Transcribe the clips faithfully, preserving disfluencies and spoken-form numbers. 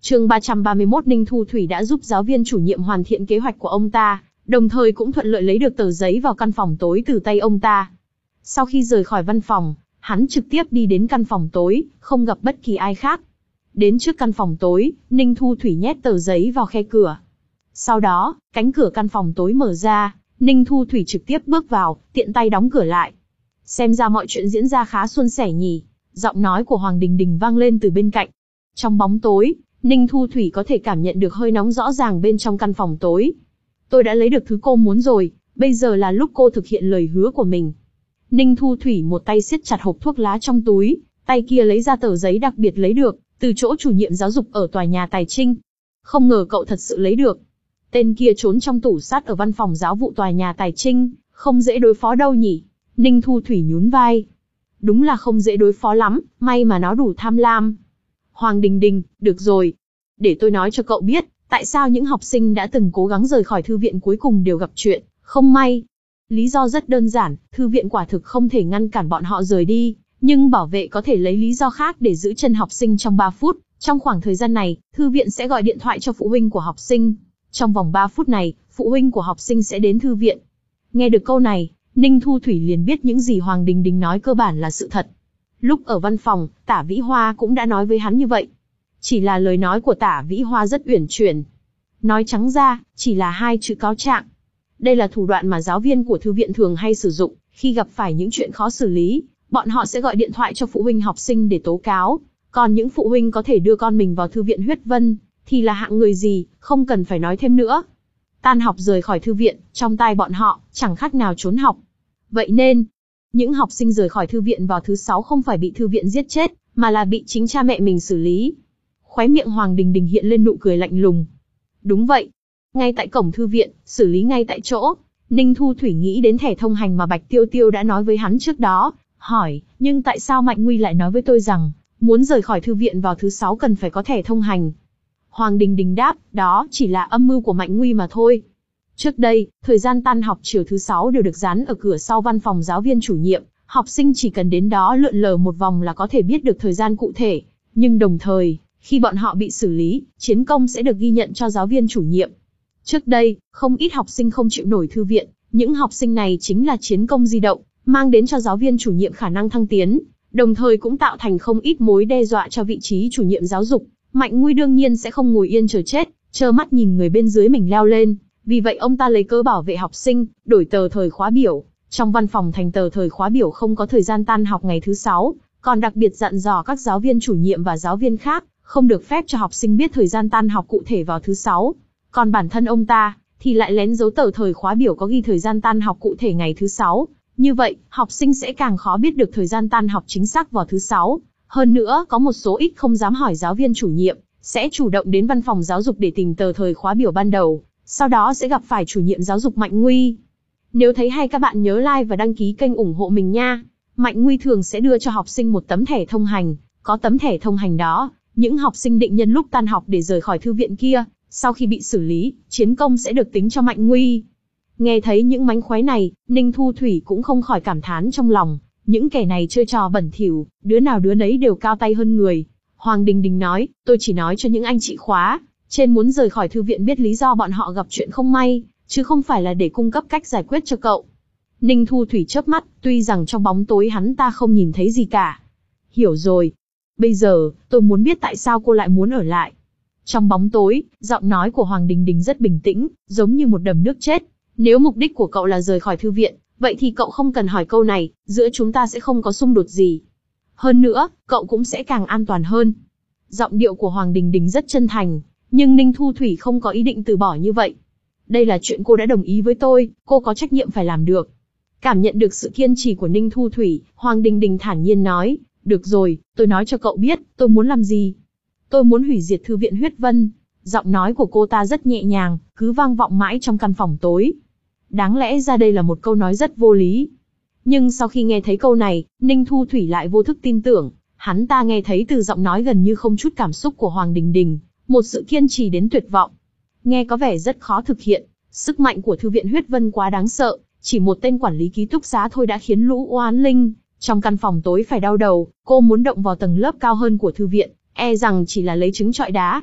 Chương ba trăm ba mươi mốt Ninh Thu Thủy đã giúp giáo viên chủ nhiệm hoàn thiện kế hoạch của ông ta, đồng thời cũng thuận lợi lấy được tờ giấy vào căn phòng tối từ tay ông ta. Sau khi rời khỏi văn phòng, hắn trực tiếp đi đến căn phòng tối, không gặp bất kỳ ai khác. Đến trước căn phòng tối, Ninh Thu Thủy nhét tờ giấy vào khe cửa. Sau đó, cánh cửa căn phòng tối mở ra, Ninh Thu Thủy trực tiếp bước vào, tiện tay đóng cửa lại. Xem ra mọi chuyện diễn ra khá suôn sẻ nhỉ. Giọng nói của Hoàng Đình Đình vang lên từ bên cạnh. Trong bóng tối, Ninh Thu Thủy có thể cảm nhận được hơi nóng rõ ràng bên trong căn phòng tối. Tôi đã lấy được thứ cô muốn rồi, bây giờ là lúc cô thực hiện lời hứa của mình. Ninh Thu Thủy một tay siết chặt hộp thuốc lá trong túi, tay kia lấy ra tờ giấy đặc biệt lấy được, từ chỗ chủ nhiệm giáo dục ở tòa nhà Tài Trinh. Không ngờ cậu thật sự lấy được. Tên kia trốn trong tủ sắt ở văn phòng giáo vụ tòa nhà Tài Trinh, không dễ đối phó đâu nhỉ. Ninh Thu Thủy nhún vai. Đúng là không dễ đối phó lắm, may mà nó đủ tham lam. Hoàng Đình Đình, được rồi. Để tôi nói cho cậu biết, tại sao những học sinh đã từng cố gắng rời khỏi thư viện cuối cùng đều gặp chuyện không may. Lý do rất đơn giản, thư viện quả thực không thể ngăn cản bọn họ rời đi, nhưng bảo vệ có thể lấy lý do khác để giữ chân học sinh trong ba phút. Trong khoảng thời gian này, thư viện sẽ gọi điện thoại cho phụ huynh của học sinh. Trong vòng ba phút này, phụ huynh của học sinh sẽ đến thư viện. Nghe được câu này, Ninh Thu Thủy liền biết những gì Hoàng Đình Đình nói cơ bản là sự thật. Lúc ở văn phòng, Tả Vĩ Hoa cũng đã nói với hắn như vậy. Chỉ là lời nói của Tả Vĩ Hoa rất uyển chuyển. Nói trắng ra, chỉ là hai chữ cáo trạng. Đây là thủ đoạn mà giáo viên của thư viện thường hay sử dụng, khi gặp phải những chuyện khó xử lý, bọn họ sẽ gọi điện thoại cho phụ huynh học sinh để tố cáo. Còn những phụ huynh có thể đưa con mình vào thư viện Huyết Vân, thì là hạng người gì, không cần phải nói thêm nữa. Tan học rời khỏi thư viện, trong tai bọn họ, chẳng khác nào trốn học. Vậy nên, những học sinh rời khỏi thư viện vào thứ sáu không phải bị thư viện giết chết, mà là bị chính cha mẹ mình xử lý. Khóe miệng Hoàng Đình Đình hiện lên nụ cười lạnh lùng. Đúng vậy. Ngay tại cổng thư viện, xử lý ngay tại chỗ. Ninh Thu Thủy nghĩ đến thẻ thông hành mà Bạch Tiêu Tiêu đã nói với hắn trước đó, hỏi, nhưng tại sao Mạnh Nguy lại nói với tôi rằng, muốn rời khỏi thư viện vào thứ sáu cần phải có thẻ thông hành? Hoàng Đình Đình đáp, đó chỉ là âm mưu của Mạnh Nguy mà thôi. Trước đây, thời gian tan học chiều thứ sáu đều được dán ở cửa sau văn phòng giáo viên chủ nhiệm, học sinh chỉ cần đến đó lượn lờ một vòng là có thể biết được thời gian cụ thể. Nhưng đồng thời, khi bọn họ bị xử lý, chiến công sẽ được ghi nhận cho giáo viên chủ nhiệm. Trước đây, không ít học sinh không chịu nổi thư viện, những học sinh này chính là chiến công di động, mang đến cho giáo viên chủ nhiệm khả năng thăng tiến, đồng thời cũng tạo thành không ít mối đe dọa cho vị trí chủ nhiệm giáo dục. Mạnh Nguy đương nhiên sẽ không ngồi yên chờ chết, trơ mắt nhìn người bên dưới mình leo lên, vì vậy ông ta lấy cớ bảo vệ học sinh, đổi tờ thời khóa biểu, trong văn phòng thành tờ thời khóa biểu không có thời gian tan học ngày thứ sáu, còn đặc biệt dặn dò các giáo viên chủ nhiệm và giáo viên khác, không được phép cho học sinh biết thời gian tan học cụ thể vào thứ sáu. Còn bản thân ông ta, thì lại lén giấu tờ thời khóa biểu có ghi thời gian tan học cụ thể ngày thứ sáu. Như vậy, học sinh sẽ càng khó biết được thời gian tan học chính xác vào thứ sáu. Hơn nữa, có một số ít không dám hỏi giáo viên chủ nhiệm, sẽ chủ động đến văn phòng giáo dục để tìm tờ thời khóa biểu ban đầu, sau đó sẽ gặp phải chủ nhiệm giáo dục Mạnh Nguy. Nếu thấy hay các bạn nhớ like và đăng ký kênh ủng hộ mình nha. Mạnh Nguy thường sẽ đưa cho học sinh một tấm thẻ thông hành, có tấm thẻ thông hành đó, những học sinh định nhân lúc tan học để rời khỏi thư viện kia, sau khi bị xử lý, chiến công sẽ được tính cho Mạnh Nguy. Nghe thấy những mánh khóe này, Ninh Thu Thủy cũng không khỏi cảm thán trong lòng, những kẻ này chơi trò bẩn thỉu, đứa nào đứa nấy đều cao tay hơn người. Hoàng Đình Đình nói, tôi chỉ nói cho những anh chị khóa trên muốn rời khỏi thư viện biết lý do bọn họ gặp chuyện không may, chứ không phải là để cung cấp cách giải quyết cho cậu. Ninh Thu Thủy chớp mắt, tuy rằng trong bóng tối hắn ta không nhìn thấy gì cả. Hiểu rồi. Bây giờ, tôi muốn biết tại sao cô lại muốn ở lại. Trong bóng tối, giọng nói của Hoàng Đình Đình rất bình tĩnh, giống như một đầm nước chết. Nếu mục đích của cậu là rời khỏi thư viện, vậy thì cậu không cần hỏi câu này, giữa chúng ta sẽ không có xung đột gì. Hơn nữa, cậu cũng sẽ càng an toàn hơn. Giọng điệu của Hoàng Đình Đình rất chân thành, nhưng Ninh Thu Thủy không có ý định từ bỏ như vậy. Đây là chuyện cô đã đồng ý với tôi, cô có trách nhiệm phải làm được. Cảm nhận được sự kiên trì của Ninh Thu Thủy, Hoàng Đình Đình thản nhiên nói, được rồi, tôi nói cho cậu biết, tôi muốn làm gì. Tôi muốn hủy diệt thư viện Huyết Vân. Giọng nói của cô ta rất nhẹ nhàng, cứ vang vọng mãi trong căn phòng tối. Đáng lẽ ra đây là một câu nói rất vô lý. Nhưng sau khi nghe thấy câu này, Ninh Thu Thủy lại vô thức tin tưởng. Hắn ta nghe thấy từ giọng nói gần như không chút cảm xúc của Hoàng Đình Đình, một sự kiên trì đến tuyệt vọng. Nghe có vẻ rất khó thực hiện, sức mạnh của thư viện Huyết Vân quá đáng sợ, chỉ một tên quản lý ký túc xá thôi đã khiến lũ oán linh trong căn phòng tối phải đau đầu, cô muốn động vào tầng lớp cao hơn của thư viện, e rằng chỉ là lấy trứng trọi đá.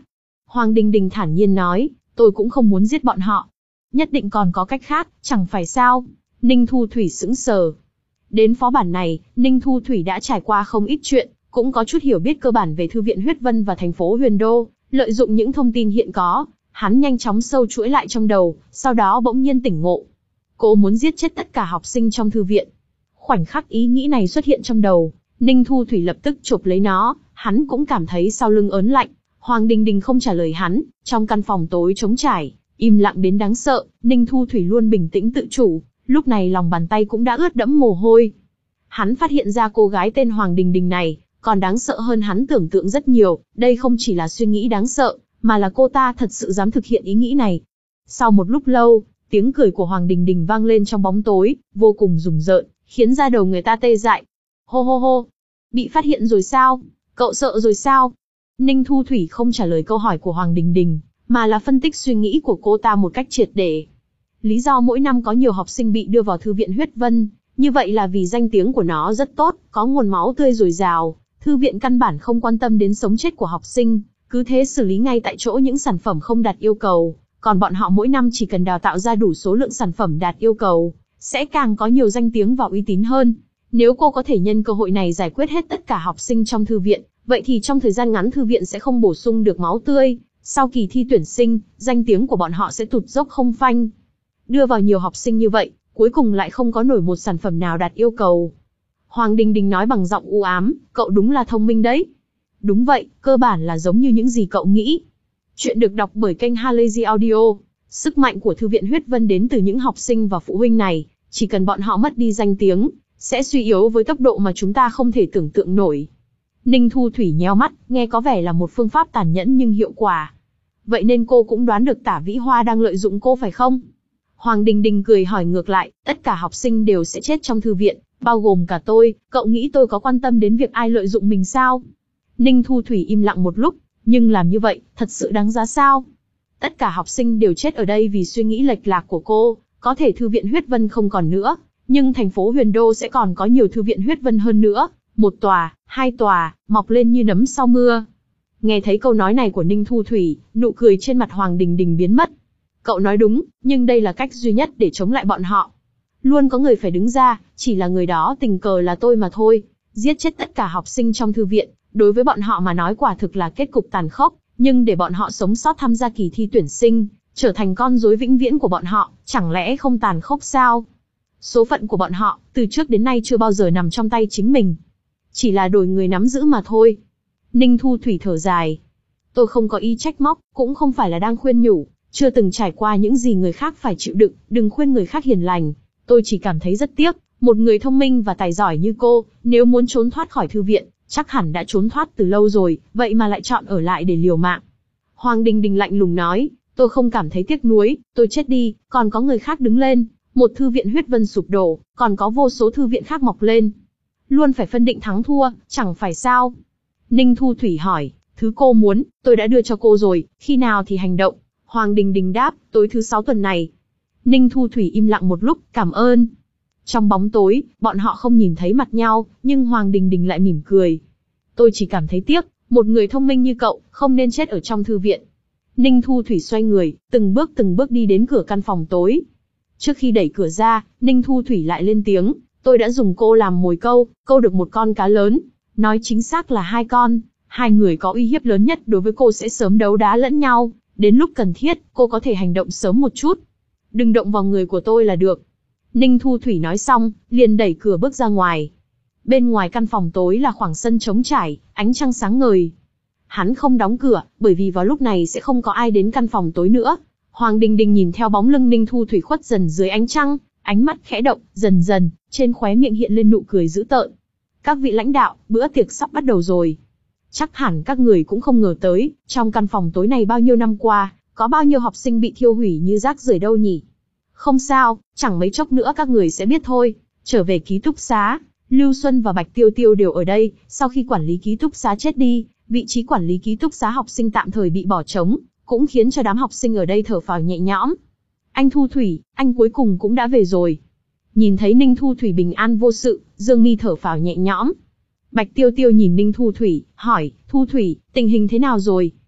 Hoàng Đình Đình thản nhiên nói, tôi cũng không muốn giết bọn họ. Nhất định còn có cách khác, chẳng phải sao? Ninh Thu Thủy sững sờ. Đến phó bản này, Ninh Thu Thủy đã trải qua không ít chuyện, cũng có chút hiểu biết cơ bản về Thư viện Huyết Vân và thành phố Huyền Đô. Lợi dụng những thông tin hiện có, hắn nhanh chóng sâu chuỗi lại trong đầu, sau đó bỗng nhiên tỉnh ngộ. Cô muốn giết chết tất cả học sinh trong thư viện. Khoảnh khắc ý nghĩ này xuất hiện trong đầu, Ninh Thu Thủy lập tức chộp lấy nó, hắn cũng cảm thấy sau lưng ớn lạnh. Hoàng Đình Đình không trả lời hắn, trong căn phòng tối trống trải, im lặng đến đáng sợ, Ninh Thu Thủy luôn bình tĩnh tự chủ, lúc này lòng bàn tay cũng đã ướt đẫm mồ hôi. Hắn phát hiện ra cô gái tên Hoàng Đình Đình này, còn đáng sợ hơn hắn tưởng tượng rất nhiều, đây không chỉ là suy nghĩ đáng sợ, mà là cô ta thật sự dám thực hiện ý nghĩ này. Sau một lúc lâu, tiếng cười của Hoàng Đình Đình vang lên trong bóng tối, vô cùng rùng rợn, khiến da đầu người ta tê dại. Hô hô hô, bị phát hiện rồi sao? Cậu sợ rồi sao? Ninh Thu Thủy không trả lời câu hỏi của Hoàng Đình Đình, mà là phân tích suy nghĩ của cô ta một cách triệt để. Lý do mỗi năm có nhiều học sinh bị đưa vào Thư viện Huyết Vân, như vậy là vì danh tiếng của nó rất tốt, có nguồn máu tươi dồi dào, thư viện căn bản không quan tâm đến sống chết của học sinh, cứ thế xử lý ngay tại chỗ những sản phẩm không đạt yêu cầu, còn bọn họ mỗi năm chỉ cần đào tạo ra đủ số lượng sản phẩm đạt yêu cầu, sẽ càng có nhiều danh tiếng và uy tín hơn. Nếu cô có thể nhân cơ hội này giải quyết hết tất cả học sinh trong thư viện, vậy thì trong thời gian ngắn thư viện sẽ không bổ sung được máu tươi, sau kỳ thi tuyển sinh, danh tiếng của bọn họ sẽ tụt dốc không phanh. Đưa vào nhiều học sinh như vậy, cuối cùng lại không có nổi một sản phẩm nào đạt yêu cầu. Hoàng Đình Đình nói bằng giọng u ám, cậu đúng là thông minh đấy. Đúng vậy, cơ bản là giống như những gì cậu nghĩ. Chuyện được đọc bởi kênh Halazy Audio. Sức mạnh của Thư viện Huyết Vân đến từ những học sinh và phụ huynh này, chỉ cần bọn họ mất đi danh tiếng, sẽ suy yếu với tốc độ mà chúng ta không thể tưởng tượng nổi. Ninh Thu Thủy nheo mắt, nghe có vẻ là một phương pháp tàn nhẫn nhưng hiệu quả. Vậy nên cô cũng đoán được Tả Vĩ Hoa đang lợi dụng cô phải không? Hoàng Đình Đình cười hỏi ngược lại, tất cả học sinh đều sẽ chết trong thư viện, bao gồm cả tôi, cậu nghĩ tôi có quan tâm đến việc ai lợi dụng mình sao? Ninh Thu Thủy im lặng một lúc, nhưng làm như vậy, thật sự đáng giá sao? Tất cả học sinh đều chết ở đây vì suy nghĩ lệch lạc của cô, có thể Thư viện Huyết Vân không còn nữa, nhưng thành phố Huyền Đô sẽ còn có nhiều Thư viện Huyết Vân hơn nữa, một tòa, hai tòa, mọc lên như nấm sau mưa. Nghe thấy câu nói này của Ninh Thu Thủy, nụ cười trên mặt Hoàng Đình Đình biến mất. Cậu nói đúng, nhưng đây là cách duy nhất để chống lại bọn họ. Luôn có người phải đứng ra, chỉ là người đó tình cờ là tôi mà thôi. Giết chết tất cả học sinh trong thư viện, đối với bọn họ mà nói quả thực là kết cục tàn khốc, nhưng để bọn họ sống sót tham gia kỳ thi tuyển sinh, trở thành con rối vĩnh viễn của bọn họ, chẳng lẽ không tàn khốc sao? Số phận của bọn họ, từ trước đến nay chưa bao giờ nằm trong tay chính mình. Chỉ là đổi người nắm giữ mà thôi. Ninh Thu Thủy thở dài. Tôi không có ý trách móc, cũng không phải là đang khuyên nhủ, chưa từng trải qua những gì người khác phải chịu đựng, đừng khuyên người khác hiền lành. Tôi chỉ cảm thấy rất tiếc, một người thông minh và tài giỏi như cô, nếu muốn trốn thoát khỏi thư viện, chắc hẳn đã trốn thoát từ lâu rồi, vậy mà lại chọn ở lại để liều mạng. Hoàng Đình Đình lạnh lùng nói, tôi không cảm thấy tiếc nuối, tôi chết đi, còn có người khác đứng lên, một thư viện Huyết Vân sụp đổ, còn có vô số thư viện khác mọc lên. Luôn phải phân định thắng thua, chẳng phải sao? Ninh Thu Thủy hỏi, thứ cô muốn, tôi đã đưa cho cô rồi, khi nào thì hành động? Hoàng Đình Đình đáp, tối thứ sáu tuần này. Ninh Thu Thủy im lặng một lúc, cảm ơn. Trong bóng tối, bọn họ không nhìn thấy mặt nhau, nhưng Hoàng Đình Đình lại mỉm cười. Tôi chỉ cảm thấy tiếc, một người thông minh như cậu, không nên chết ở trong thư viện. Ninh Thu Thủy xoay người, từng bước từng bước đi đến cửa căn phòng tối. Trước khi đẩy cửa ra, Ninh Thu Thủy lại lên tiếng, tôi đã dùng cô làm mồi câu, câu được một con cá lớn. Nói chính xác là hai con, hai người có uy hiếp lớn nhất đối với cô sẽ sớm đấu đá lẫn nhau. Đến lúc cần thiết, cô có thể hành động sớm một chút. Đừng động vào người của tôi là được. Ninh Thu Thủy nói xong, liền đẩy cửa bước ra ngoài. Bên ngoài căn phòng tối là khoảng sân trống trải, ánh trăng sáng ngời. Hắn không đóng cửa, bởi vì vào lúc này sẽ không có ai đến căn phòng tối nữa. Hoàng Đình Đình nhìn theo bóng lưng Ninh Thu Thủy khuất dần dưới ánh trăng, ánh mắt khẽ động, dần dần, trên khóe miệng hiện lên nụ cười dữ tợn. Các vị lãnh đạo, bữa tiệc sắp bắt đầu rồi. Chắc hẳn các người cũng không ngờ tới, trong căn phòng tối này bao nhiêu năm qua, có bao nhiêu học sinh bị thiêu hủy như rác rưởi đâu nhỉ? Không sao, chẳng mấy chốc nữa các người sẽ biết thôi. Trở về ký túc xá, Lưu Xuân và Bạch Tiêu Tiêu đều ở đây, sau khi quản lý ký túc xá chết đi, vị trí quản lý ký túc xá học sinh tạm thời bị bỏ trống, cũng khiến cho đám học sinh ở đây thở phào nhẹ nhõm. Anh Thu Thủy, anh cuối cùng cũng đã về rồi. Nhìn thấy Ninh Thu Thủy bình an vô sự, Dương Mi thở phào nhẹ nhõm. Bạch Tiêu Tiêu nhìn Ninh Thu Thủy, hỏi, Thu Thủy, tình hình thế nào rồi?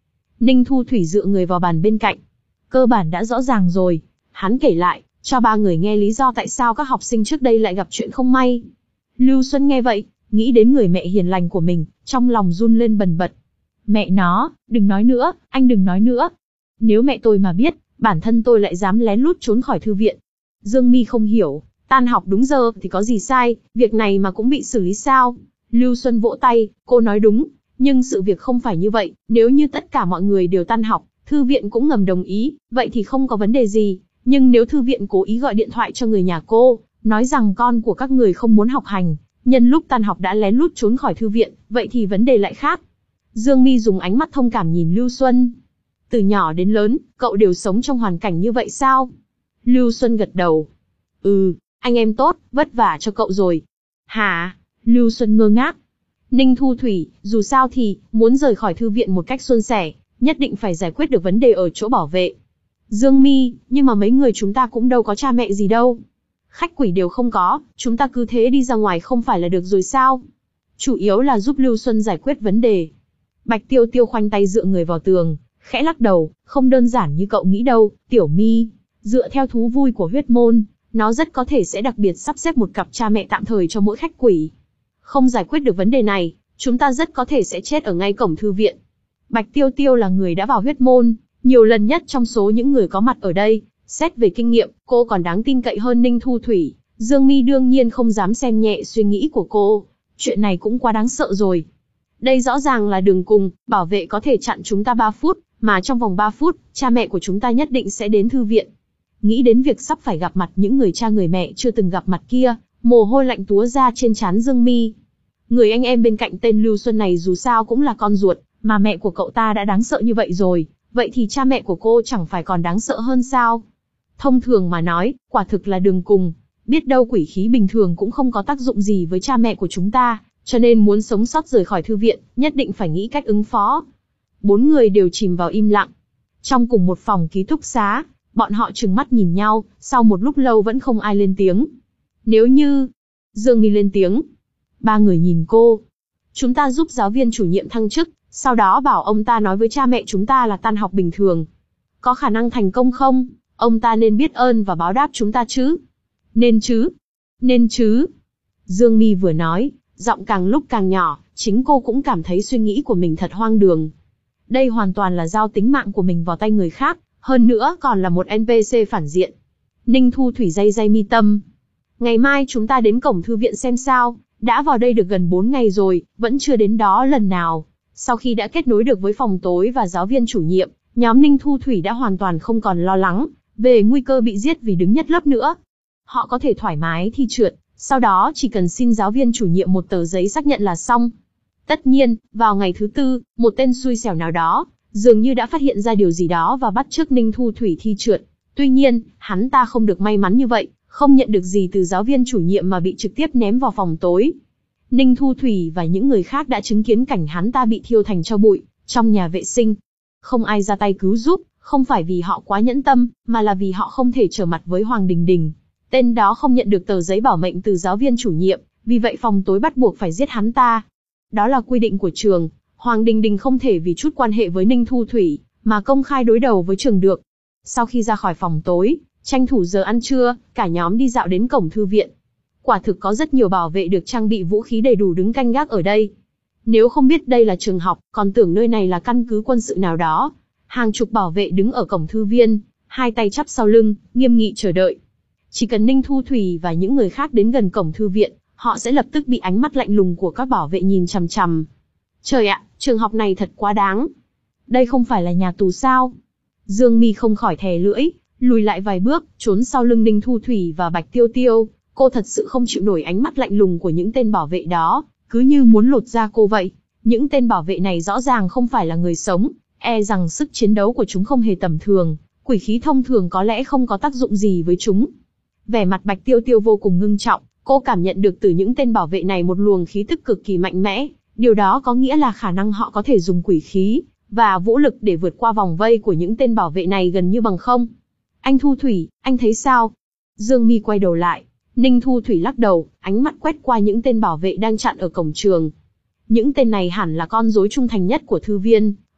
Ninh Thu Thủy dựa người vào bàn bên cạnh. Cơ bản đã rõ ràng rồi. Hắn kể lại, cho ba người nghe lý do tại sao các học sinh trước đây lại gặp chuyện không may. Lưu Xuân nghe vậy, nghĩ đến người mẹ hiền lành của mình, trong lòng run lên bần bật. Mẹ nó, đừng nói nữa, anh đừng nói nữa. Nếu mẹ tôi mà biết, bản thân tôi lại dám lén lút trốn khỏi thư viện. Dương Mi không hiểu, tan học đúng giờ thì có gì sai, việc này mà cũng bị xử lý sao? Lưu Xuân vỗ tay, cô nói đúng, nhưng sự việc không phải như vậy, nếu như tất cả mọi người đều tan học, thư viện cũng ngầm đồng ý, vậy thì không có vấn đề gì. Nhưng nếu thư viện cố ý gọi điện thoại cho người nhà cô, nói rằng con của các người không muốn học hành, nhân lúc tan học đã lén lút trốn khỏi thư viện, vậy thì vấn đề lại khác. Dương Mi dùng ánh mắt thông cảm nhìn Lưu Xuân. Từ nhỏ đến lớn, cậu đều sống trong hoàn cảnh như vậy sao? Lưu Xuân gật đầu. Ừ, anh em tốt, vất vả cho cậu rồi. Hả? Lưu Xuân ngơ ngác. Ninh Thu Thủy, dù sao thì, muốn rời khỏi thư viện một cách suôn sẻ, nhất định phải giải quyết được vấn đề ở chỗ bảo vệ. Dương Mi, nhưng mà mấy người chúng ta cũng đâu có cha mẹ gì đâu. Khách quỷ đều không có, chúng ta cứ thế đi ra ngoài không phải là được rồi sao? Chủ yếu là giúp Lưu Xuân giải quyết vấn đề. Bạch Tiêu Tiêu khoanh tay dựa người vào tường, khẽ lắc đầu, không đơn giản như cậu nghĩ đâu, Tiểu Mi. Dựa theo thú vui của huyết môn, nó rất có thể sẽ đặc biệt sắp xếp một cặp cha mẹ tạm thời cho mỗi khách quỷ. Không giải quyết được vấn đề này, chúng ta rất có thể sẽ chết ở ngay cổng thư viện. Bạch Tiêu Tiêu là người đã vào huyết môn, nhiều lần nhất trong số những người có mặt ở đây, xét về kinh nghiệm, cô còn đáng tin cậy hơn Ninh Thu Thủy. Dương Mi đương nhiên không dám xem nhẹ suy nghĩ của cô, chuyện này cũng quá đáng sợ rồi. Đây rõ ràng là đường cùng, bảo vệ có thể chặn chúng ta ba phút, mà trong vòng ba phút, cha mẹ của chúng ta nhất định sẽ đến thư viện. Nghĩ đến việc sắp phải gặp mặt những người cha người mẹ chưa từng gặp mặt kia, mồ hôi lạnh túa ra trên trán Dương Mi. Người anh em bên cạnh tên Lưu Xuân này dù sao cũng là con ruột, mà mẹ của cậu ta đã đáng sợ như vậy rồi, vậy thì cha mẹ của cô chẳng phải còn đáng sợ hơn sao? Thông thường mà nói, quả thực là đường cùng, biết đâu quỷ khí bình thường cũng không có tác dụng gì với cha mẹ của chúng ta, cho nên muốn sống sót rời khỏi thư viện, nhất định phải nghĩ cách ứng phó. Bốn người đều chìm vào im lặng. Trong cùng một phòng ký túc xá, bọn họ trừng mắt nhìn nhau, sau một lúc lâu vẫn không ai lên tiếng. Nếu như... Dương Mi lên tiếng. Ba người nhìn cô. Chúng ta giúp giáo viên chủ nhiệm thăng chức, sau đó bảo ông ta nói với cha mẹ chúng ta là tan học bình thường. Có khả năng thành công không? Ông ta nên biết ơn và báo đáp chúng ta chứ? Nên chứ? Nên chứ? Dương Mi vừa nói, giọng càng lúc càng nhỏ, chính cô cũng cảm thấy suy nghĩ của mình thật hoang đường. Đây hoàn toàn là giao tính mạng của mình vào tay người khác, hơn nữa còn là một en pê xê phản diện. Ninh Thu Thủy day day mi tâm. Ngày mai chúng ta đến cổng thư viện xem sao, đã vào đây được gần bốn ngày rồi, vẫn chưa đến đó lần nào. Sau khi đã kết nối được với phòng tối và giáo viên chủ nhiệm, nhóm Ninh Thu Thủy đã hoàn toàn không còn lo lắng về nguy cơ bị giết vì đứng nhất lớp nữa. Họ có thể thoải mái thi trượt, sau đó chỉ cần xin giáo viên chủ nhiệm một tờ giấy xác nhận là xong. Tất nhiên, vào ngày thứ tư, một tên xui xẻo nào đó, dường như đã phát hiện ra điều gì đó và bắt chước Ninh Thu Thủy thi trượt. Tuy nhiên, hắn ta không được may mắn như vậy, không nhận được gì từ giáo viên chủ nhiệm mà bị trực tiếp ném vào phòng tối. Ninh Thu Thủy và những người khác đã chứng kiến cảnh hắn ta bị thiêu thành tro bụi, trong nhà vệ sinh. Không ai ra tay cứu giúp, không phải vì họ quá nhẫn tâm, mà là vì họ không thể trở mặt với Hoàng Đình Đình. Tên đó không nhận được tờ giấy bảo mệnh từ giáo viên chủ nhiệm, vì vậy phòng tối bắt buộc phải giết hắn ta. Đó là quy định của trường, Hoàng Đình Đình không thể vì chút quan hệ với Ninh Thu Thủy, mà công khai đối đầu với trường được. Sau khi ra khỏi phòng tối, tranh thủ giờ ăn trưa, cả nhóm đi dạo đến cổng thư viện. Quả thực có rất nhiều bảo vệ được trang bị vũ khí đầy đủ đứng canh gác ở đây. Nếu không biết đây là trường học, còn tưởng nơi này là căn cứ quân sự nào đó. Hàng chục bảo vệ đứng ở cổng thư viên, hai tay chắp sau lưng, nghiêm nghị chờ đợi. Chỉ cần Ninh Thu Thủy và những người khác đến gần cổng thư viện, họ sẽ lập tức bị ánh mắt lạnh lùng của các bảo vệ nhìn chằm chằm. Trời ạ, trường học này thật quá đáng. Đây không phải là nhà tù sao? Dương Mi không khỏi thè lưỡi, lùi lại vài bước, trốn sau lưng Ninh Thu Thủy và Bạch Tiêu Tiêu. Cô thật sự không chịu nổi ánh mắt lạnh lùng của những tên bảo vệ đó, cứ như muốn lột da cô vậy. Những tên bảo vệ này rõ ràng không phải là người sống, e rằng sức chiến đấu của chúng không hề tầm thường, quỷ khí thông thường có lẽ không có tác dụng gì với chúng. Vẻ mặt Bạch Tiêu Tiêu vô cùng ngưng trọng, cô cảm nhận được từ những tên bảo vệ này một luồng khí tức cực kỳ mạnh mẽ, điều đó có nghĩa là khả năng họ có thể dùng quỷ khí và vũ lực để vượt qua vòng vây của những tên bảo vệ này gần như bằng không. Anh Thu Thủy, anh thấy sao? Dương Mi quay đầu lại, Ninh Thu Thủy lắc đầu, ánh mắt quét qua những tên bảo vệ đang chặn ở cổng trường. Những tên này hẳn là con rối trung thành nhất của thư viên,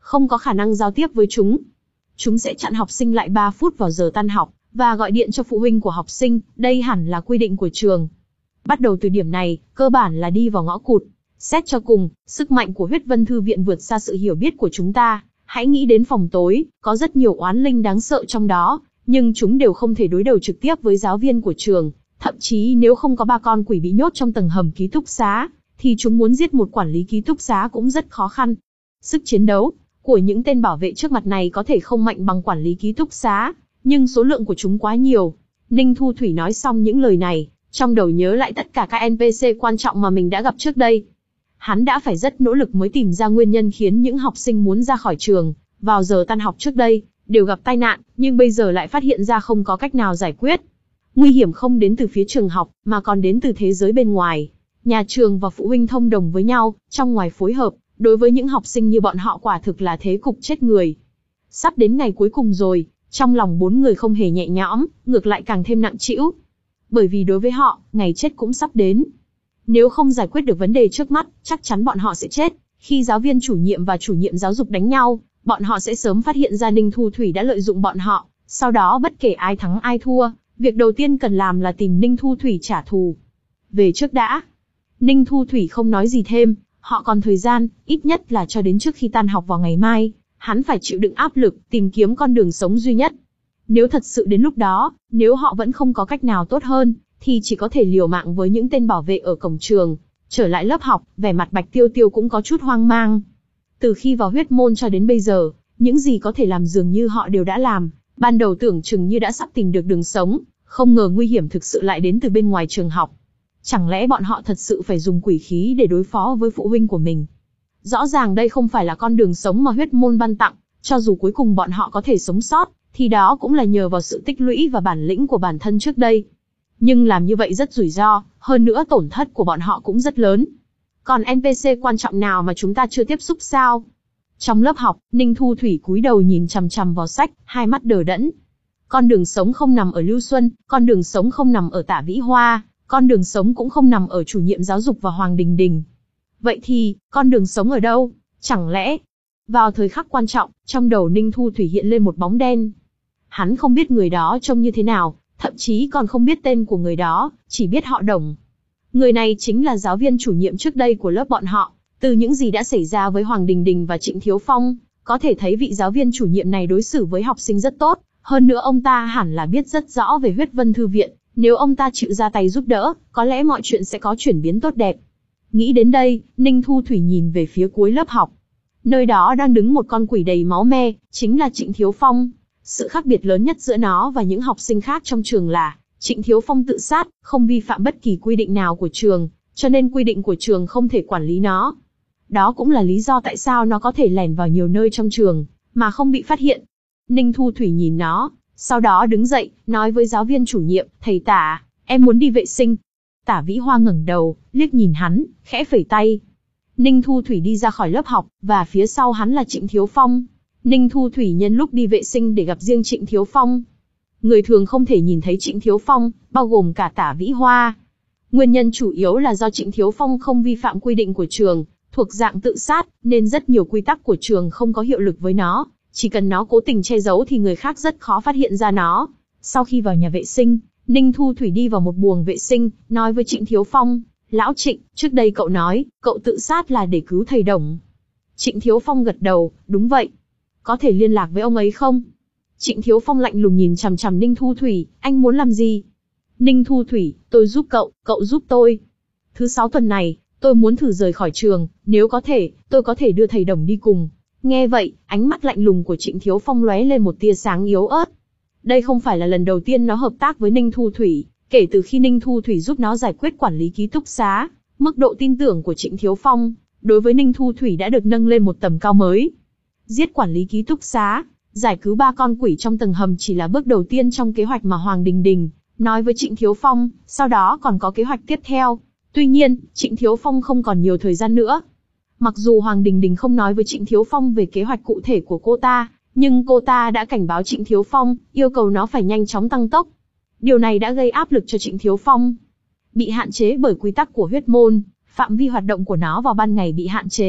không có khả năng giao tiếp với chúng. Chúng sẽ chặn học sinh lại ba phút vào giờ tan học, và gọi điện cho phụ huynh của học sinh, đây hẳn là quy định của trường. Bắt đầu từ điểm này, cơ bản là đi vào ngõ cụt. Xét cho cùng, sức mạnh của huyết vân thư viện vượt xa sự hiểu biết của chúng ta. Hãy nghĩ đến phòng tối, có rất nhiều oán linh đáng sợ trong đó, nhưng chúng đều không thể đối đầu trực tiếp với giáo viên của trường. Thậm chí nếu không có ba con quỷ bị nhốt trong tầng hầm ký túc xá, thì chúng muốn giết một quản lý ký túc xá cũng rất khó khăn. Sức chiến đấu của những tên bảo vệ trước mặt này có thể không mạnh bằng quản lý ký túc xá, nhưng số lượng của chúng quá nhiều. Ninh Thu Thủy nói xong những lời này, trong đầu nhớ lại tất cả các en pê xê quan trọng mà mình đã gặp trước đây. Hắn đã phải rất nỗ lực mới tìm ra nguyên nhân khiến những học sinh muốn ra khỏi trường vào giờ tan học trước đây đều gặp tai nạn, nhưng bây giờ lại phát hiện ra không có cách nào giải quyết. Nguy hiểm không đến từ phía trường học, mà còn đến từ thế giới bên ngoài. Nhà trường và phụ huynh thông đồng với nhau, trong ngoài phối hợp, đối với những học sinh như bọn họ quả thực là thế cục chết người. Sắp đến ngày cuối cùng rồi, trong lòng bốn người không hề nhẹ nhõm, ngược lại càng thêm nặng trĩu. Bởi vì đối với họ, ngày chết cũng sắp đến. Nếu không giải quyết được vấn đề trước mắt, chắc chắn bọn họ sẽ chết. Khi giáo viên chủ nhiệm và chủ nhiệm giáo dục đánh nhau, bọn họ sẽ sớm phát hiện ra Ninh Thu Thủy đã lợi dụng bọn họ. Sau đó bất kể ai thắng ai thua, việc đầu tiên cần làm là tìm Ninh Thu Thủy trả thù. Về trước đã. Ninh Thu Thủy không nói gì thêm, họ còn thời gian, ít nhất là cho đến trước khi tan học vào ngày mai. Hắn phải chịu đựng áp lực, tìm kiếm con đường sống duy nhất. Nếu thật sự đến lúc đó, nếu họ vẫn không có cách nào tốt hơn, thì chỉ có thể liều mạng với những tên bảo vệ ở cổng trường. Trở lại lớp học, vẻ mặt Bạch Tiêu Tiêu cũng có chút hoang mang. Từ khi vào huyết môn cho đến bây giờ, những gì có thể làm dường như họ đều đã làm. Ban đầu tưởng chừng như đã sắp tìm được đường sống, không ngờ nguy hiểm thực sự lại đến từ bên ngoài trường học. Chẳng lẽ bọn họ thật sự phải dùng quỷ khí để đối phó với phụ huynh của mình? Rõ ràng đây không phải là con đường sống mà huyết môn ban tặng, cho dù cuối cùng bọn họ có thể sống sót, thì đó cũng là nhờ vào sự tích lũy và bản lĩnh của bản thân trước đây. Nhưng làm như vậy rất rủi ro, hơn nữa tổn thất của bọn họ cũng rất lớn. Còn en pê xê quan trọng nào mà chúng ta chưa tiếp xúc sao? Trong lớp học, Ninh Thu Thủy cúi đầu nhìn chằm chằm vào sách, hai mắt đờ đẫn. Con đường sống không nằm ở Lưu Xuân, con đường sống không nằm ở Tạ Vĩ Hoa, con đường sống cũng không nằm ở chủ nhiệm giáo dục và Hoàng Đình Đình. Vậy thì, con đường sống ở đâu? Chẳng lẽ... Vào thời khắc quan trọng, trong đầu Ninh Thu Thủy hiện lên một bóng đen. Hắn không biết người đó trông như thế nào, thậm chí còn không biết tên của người đó, chỉ biết họ Đồng. Người này chính là giáo viên chủ nhiệm trước đây của lớp bọn họ. Từ những gì đã xảy ra với Hoàng Đình Đình và Trịnh Thiếu Phong, có thể thấy vị giáo viên chủ nhiệm này đối xử với học sinh rất tốt. Hơn nữa ông ta hẳn là biết rất rõ về huyết vân thư viện. Nếu ông ta chịu ra tay giúp đỡ, có lẽ mọi chuyện sẽ có chuyển biến tốt đẹp. Nghĩ đến đây, Ninh Thu Thủy nhìn về phía cuối lớp học. Nơi đó đang đứng một con quỷ đầy máu me, chính là Trịnh Thiếu Phong. Sự khác biệt lớn nhất giữa nó và những học sinh khác trong trường là, Trịnh Thiếu Phong tự sát, không vi phạm bất kỳ quy định nào của trường, cho nên quy định của trường không thể quản lý nó. Đó cũng là lý do tại sao nó có thể lẻn vào nhiều nơi trong trường, mà không bị phát hiện. Ninh Thu Thủy nhìn nó, sau đó đứng dậy, nói với giáo viên chủ nhiệm, thầy Tả, em muốn đi vệ sinh. Tả Vĩ Hoa ngẩng đầu, liếc nhìn hắn, khẽ phẩy tay. Ninh Thu Thủy đi ra khỏi lớp học, và phía sau hắn là Trịnh Thiếu Phong. Ninh Thu Thủy nhân lúc đi vệ sinh để gặp riêng Trịnh Thiếu Phong. Người thường không thể nhìn thấy Trịnh Thiếu Phong, bao gồm cả Tả Vĩ Hoa. Nguyên nhân chủ yếu là do Trịnh Thiếu Phong không vi phạm quy định của trường, thuộc dạng tự sát, nên rất nhiều quy tắc của trường không có hiệu lực với nó. Chỉ cần nó cố tình che giấu thì người khác rất khó phát hiện ra nó. Sau khi vào nhà vệ sinh, Ninh Thu Thủy đi vào một buồng vệ sinh, nói với Trịnh Thiếu Phong, Lão Trịnh, trước đây cậu nói, cậu tự sát là để cứu thầy Đồng. Trịnh Thiếu Phong gật đầu, đúng vậy. Có thể liên lạc với ông ấy không? Trịnh Thiếu Phong lạnh lùng nhìn chằm chằm Ninh Thu Thủy, anh muốn làm gì? Ninh Thu Thủy, tôi giúp cậu, cậu giúp tôi. Thứ sáu tuần này, tôi muốn thử rời khỏi trường, nếu có thể, tôi có thể đưa thầy Đồng đi cùng. Nghe vậy, ánh mắt lạnh lùng của Trịnh Thiếu Phong lóe lên một tia sáng yếu ớt. Đây không phải là lần đầu tiên nó hợp tác với Ninh Thu Thủy, kể từ khi Ninh Thu Thủy giúp nó giải quyết quản lý ký túc xá, mức độ tin tưởng của Trịnh Thiếu Phong đối với Ninh Thu Thủy đã được nâng lên một tầm cao mới. Giết quản lý ký túc xá, giải cứu ba con quỷ trong tầng hầm chỉ là bước đầu tiên trong kế hoạch mà Hoàng Đình Đình nói với Trịnh Thiếu Phong, sau đó còn có kế hoạch tiếp theo. Tuy nhiên, Trịnh Thiếu Phong không còn nhiều thời gian nữa. Mặc dù Hoàng Đình Đình không nói với Trịnh Thiếu Phong về kế hoạch cụ thể của cô ta, nhưng cô ta đã cảnh báo Trịnh Thiếu Phong, yêu cầu nó phải nhanh chóng tăng tốc. Điều này đã gây áp lực cho Trịnh Thiếu Phong. Bị hạn chế bởi quy tắc của huyết môn, phạm vi hoạt động của nó vào ban ngày bị hạn chế,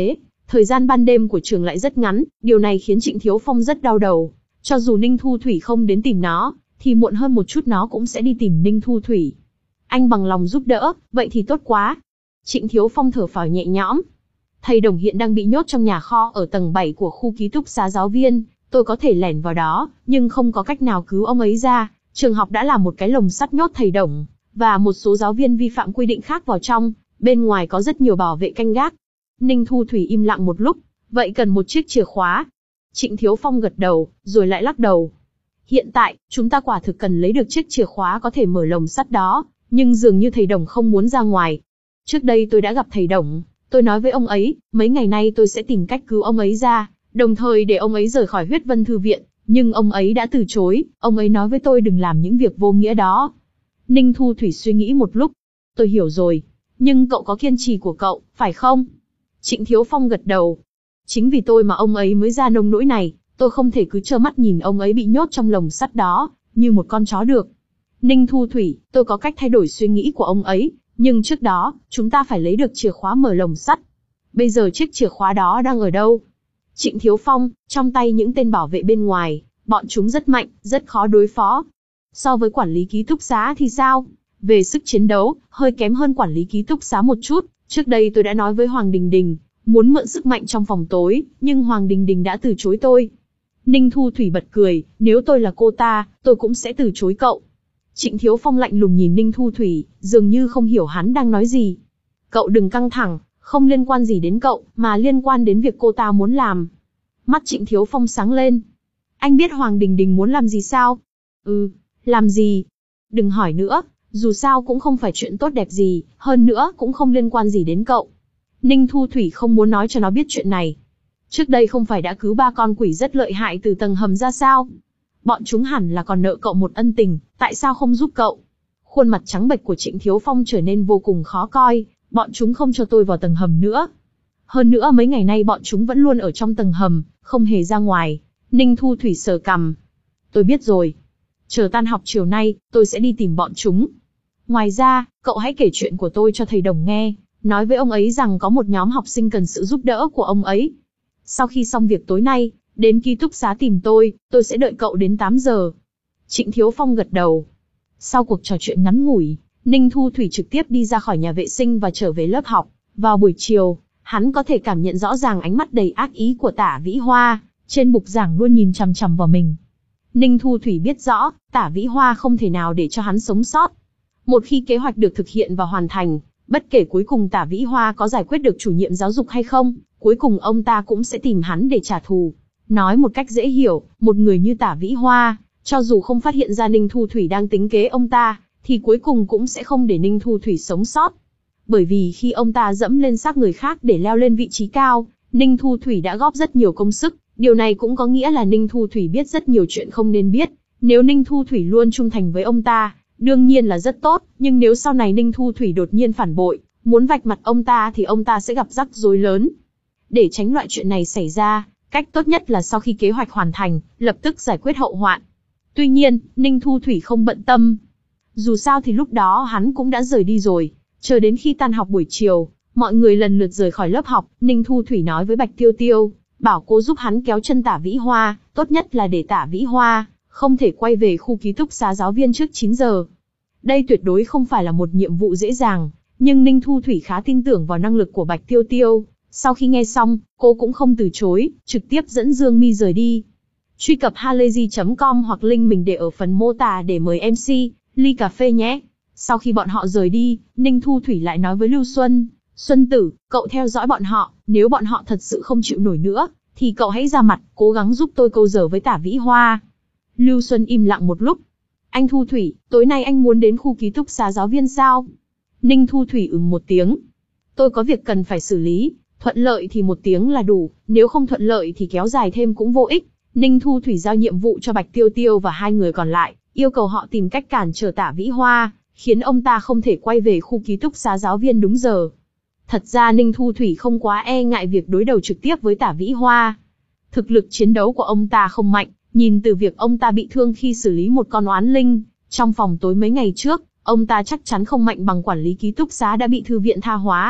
Thời gian ban đêm của trường lại rất ngắn, điều này khiến Trịnh Thiếu Phong rất đau đầu. Cho dù Ninh Thu Thủy không đến tìm nó, thì muộn hơn một chút nó cũng sẽ đi tìm Ninh Thu Thủy. Anh bằng lòng giúp đỡ, vậy thì tốt quá. Trịnh Thiếu Phong thở phào nhẹ nhõm. Thầy Đồng hiện đang bị nhốt trong nhà kho ở tầng bảy của khu ký túc xá giáo viên, tôi có thể lẻn vào đó, nhưng không có cách nào cứu ông ấy ra. Trường học đã làm một cái lồng sắt nhốt thầy Đồng, và một số giáo viên vi phạm quy định khác vào trong, bên ngoài có rất nhiều bảo vệ canh gác. Ninh Thu Thủy im lặng một lúc, vậy cần một chiếc chìa khóa. Trịnh Thiếu Phong gật đầu, rồi lại lắc đầu. Hiện tại, chúng ta quả thực cần lấy được chiếc chìa khóa có thể mở lồng sắt đó, nhưng dường như thầy Đồng không muốn ra ngoài. Trước đây tôi đã gặp thầy Đồng, tôi nói với ông ấy, mấy ngày nay tôi sẽ tìm cách cứu ông ấy ra, đồng thời để ông ấy rời khỏi Huyết Vân Thư Viện, nhưng ông ấy đã từ chối, ông ấy nói với tôi đừng làm những việc vô nghĩa đó. Ninh Thu Thủy suy nghĩ một lúc. Tôi hiểu rồi, nhưng cậu có kiên trì của cậu, phải không? Trịnh Thiếu Phong gật đầu. Chính vì tôi mà ông ấy mới ra nông nỗi này, tôi không thể cứ trơ mắt nhìn ông ấy bị nhốt trong lồng sắt đó, như một con chó được. Ninh Thu Thủy, tôi có cách thay đổi suy nghĩ của ông ấy, nhưng trước đó, chúng ta phải lấy được chìa khóa mở lồng sắt. Bây giờ chiếc chìa khóa đó đang ở đâu? Trịnh Thiếu Phong, trong tay những tên bảo vệ bên ngoài, bọn chúng rất mạnh, rất khó đối phó. So với quản lý ký túc xá thì sao? Về sức chiến đấu, hơi kém hơn quản lý ký túc xá một chút. Trước đây tôi đã nói với Hoàng Đình Đình, muốn mượn sức mạnh trong phòng tối, nhưng Hoàng Đình Đình đã từ chối tôi. Ninh Thu Thủy bật cười, nếu tôi là cô ta, tôi cũng sẽ từ chối cậu. Trịnh Thiếu Phong lạnh lùng nhìn Ninh Thu Thủy, dường như không hiểu hắn đang nói gì. Cậu đừng căng thẳng, không liên quan gì đến cậu, mà liên quan đến việc cô ta muốn làm. Mắt Trịnh Thiếu Phong sáng lên. Anh biết Hoàng Đình Đình muốn làm gì sao? Ừ, làm gì? Đừng hỏi nữa, dù sao cũng không phải chuyện tốt đẹp gì, hơn nữa cũng không liên quan gì đến cậu. Ninh Thu Thủy không muốn nói cho nó biết chuyện này. Trước đây không phải đã cứu ba con quỷ rất lợi hại từ tầng hầm ra sao? Bọn chúng hẳn là còn nợ cậu một ân tình, tại sao không giúp cậu? Khuôn mặt trắng bệch của Trịnh Thiếu Phong trở nên vô cùng khó coi, bọn chúng không cho tôi vào tầng hầm nữa. Hơn nữa mấy ngày nay bọn chúng vẫn luôn ở trong tầng hầm, không hề ra ngoài. Ninh Thu Thủy sờ cằm. Tôi biết rồi. Chờ tan học chiều nay, tôi sẽ đi tìm bọn chúng. Ngoài ra, cậu hãy kể chuyện của tôi cho thầy Đồng nghe, nói với ông ấy rằng có một nhóm học sinh cần sự giúp đỡ của ông ấy. Sau khi xong việc tối nay, đến ký túc xá tìm tôi, tôi sẽ đợi cậu đến tám giờ. Trịnh Thiếu Phong gật đầu. Sau cuộc trò chuyện ngắn ngủi, Ninh Thu Thủy trực tiếp đi ra khỏi nhà vệ sinh và trở về lớp học. Vào buổi chiều, hắn có thể cảm nhận rõ ràng ánh mắt đầy ác ý của Tả Vĩ Hoa, trên bục giảng luôn nhìn chằm chằm vào mình. Ninh Thu Thủy biết rõ, Tả Vĩ Hoa không thể nào để cho hắn sống sót. Một khi kế hoạch được thực hiện và hoàn thành, bất kể cuối cùng Tả Vĩ Hoa có giải quyết được chủ nhiệm giáo dục hay không, cuối cùng ông ta cũng sẽ tìm hắn để trả thù. Nói một cách dễ hiểu, một người như Tả Vĩ Hoa, cho dù không phát hiện ra Ninh Thu Thủy đang tính kế ông ta, thì cuối cùng cũng sẽ không để Ninh Thu Thủy sống sót. Bởi vì khi ông ta dẫm lên xác người khác để leo lên vị trí cao, Ninh Thu Thủy đã góp rất nhiều công sức, điều này cũng có nghĩa là Ninh Thu Thủy biết rất nhiều chuyện không nên biết. Nếu Ninh Thu Thủy luôn trung thành với ông ta, đương nhiên là rất tốt, nhưng nếu sau này Ninh Thu Thủy đột nhiên phản bội, muốn vạch mặt ông ta thì ông ta sẽ gặp rắc rối lớn. Để tránh loại chuyện này xảy ra, cách tốt nhất là sau khi kế hoạch hoàn thành, lập tức giải quyết hậu hoạn. Tuy nhiên, Ninh Thu Thủy không bận tâm. Dù sao thì lúc đó hắn cũng đã rời đi rồi. Chờ đến khi tan học buổi chiều, mọi người lần lượt rời khỏi lớp học, Ninh Thu Thủy nói với Bạch Tiêu Tiêu, bảo cô giúp hắn kéo chân Tả Vĩ Hoa, tốt nhất là để Tả Vĩ Hoa không thể quay về khu ký túc xá giáo viên trước chín giờ. Đây tuyệt đối không phải là một nhiệm vụ dễ dàng, nhưng Ninh Thu Thủy khá tin tưởng vào năng lực của Bạch Tiêu Tiêu. Sau khi nghe xong, cô cũng không từ chối, trực tiếp dẫn Dương Mi rời đi. Truy cập halayzi chấm com hoặc link mình để ở phần mô tả để mời em xê, ly cà phê nhé. Sau khi bọn họ rời đi, Ninh Thu Thủy lại nói với Lưu Xuân, Xuân tử, cậu theo dõi bọn họ, nếu bọn họ thật sự không chịu nổi nữa, thì cậu hãy ra mặt, cố gắng giúp tôi câu giờ với Tả Vĩ Hoa. Lưu Xuân im lặng một lúc. Anh Thu Thủy, tối nay anh muốn đến khu ký túc xá giáo viên sao? Ninh Thu Thủy ừm một tiếng. Tôi có việc cần phải xử lý, thuận lợi thì một tiếng là đủ, nếu không thuận lợi thì kéo dài thêm cũng vô ích. Ninh Thu Thủy giao nhiệm vụ cho Bạch Tiêu Tiêu và hai người còn lại, yêu cầu họ tìm cách cản trở Tả Vĩ Hoa, khiến ông ta không thể quay về khu ký túc xá giáo viên đúng giờ. Thật ra Ninh Thu Thủy không quá e ngại việc đối đầu trực tiếp với Tả Vĩ Hoa. Thực lực chiến đấu của ông ta không mạnh, nhìn từ việc ông ta bị thương khi xử lý một con oán linh trong phòng tối mấy ngày trước, ông ta chắc chắn không mạnh bằng quản lý ký túc xá đã bị thư viện tha hóa.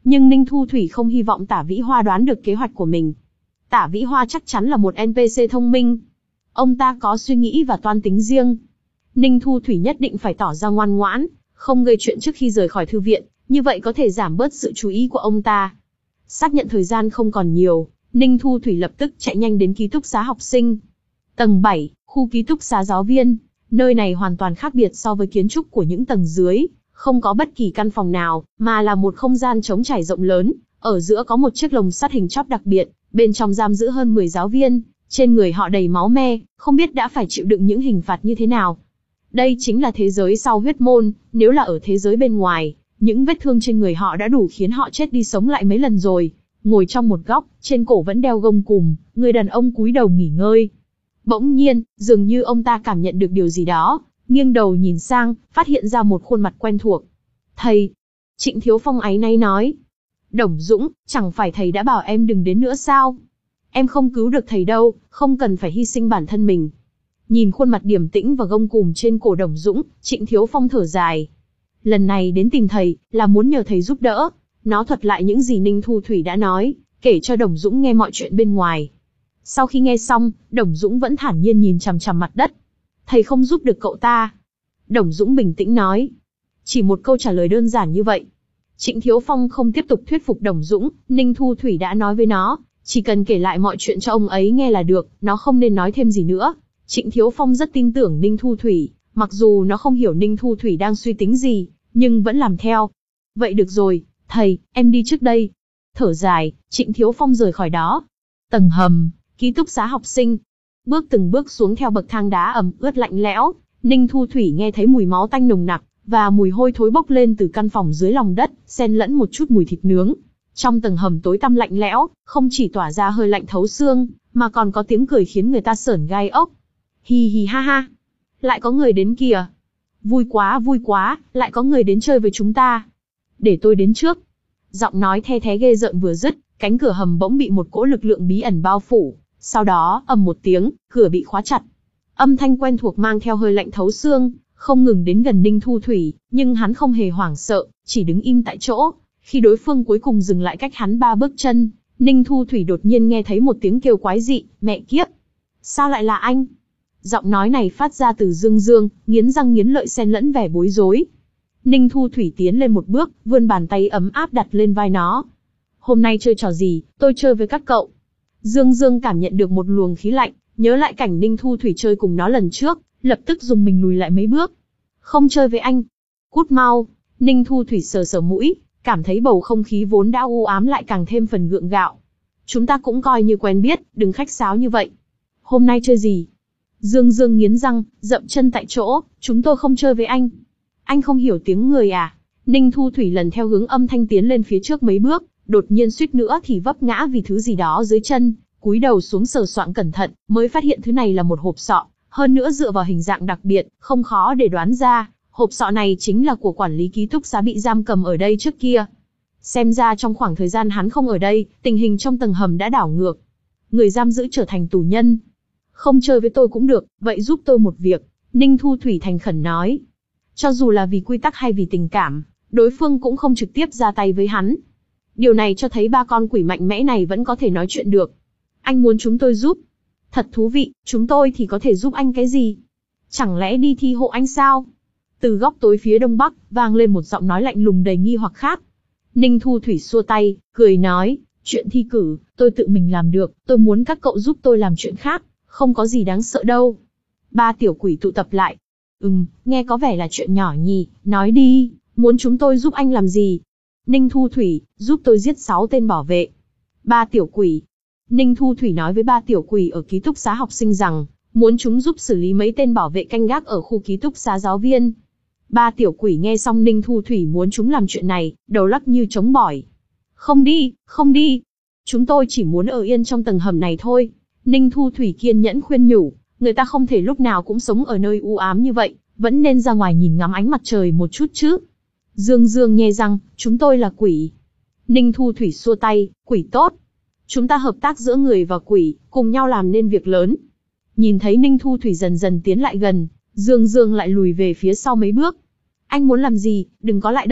Nhưng Ninh Thu Thủy không hy vọng Tả Vĩ Hoa đoán được kế hoạch của mình. Tả Vĩ Hoa chắc chắn là một en pê xê thông minh. Ông ta có suy nghĩ và toan tính riêng. Ninh Thu Thủy nhất định phải tỏ ra ngoan ngoãn, không gây chuyện trước khi rời khỏi thư viện, như vậy có thể giảm bớt sự chú ý của ông ta. Xác nhận thời gian không còn nhiều, Ninh Thu Thủy lập tức chạy nhanh đến ký túc xá học sinh. Tầng bảy, khu ký túc xá giáo viên. Nơi này hoàn toàn khác biệt so với kiến trúc của những tầng dưới, không có bất kỳ căn phòng nào, mà là một không gian trống trải rộng lớn, ở giữa có một chiếc lồng sắt hình chóp đặc biệt, bên trong giam giữ hơn mười giáo viên, trên người họ đầy máu me, không biết đã phải chịu đựng những hình phạt như thế nào. Đây chính là thế giới sau huyết môn, nếu là ở thế giới bên ngoài, những vết thương trên người họ đã đủ khiến họ chết đi sống lại mấy lần rồi. Ngồi trong một góc, trên cổ vẫn đeo gông cùm, người đàn ông cúi đầu nghỉ ngơi. Bỗng nhiên, dường như ông ta cảm nhận được điều gì đó, nghiêng đầu nhìn sang, phát hiện ra một khuôn mặt quen thuộc. Thầy! Trịnh Thiếu Phong áy náy nói. Đồng Dũng, chẳng phải thầy đã bảo em đừng đến nữa sao? Em không cứu được thầy đâu, không cần phải hy sinh bản thân mình. Nhìn khuôn mặt điềm tĩnh và gông cùm trên cổ Đồng Dũng, Trịnh Thiếu Phong thở dài. Lần này đến tìm thầy, là muốn nhờ thầy giúp đỡ. Nó thuật lại những gì Ninh Thu Thủy đã nói, kể cho Đồng Dũng nghe mọi chuyện bên ngoài. Sau khi nghe xong, Đồng Dũng vẫn thản nhiên nhìn chằm chằm mặt đất. Thầy không giúp được cậu ta. Đồng Dũng bình tĩnh nói. Chỉ một câu trả lời đơn giản như vậy. Trịnh Thiếu Phong không tiếp tục thuyết phục Đồng Dũng, Ninh Thu Thủy đã nói với nó, chỉ cần kể lại mọi chuyện cho ông ấy nghe là được, nó không nên nói thêm gì nữa. Trịnh Thiếu Phong rất tin tưởng Ninh Thu Thủy, mặc dù nó không hiểu Ninh Thu Thủy đang suy tính gì, nhưng vẫn làm theo. Vậy được rồi, thầy, em đi trước đây. Thở dài, Trịnh Thiếu Phong rời khỏi đó. Tầng hầm, ký túc xá học sinh. Bước từng bước xuống theo bậc thang đá ẩm ướt lạnh lẽo, Ninh Thu Thủy nghe thấy mùi máu tanh nồng nặc, và mùi hôi thối bốc lên từ căn phòng dưới lòng đất, xen lẫn một chút mùi thịt nướng. Trong tầng hầm tối tăm lạnh lẽo, không chỉ tỏa ra hơi lạnh thấu xương, mà còn có tiếng cười khiến người ta sởn gai ốc. Hi hi ha ha. Lại có người đến kìa. Vui quá vui quá, lại có người đến chơi với chúng ta. Để tôi đến trước. Giọng nói the thé ghê rợn vừa dứt, cánh cửa hầm bỗng bị một cỗ lực lượng bí ẩn bao phủ. Sau đó, ầm một tiếng, cửa bị khóa chặt. Âm thanh quen thuộc mang theo hơi lạnh thấu xương, không ngừng đến gần Ninh Thu Thủy, nhưng hắn không hề hoảng sợ, chỉ đứng im tại chỗ. Khi đối phương cuối cùng dừng lại cách hắn ba bước chân, Ninh Thu Thủy đột nhiên nghe thấy một tiếng kêu quái dị, mẹ kiếp. Sao lại là anh? Giọng nói này phát ra từ Dương Dương, nghiến răng nghiến lợi xen lẫn vẻ bối rối. Ninh Thu Thủy tiến lên một bước, vươn bàn tay ấm áp đặt lên vai nó. Hôm nay chơi trò gì, tôi chơi với các cậu. Dương Dương cảm nhận được một luồng khí lạnh, nhớ lại cảnh Ninh Thu Thủy chơi cùng nó lần trước, lập tức dùng mình lùi lại mấy bước. Không chơi với anh. Cút mau. Ninh Thu Thủy sờ sờ mũi, cảm thấy bầu không khí vốn đã u ám lại càng thêm phần gượng gạo. Chúng ta cũng coi như quen biết, đừng khách sáo như vậy. Hôm nay chơi gì? Dương Dương nghiến răng, dậm chân tại chỗ, chúng tôi không chơi với anh. Anh không hiểu tiếng người à? Ninh Thu Thủy lần theo hướng âm thanh tiến lên phía trước mấy bước, đột nhiên suýt nữa thì vấp ngã vì thứ gì đó dưới chân, cúi đầu xuống sờ soạng cẩn thận, mới phát hiện thứ này là một hộp sọ, hơn nữa dựa vào hình dạng đặc biệt, không khó để đoán ra, hộp sọ này chính là của quản lý ký túc xá bị giam cầm ở đây trước kia. Xem ra trong khoảng thời gian hắn không ở đây, tình hình trong tầng hầm đã đảo ngược. Người giam giữ trở thành tù nhân. Không chơi với tôi cũng được, vậy giúp tôi một việc, Ninh Thu Thủy thành khẩn nói. Cho dù là vì quy tắc hay vì tình cảm, đối phương cũng không trực tiếp ra tay với hắn. Điều này cho thấy ba con quỷ mạnh mẽ này vẫn có thể nói chuyện được. Anh muốn chúng tôi giúp? Thật thú vị, chúng tôi thì có thể giúp anh cái gì? Chẳng lẽ đi thi hộ anh sao? Từ góc tối phía đông bắc, vang lên một giọng nói lạnh lùng đầy nghi hoặc khác. Ninh Thu Thủy xua tay, cười nói, chuyện thi cử, tôi tự mình làm được, tôi muốn các cậu giúp tôi làm chuyện khác, không có gì đáng sợ đâu. Ba tiểu quỷ tụ tập lại. Ừm, nghe có vẻ là chuyện nhỏ nhỉ, nói đi, muốn chúng tôi giúp anh làm gì? Ninh Thu Thủy, giúp tôi giết sáu tên bảo vệ. Ba tiểu quỷ. Ninh Thu Thủy nói với ba tiểu quỷ ở ký túc xá học sinh rằng, muốn chúng giúp xử lý mấy tên bảo vệ canh gác ở khu ký túc xá giáo viên. Ba tiểu quỷ nghe xong Ninh Thu Thủy muốn chúng làm chuyện này, đầu lắc như trống bỏi. Không đi, không đi. Chúng tôi chỉ muốn ở yên trong tầng hầm này thôi. Ninh Thu Thủy kiên nhẫn khuyên nhủ, người ta không thể lúc nào cũng sống ở nơi u ám như vậy, vẫn nên ra ngoài nhìn ngắm ánh mặt trời một chút chứ. Dương Dương nhe răng, chúng tôi là quỷ. Ninh Thu Thủy xua tay, quỷ tốt. Chúng ta hợp tác giữa người và quỷ, cùng nhau làm nên việc lớn. Nhìn thấy Ninh Thu Thủy dần dần tiến lại gần, Dương Dương lại lùi về phía sau mấy bước. Anh muốn làm gì, đừng có lại đây.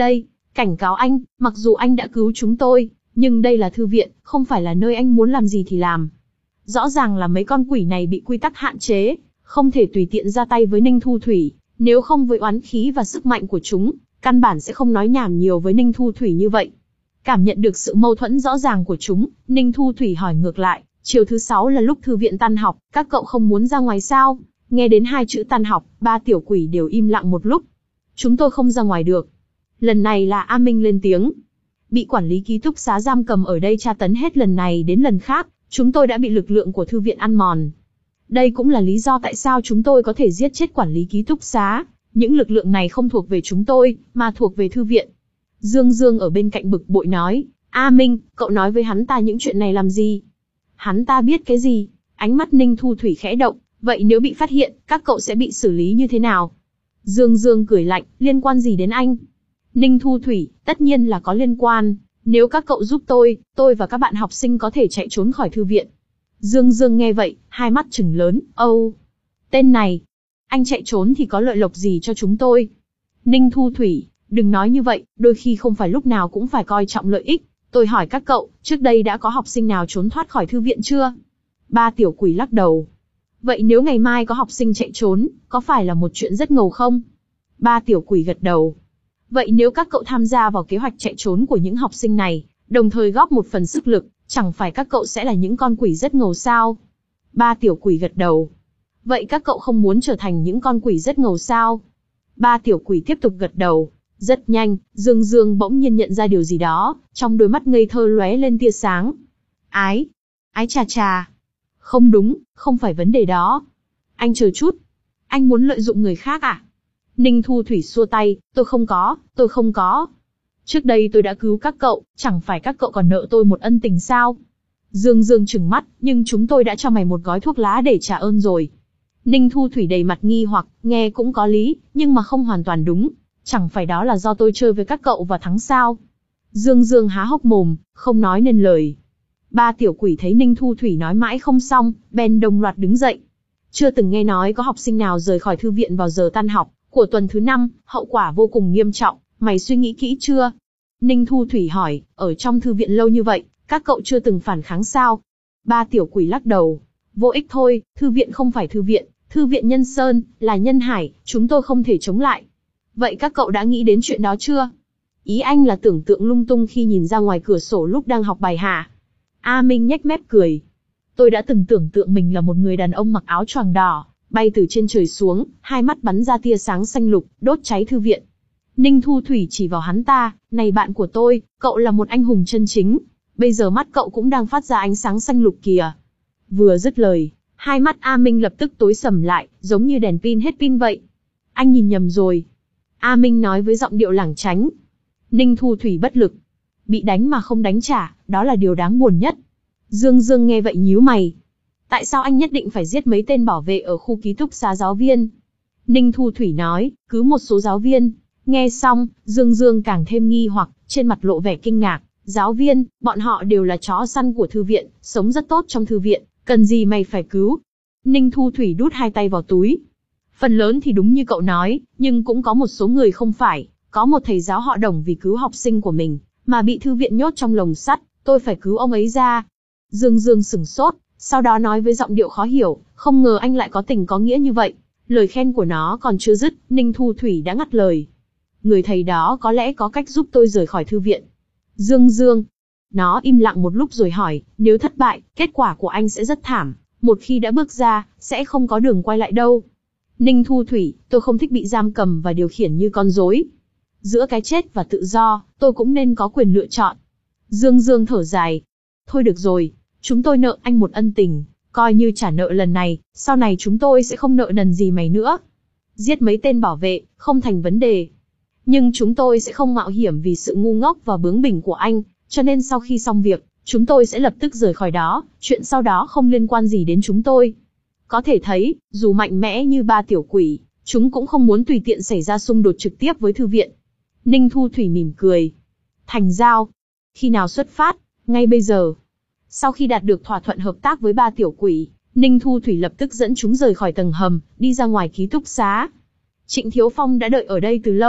Cảnh cáo anh, mặc dù anh đã cứu chúng tôi, nhưng đây là thư viện, không phải là nơi anh muốn làm gì thì làm. Rõ ràng là mấy con quỷ này bị quy tắc hạn chế, không thể tùy tiện ra tay với Ninh Thu Thủy, nếu không với oán khí và sức mạnh của chúng, căn bản sẽ không nói nhảm nhiều với Ninh Thu Thủy như vậy. Cảm nhận được sự mâu thuẫn rõ ràng của chúng, Ninh Thu Thủy hỏi ngược lại, chiều thứ sáu là lúc thư viện tan học, các cậu không muốn ra ngoài sao? Nghe đến hai chữ tan học, ba tiểu quỷ đều im lặng một lúc. Chúng tôi không ra ngoài được. Lần này là A Minh lên tiếng. Bị quản lý ký túc xá giam cầm ở đây tra tấn hết lần này đến lần khác, chúng tôi đã bị lực lượng của thư viện ăn mòn. Đây cũng là lý do tại sao chúng tôi có thể giết chết quản lý ký túc xá. Những lực lượng này không thuộc về chúng tôi, mà thuộc về thư viện. Dương Dương ở bên cạnh bực bội nói, A Minh, cậu nói với hắn ta những chuyện này làm gì? Hắn ta biết cái gì? Ánh mắt Ninh Thu Thủy khẽ động, vậy nếu bị phát hiện, các cậu sẽ bị xử lý như thế nào? Dương Dương cười lạnh, liên quan gì đến anh? Ninh Thu Thủy, tất nhiên là có liên quan. Nếu các cậu giúp tôi, tôi và các bạn học sinh có thể chạy trốn khỏi thư viện. Dương Dương nghe vậy, hai mắt trừng lớn, âu. Tên này, anh chạy trốn thì có lợi lộc gì cho chúng tôi? Ninh Thu Thủy, đừng nói như vậy, đôi khi không phải lúc nào cũng phải coi trọng lợi ích. Tôi hỏi các cậu, trước đây đã có học sinh nào trốn thoát khỏi thư viện chưa? Ba tiểu quỷ lắc đầu. Vậy nếu ngày mai có học sinh chạy trốn, có phải là một chuyện rất ngầu không? Ba tiểu quỷ gật đầu. Vậy nếu các cậu tham gia vào kế hoạch chạy trốn của những học sinh này, đồng thời góp một phần sức lực, chẳng phải các cậu sẽ là những con quỷ rất ngầu sao? Ba tiểu quỷ gật đầu. Vậy các cậu không muốn trở thành những con quỷ rất ngầu sao? Ba tiểu quỷ tiếp tục gật đầu. Rất nhanh, Dương Dương bỗng nhiên nhận ra điều gì đó, trong đôi mắt ngây thơ lóe lên tia sáng. Ái, ái chà chà. Không đúng, không phải vấn đề đó. Anh chờ chút. Anh muốn lợi dụng người khác à? Ninh Thu Thủy xua tay, tôi không có, tôi không có. Trước đây tôi đã cứu các cậu, chẳng phải các cậu còn nợ tôi một ân tình sao? Dương Dương trừng mắt, nhưng chúng tôi đã cho mày một gói thuốc lá để trả ơn rồi. Ninh Thu Thủy đầy mặt nghi hoặc, nghe cũng có lý, nhưng mà không hoàn toàn đúng. Chẳng phải đó là do tôi chơi với các cậu và thắng sao? Dương Dương há hốc mồm, không nói nên lời. Ba tiểu quỷ thấy Ninh Thu Thủy nói mãi không xong, bèn đồng loạt đứng dậy. Chưa từng nghe nói có học sinh nào rời khỏi thư viện vào giờ tan học của tuần thứ năm, hậu quả vô cùng nghiêm trọng, mày suy nghĩ kỹ chưa? Ninh Thu Thủy hỏi, ở trong thư viện lâu như vậy, các cậu chưa từng phản kháng sao? Ba tiểu quỷ lắc đầu. Vô ích thôi, thư viện không phải thư viện, thư viện Nhân Sơn, là Nhân Hải, chúng tôi không thể chống lại. Vậy các cậu đã nghĩ đến chuyện đó chưa? Ý anh là tưởng tượng lung tung khi nhìn ra ngoài cửa sổ lúc đang học bài hả? A Minh nhếch mép cười. Tôi đã từng tưởng tượng mình là một người đàn ông mặc áo choàng đỏ, bay từ trên trời xuống, hai mắt bắn ra tia sáng xanh lục, đốt cháy thư viện. Ninh Thu Thủy chỉ vào hắn ta, này bạn của tôi, cậu là một anh hùng chân chính. Bây giờ mắt cậu cũng đang phát ra ánh sáng xanh lục kìa. Vừa dứt lời, hai mắt A Minh lập tức tối sầm lại, giống như đèn pin hết pin vậy. Anh nhìn nhầm rồi. A Minh nói với giọng điệu lảng tránh. Ninh Thu Thủy bất lực. Bị đánh mà không đánh trả, đó là điều đáng buồn nhất. Dương Dương nghe vậy nhíu mày. Tại sao anh nhất định phải giết mấy tên bảo vệ ở khu ký túc xá giáo viên? Ninh Thu Thủy nói, cứ một số giáo viên. Nghe xong, Dương Dương càng thêm nghi hoặc, trên mặt lộ vẻ kinh ngạc. Giáo viên, bọn họ đều là chó săn của thư viện, sống rất tốt trong thư viện, cần gì mày phải cứu? Ninh Thu Thủy đút hai tay vào túi. Phần lớn thì đúng như cậu nói, nhưng cũng có một số người không phải. Có một thầy giáo họ Đồng vì cứu học sinh của mình, mà bị thư viện nhốt trong lồng sắt, tôi phải cứu ông ấy ra. Dương Dương sửng sốt, sau đó nói với giọng điệu khó hiểu, không ngờ anh lại có tình có nghĩa như vậy. Lời khen của nó còn chưa dứt, Ninh Thu Thủy đã ngắt lời. Người thầy đó có lẽ có cách giúp tôi rời khỏi thư viện. Dương Dương. Nó im lặng một lúc rồi hỏi, nếu thất bại, kết quả của anh sẽ rất thảm. Một khi đã bước ra, sẽ không có đường quay lại đâu. Ninh Thu Thủy, tôi không thích bị giam cầm và điều khiển như con rối. Giữa cái chết và tự do, tôi cũng nên có quyền lựa chọn. Dương Dương thở dài. Thôi được rồi, chúng tôi nợ anh một ân tình, coi như trả nợ lần này, sau này chúng tôi sẽ không nợ nần gì mày nữa. Giết mấy tên bảo vệ, không thành vấn đề. Nhưng chúng tôi sẽ không mạo hiểm vì sự ngu ngốc và bướng bỉnh của anh, cho nên sau khi xong việc, chúng tôi sẽ lập tức rời khỏi đó, chuyện sau đó không liên quan gì đến chúng tôi. Có thể thấy, dù mạnh mẽ như ba tiểu quỷ, chúng cũng không muốn tùy tiện xảy ra xung đột trực tiếp với thư viện. Ninh Thu Thủy mỉm cười. Thành giao. Khi nào xuất phát? Ngay bây giờ. Sau khi đạt được thỏa thuận hợp tác với ba tiểu quỷ, Ninh Thu Thủy lập tức dẫn chúng rời khỏi tầng hầm, đi ra ngoài ký túc xá. Trịnh Thiếu Phong đã đợi ở đây từ lâu,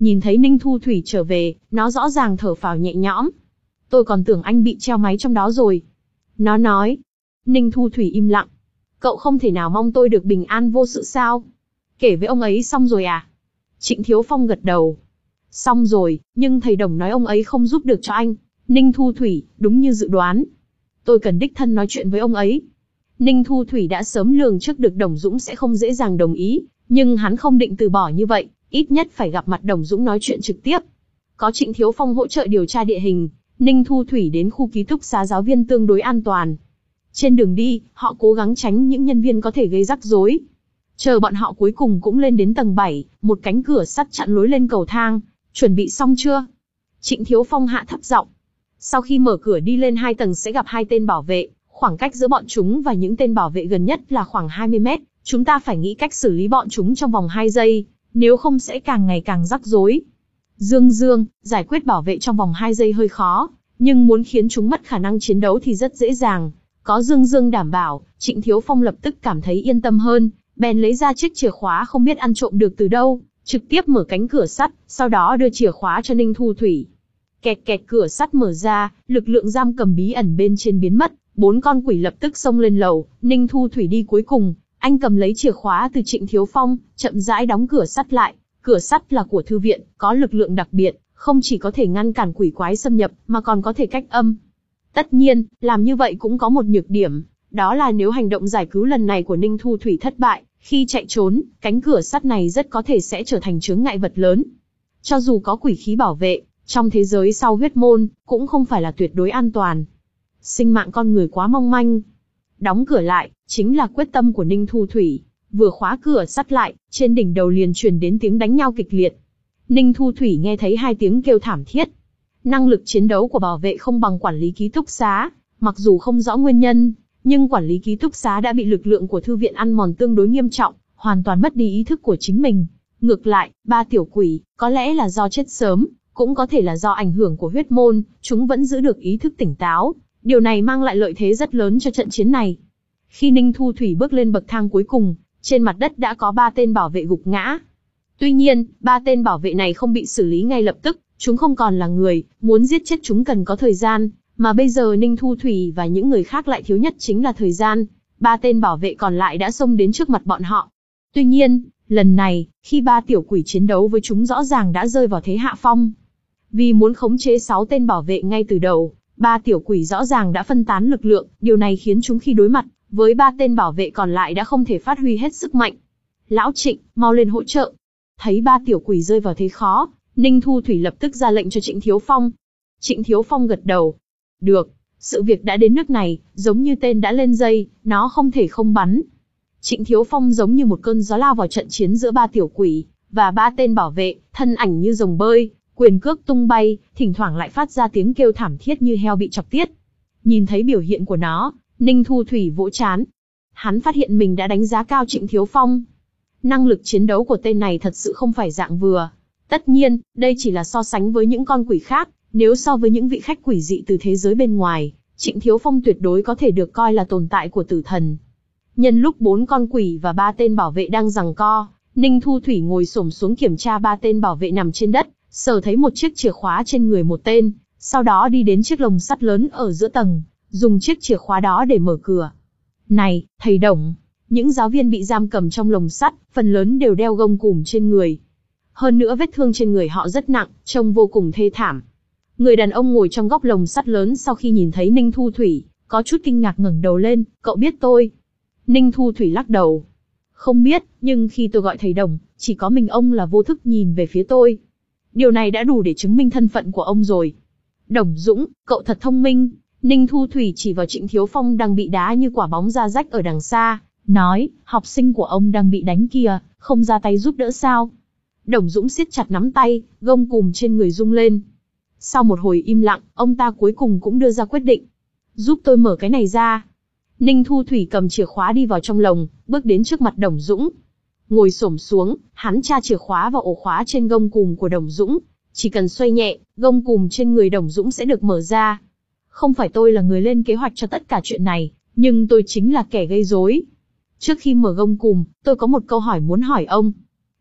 Nhìn thấy Ninh Thu Thủy trở về, nó rõ ràng thở phào nhẹ nhõm. Tôi còn tưởng anh bị treo máy trong đó rồi. Nó nói. Ninh Thu Thủy im lặng. Cậu không thể nào mong tôi được bình an vô sự sao? Kể với ông ấy xong rồi à? Trịnh Thiếu Phong gật đầu. Xong rồi, nhưng thầy Đồng nói ông ấy không giúp được cho anh. Ninh Thu Thủy, đúng như dự đoán. Tôi cần đích thân nói chuyện với ông ấy. Ninh Thu Thủy đã sớm lường trước được Đồng Dũng sẽ không dễ dàng đồng ý, nhưng hắn không định từ bỏ như vậy, ít nhất phải gặp mặt Đồng Dũng nói chuyện trực tiếp. Có Trịnh Thiếu Phong hỗ trợ điều tra địa hình, Ninh Thu Thủy đến khu ký túc xá giáo viên tương đối an toàn. Trên đường đi, họ cố gắng tránh những nhân viên có thể gây rắc rối. Chờ bọn họ cuối cùng cũng lên đến tầng bảy, một cánh cửa sắt chặn lối lên cầu thang. Chuẩn bị xong chưa? Trịnh Thiếu Phong hạ thấp giọng. Sau khi mở cửa đi lên hai tầng sẽ gặp hai tên bảo vệ, khoảng cách giữa bọn chúng và những tên bảo vệ gần nhất là khoảng hai mươi mét. Chúng ta phải nghĩ cách xử lý bọn chúng trong vòng hai giây, nếu không sẽ càng ngày càng rắc rối. Dương Dương, giải quyết bảo vệ trong vòng hai giây hơi khó, nhưng muốn khiến chúng mất khả năng chiến đấu thì rất dễ dàng. Có Dương Dương đảm bảo, Trịnh Thiếu Phong lập tức cảm thấy yên tâm hơn, bèn lấy ra chiếc chìa khóa không biết ăn trộm được từ đâu, trực tiếp mở cánh cửa sắt, sau đó đưa chìa khóa cho Ninh Thu Thủy. Kẹt kẹt, cửa sắt mở ra, lực lượng giam cầm bí ẩn bên trên biến mất, bốn con quỷ lập tức xông lên lầu, Ninh Thu Thủy đi cuối cùng, anh cầm lấy chìa khóa từ Trịnh Thiếu Phong, chậm rãi đóng cửa sắt lại. Cửa sắt là của thư viện, có lực lượng đặc biệt, không chỉ có thể ngăn cản quỷ quái xâm nhập, mà còn có thể cách âm. Tất nhiên, làm như vậy cũng có một nhược điểm, đó là nếu hành động giải cứu lần này của Ninh Thu Thủy thất bại, khi chạy trốn, cánh cửa sắt này rất có thể sẽ trở thành chướng ngại vật lớn. Cho dù có quỷ khí bảo vệ, trong thế giới sau huyết môn, cũng không phải là tuyệt đối an toàn. Sinh mạng con người quá mong manh. Đóng cửa lại, chính là quyết tâm của Ninh Thu Thủy. Vừa khóa cửa sắt lại, trên đỉnh đầu liền truyền đến tiếng đánh nhau kịch liệt. Ninh Thu Thủy nghe thấy hai tiếng kêu thảm thiết. Năng lực chiến đấu của bảo vệ không bằng quản lý ký túc xá, mặc dù không rõ nguyên nhân, nhưng quản lý ký túc xá đã bị lực lượng của thư viện ăn mòn tương đối nghiêm trọng, hoàn toàn mất đi ý thức của chính mình. Ngược lại, ba tiểu quỷ, có lẽ là do chết sớm, cũng có thể là do ảnh hưởng của huyết môn, chúng vẫn giữ được ý thức tỉnh táo. Điều này mang lại lợi thế rất lớn cho trận chiến này. Khi Ninh Thu Thủy bước lên bậc thang cuối cùng, trên mặt đất đã có ba tên bảo vệ gục ngã. Tuy nhiên, ba tên bảo vệ này không bị xử lý ngay lập tức, chúng không còn là người, muốn giết chết chúng cần có thời gian, mà bây giờ Ninh Thu Thủy và những người khác lại thiếu nhất chính là thời gian. Ba tên bảo vệ còn lại đã xông đến trước mặt bọn họ. Tuy nhiên, lần này, khi ba tiểu quỷ chiến đấu với chúng rõ ràng đã rơi vào thế hạ phong. Vì muốn khống chế sáu tên bảo vệ ngay từ đầu, ba tiểu quỷ rõ ràng đã phân tán lực lượng, điều này khiến chúng khi đối mặt với ba tên bảo vệ còn lại đã không thể phát huy hết sức mạnh. Lão Trịnh, mau lên hỗ trợ. Thấy ba tiểu quỷ rơi vào thế khó, Ninh Thu Thủy lập tức ra lệnh cho Trịnh Thiếu Phong. Trịnh Thiếu Phong gật đầu. Được, sự việc đã đến nước này, giống như tên đã lên dây, nó không thể không bắn. Trịnh Thiếu Phong giống như một cơn gió lao vào trận chiến giữa ba tiểu quỷ và ba tên bảo vệ, thân ảnh như rồng bơi, quyền cước tung bay, thỉnh thoảng lại phát ra tiếng kêu thảm thiết như heo bị chọc tiết. Nhìn thấy biểu hiện của nó, Ninh Thu Thủy vỗ trán. Hắn phát hiện mình đã đánh giá cao Trịnh Thiếu Phong. Năng lực chiến đấu của tên này thật sự không phải dạng vừa. Tất nhiên, đây chỉ là so sánh với những con quỷ khác, nếu so với những vị khách quỷ dị từ thế giới bên ngoài, Trịnh Thiếu Phong tuyệt đối có thể được coi là tồn tại của tử thần. Nhân lúc bốn con quỷ và ba tên bảo vệ đang giằng co, Ninh Thu Thủy ngồi xổm xuống kiểm tra ba tên bảo vệ nằm trên đất, sờ thấy một chiếc chìa khóa trên người một tên, sau đó đi đến chiếc lồng sắt lớn ở giữa tầng, dùng chiếc chìa khóa đó để mở cửa. Này, thầy Đồng, những giáo viên bị giam cầm trong lồng sắt, phần lớn đều đeo gông cùm trên người. Hơn nữa vết thương trên người họ rất nặng, trông vô cùng thê thảm. Người đàn ông ngồi trong góc lồng sắt lớn sau khi nhìn thấy Ninh Thu Thủy, có chút kinh ngạc ngẩng đầu lên, cậu biết tôi? Ninh Thu Thủy lắc đầu. Không biết, nhưng khi tôi gọi thầy Đồng, chỉ có mình ông là vô thức nhìn về phía tôi. Điều này đã đủ để chứng minh thân phận của ông rồi. Đồng Dũng, cậu thật thông minh. Ninh Thu Thủy chỉ vào Trịnh Thiếu Phong đang bị đá như quả bóng ra rách ở đằng xa, nói, học sinh của ông đang bị đánh kìa, không ra tay giúp đỡ sao? Đồng Dũng siết chặt nắm tay, gông cùm trên người rung lên. Sau một hồi im lặng, ông ta cuối cùng cũng đưa ra quyết định. Giúp tôi mở cái này ra. Ninh Thu Thủy cầm chìa khóa đi vào trong lồng, bước đến trước mặt Đồng Dũng. Ngồi xổm xuống, hắn tra chìa khóa vào ổ khóa trên gông cùm của Đồng Dũng. Chỉ cần xoay nhẹ, gông cùm trên người Đồng Dũng sẽ được mở ra. Không phải tôi là người lên kế hoạch cho tất cả chuyện này, nhưng tôi chính là kẻ gây rối. Trước khi mở gông cùm, tôi có một câu hỏi muốn hỏi ông.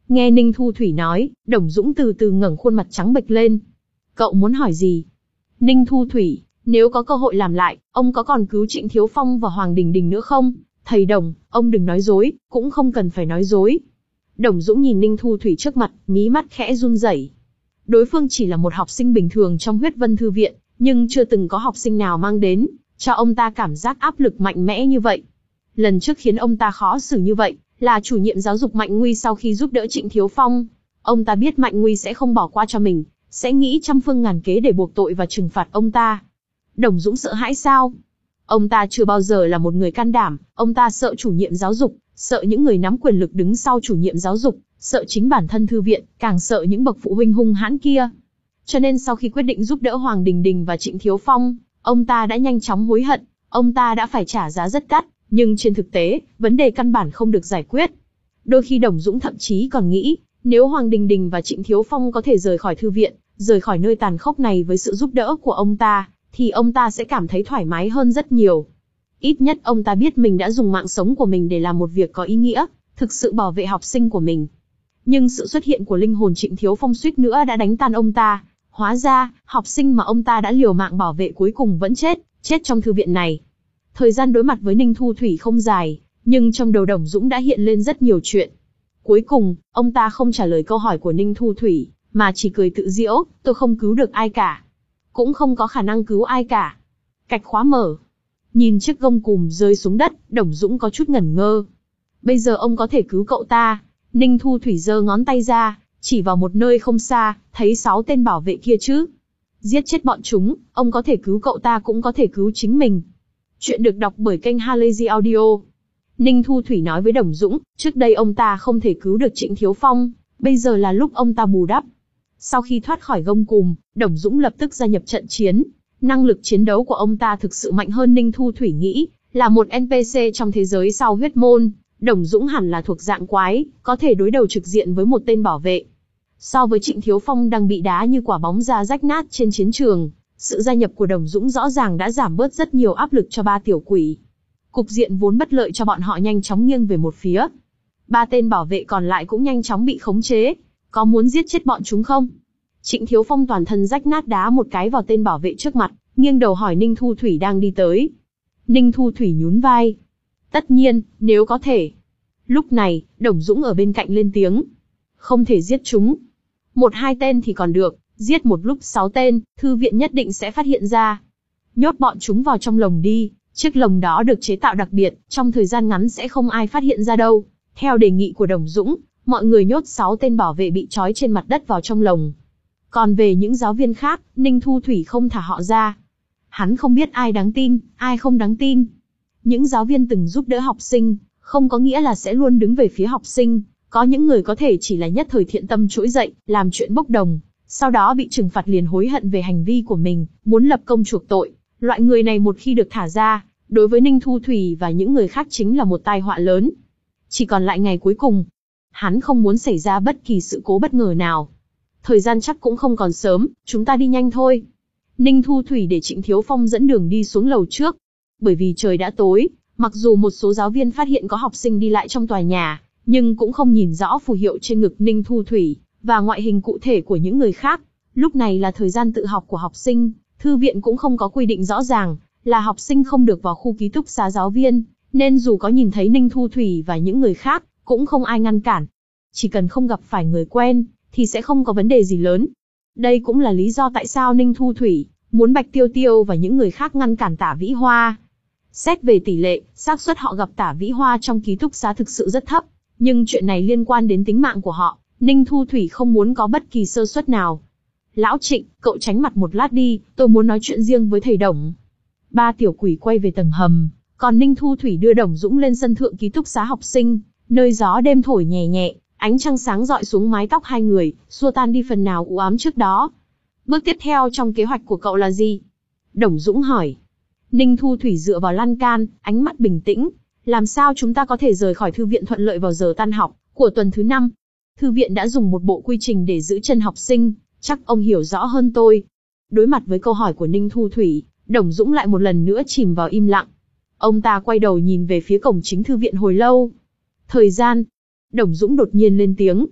Nghe Ninh Thu Thủy nói, Đồng Dũng từ từ ngẩng khuôn mặt trắng bệch lên. Cậu muốn hỏi gì? Ninh Thu Thủy, nếu có cơ hội làm lại, ông có còn cứu Trịnh Thiếu Phong và Hoàng Đình Đình nữa không? Thầy Đồng, ông đừng nói dối, cũng không cần phải nói dối. Đồng Dũng nhìn Ninh Thu Thủy trước mặt, mí mắt khẽ run rẩy. Đối phương chỉ là một học sinh bình thường trong Huyết Vân Thư viện, nhưng chưa từng có học sinh nào mang đến cho ông ta cảm giác áp lực mạnh mẽ như vậy. Lần trước khiến ông ta khó xử như vậy, là chủ nhiệm giáo dục Mạnh Nguy sau khi giúp đỡ Trịnh Thiếu Phong. Ông ta biết Mạnh Nguy sẽ không bỏ qua cho mình, sẽ nghĩ trăm phương ngàn kế để buộc tội và trừng phạt ông ta. Đồng Dũng sợ hãi sao? Ông ta chưa bao giờ là một người can đảm, ông ta sợ chủ nhiệm giáo dục, sợ những người nắm quyền lực đứng sau chủ nhiệm giáo dục, sợ chính bản thân thư viện, càng sợ những bậc phụ huynh hung hãn kia. Cho nên sau khi quyết định giúp đỡ Hoàng Đình Đình và Trịnh Thiếu Phong, ông ta đã nhanh chóng hối hận, ông ta đã phải trả giá rất đắt, nhưng trên thực tế, vấn đề căn bản không được giải quyết. Đôi khi Đồng Dũng thậm chí còn nghĩ, nếu Hoàng Đình Đình và Trịnh Thiếu Phong có thể rời khỏi thư viện, rời khỏi nơi tàn khốc này với sự giúp đỡ của ông ta, thì ông ta sẽ cảm thấy thoải mái hơn rất nhiều. Ít nhất ông ta biết mình đã dùng mạng sống của mình để làm một việc có ý nghĩa, thực sự bảo vệ học sinh của mình. Nhưng sự xuất hiện của linh hồn Trịnh Thiếu Phong suýt nữa đã đánh tan ông ta. Hóa ra, học sinh mà ông ta đã liều mạng bảo vệ cuối cùng vẫn chết, chết trong thư viện này. Thời gian đối mặt với Ninh Thu Thủy không dài, nhưng trong đầu Đồng Dũng đã hiện lên rất nhiều chuyện. Cuối cùng, ông ta không trả lời câu hỏi của Ninh Thu Thủy, mà chỉ cười tự giễu, tôi không cứu được ai cả. Cũng không có khả năng cứu ai cả. Cạch khóa mở. Nhìn chiếc gông cùm rơi xuống đất, Đồng Dũng có chút ngẩn ngơ. Bây giờ ông có thể cứu cậu ta. Ninh Thu Thủy giơ ngón tay ra, chỉ vào một nơi không xa, thấy sáu tên bảo vệ kia chứ. Giết chết bọn chúng, ông có thể cứu cậu ta cũng có thể cứu chính mình. Chuyện được đọc bởi kênh Halazy Audio. Ninh Thu Thủy nói với Đồng Dũng, trước đây ông ta không thể cứu được Trịnh Thiếu Phong, bây giờ là lúc ông ta bù đắp. Sau khi thoát khỏi gông cùm, Đồng Dũng lập tức gia nhập trận chiến. Năng lực chiến đấu của ông ta thực sự mạnh hơn Ninh Thu Thủy nghĩ, là một en pê xê trong thế giới sau huyết môn. Đồng Dũng hẳn là thuộc dạng quái, có thể đối đầu trực diện với một tên bảo vệ. So với Trịnh Thiếu Phong đang bị đá như quả bóng ra rách nát trên chiến trường, sự gia nhập của Đồng Dũng rõ ràng đã giảm bớt rất nhiều áp lực cho ba tiểu quỷ. Cục diện vốn bất lợi cho bọn họ nhanh chóng nghiêng về một phía. Ba tên bảo vệ còn lại cũng nhanh chóng bị khống chế. Có muốn giết chết bọn chúng không? Trịnh Thiếu Phong toàn thân rách nát đá một cái vào tên bảo vệ trước mặt, nghiêng đầu hỏi Ninh Thu Thủy đang đi tới. Ninh Thu Thủy nhún vai. Tất nhiên, nếu có thể. Lúc này, Đồng Dũng ở bên cạnh lên tiếng. Không thể giết chúng. Một hai tên thì còn được, giết một lúc sáu tên, thư viện nhất định sẽ phát hiện ra. Nhốt bọn chúng vào trong lồng đi, chiếc lồng đó được chế tạo đặc biệt, trong thời gian ngắn sẽ không ai phát hiện ra đâu. Theo đề nghị của Đồng Dũng, mọi người nhốt sáu tên bảo vệ bị trói trên mặt đất vào trong lồng. Còn về những giáo viên khác, Ninh Thu Thủy không thả họ ra. Hắn không biết ai đáng tin, ai không đáng tin. Những giáo viên từng giúp đỡ học sinh, không có nghĩa là sẽ luôn đứng về phía học sinh. Có những người có thể chỉ là nhất thời thiện tâm trỗi dậy, làm chuyện bốc đồng, sau đó bị trừng phạt liền hối hận về hành vi của mình, muốn lập công chuộc tội. Loại người này một khi được thả ra, đối với Ninh Thu Thủy và những người khác chính là một tai họa lớn. Chỉ còn lại ngày cuối cùng. Hắn không muốn xảy ra bất kỳ sự cố bất ngờ nào. Thời gian chắc cũng không còn sớm, chúng ta đi nhanh thôi. Ninh Thu Thủy để Trịnh Thiếu Phong dẫn đường đi xuống lầu trước. Bởi vì trời đã tối, mặc dù một số giáo viên phát hiện có học sinh đi lại trong tòa nhà, nhưng cũng không nhìn rõ phù hiệu trên ngực Ninh Thu Thủy, và ngoại hình cụ thể của những người khác. Lúc này là thời gian tự học của học sinh, thư viện cũng không có quy định rõ ràng, là học sinh không được vào khu ký túc xá giáo viên, nên dù có nhìn thấy Ninh Thu Thủy và những người khác, cũng không ai ngăn cản. Chỉ cần không gặp phải người quen, thì sẽ không có vấn đề gì lớn. Đây cũng là lý do tại sao Ninh Thu Thủy muốn Bạch Tiêu Tiêu và những người khác ngăn cản Tả Vĩ Hoa. Xét về tỷ lệ, xác suất họ gặp Tả Vĩ Hoa trong ký túc xá thực sự rất thấp, nhưng chuyện này liên quan đến tính mạng của họ, Ninh Thu Thủy không muốn có bất kỳ sơ suất nào. Lão Trịnh, cậu tránh mặt một lát đi, tôi muốn nói chuyện riêng với thầy Đồng. Ba tiểu quỷ quay về tầng hầm, còn Ninh Thu Thủy đưa Đồng Dũng lên sân thượng ký túc xá học sinh, nơi gió đêm thổi nhẹ nhẹ, ánh trăng sáng rọi xuống mái tóc hai người, xua tan đi phần nào u ám trước đó. Bước tiếp theo trong kế hoạch của cậu là gì? Đồng Dũng hỏi. Ninh Thu Thủy dựa vào lan can, ánh mắt bình tĩnh. Làm sao chúng ta có thể rời khỏi thư viện thuận lợi vào giờ tan học của tuần thứ năm? Thư viện đã dùng một bộ quy trình để giữ chân học sinh, chắc ông hiểu rõ hơn tôi. Đối mặt với câu hỏi của Ninh Thu Thủy, Đồng Dũng lại một lần nữa chìm vào im lặng. Ông ta quay đầu nhìn về phía cổng chính thư viện hồi lâu. Thời gian. Đồng Dũng đột nhiên lên tiếng.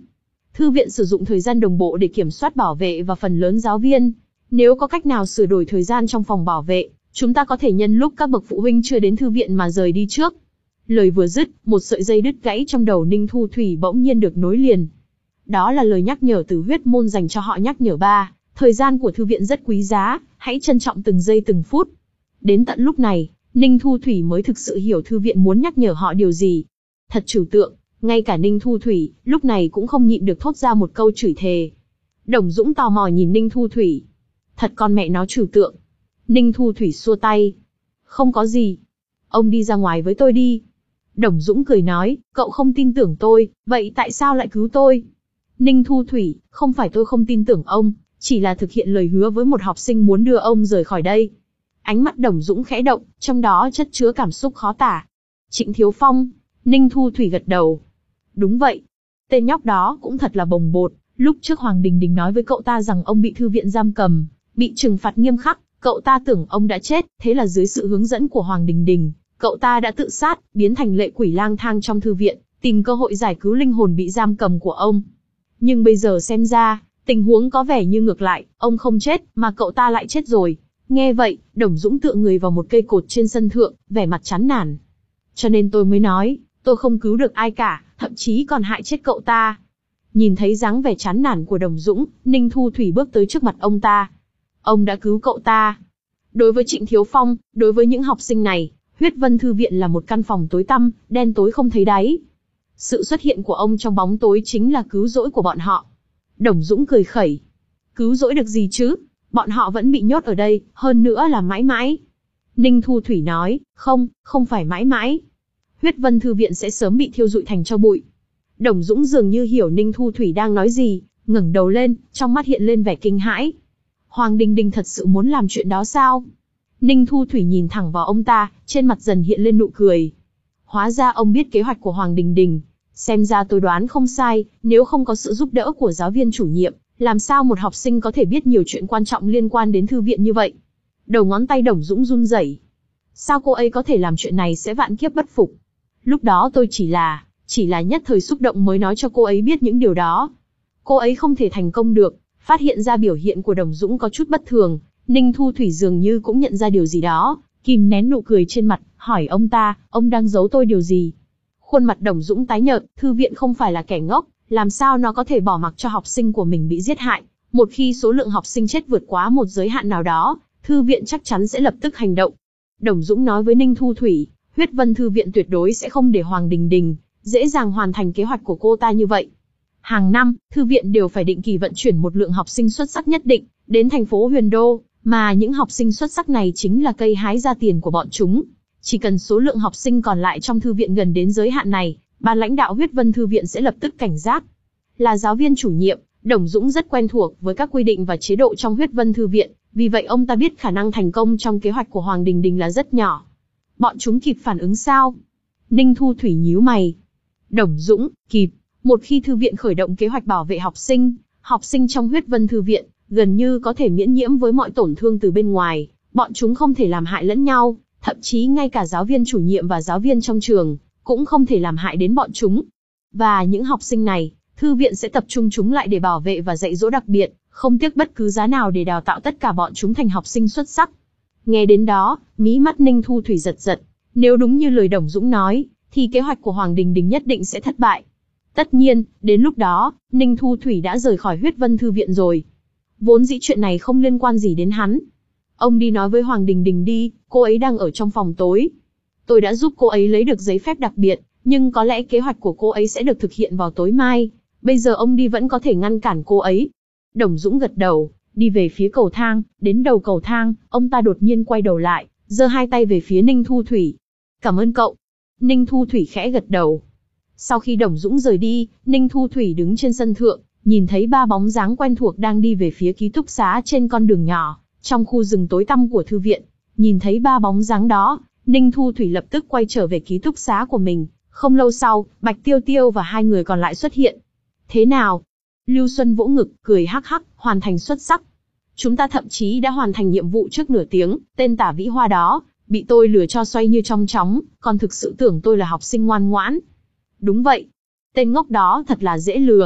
Thư viện sử dụng thời gian đồng bộ để kiểm soát bảo vệ và phần lớn giáo viên. Nếu có cách nào sửa đổi thời gian trong phòng bảo vệ, chúng ta có thể nhân lúc các bậc phụ huynh chưa đến thư viện mà rời đi trước. Lời vừa dứt, một sợi dây đứt gãy trong đầu Ninh Thu Thủy bỗng nhiên được nối liền. Đó là lời nhắc nhở từ huyết môn dành cho họ, nhắc nhở ba, thời gian của thư viện rất quý giá, hãy trân trọng từng giây từng phút. Đến tận lúc này, Ninh Thu Thủy mới thực sự hiểu thư viện muốn nhắc nhở họ điều gì. Thật trừu tượng, ngay cả Ninh Thu Thủy, lúc này cũng không nhịn được thốt ra một câu chửi thề. Đồng Dũng tò mò nhìn Ninh Thu Thủy. Thật con mẹ nó trừu tượng. Ninh Thu Thủy xua tay. Không có gì. Ông đi ra ngoài với tôi đi. Đồng Dũng cười nói, cậu không tin tưởng tôi, vậy tại sao lại cứu tôi? Ninh Thu Thủy, không phải tôi không tin tưởng ông, chỉ là thực hiện lời hứa với một học sinh muốn đưa ông rời khỏi đây. Ánh mắt Đồng Dũng khẽ động, trong đó chất chứa cảm xúc khó tả. Trịnh Thiếu Phong. Ninh Thu Thủy gật đầu. Đúng vậy. Tên nhóc đó cũng thật là bồng bột, lúc trước Hoàng Đình Đình nói với cậu ta rằng ông bị thư viện giam cầm, bị trừng phạt nghiêm khắc, cậu ta tưởng ông đã chết, thế là dưới sự hướng dẫn của Hoàng Đình Đình, cậu ta đã tự sát, biến thành lệ quỷ lang thang trong thư viện, tìm cơ hội giải cứu linh hồn bị giam cầm của ông. Nhưng bây giờ xem ra, tình huống có vẻ như ngược lại, ông không chết, mà cậu ta lại chết rồi. Nghe vậy, Đồng Dũng tựa người vào một cây cột trên sân thượng, vẻ mặt chán nản. Cho nên tôi mới nói, tôi không cứu được ai cả, thậm chí còn hại chết cậu ta. Nhìn thấy dáng vẻ chán nản của Đồng Dũng, Ninh Thu Thủy bước tới trước mặt ông ta. Ông đã cứu cậu ta. Đối với Trịnh Thiếu Phong, đối với những học sinh này, Huyết Vân Thư viện là một căn phòng tối tăm, đen tối không thấy đáy. Sự xuất hiện của ông trong bóng tối chính là cứu rỗi của bọn họ. Đồng Dũng cười khẩy. Cứu rỗi được gì chứ? Bọn họ vẫn bị nhốt ở đây, hơn nữa là mãi mãi. Ninh Thu Thủy nói, không, không phải mãi mãi. Huyết Vân Thư viện sẽ sớm bị thiêu rụi thành tro bụi. Đồng Dũng dường như hiểu Ninh Thu Thủy đang nói gì, ngẩng đầu lên, trong mắt hiện lên vẻ kinh hãi. Hoàng Đình Đình thật sự muốn làm chuyện đó sao? Ninh Thu Thủy nhìn thẳng vào ông ta, trên mặt dần hiện lên nụ cười. Hóa ra ông biết kế hoạch của Hoàng Đình Đình. Xem ra tôi đoán không sai, nếu không có sự giúp đỡ của giáo viên chủ nhiệm, làm sao một học sinh có thể biết nhiều chuyện quan trọng liên quan đến thư viện như vậy? Đầu ngón tay Đồng Dũng run rẩy. Sao cô ấy có thể làm chuyện này sẽ vạn kiếp bất phục? Lúc đó tôi chỉ là, chỉ là nhất thời xúc động mới nói cho cô ấy biết những điều đó. Cô ấy không thể thành công được. Phát hiện ra biểu hiện của Đồng Dũng có chút bất thường, Ninh Thu Thủy dường như cũng nhận ra điều gì đó, kìm nén nụ cười trên mặt, hỏi ông ta, ông đang giấu tôi điều gì? Khuôn mặt Đồng Dũng tái nhợt, thư viện không phải là kẻ ngốc, làm sao nó có thể bỏ mặc cho học sinh của mình bị giết hại? Một khi số lượng học sinh chết vượt quá một giới hạn nào đó, thư viện chắc chắn sẽ lập tức hành động. Đồng Dũng nói với Ninh Thu Thủy, Huyết Vân Thư viện tuyệt đối sẽ không để Hoàng Đình Đình dễ dàng hoàn thành kế hoạch của cô ta như vậy. Hàng năm, thư viện đều phải định kỳ vận chuyển một lượng học sinh xuất sắc nhất định đến thành phố Huyền Đô, mà những học sinh xuất sắc này chính là cây hái ra tiền của bọn chúng. Chỉ cần số lượng học sinh còn lại trong thư viện gần đến giới hạn này, ban lãnh đạo Huyết Vân Thư viện sẽ lập tức cảnh giác. Là giáo viên chủ nhiệm, Đồng Dũng rất quen thuộc với các quy định và chế độ trong Huyết Vân Thư viện, vì vậy ông ta biết khả năng thành công trong kế hoạch của Hoàng Đình Đình là rất nhỏ. Bọn chúng kịp phản ứng sao? Ninh Thu Thủy nhíu mày. Đồng Dũng, kịp. Một khi thư viện khởi động kế hoạch bảo vệ học sinh, học sinh trong Huyết Vân Thư viện gần như có thể miễn nhiễm với mọi tổn thương từ bên ngoài, bọn chúng không thể làm hại lẫn nhau, thậm chí ngay cả giáo viên chủ nhiệm và giáo viên trong trường cũng không thể làm hại đến bọn chúng. Và những học sinh này, thư viện sẽ tập trung chúng lại để bảo vệ và dạy dỗ đặc biệt, không tiếc bất cứ giá nào để đào tạo tất cả bọn chúng thành học sinh xuất sắc. Nghe đến đó, mí mắt Ninh Thu Thủy giật giật, nếu đúng như lời Đồng Dũng nói, thì kế hoạch của Hoàng Đình Đình nhất định sẽ thất bại. Tất nhiên, đến lúc đó, Ninh Thu Thủy đã rời khỏi Huyết Vân Thư viện rồi. Vốn dĩ chuyện này không liên quan gì đến hắn. Ông đi nói với Hoàng Đình Đình đi, cô ấy đang ở trong phòng tối. Tôi đã giúp cô ấy lấy được giấy phép đặc biệt, nhưng có lẽ kế hoạch của cô ấy sẽ được thực hiện vào tối mai. Bây giờ ông đi vẫn có thể ngăn cản cô ấy. Đồng Dũng gật đầu, đi về phía cầu thang, đến đầu cầu thang, ông ta đột nhiên quay đầu lại, giơ hai tay về phía Ninh Thu Thủy. Cảm ơn cậu. Ninh Thu Thủy khẽ gật đầu. Sau khi Đồng Dũng rời đi, Ninh Thu Thủy đứng trên sân thượng, nhìn thấy ba bóng dáng quen thuộc đang đi về phía ký túc xá trên con đường nhỏ, trong khu rừng tối tăm của thư viện. Nhìn thấy ba bóng dáng đó, Ninh Thu Thủy lập tức quay trở về ký túc xá của mình. Không lâu sau, Bạch Tiêu Tiêu và hai người còn lại xuất hiện. Thế nào? Lưu Xuân vỗ ngực, cười hắc hắc, hoàn thành xuất sắc. Chúng ta thậm chí đã hoàn thành nhiệm vụ trước nửa tiếng, tên Tả Vĩ Hoa đó, bị tôi lừa cho xoay như trong chóng, còn thực sự tưởng tôi là học sinh ngoan ngoãn. Đúng vậy. Tên ngốc đó thật là dễ lừa.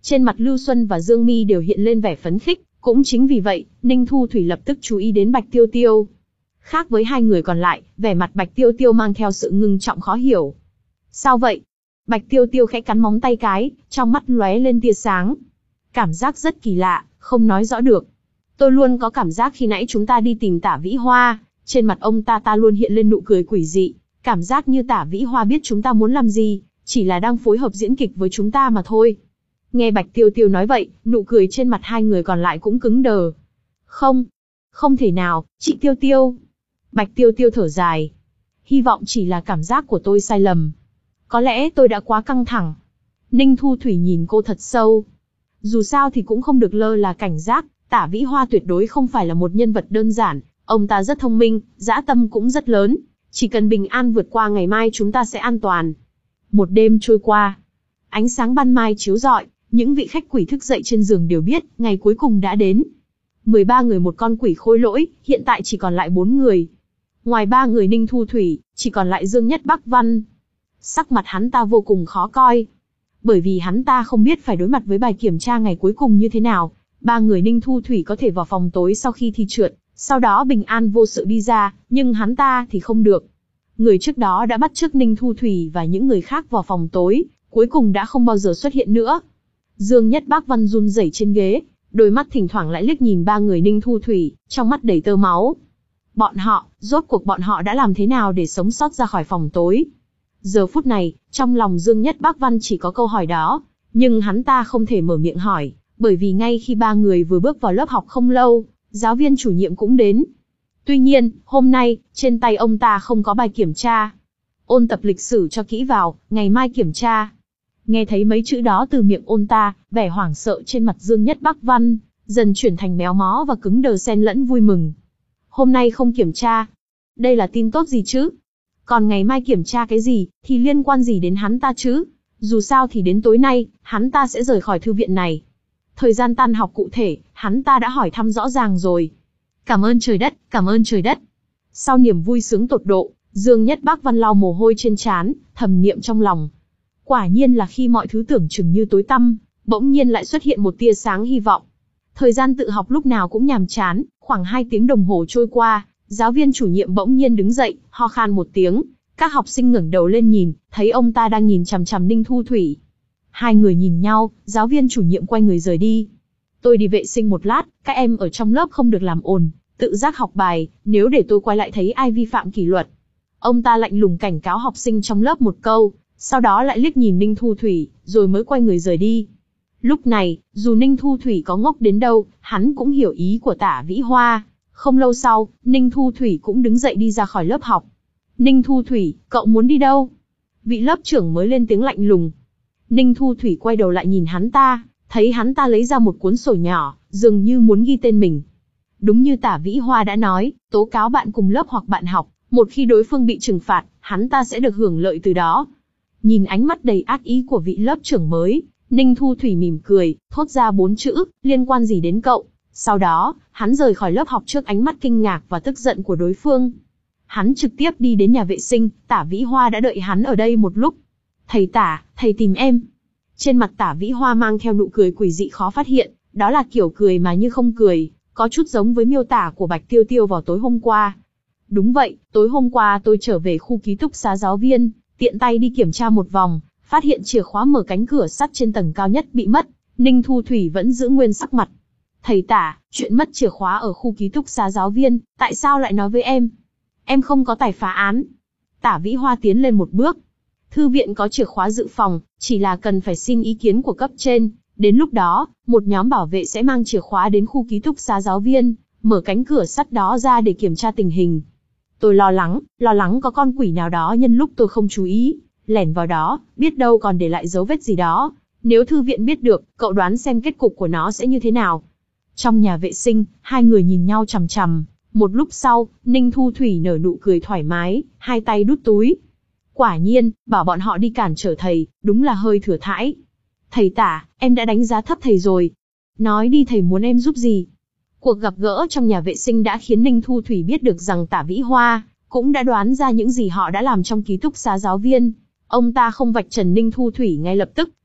Trên mặt Lưu Xuân và Dương Mi đều hiện lên vẻ phấn khích, cũng chính vì vậy, Ninh Thu Thủy lập tức chú ý đến Bạch Tiêu Tiêu. Khác với hai người còn lại, vẻ mặt Bạch Tiêu Tiêu mang theo sự ngưng trọng khó hiểu. Sao vậy? Bạch Tiêu Tiêu khẽ cắn móng tay cái, trong mắt lóe lên tia sáng. Cảm giác rất kỳ lạ, không nói rõ được. Tôi luôn có cảm giác khi nãy chúng ta đi tìm Tả Vĩ Hoa, trên mặt ông ta ta luôn hiện lên nụ cười quỷ dị, cảm giác như Tả Vĩ Hoa biết chúng ta muốn làm gì, chỉ là đang phối hợp diễn kịch với chúng ta mà thôi. Nghe Bạch Tiêu Tiêu nói vậy, nụ cười trên mặt hai người còn lại cũng cứng đờ. Không, không thể nào, chị Tiêu Tiêu. Bạch Tiêu Tiêu thở dài. Hy vọng chỉ là cảm giác của tôi sai lầm. Có lẽ tôi đã quá căng thẳng. Ninh Thu Thủy nhìn cô thật sâu. Dù sao thì cũng không được lơ là cảnh giác, Tả Vĩ Hoa tuyệt đối không phải là một nhân vật đơn giản, ông ta rất thông minh, dã tâm cũng rất lớn. Chỉ cần bình an vượt qua ngày mai chúng ta sẽ an toàn. Một đêm trôi qua, ánh sáng ban mai chiếu rọi, những vị khách quỷ thức dậy trên giường đều biết, ngày cuối cùng đã đến. mười ba người một con quỷ khôi lỗi, hiện tại chỉ còn lại bốn người. Ngoài ba người Ninh Thu Thủy, chỉ còn lại Dương Nhất Bắc Văn. Sắc mặt hắn ta vô cùng khó coi. Bởi vì hắn ta không biết phải đối mặt với bài kiểm tra ngày cuối cùng như thế nào. Ba người Ninh Thu Thủy có thể vào phòng tối sau khi thi trượt, sau đó bình an vô sự đi ra, nhưng hắn ta thì không được. Người trước đó đã bắt chước Ninh Thu Thủy và những người khác vào phòng tối, cuối cùng đã không bao giờ xuất hiện nữa. Dương Nhất Bắc Văn run rẩy trên ghế, đôi mắt thỉnh thoảng lại liếc nhìn ba người Ninh Thu Thủy, trong mắt đầy tơ máu. Bọn họ, rốt cuộc bọn họ đã làm thế nào để sống sót ra khỏi phòng tối? Giờ phút này, trong lòng Dương Nhất Bắc Văn chỉ có câu hỏi đó, nhưng hắn ta không thể mở miệng hỏi, bởi vì ngay khi ba người vừa bước vào lớp học không lâu, giáo viên chủ nhiệm cũng đến. Tuy nhiên, hôm nay, trên tay ông ta không có bài kiểm tra. Ôn tập lịch sử cho kỹ vào, ngày mai kiểm tra. Nghe thấy mấy chữ đó từ miệng ôn ta, vẻ hoảng sợ trên mặt Dương Nhất Bắc Văn dần chuyển thành méo mó và cứng đờ xen lẫn vui mừng. Hôm nay không kiểm tra. Đây là tin tốt gì chứ? Còn ngày mai kiểm tra cái gì, thì liên quan gì đến hắn ta chứ? Dù sao thì đến tối nay, hắn ta sẽ rời khỏi thư viện này. Thời gian tan học cụ thể, hắn ta đã hỏi thăm rõ ràng rồi. Cảm ơn trời đất, cảm ơn trời đất. Sau niềm vui sướng tột độ, Dương Nhất Bắc Văn lau mồ hôi trên trán, thầm niệm trong lòng. Quả nhiên là khi mọi thứ tưởng chừng như tối tăm, bỗng nhiên lại xuất hiện một tia sáng hy vọng. Thời gian tự học lúc nào cũng nhàm chán, khoảng hai tiếng đồng hồ trôi qua, giáo viên chủ nhiệm bỗng nhiên đứng dậy, ho khan một tiếng. Các học sinh ngẩng đầu lên nhìn, thấy ông ta đang nhìn chằm chằm Ninh Thu Thủy. Hai người nhìn nhau, giáo viên chủ nhiệm quay người rời đi. Tôi đi vệ sinh một lát, các em ở trong lớp không được làm ồn, tự giác học bài, nếu để tôi quay lại thấy ai vi phạm kỷ luật. Ông ta lạnh lùng cảnh cáo học sinh trong lớp một câu, sau đó lại liếc nhìn Ninh Thu Thủy, rồi mới quay người rời đi. Lúc này, dù Ninh Thu Thủy có ngốc đến đâu, hắn cũng hiểu ý của Tả Vĩ Hoa. Không lâu sau, Ninh Thu Thủy cũng đứng dậy đi ra khỏi lớp học. Ninh Thu Thủy, cậu muốn đi đâu? Vị lớp trưởng mới lên tiếng lạnh lùng. Ninh Thu Thủy quay đầu lại nhìn hắn ta, thấy hắn ta lấy ra một cuốn sổ nhỏ, dường như muốn ghi tên mình. Đúng như Tả Vĩ Hoa đã nói, tố cáo bạn cùng lớp hoặc bạn học, một khi đối phương bị trừng phạt, hắn ta sẽ được hưởng lợi từ đó. Nhìn ánh mắt đầy ác ý của vị lớp trưởng mới, Ninh Thu Thủy mỉm cười, thốt ra bốn chữ, liên quan gì đến cậu. Sau đó, hắn rời khỏi lớp học trước ánh mắt kinh ngạc và tức giận của đối phương. Hắn trực tiếp đi đến nhà vệ sinh, Tả Vĩ Hoa đã đợi hắn ở đây một lúc. Thầy Tả, thầy tìm em. Trên mặt Tả Vĩ Hoa mang theo nụ cười quỷ dị khó phát hiện, đó là kiểu cười mà như không cười, có chút giống với miêu tả của Bạch Tiêu Tiêu vào tối hôm qua. Đúng vậy, tối hôm qua tôi trở về khu ký túc xá giáo viên, tiện tay đi kiểm tra một vòng, phát hiện chìa khóa mở cánh cửa sắt trên tầng cao nhất bị mất. Ninh Thu Thủy vẫn giữ nguyên sắc mặt. Thầy Tả, chuyện mất chìa khóa ở khu ký túc xá giáo viên, tại sao lại nói với em? Em không có tài phá án. Tả Vĩ Hoa tiến lên một bước. Thư viện có chìa khóa dự phòng, chỉ là cần phải xin ý kiến của cấp trên. Đến lúc đó, một nhóm bảo vệ sẽ mang chìa khóa đến khu ký túc xá giáo viên, mở cánh cửa sắt đó ra để kiểm tra tình hình. Tôi lo lắng, lo lắng có con quỷ nào đó nhân lúc tôi không chú ý, lẻn vào đó, biết đâu còn để lại dấu vết gì đó. Nếu thư viện biết được, cậu đoán xem kết cục của nó sẽ như thế nào. Trong nhà vệ sinh, hai người nhìn nhau chằm chằm. Một lúc sau, Ninh Thu Thủy nở nụ cười thoải mái, hai tay đút túi. Quả nhiên, bảo bọn họ đi cản trở thầy, đúng là hơi thừa thãi. Thầy Tả, em đã đánh giá thấp thầy rồi. Nói đi thầy muốn em giúp gì? Cuộc gặp gỡ trong nhà vệ sinh đã khiến Ninh Thu Thủy biết được rằng Tả Vĩ Hoa cũng đã đoán ra những gì họ đã làm trong ký túc xá giáo viên. Ông ta không vạch trần Ninh Thu Thủy ngay lập tức,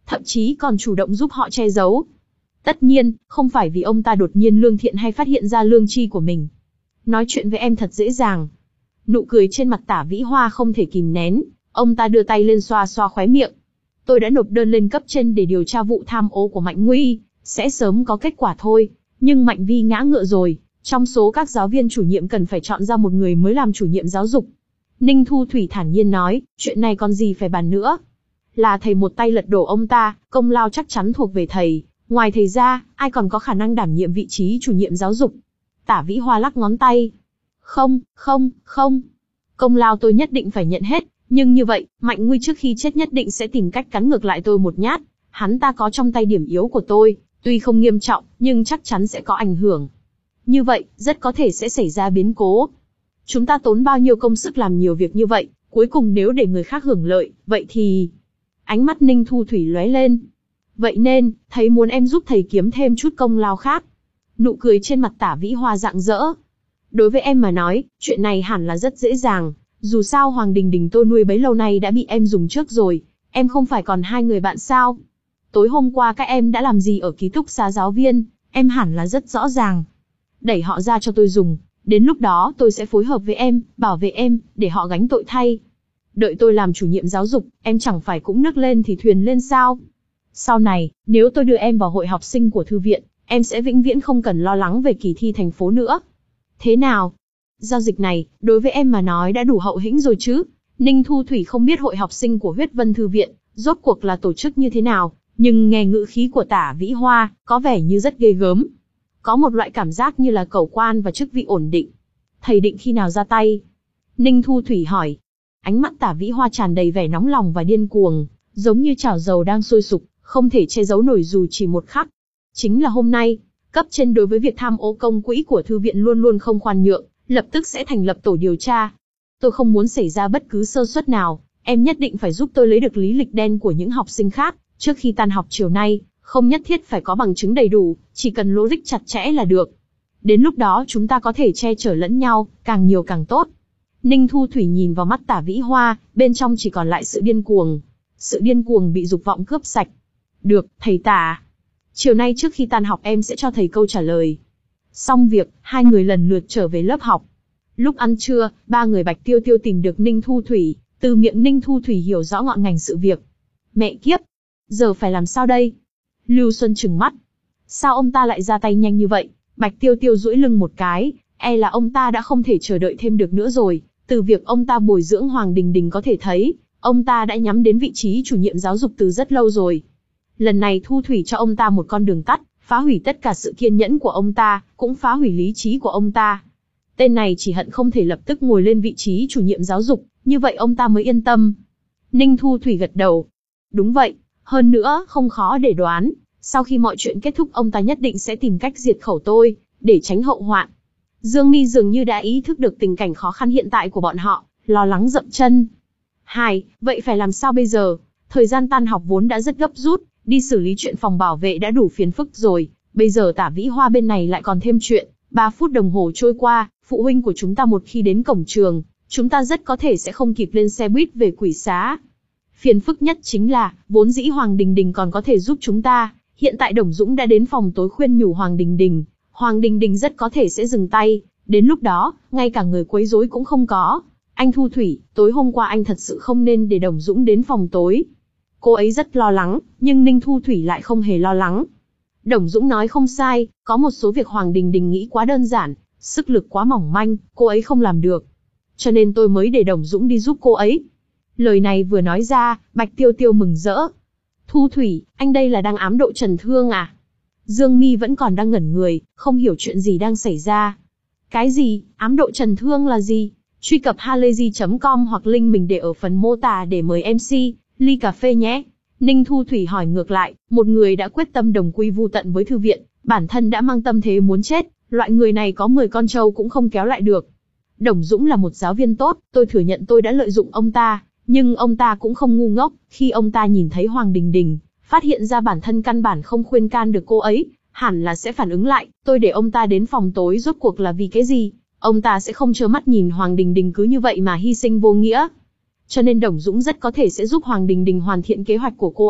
thậm chí còn chủ động giúp họ che giấu. Tất nhiên, không phải vì ông ta đột nhiên lương thiện hay phát hiện ra lương tri của mình. Nói chuyện với em thật dễ dàng. Nụ cười trên mặt Tả Vĩ Hoa không thể kìm nén, ông ta đưa tay lên xoa xoa khóe miệng. Tôi đã nộp đơn lên cấp trên để điều tra vụ tham ô của Mạnh Nguy, sẽ sớm có kết quả thôi. Nhưng Mạnh Vi ngã ngựa rồi, trong số các giáo viên chủ nhiệm cần phải chọn ra một người mới làm chủ nhiệm giáo dục. Ninh Thu Thủy thản nhiên nói, chuyện này còn gì phải bàn nữa. Là thầy một tay lật đổ ông ta, công lao chắc chắn thuộc về thầy. Ngoài thầy ra, ai còn có khả năng đảm nhiệm vị trí chủ nhiệm giáo dục? Tả Vĩ Hoa lắc ngón tay. Không, không, không. Công lao tôi nhất định phải nhận hết, nhưng như vậy, Mạnh Nguy trước khi chết nhất định sẽ tìm cách cắn ngược lại tôi một nhát. Hắn ta có trong tay điểm yếu của tôi, tuy không nghiêm trọng, nhưng chắc chắn sẽ có ảnh hưởng. Như vậy, rất có thể sẽ xảy ra biến cố. Chúng ta tốn bao nhiêu công sức làm nhiều việc như vậy, cuối cùng nếu để người khác hưởng lợi, vậy thì... Ánh mắt Ninh Thu Thủy lóe lên. Vậy nên, thầy muốn em giúp thầy kiếm thêm chút công lao khác. Nụ cười trên mặt Tả Vĩ Hoa rạng rỡ. Đối với em mà nói, chuyện này hẳn là rất dễ dàng. Dù sao Hoàng Đình Đình tôi nuôi bấy lâu nay đã bị em dùng trước rồi. Em không phải còn hai người bạn sao? Tối hôm qua các em đã làm gì ở ký túc xá giáo viên, em hẳn là rất rõ ràng. Đẩy họ ra cho tôi dùng. Đến lúc đó tôi sẽ phối hợp với em, bảo vệ em, để họ gánh tội thay. Đợi tôi làm chủ nhiệm giáo dục, em chẳng phải cũng nước lên thì thuyền lên sao? Sau này, nếu tôi đưa em vào hội học sinh của thư viện, em sẽ vĩnh viễn không cần lo lắng về kỳ thi thành phố nữa. Thế nào? Giao dịch này, đối với em mà nói đã đủ hậu hĩnh rồi chứ? Ninh Thu Thủy không biết hội học sinh của Huyết Vân Thư viện, rốt cuộc là tổ chức như thế nào, nhưng nghe ngữ khí của Tả Vĩ Hoa, có vẻ như rất ghê gớm. Có một loại cảm giác như là cẩu quan và chức vị ổn định. Thầy định khi nào ra tay? Ninh Thu Thủy hỏi. Ánh mắt Tả Vĩ Hoa tràn đầy vẻ nóng lòng và điên cuồng, giống như chảo dầu đang sôi sục, không thể che giấu nổi dù chỉ một khắc. Chính là hôm nay, cấp trên đối với việc tham ô công quỹ của thư viện luôn luôn không khoan nhượng, lập tức sẽ thành lập tổ điều tra. Tôi không muốn xảy ra bất cứ sơ suất nào, em nhất định phải giúp tôi lấy được lý lịch đen của những học sinh khác, trước khi tan học chiều nay, không nhất thiết phải có bằng chứng đầy đủ, chỉ cần logic chặt chẽ là được. Đến lúc đó chúng ta có thể che chở lẫn nhau, càng nhiều càng tốt. Ninh Thu Thủy nhìn vào mắt Tả Vĩ Hoa, bên trong chỉ còn lại sự điên cuồng. Sự điên cuồng bị dục vọng cướp sạch. Được, thầy Tả. Chiều nay trước khi tan học em sẽ cho thầy câu trả lời. Xong việc, hai người lần lượt trở về lớp học. Lúc ăn trưa, ba người Bạch Tiêu Tiêu tìm được Ninh Thu Thủy, từ miệng Ninh Thu Thủy hiểu rõ ngọn ngành sự việc. Mẹ kiếp! Giờ phải làm sao đây? Lưu Xuân trừng mắt. Sao ông ta lại ra tay nhanh như vậy? Bạch Tiêu Tiêu duỗi lưng một cái, e là ông ta đã không thể chờ đợi thêm được nữa rồi. Từ việc ông ta bồi dưỡng Hoàng Đình Đình có thể thấy, ông ta đã nhắm đến vị trí chủ nhiệm giáo dục từ rất lâu rồi. Lần này Thu Thủy cho ông ta một con đường tắt, phá hủy tất cả sự kiên nhẫn của ông ta, cũng phá hủy lý trí của ông ta. Tên này chỉ hận không thể lập tức ngồi lên vị trí chủ nhiệm giáo dục, như vậy ông ta mới yên tâm. Ninh Thu Thủy gật đầu. Đúng vậy, hơn nữa, không khó để đoán, sau khi mọi chuyện kết thúc ông ta nhất định sẽ tìm cách diệt khẩu tôi, để tránh hậu hoạn. Dương Mi dường như đã ý thức được tình cảnh khó khăn hiện tại của bọn họ, lo lắng dậm chân. Hai, vậy phải làm sao bây giờ? Thời gian tan học vốn đã rất gấp rút, đi xử lý chuyện phòng bảo vệ đã đủ phiền phức rồi, bây giờ Tả Vĩ Hoa bên này lại còn thêm chuyện. Ba phút đồng hồ trôi qua, phụ huynh của chúng ta một khi đến cổng trường, chúng ta rất có thể sẽ không kịp lên xe buýt về Quỷ Xá. Phiền phức nhất chính là, vốn dĩ Hoàng Đình Đình còn có thể giúp chúng ta, hiện tại Đồng Dũng đã đến phòng tối khuyên nhủ Hoàng Đình Đình, Hoàng Đình Đình rất có thể sẽ dừng tay, đến lúc đó, ngay cả người quấy rối cũng không có. Anh Thu Thủy, tối hôm qua anh thật sự không nên để Đồng Dũng đến phòng tối. Cô ấy rất lo lắng, nhưng Ninh Thu Thủy lại không hề lo lắng. Đồng Dũng nói không sai, có một số việc Hoàng Đình Đình nghĩ quá đơn giản, sức lực quá mỏng manh, cô ấy không làm được. Cho nên tôi mới để Đồng Dũng đi giúp cô ấy. Lời này vừa nói ra, Bạch Tiêu Tiêu mừng rỡ. Thu Thủy, anh đây là đang ám độ Trần Thương à? Dương Mi vẫn còn đang ngẩn người, không hiểu chuyện gì đang xảy ra. Cái gì, ám độ Trần Thương là gì? Truy cập halayzi chấm com hoặc link mình để ở phần mô tả để mời em xê, ly cà phê nhé. Ninh Thu Thủy hỏi ngược lại, một người đã quyết tâm đồng quy vu tận với thư viện, bản thân đã mang tâm thế muốn chết, loại người này có mười con trâu cũng không kéo lại được. Đồng Dũng là một giáo viên tốt, tôi thừa nhận tôi đã lợi dụng ông ta, nhưng ông ta cũng không ngu ngốc, khi ông ta nhìn thấy Hoàng Đình Đình, phát hiện ra bản thân căn bản không khuyên can được cô ấy, hẳn là sẽ phản ứng lại, tôi để ông ta đến phòng tối rốt cuộc là vì cái gì? Ông ta sẽ không trơ mắt nhìn Hoàng Đình Đình cứ như vậy mà hy sinh vô nghĩa. Cho nên Đồng Dũng rất có thể sẽ giúp Hoàng Đình Đình hoàn thiện kế hoạch của cô ấy,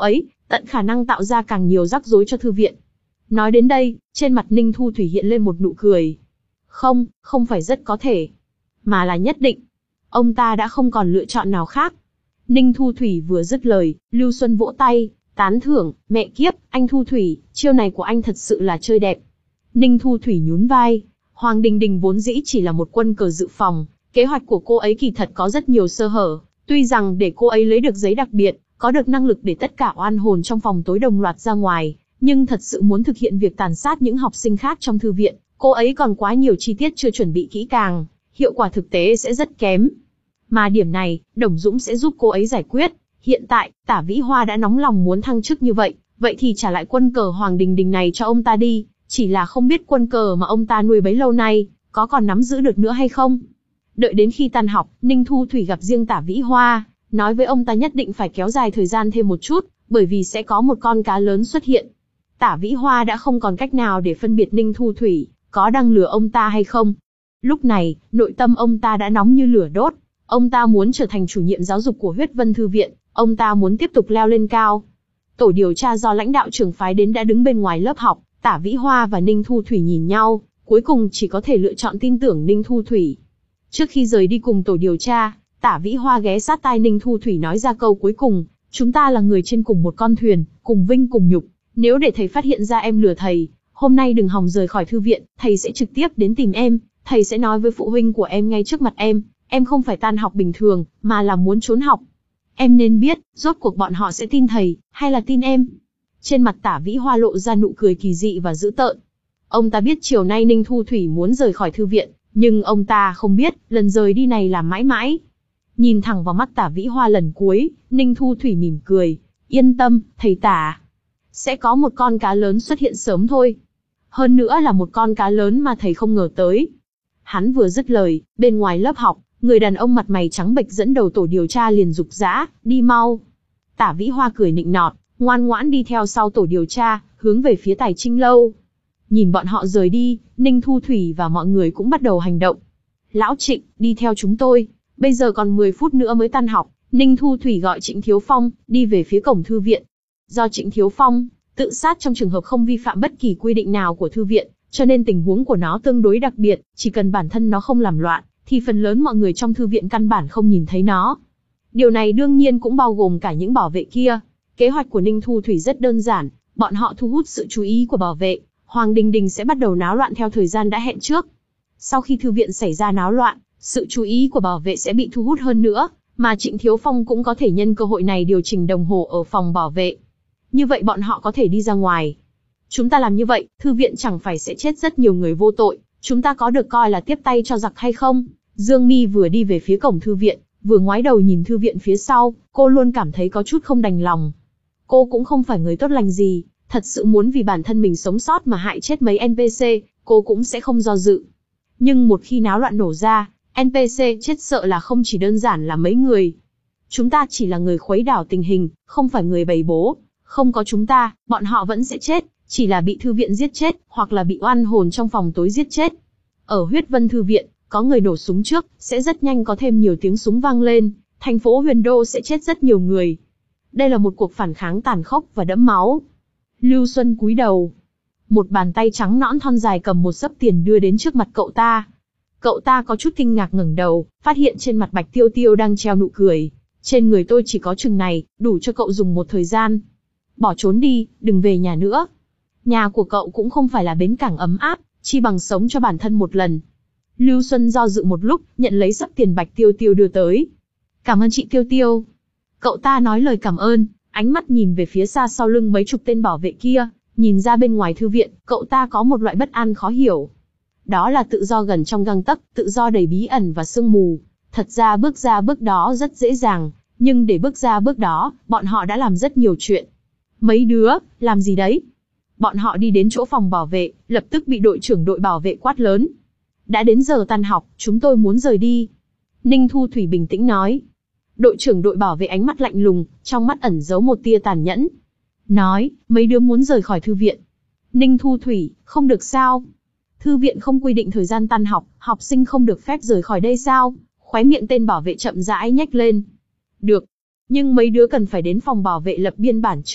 tận khả năng tạo ra càng nhiều rắc rối cho thư viện. Nói đến đây, trên mặt Ninh Thu Thủy hiện lên một nụ cười. Không, không phải rất có thể, mà là nhất định. Ông ta đã không còn lựa chọn nào khác. Ninh Thu Thủy vừa dứt lời, Lưu Xuân vỗ tay, tán thưởng, mẹ kiếp, anh Thu Thủy, chiêu này của anh thật sự là chơi đẹp. Ninh Thu Thủy nhún vai, Hoàng Đình Đình vốn dĩ chỉ là một quân cờ dự phòng, kế hoạch của cô ấy kỳ thật có rất nhiều sơ hở, tuy rằng để cô ấy lấy được giấy đặc biệt, có được năng lực để tất cả oan hồn trong phòng tối đồng loạt ra ngoài, nhưng thật sự muốn thực hiện việc tàn sát những học sinh khác trong thư viện, cô ấy còn quá nhiều chi tiết chưa chuẩn bị kỹ càng, hiệu quả thực tế sẽ rất kém. Mà điểm này, Đồng Dũng sẽ giúp cô ấy giải quyết. Hiện tại, Tả Vĩ Hoa đã nóng lòng muốn thăng chức như vậy, vậy thì trả lại quân cờ Hoàng Đình Đình này cho ông ta đi, chỉ là không biết quân cờ mà ông ta nuôi bấy lâu nay, có còn nắm giữ được nữa hay không. Đợi đến khi tan học, Ninh Thu Thủy gặp riêng Tả Vĩ Hoa, nói với ông ta nhất định phải kéo dài thời gian thêm một chút, bởi vì sẽ có một con cá lớn xuất hiện. Tả Vĩ Hoa đã không còn cách nào để phân biệt Ninh Thu Thủy có đang lừa ông ta hay không. Lúc này, nội tâm ông ta đã nóng như lửa đốt. Ông ta muốn trở thành chủ nhiệm giáo dục của Huyết Vân Thư viện, ông ta muốn tiếp tục leo lên cao. Tổ điều tra do lãnh đạo trường phái đến đã đứng bên ngoài lớp học, Tả Vĩ Hoa và Ninh Thu Thủy nhìn nhau, cuối cùng chỉ có thể lựa chọn tin tưởng Ninh Thu Thủy. Trước khi rời đi cùng tổ điều tra, Tả Vĩ Hoa ghé sát tai Ninh Thu Thủy nói ra câu cuối cùng, chúng ta là người trên cùng một con thuyền, cùng vinh cùng nhục, nếu để thầy phát hiện ra em lừa thầy, hôm nay đừng hòng rời khỏi thư viện, thầy sẽ trực tiếp đến tìm em, thầy sẽ nói với phụ huynh của em ngay trước mặt em, em không phải tan học bình thường, mà là muốn trốn học. Em nên biết, rốt cuộc bọn họ sẽ tin thầy, hay là tin em? Trên mặt Tả Vĩ Hoa lộ ra nụ cười kỳ dị và dữ tợn. Ông ta biết chiều nay Ninh Thu Thủy muốn rời khỏi thư viện, nhưng ông ta không biết, lần rời đi này là mãi mãi. Nhìn thẳng vào mắt Tả Vĩ Hoa lần cuối, Ninh Thu Thủy mỉm cười, yên tâm, thầy Tả. Sẽ có một con cá lớn xuất hiện sớm thôi. Hơn nữa là một con cá lớn mà thầy không ngờ tới. Hắn vừa dứt lời, bên ngoài lớp học, người đàn ông mặt mày trắng bệch dẫn đầu tổ điều tra liền rục rã, đi mau. Tả Vĩ Hoa cười nịnh nọt, ngoan ngoãn đi theo sau tổ điều tra, hướng về phía Tài Trinh lâu. Nhìn bọn họ rời đi, Ninh Thu Thủy và mọi người cũng bắt đầu hành động. Lão Trịnh, đi theo chúng tôi, bây giờ còn mười phút nữa mới tan học. Ninh Thu Thủy gọi Trịnh Thiếu Phong, đi về phía cổng thư viện. Do Trịnh Thiếu Phong tự sát trong trường hợp không vi phạm bất kỳ quy định nào của thư viện, cho nên tình huống của nó tương đối đặc biệt, chỉ cần bản thân nó không làm loạn, thì phần lớn mọi người trong thư viện căn bản không nhìn thấy nó. Điều này đương nhiên cũng bao gồm cả những bảo vệ kia. Kế hoạch của Ninh Thu Thủy rất đơn giản, bọn họ thu hút sự chú ý của bảo vệ, Hoàng Đình Đình sẽ bắt đầu náo loạn theo thời gian đã hẹn trước. Sau khi thư viện xảy ra náo loạn, sự chú ý của bảo vệ sẽ bị thu hút hơn nữa, mà Trịnh Thiếu Phong cũng có thể nhân cơ hội này điều chỉnh đồng hồ ở phòng bảo vệ. Như vậy bọn họ có thể đi ra ngoài. Chúng ta làm như vậy, thư viện chẳng phải sẽ chết rất nhiều người vô tội, chúng ta có được coi là tiếp tay cho giặc hay không? Dương Mi vừa đi về phía cổng thư viện, vừa ngoái đầu nhìn thư viện phía sau, cô luôn cảm thấy có chút không đành lòng. Cô cũng không phải người tốt lành gì, thật sự muốn vì bản thân mình sống sót mà hại chết mấy en pê xê, cô cũng sẽ không do dự. Nhưng một khi náo loạn nổ ra, en pê xê chết sợ là không chỉ đơn giản là mấy người. Chúng ta chỉ là người khuấy đảo tình hình, không phải người bày bố. Không có chúng ta, bọn họ vẫn sẽ chết, chỉ là bị thư viện giết chết, hoặc là bị oan hồn trong phòng tối giết chết. Ở Huyết Vân Thư viện, có người nổ súng trước, sẽ rất nhanh có thêm nhiều tiếng súng vang lên, thành phố Huyền Đô sẽ chết rất nhiều người. Đây là một cuộc phản kháng tàn khốc và đẫm máu. Lưu Xuân cúi đầu. Một bàn tay trắng nõn thon dài cầm một xấp tiền đưa đến trước mặt cậu ta. Cậu ta có chút kinh ngạc ngẩng đầu, phát hiện trên mặt Bạch Tiêu Tiêu đang treo nụ cười. Trên người tôi chỉ có chừng này, đủ cho cậu dùng một thời gian. Bỏ trốn đi, đừng về nhà nữa. Nhà của cậu cũng không phải là bến cảng ấm áp, chi bằng sống cho bản thân một lần. Lưu Xuân do dự một lúc, nhận lấy xấp tiền Bạch Tiêu Tiêu đưa tới. Cảm ơn chị Tiêu Tiêu. Cậu ta nói lời cảm ơn, ánh mắt nhìn về phía xa sau lưng mấy chục tên bảo vệ kia, nhìn ra bên ngoài thư viện, cậu ta có một loại bất an khó hiểu. Đó là tự do gần trong gang tấc, tự do đầy bí ẩn và sương mù. Thật ra bước ra bước đó rất dễ dàng, nhưng để bước ra bước đó, bọn họ đã làm rất nhiều chuyện. Mấy đứa, làm gì đấy? Bọn họ đi đến chỗ phòng bảo vệ, lập tức bị đội trưởng đội bảo vệ quát lớn. Đã đến giờ tan học, chúng tôi muốn rời đi. Ninh Thu Thủy bình tĩnh nói. Đội trưởng đội bảo vệ ánh mắt lạnh lùng, trong mắt ẩn giấu một tia tàn nhẫn. Nói, mấy đứa muốn rời khỏi thư viện. Ninh Thu Thủy, không được sao? Thư viện không quy định thời gian tan học, học sinh không được phép rời khỏi đây sao? Khóe miệng tên bảo vệ chậm rãi nhếch lên. Được. Nhưng mấy đứa cần phải đến phòng bảo vệ lập biên bản trước,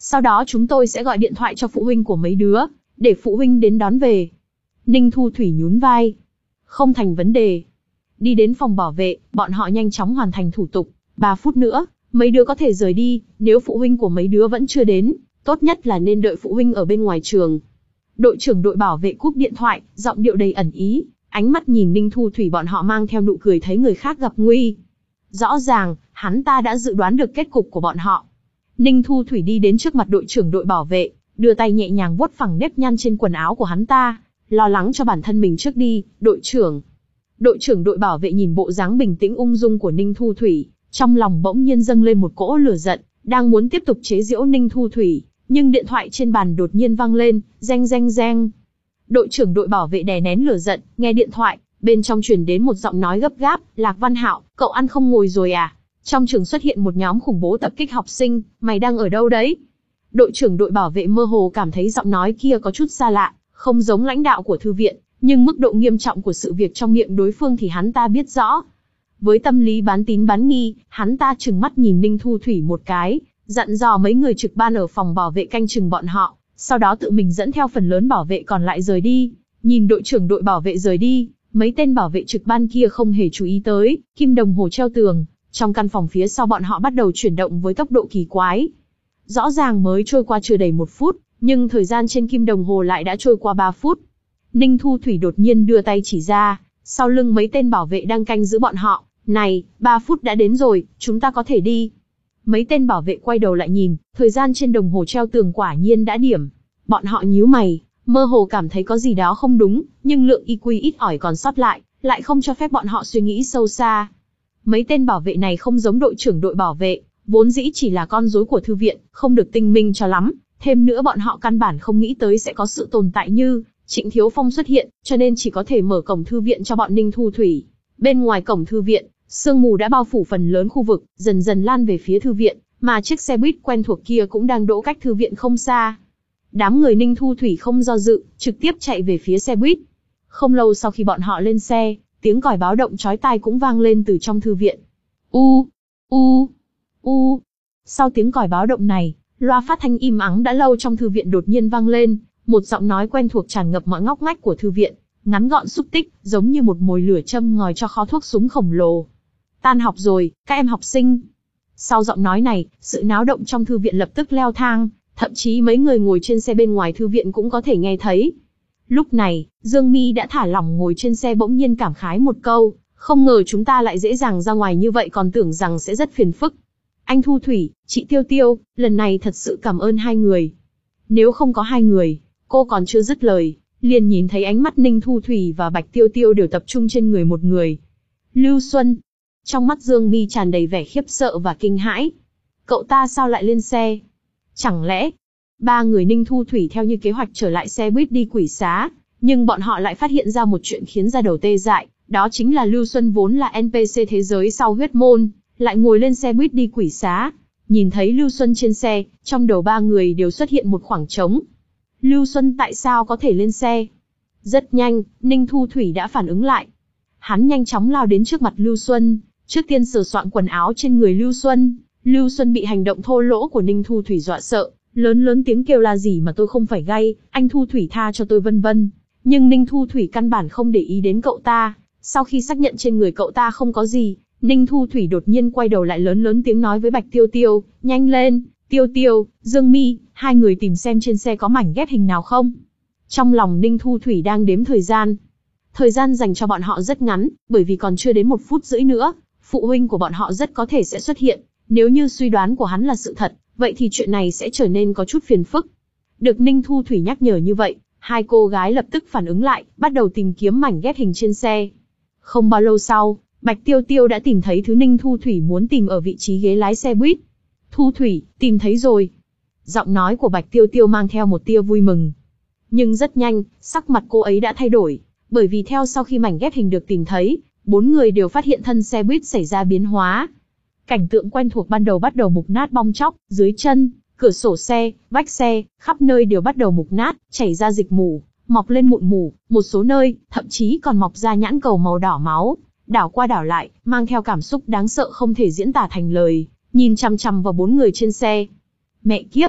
Sau đó chúng tôi sẽ gọi điện thoại cho phụ huynh của mấy đứa, để phụ huynh đến đón về. Ninh Thu Thủy nhún vai. Không thành vấn đề. Đi đến phòng bảo vệ, bọn họ nhanh chóng hoàn thành thủ tục. Ba phút nữa, mấy đứa có thể rời đi, nếu phụ huynh của mấy đứa vẫn chưa đến, tốt nhất là nên đợi phụ huynh ở bên ngoài trường. Đội trưởng đội bảo vệ cúp điện thoại, giọng điệu đầy ẩn ý, ánh mắt nhìn Ninh Thu Thủy bọn họ mang theo nụ cười thấy người khác gặp nguy. Rõ ràng, hắn ta đã dự đoán được kết cục của bọn họ. Ninh Thu Thủy đi đến trước mặt đội trưởng đội bảo vệ, đưa tay nhẹ nhàng vuốt phẳng nếp nhăn trên quần áo của hắn ta, lo lắng cho bản thân mình trước đi, đội trưởng. Đội trưởng đội bảo vệ nhìn bộ dáng bình tĩnh ung dung của Ninh Thu Thủy, trong lòng bỗng nhiên dâng lên một cỗ lửa giận, đang muốn tiếp tục chế giễu Ninh Thu Thủy, nhưng điện thoại trên bàn đột nhiên vang lên, reng reng reng. Đội trưởng đội bảo vệ đè nén lửa giận, nghe điện thoại, bên trong truyền đến một giọng nói gấp gáp, Lạc Văn Hạo, cậu ăn không ngồi rồi à? Trong trường xuất hiện một nhóm khủng bố tập kích học sinh, mày đang ở đâu đấy? Đội trưởng đội bảo vệ mơ hồ cảm thấy giọng nói kia có chút xa lạ, không giống lãnh đạo của thư viện, nhưng mức độ nghiêm trọng của sự việc trong miệng đối phương thì hắn ta biết rõ. Với tâm lý bán tín bán nghi, hắn ta trừng mắt nhìn Ninh Thu Thủy một cái, dặn dò mấy người trực ban ở phòng bảo vệ canh chừng bọn họ, sau đó tự mình dẫn theo phần lớn bảo vệ còn lại rời đi. Nhìn đội trưởng đội bảo vệ rời đi, mấy tên bảo vệ trực ban kia không hề chú ý tới, kim đồng hồ treo tường, trong căn phòng phía sau bọn họ bắt đầu chuyển động với tốc độ kỳ quái. Rõ ràng mới trôi qua chưa đầy một phút, nhưng thời gian trên kim đồng hồ lại đã trôi qua ba phút. Ninh Thu Thủy đột nhiên đưa tay chỉ ra, sau lưng mấy tên bảo vệ đang canh giữ bọn họ, này, ba phút đã đến rồi, chúng ta có thể đi. Mấy tên bảo vệ quay đầu lại nhìn, thời gian trên đồng hồ treo tường quả nhiên đã điểm. Bọn họ nhíu mày, mơ hồ cảm thấy có gì đó không đúng, nhưng lượng i quy ít ỏi còn sót lại, lại không cho phép bọn họ suy nghĩ sâu xa. Mấy tên bảo vệ này không giống đội trưởng đội bảo vệ, vốn dĩ chỉ là con rối của thư viện, không được tinh minh cho lắm. Thêm nữa bọn họ căn bản không nghĩ tới sẽ có sự tồn tại như Trịnh Thiếu Phong xuất hiện, cho nên chỉ có thể mở cổng thư viện cho bọn Ninh Thu Thủy. Bên ngoài cổng thư viện, sương mù đã bao phủ phần lớn khu vực, dần dần lan về phía thư viện, mà chiếc xe buýt quen thuộc kia cũng đang đỗ cách thư viện không xa. Đám người Ninh Thu Thủy không do dự, trực tiếp chạy về phía xe buýt. Không lâu sau khi bọn họ lên xe, tiếng còi báo động chói tai cũng vang lên từ trong thư viện. U, u, u. Sau tiếng còi báo động này, loa phát thanh im ắng đã lâu trong thư viện đột nhiên vang lên, một giọng nói quen thuộc tràn ngập mọi ngóc ngách của thư viện, ngắn gọn xúc tích, giống như một mồi lửa châm ngòi cho kho thuốc súng khổng lồ. Tan học rồi, các em học sinh. Sau giọng nói này, sự náo động trong thư viện lập tức leo thang, thậm chí mấy người ngồi trên xe bên ngoài thư viện cũng có thể nghe thấy. Lúc này, Dương Mi đã thả lỏng ngồi trên xe bỗng nhiên cảm khái một câu, không ngờ chúng ta lại dễ dàng ra ngoài như vậy, còn tưởng rằng sẽ rất phiền phức. Anh Thu Thủy, chị Tiêu Tiêu, lần này thật sự cảm ơn hai người. Nếu không có hai người, cô còn chưa dứt lời, liền nhìn thấy ánh mắt Ninh Thu Thủy và Bạch Tiêu Tiêu đều tập trung trên người một người. Lưu Xuân. Trong mắt Dương Mi tràn đầy vẻ khiếp sợ và kinh hãi. Cậu ta sao lại lên xe? Chẳng lẽ... Ba người Ninh Thu Thủy theo như kế hoạch trở lại xe buýt đi quỷ xá, nhưng bọn họ lại phát hiện ra một chuyện khiến da đầu tê dại, đó chính là Lưu Xuân vốn là en pê xê thế giới sau huyết môn, lại ngồi lên xe buýt đi quỷ xá. Nhìn thấy Lưu Xuân trên xe, trong đầu ba người đều xuất hiện một khoảng trống. Lưu Xuân tại sao có thể lên xe? Rất nhanh, Ninh Thu Thủy đã phản ứng lại. Hắn nhanh chóng lao đến trước mặt Lưu Xuân, trước tiên sờ soạn quần áo trên người Lưu Xuân. Lưu Xuân bị hành động thô lỗ của Ninh Thu Thủy dọa sợ, lớn lớn tiếng kêu la gì mà tôi không phải gay, anh Thu Thủy tha cho tôi vân vân. Nhưng Ninh Thu Thủy căn bản không để ý đến cậu ta. Sau khi xác nhận trên người cậu ta không có gì, Ninh Thu Thủy đột nhiên quay đầu lại lớn lớn tiếng nói với Bạch Tiêu Tiêu, nhanh lên, Tiêu Tiêu, Dương Mi, hai người tìm xem trên xe có mảnh ghép hình nào không. Trong lòng Ninh Thu Thủy đang đếm thời gian. Thời gian dành cho bọn họ rất ngắn, bởi vì còn chưa đến một phút rưỡi nữa, phụ huynh của bọn họ rất có thể sẽ xuất hiện. Nếu như suy đoán của hắn là sự thật, vậy thì chuyện này sẽ trở nên có chút phiền phức. Được Ninh Thu Thủy nhắc nhở như vậy, hai cô gái lập tức phản ứng lại, bắt đầu tìm kiếm mảnh ghép hình trên xe. Không bao lâu sau, Bạch Tiêu Tiêu đã tìm thấy thứ Ninh Thu Thủy muốn tìm ở vị trí ghế lái xe buýt. Thu Thủy, tìm thấy rồi. Giọng nói của Bạch Tiêu Tiêu mang theo một tia vui mừng. Nhưng rất nhanh, sắc mặt cô ấy đã thay đổi, bởi vì theo sau khi mảnh ghép hình được tìm thấy, bốn người đều phát hiện thân xe buýt xảy ra biến hóa. Cảnh tượng quen thuộc ban đầu bắt đầu mục nát bong tróc, dưới chân, cửa sổ xe, vách xe, khắp nơi đều bắt đầu mục nát, chảy ra dịch mủ, mọc lên mụn mủ, một số nơi, thậm chí còn mọc ra nhãn cầu màu đỏ máu, đảo qua đảo lại, mang theo cảm xúc đáng sợ không thể diễn tả thành lời, nhìn chằm chằm vào bốn người trên xe. Mẹ kiếp!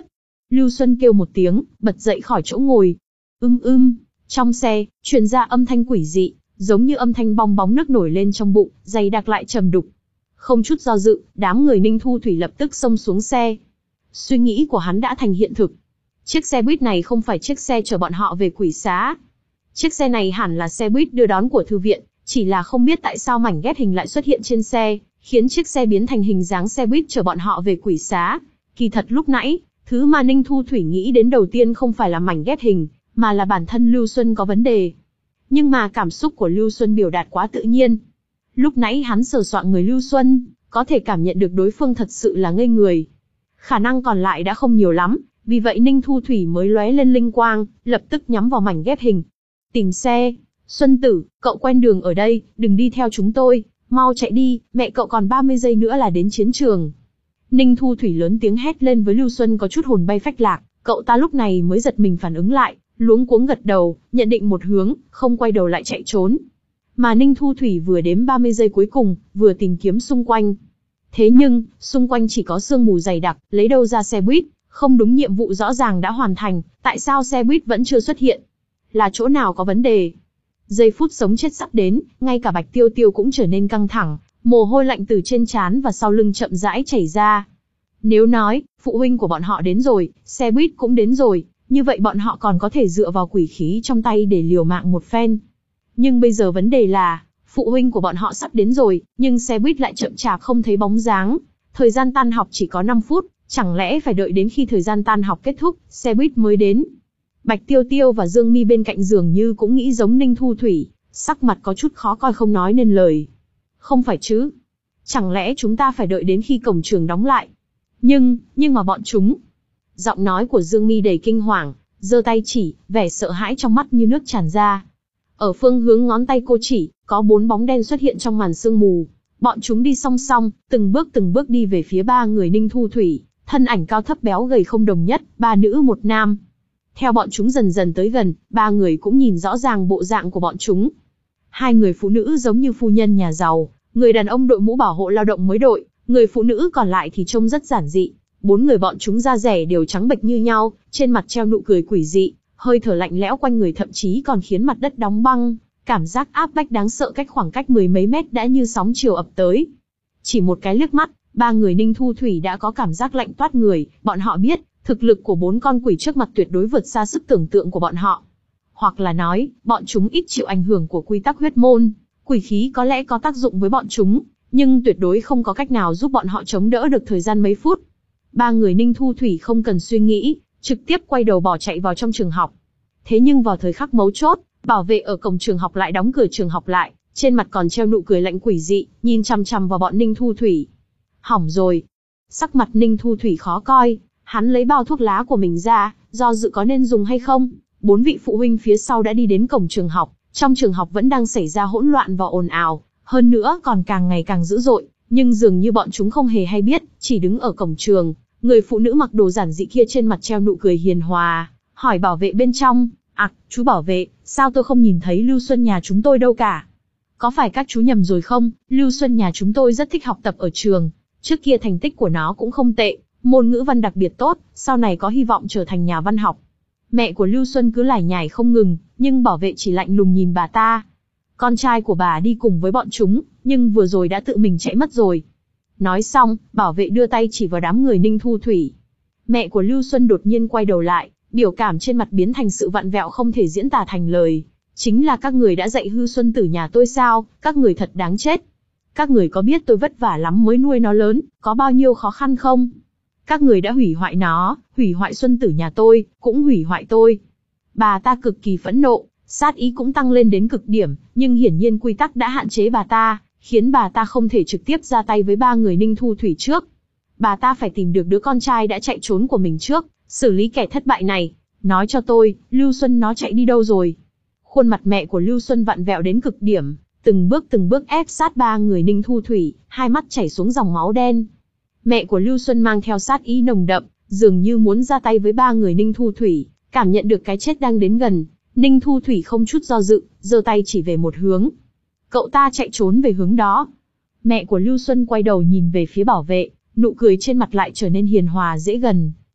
Lưu Xuân kêu một tiếng, bật dậy khỏi chỗ ngồi. Ưm ưm, trong xe, truyền ra âm thanh quỷ dị, giống như âm thanh bong bóng nước nổi lên trong bụng, dày đặc lại trầm đục. Không chút do dự, đám người Ninh Thu Thủy lập tức xông xuống xe. Suy nghĩ của hắn đã thành hiện thực. Chiếc xe buýt này không phải chiếc xe chở bọn họ về quỷ xá. Chiếc xe này hẳn là xe buýt đưa đón của thư viện, chỉ là không biết tại sao mảnh ghép hình lại xuất hiện trên xe, khiến chiếc xe biến thành hình dáng xe buýt chở bọn họ về quỷ xá. Kỳ thật lúc nãy, thứ mà Ninh Thu Thủy nghĩ đến đầu tiên không phải là mảnh ghép hình, mà là bản thân Lưu Xuân có vấn đề. Nhưng mà cảm xúc của Lưu Xuân biểu đạt quá tự nhiên. Lúc nãy hắn sờ soạng người Lưu Xuân, có thể cảm nhận được đối phương thật sự là ngây người. Khả năng còn lại đã không nhiều lắm, vì vậy Ninh Thu Thủy mới lóe lên linh quang, lập tức nhắm vào mảnh ghép hình. Tìm xe, Xuân tử, cậu quen đường ở đây, đừng đi theo chúng tôi, mau chạy đi, mẹ cậu còn ba mươi giây nữa là đến chiến trường. Ninh Thu Thủy lớn tiếng hét lên với Lưu Xuân có chút hồn bay phách lạc, cậu ta lúc này mới giật mình phản ứng lại, luống cuống gật đầu, nhận định một hướng, không quay đầu lại chạy trốn. Mà Ninh Thu Thủy vừa đếm ba mươi giây cuối cùng, vừa tìm kiếm xung quanh. Thế nhưng, xung quanh chỉ có sương mù dày đặc, lấy đâu ra xe buýt, không đúng, nhiệm vụ rõ ràng đã hoàn thành, tại sao xe buýt vẫn chưa xuất hiện? Là chỗ nào có vấn đề? Giây phút sống chết sắp đến, ngay cả Bạch Tiêu Tiêu cũng trở nên căng thẳng, mồ hôi lạnh từ trên trán và sau lưng chậm rãi chảy ra. Nếu nói, phụ huynh của bọn họ đến rồi, xe buýt cũng đến rồi, như vậy bọn họ còn có thể dựa vào quỷ khí trong tay để liều mạng một phen. Nhưng bây giờ vấn đề là, phụ huynh của bọn họ sắp đến rồi, nhưng xe buýt lại chậm chạp không thấy bóng dáng. Thời gian tan học chỉ có năm phút, chẳng lẽ phải đợi đến khi thời gian tan học kết thúc, xe buýt mới đến? Bạch Tiêu Tiêu và Dương Mi bên cạnh dường như cũng nghĩ giống Ninh Thu Thủy, sắc mặt có chút khó coi không nói nên lời. Không phải chứ? Chẳng lẽ chúng ta phải đợi đến khi cổng trường đóng lại? Nhưng, nhưng mà bọn chúng... Giọng nói của Dương Mi đầy kinh hoàng, giơ tay chỉ, vẻ sợ hãi trong mắt như nước tràn ra. Ở phương hướng ngón tay cô chỉ, có bốn bóng đen xuất hiện trong màn sương mù. Bọn chúng đi song song, từng bước từng bước đi về phía ba người Ninh Thu Thủy, thân ảnh cao thấp béo gầy không đồng nhất, ba nữ một nam. Theo bọn chúng dần dần tới gần, ba người cũng nhìn rõ ràng bộ dạng của bọn chúng. Hai người phụ nữ giống như phu nhân nhà giàu, người đàn ông đội mũ bảo hộ lao động mới đội, người phụ nữ còn lại thì trông rất giản dị. Bốn người bọn chúng da rẻ đều trắng bệch như nhau, trên mặt treo nụ cười quỷ dị, hơi thở lạnh lẽo quanh người thậm chí còn khiến mặt đất đóng băng, cảm giác áp bách đáng sợ cách khoảng cách mười mấy mét đã như sóng chiều ập tới. Chỉ một cái liếc mắt, ba người Ninh Thu Thủy đã có cảm giác lạnh toát người, bọn họ biết, thực lực của bốn con quỷ trước mặt tuyệt đối vượt xa sức tưởng tượng của bọn họ. Hoặc là nói, bọn chúng ít chịu ảnh hưởng của quy tắc huyết môn, quỷ khí có lẽ có tác dụng với bọn chúng, nhưng tuyệt đối không có cách nào giúp bọn họ chống đỡ được thời gian mấy phút. Ba người Ninh Thu Thủy không cần suy nghĩ, trực tiếp quay đầu bỏ chạy vào trong trường học. Thế nhưng vào thời khắc mấu chốt, bảo vệ ở cổng trường học lại đóng cửa trường học lại, trên mặt còn treo nụ cười lạnh quỷ dị, nhìn chằm chằm vào bọn Ninh Thu Thủy. Hỏng rồi. Sắc mặt Ninh Thu Thủy khó coi, hắn lấy bao thuốc lá của mình ra, do dự có nên dùng hay không. Bốn vị phụ huynh phía sau đã đi đến cổng trường học, trong trường học vẫn đang xảy ra hỗn loạn và ồn ào, hơn nữa còn càng ngày càng dữ dội, nhưng dường như bọn chúng không hề hay biết, chỉ đứng ở cổng trường. Người phụ nữ mặc đồ giản dị kia trên mặt treo nụ cười hiền hòa, hỏi bảo vệ bên trong, "Ặc, à, chú bảo vệ, sao tôi không nhìn thấy Lưu Xuân nhà chúng tôi đâu cả? Có phải các chú nhầm rồi không? Lưu Xuân nhà chúng tôi rất thích học tập ở trường, trước kia thành tích của nó cũng không tệ, môn ngữ văn đặc biệt tốt, sau này có hy vọng trở thành nhà văn học." Mẹ của Lưu Xuân cứ lải nhải không ngừng, nhưng bảo vệ chỉ lạnh lùng nhìn bà ta. Con trai của bà đi cùng với bọn chúng, nhưng vừa rồi đã tự mình chạy mất rồi. Nói xong, bảo vệ đưa tay chỉ vào đám người Ninh Thu Thủy. Mẹ của Lưu Xuân đột nhiên quay đầu lại, biểu cảm trên mặt biến thành sự vặn vẹo không thể diễn tả thành lời. Chính là các người đã dạy hư Xuân tử nhà tôi sao, các người thật đáng chết. Các người có biết tôi vất vả lắm mới nuôi nó lớn, có bao nhiêu khó khăn không? Các người đã hủy hoại nó, hủy hoại Xuân tử nhà tôi, cũng hủy hoại tôi. Bà ta cực kỳ phẫn nộ, sát ý cũng tăng lên đến cực điểm, nhưng hiển nhiên quy tắc đã hạn chế bà ta, khiến bà ta không thể trực tiếp ra tay với ba người Ninh Thu Thủy trước. Bà ta phải tìm được đứa con trai đã chạy trốn của mình trước, xử lý kẻ thất bại này. Nói cho tôi, Lưu Xuân nó chạy đi đâu rồi? Khuôn mặt mẹ của Lưu Xuân vặn vẹo đến cực điểm, từng bước từng bước ép sát ba người Ninh Thu Thủy, hai mắt chảy xuống dòng máu đen. Mẹ của Lưu Xuân mang theo sát ý nồng đậm, dường như muốn ra tay với ba người Ninh Thu Thủy, cảm nhận được cái chết đang đến gần. Ninh Thu Thủy không chút do dự, giơ tay chỉ về một hướng. Cậu ta chạy trốn về hướng đó. Mẹ của Lưu Xuân quay đầu nhìn về phía bảo vệ, nụ cười trên mặt lại trở nên hiền hòa dễ gần.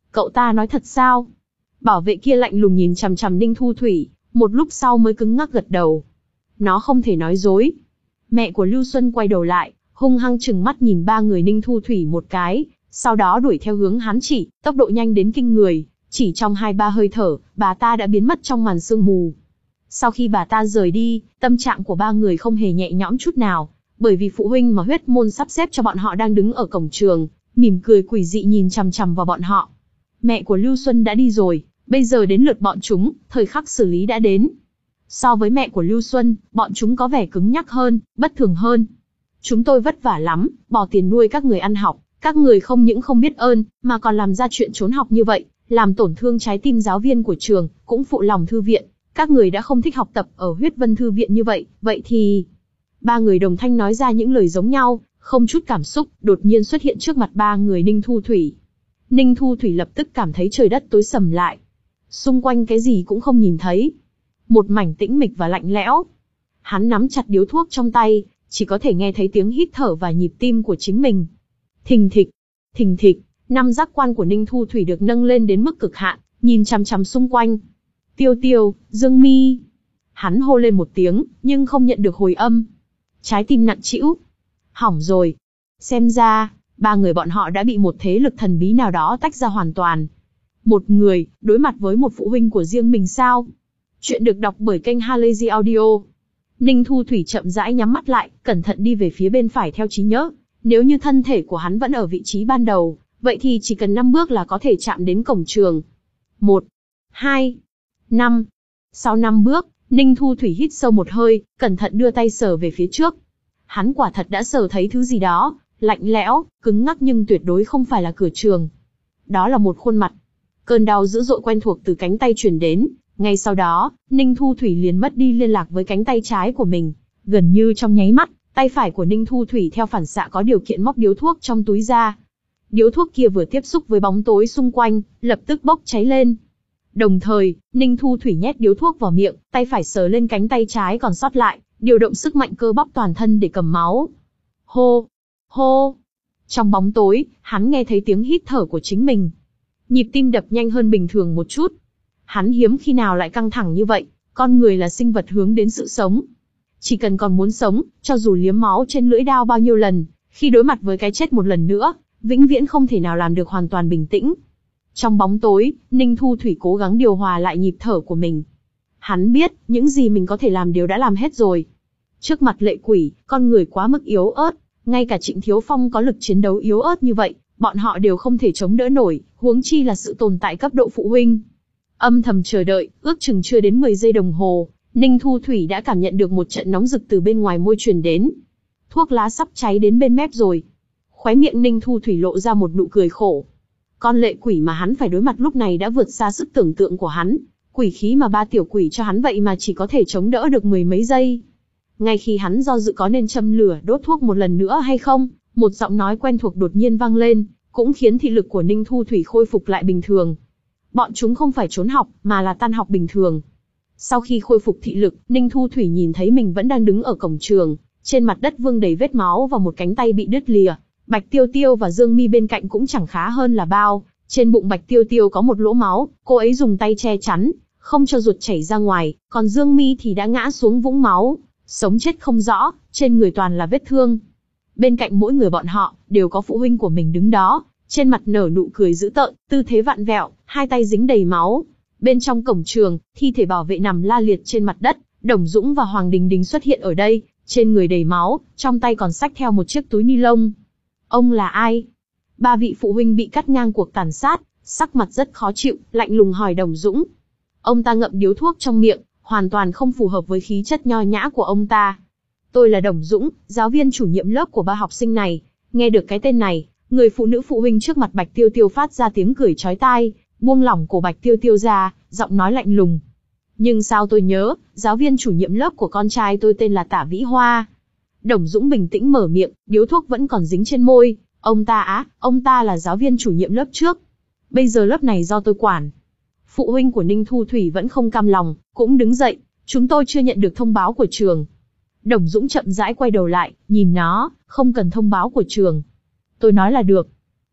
Cậu ta nói thật sao? Bảo vệ kia lạnh lùng nhìn chằm chằm Ninh Thu Thủy, một lúc sau mới cứng ngắc gật đầu. Nó không thể nói dối. Mẹ của Lưu Xuân quay đầu lại, hung hăng trừng mắt nhìn ba người Ninh Thu Thủy một cái, sau đó đuổi theo hướng hắn chỉ, tốc độ nhanh đến kinh người, chỉ trong hai ba hơi thở, bà ta đã biến mất trong màn sương mù. Sau khi bà ta rời đi, tâm trạng của ba người không hề nhẹ nhõm chút nào, bởi vì phụ huynh mà huyết môn sắp xếp cho bọn họ đang đứng ở cổng trường, mỉm cười quỷ dị nhìn chằm chằm vào bọn họ. Mẹ của Lưu Xuân đã đi rồi, bây giờ đến lượt bọn chúng, thời khắc xử lý đã đến. So với mẹ của Lưu Xuân, bọn chúng có vẻ cứng nhắc hơn, bất thường hơn. Chúng tôi vất vả lắm, bỏ tiền nuôi các người ăn học, các người không những không biết ơn, mà còn làm ra chuyện trốn học như vậy, làm tổn thương trái tim giáo viên của trường, cũng phụ lòng thư viện. Các người đã không thích học tập ở Huyết Vân Thư viện như vậy, vậy thì... Ba người đồng thanh nói ra những lời giống nhau, không chút cảm xúc, đột nhiên xuất hiện trước mặt ba người Ninh Thu Thủy. Ninh Thu Thủy lập tức cảm thấy trời đất tối sầm lại. Xung quanh cái gì cũng không nhìn thấy. Một mảnh tĩnh mịch và lạnh lẽo. Hắn nắm chặt điếu thuốc trong tay, chỉ có thể nghe thấy tiếng hít thở và nhịp tim của chính mình. Thình thịch, thình thịch, năm giác quan của Ninh Thu Thủy được nâng lên đến mức cực hạn, nhìn chằm chằm xung quanh. Tiêu Tiêu, Dương Mi. Hắn hô lên một tiếng, nhưng không nhận được hồi âm. Trái tim nặng trĩu. Hỏng rồi. Xem ra, ba người bọn họ đã bị một thế lực thần bí nào đó tách ra hoàn toàn. Một người, đối mặt với một phụ huynh của riêng mình sao? Chuyện được đọc bởi kênh Halazy Audio. Ninh Thu Thủy chậm rãi nhắm mắt lại, cẩn thận đi về phía bên phải theo trí nhớ. Nếu như thân thể của hắn vẫn ở vị trí ban đầu, vậy thì chỉ cần năm bước là có thể chạm đến cổng trường. Một, hai, năm. Sau năm bước, Ninh Thu Thủy hít sâu một hơi, cẩn thận đưa tay sờ về phía trước. Hắn quả thật đã sờ thấy thứ gì đó, lạnh lẽo, cứng ngắc nhưng tuyệt đối không phải là cửa trường. Đó là một khuôn mặt. Cơn đau dữ dội quen thuộc từ cánh tay truyền đến. Ngay sau đó, Ninh Thu Thủy liền mất đi liên lạc với cánh tay trái của mình. Gần như trong nháy mắt, tay phải của Ninh Thu Thủy theo phản xạ có điều kiện móc điếu thuốc trong túi ra. Điếu thuốc kia vừa tiếp xúc với bóng tối xung quanh, lập tức bốc cháy lên. Đồng thời, Ninh Thu Thủy nhét điếu thuốc vào miệng, tay phải sờ lên cánh tay trái còn sót lại, điều động sức mạnh cơ bắp toàn thân để cầm máu. Hô! Hô! Trong bóng tối, hắn nghe thấy tiếng hít thở của chính mình. Nhịp tim đập nhanh hơn bình thường một chút. Hắn hiếm khi nào lại căng thẳng như vậy, con người là sinh vật hướng đến sự sống. Chỉ cần còn muốn sống, cho dù liếm máu trên lưỡi dao bao nhiêu lần, khi đối mặt với cái chết một lần nữa, vĩnh viễn không thể nào làm được hoàn toàn bình tĩnh. Trong bóng tối, Ninh Thu Thủy cố gắng điều hòa lại nhịp thở của mình. Hắn biết, những gì mình có thể làm đều đã làm hết rồi. Trước mặt lệ quỷ, con người quá mức yếu ớt, ngay cả Trịnh Thiếu Phong có lực chiến đấu yếu ớt như vậy, bọn họ đều không thể chống đỡ nổi, huống chi là sự tồn tại cấp độ phụ huynh. Âm thầm chờ đợi, ước chừng chưa đến mười giây đồng hồ, Ninh Thu Thủy đã cảm nhận được một trận nóng rực từ bên ngoài môi truyền đến. Thuốc lá sắp cháy đến bên mép rồi. Khóe miệng Ninh Thu Thủy lộ ra một nụ cười khổ. Con lệ quỷ mà hắn phải đối mặt lúc này đã vượt xa sức tưởng tượng của hắn. Quỷ khí mà ba tiểu quỷ cho hắn vậy mà chỉ có thể chống đỡ được mười mấy giây. Ngay khi hắn do dự có nên châm lửa đốt thuốc một lần nữa hay không, một giọng nói quen thuộc đột nhiên vang lên, cũng khiến thị lực của Ninh Thu Thủy khôi phục lại bình thường. Bọn chúng không phải trốn học, mà là tan học bình thường. Sau khi khôi phục thị lực, Ninh Thu Thủy nhìn thấy mình vẫn đang đứng ở cổng trường, trên mặt đất vương đầy vết máu và một cánh tay bị đứt lìa. Bạch Tiêu Tiêu và Dương Mi bên cạnh cũng chẳng khá hơn là bao, trên bụng Bạch Tiêu Tiêu có một lỗ máu, cô ấy dùng tay che chắn, không cho ruột chảy ra ngoài, còn Dương Mi thì đã ngã xuống vũng máu, sống chết không rõ, trên người toàn là vết thương. Bên cạnh mỗi người bọn họ, đều có phụ huynh của mình đứng đó, trên mặt nở nụ cười dữ tợn, tư thế vặn vẹo, hai tay dính đầy máu. Bên trong cổng trường, thi thể bảo vệ nằm la liệt trên mặt đất, Đồng Dũng và Hoàng Đình Đình xuất hiện ở đây, trên người đầy máu, trong tay còn xách theo một chiếc túi ni lông. Ông là ai? Ba vị phụ huynh bị cắt ngang cuộc tàn sát, sắc mặt rất khó chịu, lạnh lùng hỏi Đồng Dũng. Ông ta ngậm điếu thuốc trong miệng, hoàn toàn không phù hợp với khí chất nho nhã của ông ta. Tôi là Đồng Dũng, giáo viên chủ nhiệm lớp của ba học sinh này. Nghe được cái tên này, người phụ nữ phụ huynh trước mặt Bạch Tiêu Tiêu phát ra tiếng cười chói tai, buông lỏng cổ Bạch Tiêu Tiêu ra, giọng nói lạnh lùng. Nhưng sao tôi nhớ, giáo viên chủ nhiệm lớp của con trai tôi tên là Tả Vĩ Hoa. Đồng Dũng bình tĩnh mở miệng, điếu thuốc vẫn còn dính trên môi. Ông ta á, ông ta là giáo viên chủ nhiệm lớp trước. Bây giờ lớp này do tôi quản. Phụ huynh của Ninh Thu Thủy vẫn không cam lòng, cũng đứng dậy. Chúng tôi chưa nhận được thông báo của trường. Đồng Dũng chậm rãi quay đầu lại, nhìn nó, không cần thông báo của trường. Tôi nói là được.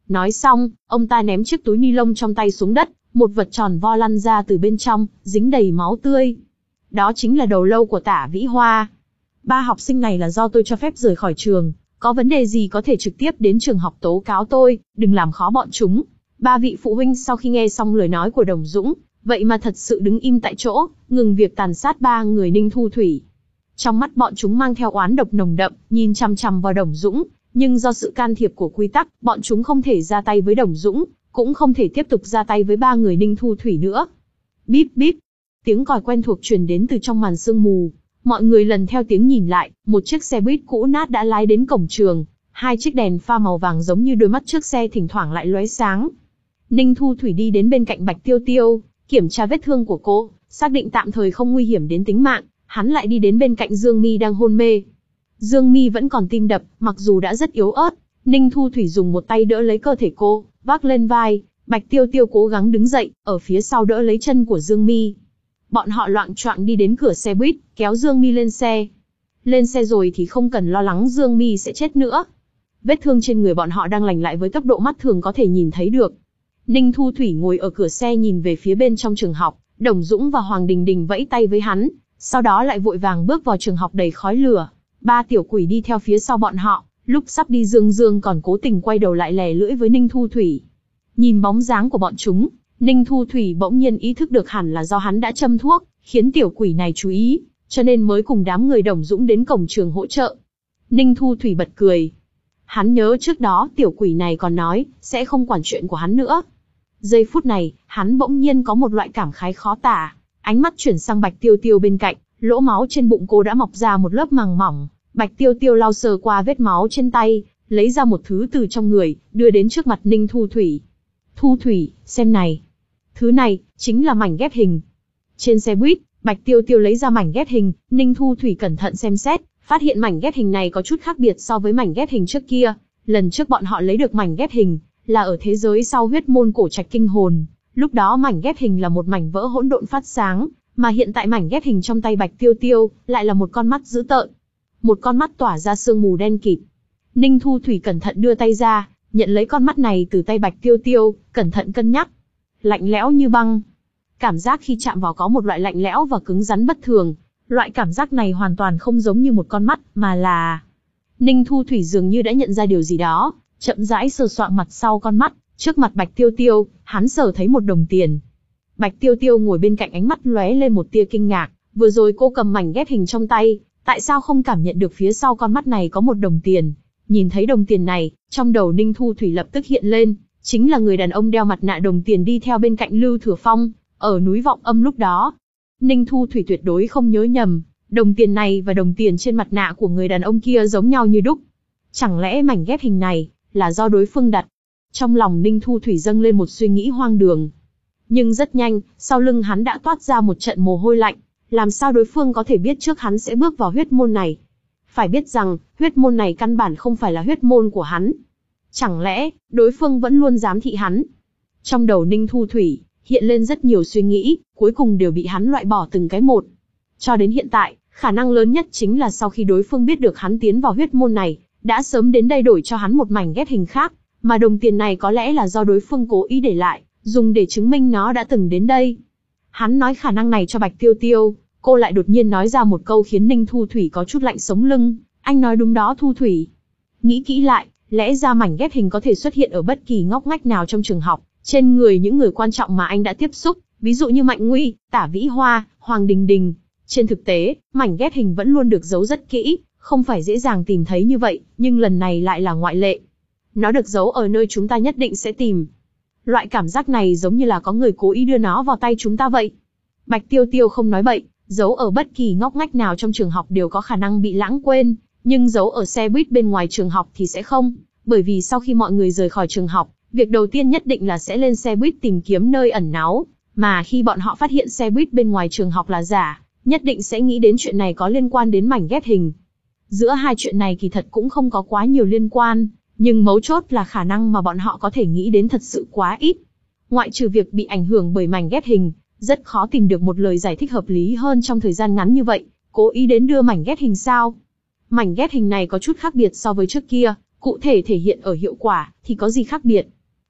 Nói xong, ông ta ném chiếc túi ni lông trong tay xuống đất, một vật tròn vo lăn ra từ bên trong, dính đầy máu tươi. Đó chính là đầu lâu của Tả Vĩ Hoa. Ba học sinh này là do tôi cho phép rời khỏi trường, có vấn đề gì có thể trực tiếp đến trường học tố cáo tôi, đừng làm khó bọn chúng. Ba vị phụ huynh sau khi nghe xong lời nói của Đồng Dũng, vậy mà thật sự đứng im tại chỗ, ngừng việc tàn sát ba người Ninh Thu Thủy. Trong mắt bọn chúng mang theo oán độc nồng đậm, nhìn chằm chằm vào Đồng Dũng, nhưng do sự can thiệp của quy tắc, bọn chúng không thể ra tay với Đồng Dũng, cũng không thể tiếp tục ra tay với ba người Ninh Thu Thủy nữa. Bíp bíp, tiếng còi quen thuộc truyền đến từ trong màn sương mù. Mọi người lần theo tiếng nhìn lại, một chiếc xe buýt cũ nát đã lái đến cổng trường, hai chiếc đèn pha màu vàng giống như đôi mắt trước xe thỉnh thoảng lại lóe sáng. Ninh Thu Thủy đi đến bên cạnh Bạch Tiêu Tiêu, kiểm tra vết thương của cô, xác định tạm thời không nguy hiểm đến tính mạng, hắn lại đi đến bên cạnh Dương Mi đang hôn mê. Dương Mi vẫn còn tim đập, mặc dù đã rất yếu ớt, Ninh Thu Thủy dùng một tay đỡ lấy cơ thể cô, vác lên vai, Bạch Tiêu Tiêu cố gắng đứng dậy, ở phía sau đỡ lấy chân của Dương Mi. Bọn họ loạng choạng đi đến cửa xe buýt, kéo Dương Mi lên xe. Lên xe rồi thì không cần lo lắng Dương Mi sẽ chết nữa. Vết thương trên người bọn họ đang lành lại với tốc độ mắt thường có thể nhìn thấy được. Ninh Thu Thủy ngồi ở cửa xe nhìn về phía bên trong trường học, Đồng Dũng và Hoàng Đình Đình vẫy tay với hắn, sau đó lại vội vàng bước vào trường học đầy khói lửa. Ba tiểu quỷ đi theo phía sau bọn họ, lúc sắp đi Dương Dương còn cố tình quay đầu lại lè lưỡi với Ninh Thu Thủy. Nhìn bóng dáng của bọn chúng, Ninh Thu Thủy bỗng nhiên ý thức được hẳn là do hắn đã châm thuốc, khiến tiểu quỷ này chú ý, cho nên mới cùng đám người Đồng Dũng đến cổng trường hỗ trợ. Ninh Thu Thủy bật cười. Hắn nhớ trước đó tiểu quỷ này còn nói, sẽ không quản chuyện của hắn nữa. Giây phút này, hắn bỗng nhiên có một loại cảm khái khó tả. Ánh mắt chuyển sang Bạch Tiêu Tiêu bên cạnh, lỗ máu trên bụng cô đã mọc ra một lớp màng mỏng. Bạch Tiêu Tiêu lau sờ qua vết máu trên tay, lấy ra một thứ từ trong người, đưa đến trước mặt Ninh Thu Thủy. Thu Thủy, xem này. Thứ này, chính là mảnh ghép hình. Trên xe buýt, Bạch Tiêu Tiêu lấy ra mảnh ghép hình, Ninh Thu Thủy cẩn thận xem xét, phát hiện mảnh ghép hình này có chút khác biệt so với mảnh ghép hình trước kia. Lần trước bọn họ lấy được mảnh ghép hình, là ở thế giới sau huyết môn cổ trạch kinh hồn. Lúc đó mảnh ghép hình là một mảnh vỡ hỗn độn phát sáng, mà hiện tại mảnh ghép hình trong tay Bạch Tiêu Tiêu, lại là một con mắt dữ tợn. Một con mắt tỏa ra sương mù đen kịt. Ninh Thu Thủy cẩn thận đưa tay ra, nhận lấy con mắt này từ tay Bạch Tiêu Tiêu, cẩn thận cân nhắc. Lạnh lẽo như băng. Cảm giác khi chạm vào có một loại lạnh lẽo và cứng rắn bất thường. Loại cảm giác này hoàn toàn không giống như một con mắt, mà là... Ninh Thu Thủy dường như đã nhận ra điều gì đó, chậm rãi sờ soạng mặt sau con mắt, trước mặt Bạch Tiêu Tiêu, hắn sờ thấy một đồng tiền. Bạch Tiêu Tiêu ngồi bên cạnh ánh mắt lóe lên một tia kinh ngạc, vừa rồi cô cầm mảnh ghép hình trong tay, tại sao không cảm nhận được phía sau con mắt này có một đồng tiền? Nhìn thấy đồng tiền này, trong đầu Ninh Thu Thủy lập tức hiện lên, chính là người đàn ông đeo mặt nạ đồng tiền đi theo bên cạnh Lưu Thừa Phong, ở núi Vọng Âm lúc đó. Ninh Thu Thủy tuyệt đối không nhớ nhầm, đồng tiền này và đồng tiền trên mặt nạ của người đàn ông kia giống nhau như đúc. Chẳng lẽ mảnh ghép hình này là do đối phương đặt? Trong lòng Ninh Thu Thủy dâng lên một suy nghĩ hoang đường. Nhưng rất nhanh, sau lưng hắn đã toát ra một trận mồ hôi lạnh. Làm sao đối phương có thể biết trước hắn sẽ bước vào huyết môn này? Phải biết rằng, huyết môn này căn bản không phải là huyết môn của hắn. Chẳng lẽ, đối phương vẫn luôn giám thị hắn? Trong đầu Ninh Thu Thủy, hiện lên rất nhiều suy nghĩ, cuối cùng đều bị hắn loại bỏ từng cái một. Cho đến hiện tại, khả năng lớn nhất chính là sau khi đối phương biết được hắn tiến vào huyết môn này, đã sớm đến đây đổi cho hắn một mảnh ghép hình khác, mà đồng tiền này có lẽ là do đối phương cố ý để lại, dùng để chứng minh nó đã từng đến đây. Hắn nói khả năng này cho Bạch Tiêu Tiêu, cô lại đột nhiên nói ra một câu khiến Ninh Thu Thủy có chút lạnh sống lưng, anh nói đúng đó Thu Thủy. Nghĩ kỹ lại, lẽ ra mảnh ghép hình có thể xuất hiện ở bất kỳ ngóc ngách nào trong trường học, trên người những người quan trọng mà anh đã tiếp xúc, ví dụ như Mạnh Nguy, Tả Vĩ Hoa, Hoàng Đình Đình. Trên thực tế, mảnh ghép hình vẫn luôn được giấu rất kỹ, không phải dễ dàng tìm thấy như vậy, nhưng lần này lại là ngoại lệ. Nó được giấu ở nơi chúng ta nhất định sẽ tìm. Loại cảm giác này giống như là có người cố ý đưa nó vào tay chúng ta vậy. Bạch Tiêu Tiêu không nói bậy, giấu ở bất kỳ ngóc ngách nào trong trường học đều có khả năng bị lãng quên, nhưng giấu ở xe buýt bên ngoài trường học thì sẽ không, bởi vì sau khi mọi người rời khỏi trường học, việc đầu tiên nhất định là sẽ lên xe buýt tìm kiếm nơi ẩn náu, mà khi bọn họ phát hiện xe buýt bên ngoài trường học là giả, nhất định sẽ nghĩ đến chuyện này có liên quan đến mảnh ghép hình. Giữa hai chuyện này kỳ thật cũng không có quá nhiều liên quan, nhưng mấu chốt là khả năng mà bọn họ có thể nghĩ đến thật sự quá ít. Ngoại trừ việc bị ảnh hưởng bởi mảnh ghép hình, rất khó tìm được một lời giải thích hợp lý hơn trong thời gian ngắn như vậy. Cố ý đến đưa mảnh ghép hình sao? Mảnh ghép hình này có chút khác biệt so với trước kia, cụ thể thể hiện ở hiệu quả thì có gì khác biệt?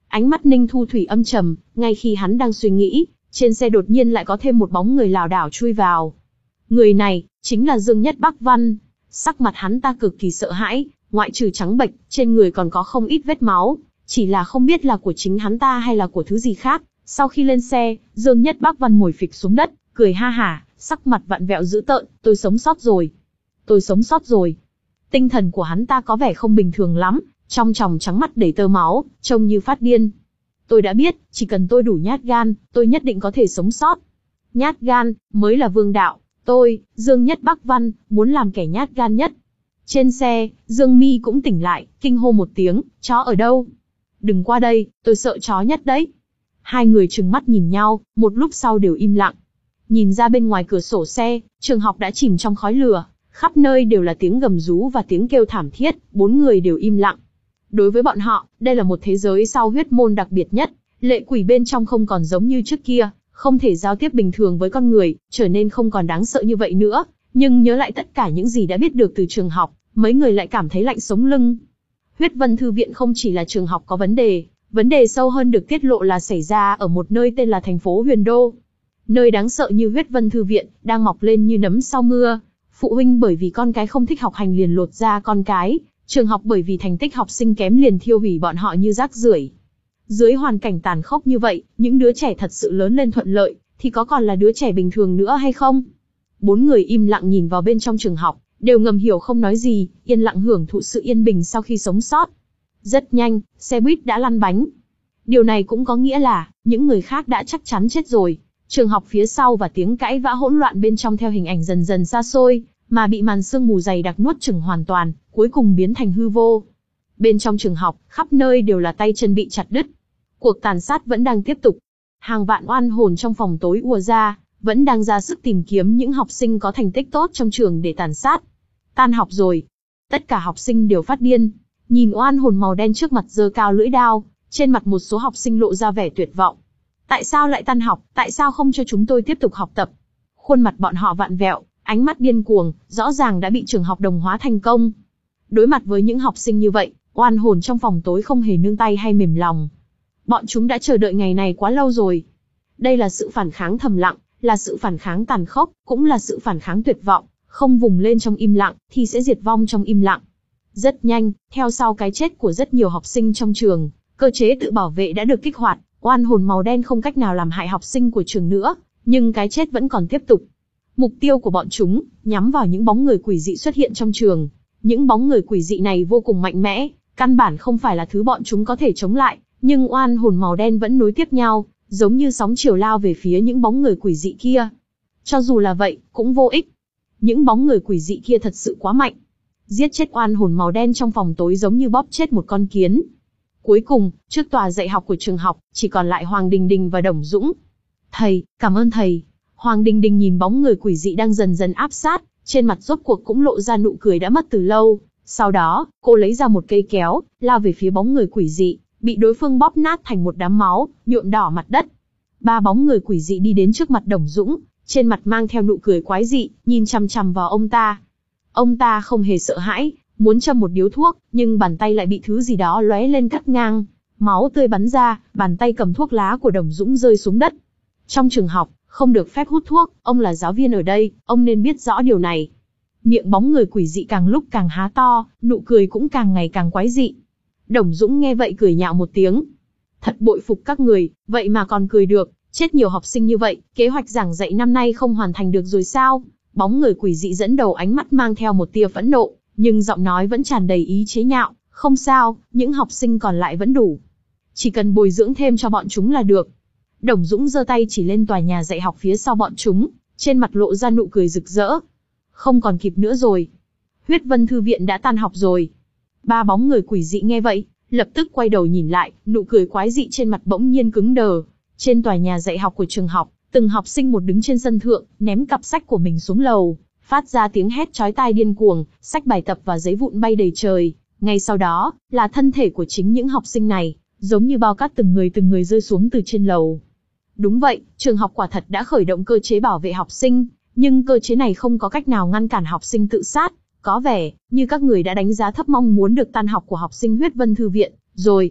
Ánh mắt Ninh Thu Thủy âm trầm, ngay khi hắn đang suy nghĩ, trên xe đột nhiên lại có thêm một bóng người lảo đảo chui vào. Người này, chính là Dương Nhất Bắc Văn. Sắc mặt hắn ta cực kỳ sợ hãi, ngoại trừ trắng bệch, trên người còn có không ít vết máu, chỉ là không biết là của chính hắn ta hay là của thứ gì khác. Sau khi lên xe, Dương Nhất Bắc Văn ngồi phịch xuống đất, cười ha hả, sắc mặt vặn vẹo dữ tợn, tôi sống sót rồi. Tôi sống sót rồi. Tinh thần của hắn ta có vẻ không bình thường lắm, trong tròng trắng mắt đầy tơ máu, trông như phát điên. Tôi đã biết, chỉ cần tôi đủ nhát gan, tôi nhất định có thể sống sót. Nhát gan, mới là vương đạo. Tôi, Dương Nhất Bắc Văn, muốn làm kẻ nhát gan nhất. Trên xe, Dương Mi cũng tỉnh lại, kinh hô một tiếng, chó ở đâu? Đừng qua đây, tôi sợ chó nhất đấy. Hai người trừng mắt nhìn nhau, một lúc sau đều im lặng. Nhìn ra bên ngoài cửa sổ xe, trường học đã chìm trong khói lửa, khắp nơi đều là tiếng gầm rú và tiếng kêu thảm thiết, bốn người đều im lặng. Đối với bọn họ, đây là một thế giới sau huyết môn đặc biệt nhất, lệ quỷ bên trong không còn giống như trước kia, không thể giao tiếp bình thường với con người, trở nên không còn đáng sợ như vậy nữa. Nhưng nhớ lại tất cả những gì đã biết được từ trường học, mấy người lại cảm thấy lạnh sống lưng. Huyết Vân Thư Viện không chỉ là trường học có vấn đề, vấn đề sâu hơn được tiết lộ là xảy ra ở một nơi tên là thành phố Huyền Đô. Nơi đáng sợ như Huyết Vân Thư Viện, đang mọc lên như nấm sau mưa. Phụ huynh bởi vì con cái không thích học hành liền lột ra con cái, trường học bởi vì thành tích học sinh kém liền thiêu hủy bọn họ như rác rưởi. Dưới hoàn cảnh tàn khốc như vậy, những đứa trẻ thật sự lớn lên thuận lợi, thì có còn là đứa trẻ bình thường nữa hay không? Bốn người im lặng nhìn vào bên trong trường học, đều ngầm hiểu không nói gì, yên lặng hưởng thụ sự yên bình sau khi sống sót. Rất nhanh, xe buýt đã lăn bánh. Điều này cũng có nghĩa là, những người khác đã chắc chắn chết rồi. Trường học phía sau và tiếng cãi vã hỗn loạn bên trong theo hình ảnh dần dần xa xôi, mà bị màn sương mù dày đặc nuốt chửng hoàn toàn, cuối cùng biến thành hư vô. Bên trong trường học, khắp nơi đều là tay chân bị chặt đứt. Cuộc tàn sát vẫn đang tiếp tục. Hàng vạn oan hồn trong phòng tối ùa ra, vẫn đang ra sức tìm kiếm những học sinh có thành tích tốt trong trường để tàn sát. Tan học rồi. Tất cả học sinh đều phát điên. Nhìn oan hồn màu đen trước mặt giơ cao lưỡi đao, trên mặt một số học sinh lộ ra vẻ tuyệt vọng. Tại sao lại tan học, tại sao không cho chúng tôi tiếp tục học tập? Khuôn mặt bọn họ vặn vẹo, ánh mắt điên cuồng, rõ ràng đã bị trường học đồng hóa thành công. Đối mặt với những học sinh như vậy, oan hồn trong phòng tối không hề nương tay hay mềm lòng. Bọn chúng đã chờ đợi ngày này quá lâu rồi. Đây là sự phản kháng thầm lặng, là sự phản kháng tàn khốc, cũng là sự phản kháng tuyệt vọng, không vùng lên trong im lặng, thì sẽ diệt vong trong im lặng. Rất nhanh, theo sau cái chết của rất nhiều học sinh trong trường, cơ chế tự bảo vệ đã được kích hoạt, oan hồn màu đen không cách nào làm hại học sinh của trường nữa, nhưng cái chết vẫn còn tiếp tục. Mục tiêu của bọn chúng, nhắm vào những bóng người quỷ dị xuất hiện trong trường. Những bóng người quỷ dị này vô cùng mạnh mẽ, căn bản không phải là thứ bọn chúng có thể chống lại, nhưng oan hồn màu đen vẫn nối tiếp nhau, giống như sóng chiều lao về phía những bóng người quỷ dị kia. Cho dù là vậy, cũng vô ích. Những bóng người quỷ dị kia thật sự quá mạnh. Giết chết oan hồn màu đen trong phòng tối giống như bóp chết một con kiến. Cuối cùng, trước tòa dạy học của trường học, chỉ còn lại Hoàng Đình Đình và Đồng Dũng. Thầy, cảm ơn thầy. Hoàng Đình Đình nhìn bóng người quỷ dị đang dần dần áp sát, trên mặt rốt cuộc cũng lộ ra nụ cười đã mất từ lâu. Sau đó, cô lấy ra một cây kéo, lao về phía bóng người quỷ dị, bị đối phương bóp nát thành một đám máu, nhuộm đỏ mặt đất. Ba bóng người quỷ dị đi đến trước mặt Đồng Dũng, trên mặt mang theo nụ cười quái dị, nhìn chằm chằm vào ông ta. Ông ta không hề sợ hãi, muốn châm một điếu thuốc, nhưng bàn tay lại bị thứ gì đó lóe lên cắt ngang. Máu tươi bắn ra, bàn tay cầm thuốc lá của Đồng Dũng rơi xuống đất. Trong trường học, không được phép hút thuốc, ông là giáo viên ở đây, ông nên biết rõ điều này. Miệng bóng người quỷ dị càng lúc càng há to, nụ cười cũng càng ngày càng quái dị. Đồng Dũng nghe vậy cười nhạo một tiếng. Thật bội phục các người, vậy mà còn cười được, chết nhiều học sinh như vậy, kế hoạch giảng dạy năm nay không hoàn thành được rồi sao? Bóng người quỷ dị dẫn đầu ánh mắt mang theo một tia phẫn nộ, nhưng giọng nói vẫn tràn đầy ý chế nhạo, không sao, những học sinh còn lại vẫn đủ. Chỉ cần bồi dưỡng thêm cho bọn chúng là được. Đồng Dũng giơ tay chỉ lên tòa nhà dạy học phía sau bọn chúng, trên mặt lộ ra nụ cười rực rỡ. Không còn kịp nữa rồi. Huyết Vân Thư Viện đã tan học rồi. Ba bóng người quỷ dị nghe vậy, lập tức quay đầu nhìn lại, nụ cười quái dị trên mặt bỗng nhiên cứng đờ. Trên tòa nhà dạy học của trường học, từng học sinh một đứng trên sân thượng, ném cặp sách của mình xuống lầu, phát ra tiếng hét chói tai điên cuồng, sách bài tập và giấy vụn bay đầy trời. Ngay sau đó, là thân thể của chính những học sinh này, giống như bao cát từng người từng người rơi xuống từ trên lầu. Đúng vậy, trường học quả thật đã khởi động cơ chế bảo vệ học sinh, nhưng cơ chế này không có cách nào ngăn cản học sinh tự sát. Có vẻ như các người đã đánh giá thấp mong muốn được tan học của học sinh Huyết Vân Thư Viện rồi.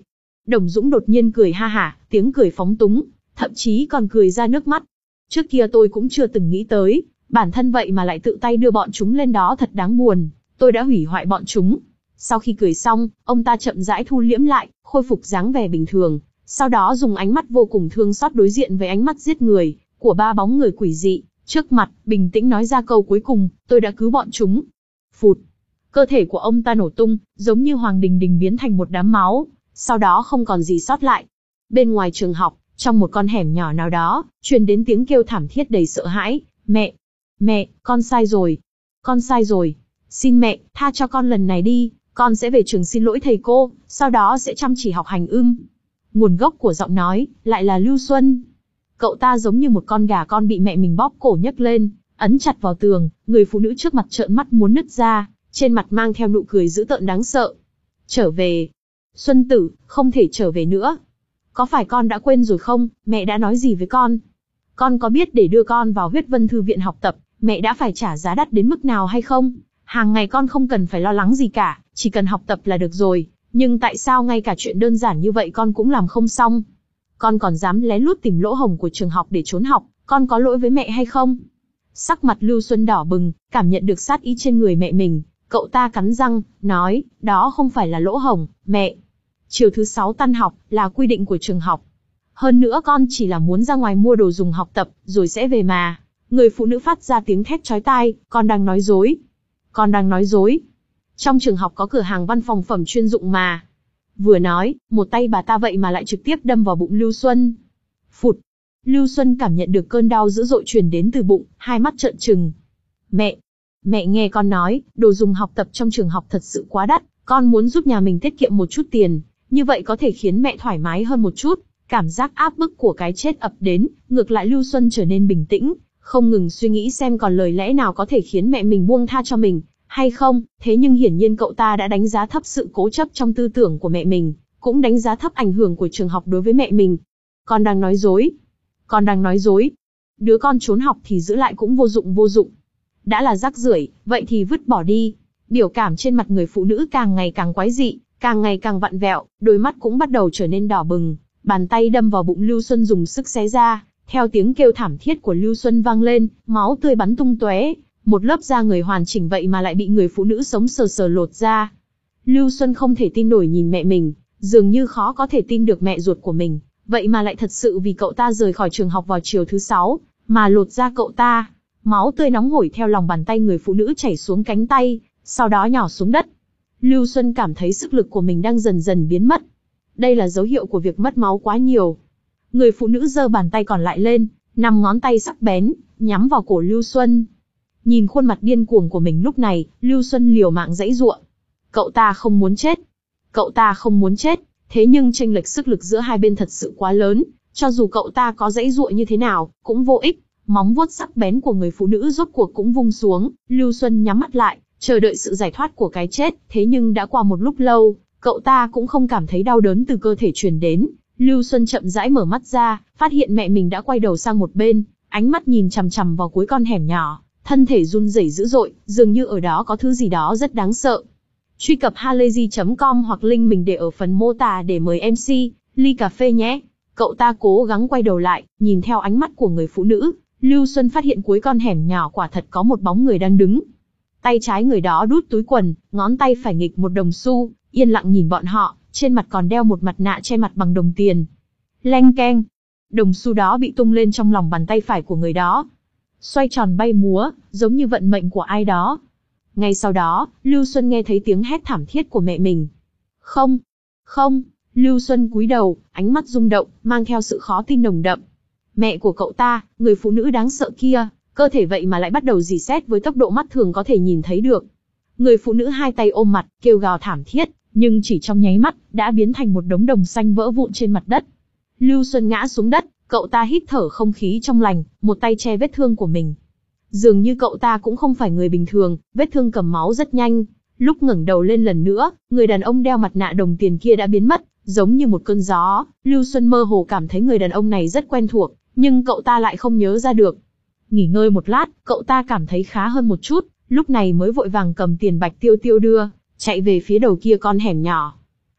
Đồng Dũng đột nhiên cười ha hả, tiếng cười phóng túng, thậm chí còn cười ra nước mắt. Trước kia tôi cũng chưa từng nghĩ tới, bản thân vậy mà lại tự tay đưa bọn chúng lên đó, thật đáng buồn, tôi đã hủy hoại bọn chúng. Sau khi cười xong, ông ta chậm rãi thu liễm lại, khôi phục dáng vẻ bình thường, sau đó dùng ánh mắt vô cùng thương xót đối diện với ánh mắt giết người của ba bóng người quỷ dị trước mặt, bình tĩnh nói ra câu cuối cùng, tôi đã cứu bọn chúng. Phụt, cơ thể của ông ta nổ tung, giống như Hoàng Đình Đình biến thành một đám máu, sau đó không còn gì sót lại. Bên ngoài trường học, trong một con hẻm nhỏ nào đó, truyền đến tiếng kêu thảm thiết đầy sợ hãi, mẹ, mẹ, con sai rồi, con sai rồi, xin mẹ, tha cho con lần này đi, con sẽ về trường xin lỗi thầy cô, sau đó sẽ chăm chỉ học hành ưm. Nguồn gốc của giọng nói, lại là Lưu Xuân. Cậu ta giống như một con gà con bị mẹ mình bóp cổ nhấc lên, ấn chặt vào tường, người phụ nữ trước mặt trợn mắt muốn nứt ra, trên mặt mang theo nụ cười dữ tợn đáng sợ. Trở về. Xuân tử, không thể trở về nữa. Có phải con đã quên rồi không, mẹ đã nói gì với con? Con có biết để đưa con vào Huyết Vân Thư viện học tập, mẹ đã phải trả giá đắt đến mức nào hay không? Hàng ngày con không cần phải lo lắng gì cả, chỉ cần học tập là được rồi. Nhưng tại sao ngay cả chuyện đơn giản như vậy con cũng làm không xong? Con còn dám lén lút tìm lỗ hổng của trường học để trốn học, con có lỗi với mẹ hay không? Sắc mặt Lưu Xuân đỏ bừng, cảm nhận được sát ý trên người mẹ mình, cậu ta cắn răng, nói, đó không phải là lỗ hổng, mẹ. Chiều thứ sáu tan học, là quy định của trường học. Hơn nữa con chỉ là muốn ra ngoài mua đồ dùng học tập, rồi sẽ về mà. Người phụ nữ phát ra tiếng thét chói tai, con đang nói dối. Con đang nói dối. Trong trường học có cửa hàng văn phòng phẩm chuyên dụng mà. Vừa nói, một tay bà ta vậy mà lại trực tiếp đâm vào bụng Lưu Xuân. Phụt. Lưu Xuân cảm nhận được cơn đau dữ dội truyền đến từ bụng, hai mắt trợn trừng. Mẹ. Mẹ nghe con nói, đồ dùng học tập trong trường học thật sự quá đắt, con muốn giúp nhà mình tiết kiệm một chút tiền, như vậy có thể khiến mẹ thoải mái hơn một chút. Cảm giác áp bức của cái chết ập đến, ngược lại Lưu Xuân trở nên bình tĩnh, không ngừng suy nghĩ xem còn lời lẽ nào có thể khiến mẹ mình buông tha cho mình, hay không. Thế nhưng hiển nhiên cậu ta đã đánh giá thấp sự cố chấp trong tư tưởng của mẹ mình, cũng đánh giá thấp ảnh hưởng của trường học đối với mẹ mình. Con đang nói dối. Con đang nói dối. Đứa con trốn học thì giữ lại cũng vô dụng vô dụng. Đã là rác rưởi, vậy thì vứt bỏ đi. Biểu cảm trên mặt người phụ nữ càng ngày càng quái dị, càng ngày càng vặn vẹo, đôi mắt cũng bắt đầu trở nên đỏ bừng. Bàn tay đâm vào bụng Lưu Xuân dùng sức xé ra, theo tiếng kêu thảm thiết của Lưu Xuân vang lên, máu tươi bắn tung tóe, một lớp da người hoàn chỉnh vậy mà lại bị người phụ nữ sống sờ sờ lột ra. Lưu Xuân không thể tin nổi nhìn mẹ mình, dường như khó có thể tin được mẹ ruột của mình, vậy mà lại thật sự vì cậu ta rời khỏi trường học vào chiều thứ sáu, mà lột da cậu ta. Máu tươi nóng hổi theo lòng bàn tay người phụ nữ chảy xuống cánh tay, sau đó nhỏ xuống đất. Lưu Xuân cảm thấy sức lực của mình đang dần dần biến mất. Đây là dấu hiệu của việc mất máu quá nhiều. Người phụ nữ giơ bàn tay còn lại lên, năm ngón tay sắc bén, nhắm vào cổ Lưu Xuân. Nhìn khuôn mặt điên cuồng của mình lúc này, Lưu Xuân liều mạng giãy giụa. Cậu ta không muốn chết. Cậu ta không muốn chết, thế nhưng chênh lệch sức lực giữa hai bên thật sự quá lớn, cho dù cậu ta có giãy giụa như thế nào, cũng vô ích. Móng vuốt sắc bén của người phụ nữ rốt cuộc cũng vung xuống, Lưu Xuân nhắm mắt lại, chờ đợi sự giải thoát của cái chết, thế nhưng đã qua một lúc lâu, cậu ta cũng không cảm thấy đau đớn từ cơ thể truyền đến. Lưu Xuân chậm rãi mở mắt ra, phát hiện mẹ mình đã quay đầu sang một bên, ánh mắt nhìn chằm chằm vào cuối con hẻm nhỏ, thân thể run rẩy dữ dội, dường như ở đó có thứ gì đó rất đáng sợ. Truy cập halayzi chấm com hoặc link mình để ở phần mô tả để mời em xê, ly cà phê nhé. Cậu ta cố gắng quay đầu lại, nhìn theo ánh mắt của người phụ nữ, Lưu Xuân phát hiện cuối con hẻm nhỏ quả thật có một bóng người đang đứng. Tay trái người đó đút túi quần, ngón tay phải nghịch một đồng xu, yên lặng nhìn bọn họ, trên mặt còn đeo một mặt nạ che mặt bằng đồng tiền. Leng keng, đồng xu đó bị tung lên trong lòng bàn tay phải của người đó, xoay tròn bay múa, giống như vận mệnh của ai đó. Ngay sau đó, Lưu Xuân nghe thấy tiếng hét thảm thiết của mẹ mình. Không, không, Lưu Xuân cúi đầu, ánh mắt rung động, mang theo sự khó tin nồng đậm. Mẹ của cậu ta, người phụ nữ đáng sợ kia, cơ thể vậy mà lại bắt đầu rỉ sét với tốc độ mắt thường có thể nhìn thấy được. Người phụ nữ hai tay ôm mặt, kêu gào thảm thiết, nhưng chỉ trong nháy mắt, đã biến thành một đống đồng xanh vỡ vụn trên mặt đất. Lưu Xuân ngã xuống đất, cậu ta hít thở không khí trong lành, một tay che vết thương của mình. Dường như cậu ta cũng không phải người bình thường, vết thương cầm máu rất nhanh. Lúc ngẩng đầu lên lần nữa, người đàn ông đeo mặt nạ đồng tiền kia đã biến mất, giống như một cơn gió. Lưu Xuân mơ hồ cảm thấy người đàn ông này rất quen thuộc, nhưng cậu ta lại không nhớ ra được. Nghỉ ngơi một lát, cậu ta cảm thấy khá hơn một chút, lúc này mới vội vàng cầm tiền bạch tiêu tiêu đưa, chạy về phía đầu kia con hẻm nhỏ.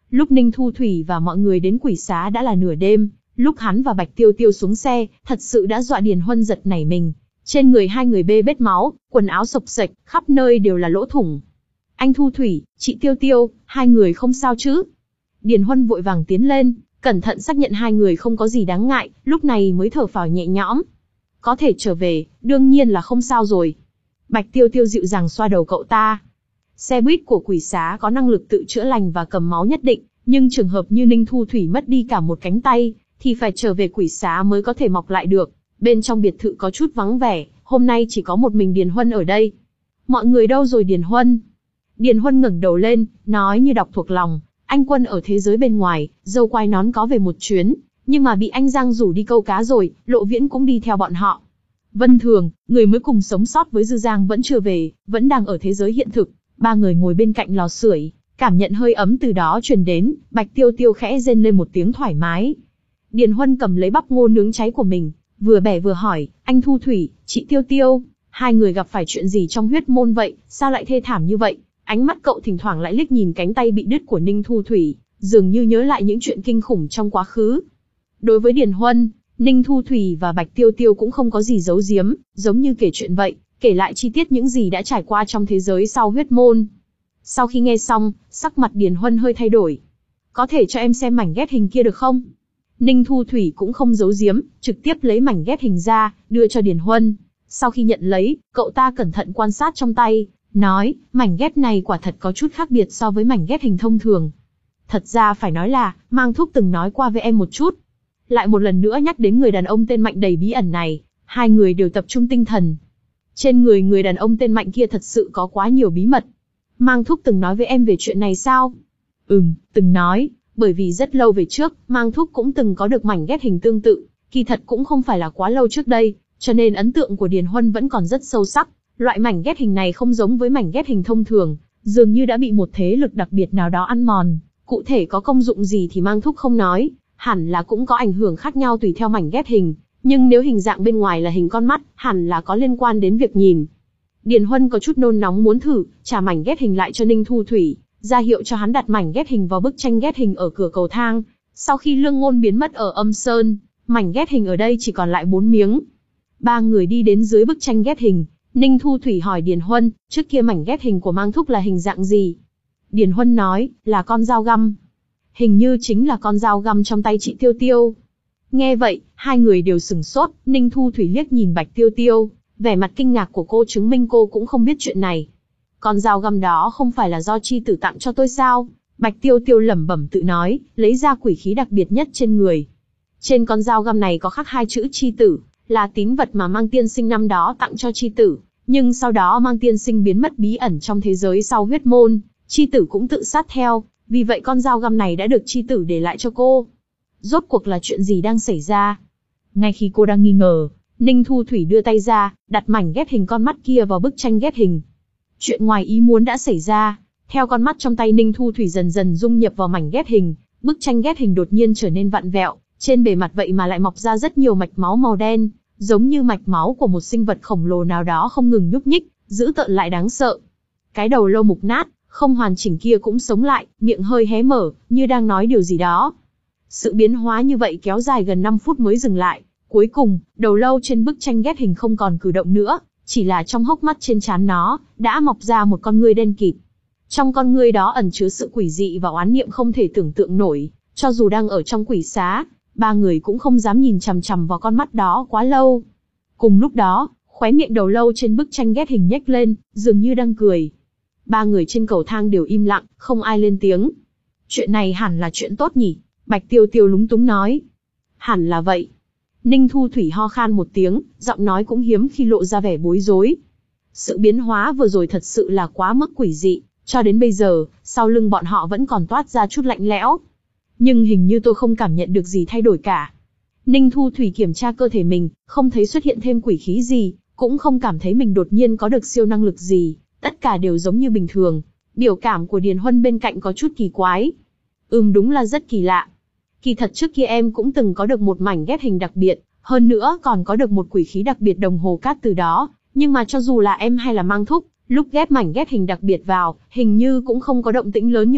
Lúc Ninh Thu Thủy và mọi người đến quỷ xá đã là nửa đêm, lúc hắn và Bạch Tiêu Tiêu xuống xe, thật sự đã dọa Điền Huân giật nảy mình. Trên người hai người bê bết máu, quần áo xộc xệch, khắp nơi đều là lỗ thủng. Anh Thu Thủy, chị Tiêu Tiêu, hai người không sao chứ? Điền Huân vội vàng tiến lên, cẩn thận xác nhận hai người không có gì đáng ngại, lúc này mới thở phào nhẹ nhõm. Có thể trở về, đương nhiên là không sao rồi. Bạch Tiêu Tiêu dịu dàng xoa đầu cậu ta. Xe buýt của quỷ xá có năng lực tự chữa lành và cầm máu nhất định, nhưng trường hợp như Ninh Thu Thủy mất đi cả một cánh tay, thì phải trở về quỷ xá mới có thể mọc lại được. Bên trong biệt thự có chút vắng vẻ, hôm nay chỉ có một mình Điền Huân ở đây. Mọi người đâu rồi Điền Huân? Điền Huân ngẩng đầu lên, nói như đọc thuộc lòng. Anh Quân ở thế giới bên ngoài, dâu quai nón có về một chuyến, nhưng mà bị anh Giang rủ đi câu cá rồi, Lộ Viễn cũng đi theo bọn họ. Vân Thường, người mới cùng sống sót với Dư Giang vẫn chưa về, vẫn đang ở thế giới hiện thực. Ba người ngồi bên cạnh lò sưởi, cảm nhận hơi ấm từ đó truyền đến, Bạch Tiêu Tiêu khẽ rên lên một tiếng thoải mái. Điền Huân cầm lấy bắp ngô nướng cháy của mình, vừa bẻ vừa hỏi, anh Thu Thủy, chị Tiêu Tiêu, hai người gặp phải chuyện gì trong huyết môn vậy, sao lại thê thảm như vậy? Ánh mắt cậu thỉnh thoảng lại liếc nhìn cánh tay bị đứt của Ninh Thu Thủy, dường như nhớ lại những chuyện kinh khủng trong quá khứ. Đối với Điền Huân, Ninh Thu Thủy và Bạch Tiêu Tiêu cũng không có gì giấu giếm, giống như kể chuyện vậy, kể lại chi tiết những gì đã trải qua trong thế giới sau huyết môn. Sau khi nghe xong, sắc mặt Điền Huân hơi thay đổi. Có thể cho em xem mảnh ghép hình kia được không? Ninh Thu Thủy cũng không giấu giếm, trực tiếp lấy mảnh ghép hình ra, đưa cho Điền Huân. Sau khi nhận lấy, cậu ta cẩn thận quan sát trong tay, nói, mảnh ghép này quả thật có chút khác biệt so với mảnh ghép hình thông thường. Thật ra phải nói là, Mang Thúc từng nói qua với em một chút. Lại một lần nữa nhắc đến người đàn ông tên Mạnh đầy bí ẩn này, hai người đều tập trung tinh thần. Trên người người đàn ông tên Mạnh kia thật sự có quá nhiều bí mật. Mang Thúc từng nói với em về chuyện này sao? Ừm, từng nói, bởi vì rất lâu về trước, Mang Thúc cũng từng có được mảnh ghép hình tương tự, kỳ thật cũng không phải là quá lâu trước đây, cho nên ấn tượng của Điền Huân vẫn còn rất sâu sắc. Loại mảnh ghép hình này không giống với mảnh ghép hình thông thường, dường như đã bị một thế lực đặc biệt nào đó ăn mòn. Cụ thể có công dụng gì thì Mang Thúc không nói, hẳn là cũng có ảnh hưởng khác nhau tùy theo mảnh ghép hình. Nhưng nếu hình dạng bên ngoài là hình con mắt, hẳn là có liên quan đến việc nhìn. Điền Huân có chút nôn nóng muốn thử, trả mảnh ghép hình lại cho Ninh Thu Thủy, ra hiệu cho hắn đặt mảnh ghép hình vào bức tranh ghép hình ở cửa cầu thang. Sau khi Lương Ngôn biến mất ở Âm Sơn, mảnh ghép hình ở đây chỉ còn lại bốn miếng. Ba người đi đến dưới bức tranh ghép hình, Ninh Thu Thủy hỏi Điền Huân, trước kia mảnh ghép hình của Mang Thúc là hình dạng gì? Điền Huân nói, là con dao găm. Hình như chính là con dao găm trong tay chị Tiêu Tiêu. Nghe vậy, hai người đều sửng sốt, Ninh Thu Thủy liếc nhìn Bạch Tiêu Tiêu, vẻ mặt kinh ngạc của cô chứng minh cô cũng không biết chuyện này. Con dao găm đó không phải là do chi tử tặng cho tôi sao? Bạch Tiêu Tiêu lẩm bẩm tự nói, lấy ra quỷ khí đặc biệt nhất trên người. Trên con dao găm này có khắc hai chữ chi tử, là tín vật mà Mang Tiên Sinh năm đó tặng cho chi tử. Nhưng sau đó Mang Tiên Sinh biến mất bí ẩn trong thế giới sau huyết môn, chi tử cũng tự sát theo, vì vậy con dao găm này đã được chi tử để lại cho cô. Rốt cuộc là chuyện gì đang xảy ra? Ngay khi cô đang nghi ngờ, Ninh Thu Thủy đưa tay ra, đặt mảnh ghép hình con mắt kia vào bức tranh ghép hình. Chuyện ngoài ý muốn đã xảy ra, theo con mắt trong tay Ninh Thu Thủy dần dần dung nhập vào mảnh ghép hình, bức tranh ghép hình đột nhiên trở nên vặn vẹo, trên bề mặt vậy mà lại mọc ra rất nhiều mạch máu màu đen, giống như mạch máu của một sinh vật khổng lồ nào đó không ngừng nhúc nhích, dữ tợn lại đáng sợ. Cái đầu lâu mục nát, không hoàn chỉnh kia cũng sống lại, miệng hơi hé mở, như đang nói điều gì đó. Sự biến hóa như vậy kéo dài gần năm phút mới dừng lại. Cuối cùng, đầu lâu trên bức tranh ghép hình không còn cử động nữa, chỉ là trong hốc mắt trên trán nó, đã mọc ra một con ngươi đen kịt. Trong con ngươi đó ẩn chứa sự quỷ dị và oán niệm không thể tưởng tượng nổi, cho dù đang ở trong quỷ xá, ba người cũng không dám nhìn chằm chằm vào con mắt đó quá lâu. Cùng lúc đó, khóe miệng đầu lâu trên bức tranh ghép hình nhếch lên, dường như đang cười. Ba người trên cầu thang đều im lặng, không ai lên tiếng. Chuyện này hẳn là chuyện tốt nhỉ? Bạch Tiêu Tiêu lúng túng nói. Hẳn là vậy. Ninh Thu Thủy ho khan một tiếng, giọng nói cũng hiếm khi lộ ra vẻ bối rối. Sự biến hóa vừa rồi thật sự là quá mức quỷ dị, cho đến bây giờ, sau lưng bọn họ vẫn còn toát ra chút lạnh lẽo. Nhưng hình như tôi không cảm nhận được gì thay đổi cả. Ninh Thu Thủy kiểm tra cơ thể mình, không thấy xuất hiện thêm quỷ khí gì, cũng không cảm thấy mình đột nhiên có được siêu năng lực gì, tất cả đều giống như bình thường. Biểu cảm của Điền Huân bên cạnh có chút kỳ quái. Ừm đúng là rất kỳ lạ. Kỳ thật trước kia em cũng từng có được một mảnh ghép hình đặc biệt, hơn nữa còn có được một quỷ khí đặc biệt đồng hồ cát từ đó, nhưng mà cho dù là em hay là Mang Thúc, lúc ghép mảnh ghép hình đặc biệt vào, hình như cũng không có động tĩnh lớn như vậy,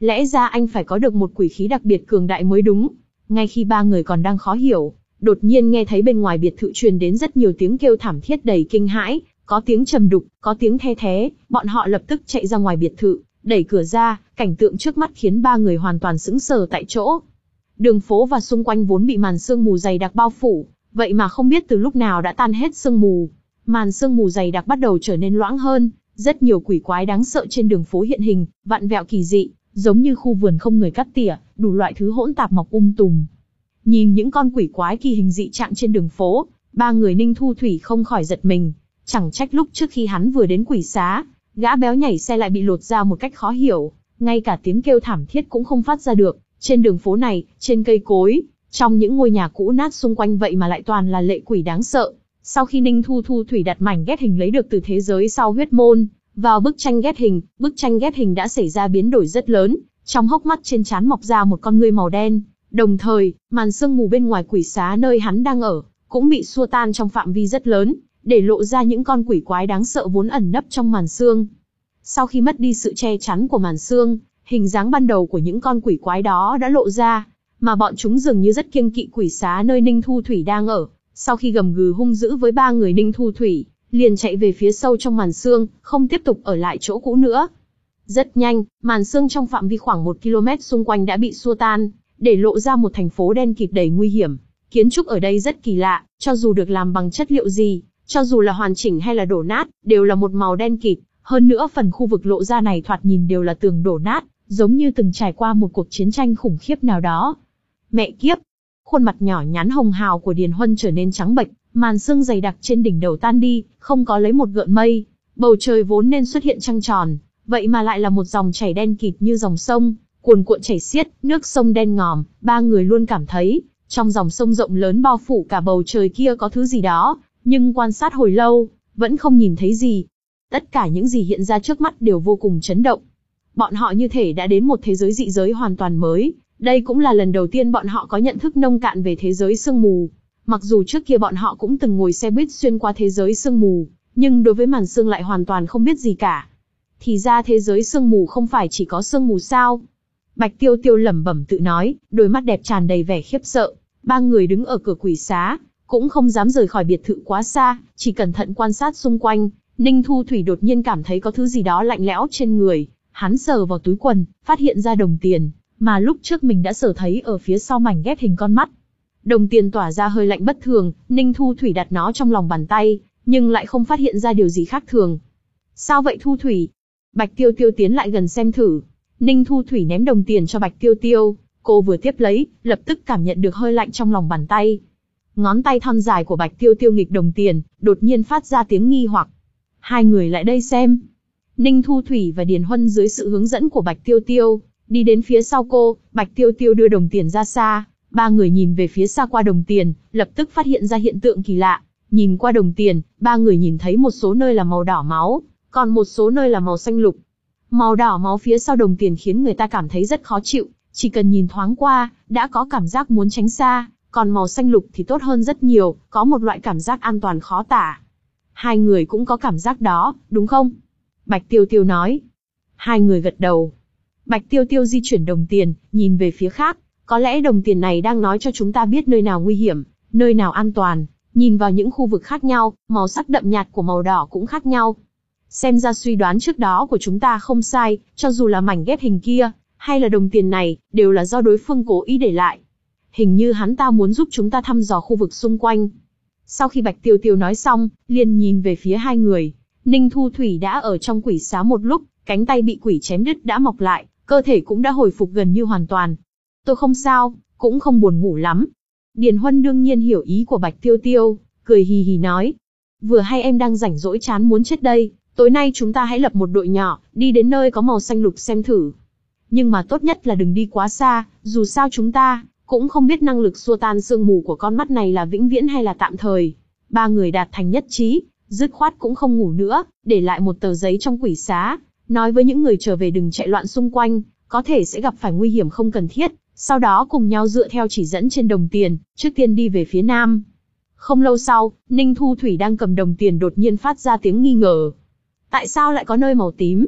Lẽ ra anh phải có được một quỷ khí đặc biệt cường đại mới đúng. Ngay khi ba người còn đang khó hiểu, đột nhiên nghe thấy bên ngoài biệt thự truyền đến rất nhiều tiếng kêu thảm thiết đầy kinh hãi, có tiếng trầm đục, có tiếng the thé, bọn họ lập tức chạy ra ngoài biệt thự, đẩy cửa ra, cảnh tượng trước mắt khiến ba người hoàn toàn sững sờ tại chỗ. Đường phố và xung quanh vốn bị màn sương mù dày đặc bao phủ, vậy mà không biết từ lúc nào đã tan hết sương mù. Màn sương mù dày đặc bắt đầu trở nên loãng hơn, rất nhiều quỷ quái đáng sợ trên đường phố hiện hình, vặn vẹo kỳ dị, giống như khu vườn không người cắt tỉa, đủ loại thứ hỗn tạp mọc um tùm. Nhìn những con quỷ quái kỳ hình dị trạng trên đường phố, ba người Ninh Thu Thủy không khỏi giật mình. Chẳng trách lúc trước khi hắn vừa đến quỷ xá, gã béo nhảy xe lại bị lột ra một cách khó hiểu, ngay cả tiếng kêu thảm thiết cũng không phát ra được. Trên đường phố này, trên cây cối, trong những ngôi nhà cũ nát xung quanh vậy mà lại toàn là lệ quỷ đáng sợ. Sau khi Ninh Thu Thu Thủy đặt mảnh ghép hình lấy được từ thế giới sau huyết môn vào bức tranh ghép hình, bức tranh ghép hình đã xảy ra biến đổi rất lớn, trong hốc mắt trên trán mọc ra một con ngươi màu đen. Đồng thời, màn sương mù bên ngoài quỷ xá nơi hắn đang ở cũng bị xua tan trong phạm vi rất lớn, để lộ ra những con quỷ quái đáng sợ vốn ẩn nấp trong màn sương. Sau khi mất đi sự che chắn của màn sương, hình dáng ban đầu của những con quỷ quái đó đã lộ ra, mà bọn chúng dường như rất kiêng kỵ quỷ xá nơi Ninh Thu Thủy đang ở. Sau khi gầm gừ hung dữ với ba người Ninh Thu Thủy, liền chạy về phía sâu trong màn sương, không tiếp tục ở lại chỗ cũ nữa. Rất nhanh, màn sương trong phạm vi khoảng một ki lô mét xung quanh đã bị xua tan, để lộ ra một thành phố đen kịt đầy nguy hiểm. Kiến trúc ở đây rất kỳ lạ, cho dù được làm bằng chất liệu gì, cho dù là hoàn chỉnh hay là đổ nát, đều là một màu đen kịt. Hơn nữa phần khu vực lộ ra này thoạt nhìn đều là tường đổ nát, giống như từng trải qua một cuộc chiến tranh khủng khiếp nào đó. Mẹ kiếp! Khuôn mặt nhỏ nhắn hồng hào của Điền Huân trở nên trắng bệch, màn sương dày đặc trên đỉnh đầu tan đi, không có lấy một gợn mây. Bầu trời vốn nên xuất hiện trăng tròn, vậy mà lại là một dòng chảy đen kịt như dòng sông, cuồn cuộn chảy xiết, nước sông đen ngòm. Ba người luôn cảm thấy, trong dòng sông rộng lớn bao phủ cả bầu trời kia có thứ gì đó, nhưng quan sát hồi lâu, vẫn không nhìn thấy gì. Tất cả những gì hiện ra trước mắt đều vô cùng chấn động. Bọn họ như thể đã đến một thế giới dị giới hoàn toàn mới. Đây cũng là lần đầu tiên bọn họ có nhận thức nông cạn về thế giới sương mù. Mặc dù trước kia bọn họ cũng từng ngồi xe buýt xuyên qua thế giới sương mù, nhưng đối với màn sương lại hoàn toàn không biết gì cả. Thì ra thế giới sương mù không phải chỉ có sương mù sao? Bạch Tiêu Tiêu lẩm bẩm tự nói, đôi mắt đẹp tràn đầy vẻ khiếp sợ. Ba người đứng ở cửa quỷ xá, cũng không dám rời khỏi biệt thự quá xa, chỉ cẩn thận quan sát xung quanh. Ninh Thu Thủy đột nhiên cảm thấy có thứ gì đó lạnh lẽo trên người. Hắn sờ vào túi quần, phát hiện ra đồng tiền, mà lúc trước mình đã sờ thấy ở phía sau mảnh ghép hình con mắt. Đồng tiền tỏa ra hơi lạnh bất thường, Ninh Thu Thủy đặt nó trong lòng bàn tay, nhưng lại không phát hiện ra điều gì khác thường. Sao vậy Thu Thủy? Bạch Tiêu Tiêu tiến lại gần xem thử. Ninh Thu Thủy ném đồng tiền cho Bạch Tiêu Tiêu, cô vừa tiếp lấy, lập tức cảm nhận được hơi lạnh trong lòng bàn tay. Ngón tay thon dài của Bạch Tiêu Tiêu nghịch đồng tiền, đột nhiên phát ra tiếng nghi hoặc. Hai người lại đây xem. Ninh Thu Thủy và Điền Huân dưới sự hướng dẫn của Bạch Tiêu Tiêu, đi đến phía sau cô. Bạch Tiêu Tiêu đưa đồng tiền ra xa, ba người nhìn về phía xa qua đồng tiền, lập tức phát hiện ra hiện tượng kỳ lạ. Nhìn qua đồng tiền, ba người nhìn thấy một số nơi là màu đỏ máu, còn một số nơi là màu xanh lục. Màu đỏ máu phía sau đồng tiền khiến người ta cảm thấy rất khó chịu, chỉ cần nhìn thoáng qua, đã có cảm giác muốn tránh xa, còn màu xanh lục thì tốt hơn rất nhiều, có một loại cảm giác an toàn khó tả. Hai người cũng có cảm giác đó, đúng không? Bạch Tiêu Tiêu nói. Hai người gật đầu. Bạch Tiêu Tiêu di chuyển đồng tiền, nhìn về phía khác, có lẽ đồng tiền này đang nói cho chúng ta biết nơi nào nguy hiểm, nơi nào an toàn. Nhìn vào những khu vực khác nhau, màu sắc đậm nhạt của màu đỏ cũng khác nhau. Xem ra suy đoán trước đó của chúng ta không sai, cho dù là mảnh ghép hình kia, hay là đồng tiền này, đều là do đối phương cố ý để lại. Hình như hắn ta muốn giúp chúng ta thăm dò khu vực xung quanh. Sau khi Bạch Tiêu Tiêu nói xong, liền nhìn về phía hai người. Ninh Thu Thủy đã ở trong quỷ xá một lúc, cánh tay bị quỷ chém đứt đã mọc lại, cơ thể cũng đã hồi phục gần như hoàn toàn. Tôi không sao, cũng không buồn ngủ lắm. Điền Huân đương nhiên hiểu ý của Bạch Tiêu Tiêu, cười hì hì nói. Vừa hay em đang rảnh rỗi chán muốn chết đây, tối nay chúng ta hãy lập một đội nhỏ, đi đến nơi có màu xanh lục xem thử. Nhưng mà tốt nhất là đừng đi quá xa, dù sao chúng ta cũng không biết năng lực xua tan sương mù của con mắt này là vĩnh viễn hay là tạm thời. Ba người đạt thành nhất trí, dứt khoát cũng không ngủ nữa, để lại một tờ giấy trong quỷ xá, nói với những người trở về đừng chạy loạn xung quanh, có thể sẽ gặp phải nguy hiểm không cần thiết. Sau đó cùng nhau dựa theo chỉ dẫn trên đồng tiền, trước tiên đi về phía nam. Không lâu sau, Ninh Thu Thủy đang cầm đồng tiền đột nhiên phát ra tiếng nghi ngờ. Tại sao lại có nơi màu tím?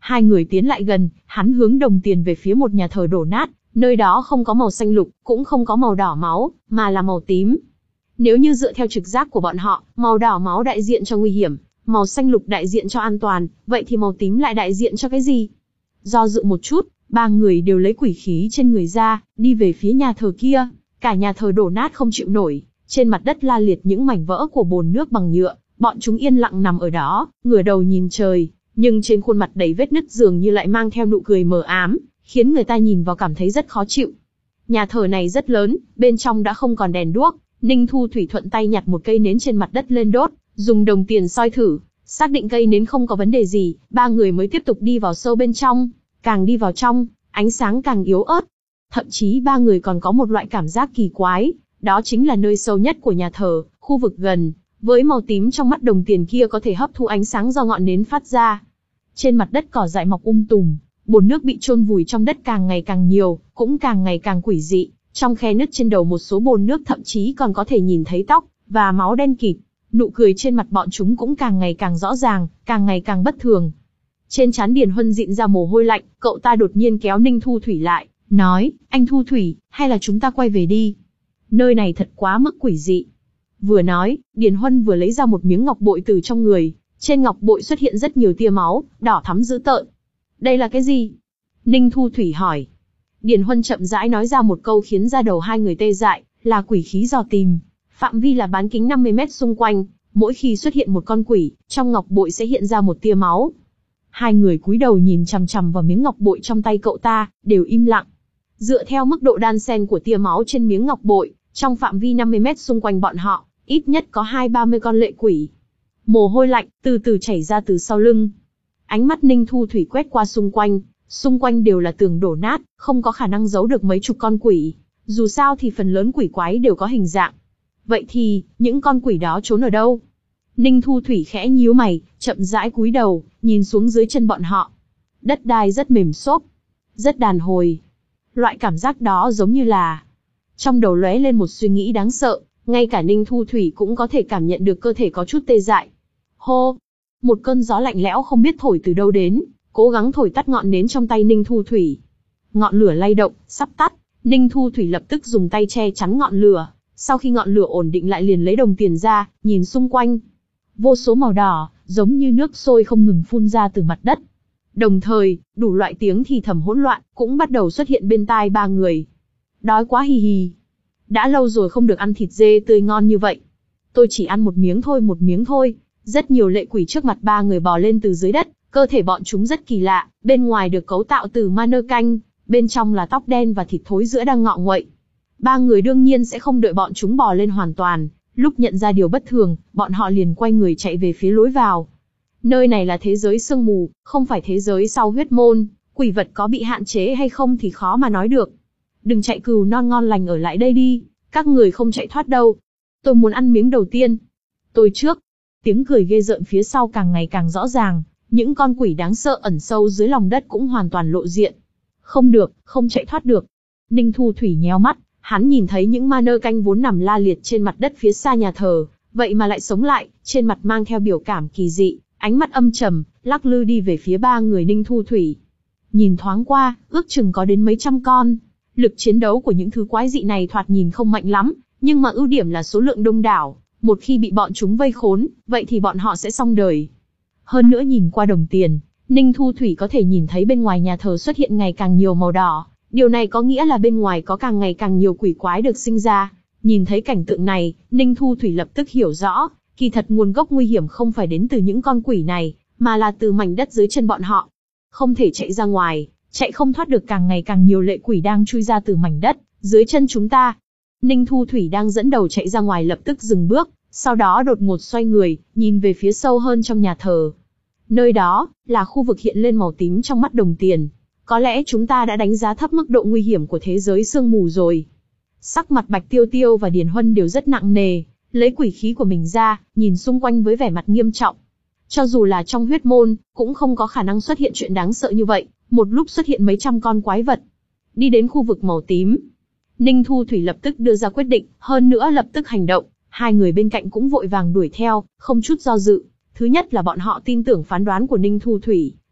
Hai người tiến lại gần, hắn hướng đồng tiền về phía một nhà thờ đổ nát, nơi đó không có màu xanh lục, cũng không có màu đỏ máu, mà là màu tím. Nếu như dựa theo trực giác của bọn họ, màu đỏ máu đại diện cho nguy hiểm, màu xanh lục đại diện cho an toàn, vậy thì màu tím lại đại diện cho cái gì? Do dự một chút, ba người đều lấy quỷ khí trên người ra, đi về phía nhà thờ kia. Cả nhà thờ đổ nát không chịu nổi, trên mặt đất la liệt những mảnh vỡ của bồn nước bằng nhựa, bọn chúng yên lặng nằm ở đó, ngửa đầu nhìn trời, nhưng trên khuôn mặt đầy vết nứt dường như lại mang theo nụ cười mờ ám, khiến người ta nhìn vào cảm thấy rất khó chịu. Nhà thờ này rất lớn, bên trong đã không còn đèn đuốc, Ninh Thu Thủy thuận tay nhặt một cây nến trên mặt đất lên đốt, dùng đồng tiền soi thử, xác định cây nến không có vấn đề gì, ba người mới tiếp tục đi vào sâu bên trong. Càng đi vào trong, ánh sáng càng yếu ớt. Thậm chí ba người còn có một loại cảm giác kỳ quái, đó chính là nơi sâu nhất của nhà thờ, khu vực gần với màu tím trong mắt đồng tiền kia có thể hấp thu ánh sáng do ngọn nến phát ra. Trên mặt đất cỏ dại mọc um tùm, bồn nước bị chôn vùi trong đất càng ngày càng nhiều, cũng càng ngày càng quỷ dị. Trong khe nứt trên đầu một số bồn nước thậm chí còn có thể nhìn thấy tóc và máu đen kịt. Nụ cười trên mặt bọn chúng cũng càng ngày càng rõ ràng, càng ngày càng bất thường. Trên trán Điền Huân dịn ra mồ hôi lạnh, cậu ta đột nhiên kéo Ninh Thu Thủy lại, nói, anh Thu Thủy, hay là chúng ta quay về đi? Nơi này thật quá mức quỷ dị. Vừa nói, Điền Huân vừa lấy ra một miếng ngọc bội từ trong người, trên ngọc bội xuất hiện rất nhiều tia máu, đỏ thắm dữ tợn. Đây là cái gì? Ninh Thu Thủy hỏi. Điền Huân chậm rãi nói ra một câu khiến da đầu hai người tê dại, là quỷ khí dò tìm. Phạm vi là bán kính năm mươi mét xung quanh, mỗi khi xuất hiện một con quỷ, trong ngọc bội sẽ hiện ra một tia máu. Hai người cúi đầu nhìn chằm chằm vào miếng ngọc bội trong tay cậu ta, đều im lặng. Dựa theo mức độ đan xen của tia máu trên miếng ngọc bội, trong phạm vi năm mươi mét xung quanh bọn họ, ít nhất có hai ba mươi con lệ quỷ. Mồ hôi lạnh từ từ chảy ra từ sau lưng. Ánh mắt Ninh Thu Thủy quét qua xung quanh, xung quanh đều là tường đổ nát, không có khả năng giấu được mấy chục con quỷ. Dù sao thì phần lớn quỷ quái đều có hình dạng. Vậy thì, những con quỷ đó trốn ở đâu? Ninh Thu Thủy khẽ nhíu mày, chậm rãi cúi đầu, nhìn xuống dưới chân bọn họ. Đất đai rất mềm xốp, rất đàn hồi. Loại cảm giác đó giống như là... Trong đầu lóe lên một suy nghĩ đáng sợ, ngay cả Ninh Thu Thủy cũng có thể cảm nhận được cơ thể có chút tê dại. Hô! Một cơn gió lạnh lẽo không biết thổi từ đâu đến, cố gắng thổi tắt ngọn nến trong tay Ninh Thu Thủy. Ngọn lửa lay động, sắp tắt, Ninh Thu Thủy lập tức dùng tay che chắn ngọn lửa. Sau khi ngọn lửa ổn định lại liền lấy đồng tiền ra, nhìn xung quanh. Vô số màu đỏ, giống như nước sôi không ngừng phun ra từ mặt đất. Đồng thời, đủ loại tiếng thì thầm hỗn loạn, cũng bắt đầu xuất hiện bên tai ba người. Đói quá hì hì. Đã lâu rồi không được ăn thịt dê tươi ngon như vậy. Tôi chỉ ăn một miếng thôi một miếng thôi. Rất nhiều lệ quỷ trước mặt ba người bò lên từ dưới đất, cơ thể bọn chúng rất kỳ lạ, bên ngoài được cấu tạo từ ma nơ canh, bên trong là tóc đen và thịt thối giữa đang ngọ nguậy. Ba người đương nhiên sẽ không đợi bọn chúng bò lên hoàn toàn, lúc nhận ra điều bất thường, bọn họ liền quay người chạy về phía lối vào. Nơi này là thế giới sương mù, không phải thế giới sau huyết môn, quỷ vật có bị hạn chế hay không thì khó mà nói được. Đừng chạy cừu non ngon lành ở lại đây đi, các người không chạy thoát đâu. Tôi muốn ăn miếng đầu tiên. Tôi trước. Tiếng cười ghê rợn phía sau càng ngày càng rõ ràng, những con quỷ đáng sợ ẩn sâu dưới lòng đất cũng hoàn toàn lộ diện. Không được, không chạy thoát được. Ninh Thu Thủy nhéo mắt, hắn nhìn thấy những ma nơ canh vốn nằm la liệt trên mặt đất phía xa nhà thờ, vậy mà lại sống lại, trên mặt mang theo biểu cảm kỳ dị, ánh mắt âm trầm, lắc lư đi về phía ba người Ninh Thu Thủy. Nhìn thoáng qua, ước chừng có đến mấy trăm con. Lực chiến đấu của những thứ quái dị này thoạt nhìn không mạnh lắm, nhưng mà ưu điểm là số lượng đông đảo. Một khi bị bọn chúng vây khốn, vậy thì bọn họ sẽ xong đời. Hơn nữa nhìn qua đồng tiền, Ninh Thu Thủy có thể nhìn thấy bên ngoài nhà thờ xuất hiện ngày càng nhiều màu đỏ. Điều này có nghĩa là bên ngoài có càng ngày càng nhiều quỷ quái được sinh ra. Nhìn thấy cảnh tượng này, Ninh Thu Thủy lập tức hiểu rõ, kỳ thật nguồn gốc nguy hiểm không phải đến từ những con quỷ này, mà là từ mảnh đất dưới chân bọn họ. Không thể chạy ra ngoài, chạy không thoát được, càng ngày càng nhiều lệ quỷ đang chui ra từ mảnh đất dưới chân chúng ta. Ninh Thu Thủy đang dẫn đầu chạy ra ngoài lập tức dừng bước, sau đó đột ngột xoay người, nhìn về phía sâu hơn trong nhà thờ. Nơi đó, là khu vực hiện lên màu tím trong mắt đồng tiền. Có lẽ chúng ta đã đánh giá thấp mức độ nguy hiểm của thế giới sương mù rồi. Sắc mặt Bạch Tiêu Tiêu và Điền Huân đều rất nặng nề, lấy quỷ khí của mình ra, nhìn xung quanh với vẻ mặt nghiêm trọng. Cho dù là trong huyết môn, cũng không có khả năng xuất hiện chuyện đáng sợ như vậy, một lúc xuất hiện mấy trăm con quái vật. Đi đến khu vực màu tím, Ninh Thu Thủy lập tức đưa ra quyết định, hơn nữa lập tức hành động. Hai người bên cạnh cũng vội vàng đuổi theo, không chút do dự. Thứ nhất là bọn họ tin tưởng phán đoán của Ninh Thu Thủy,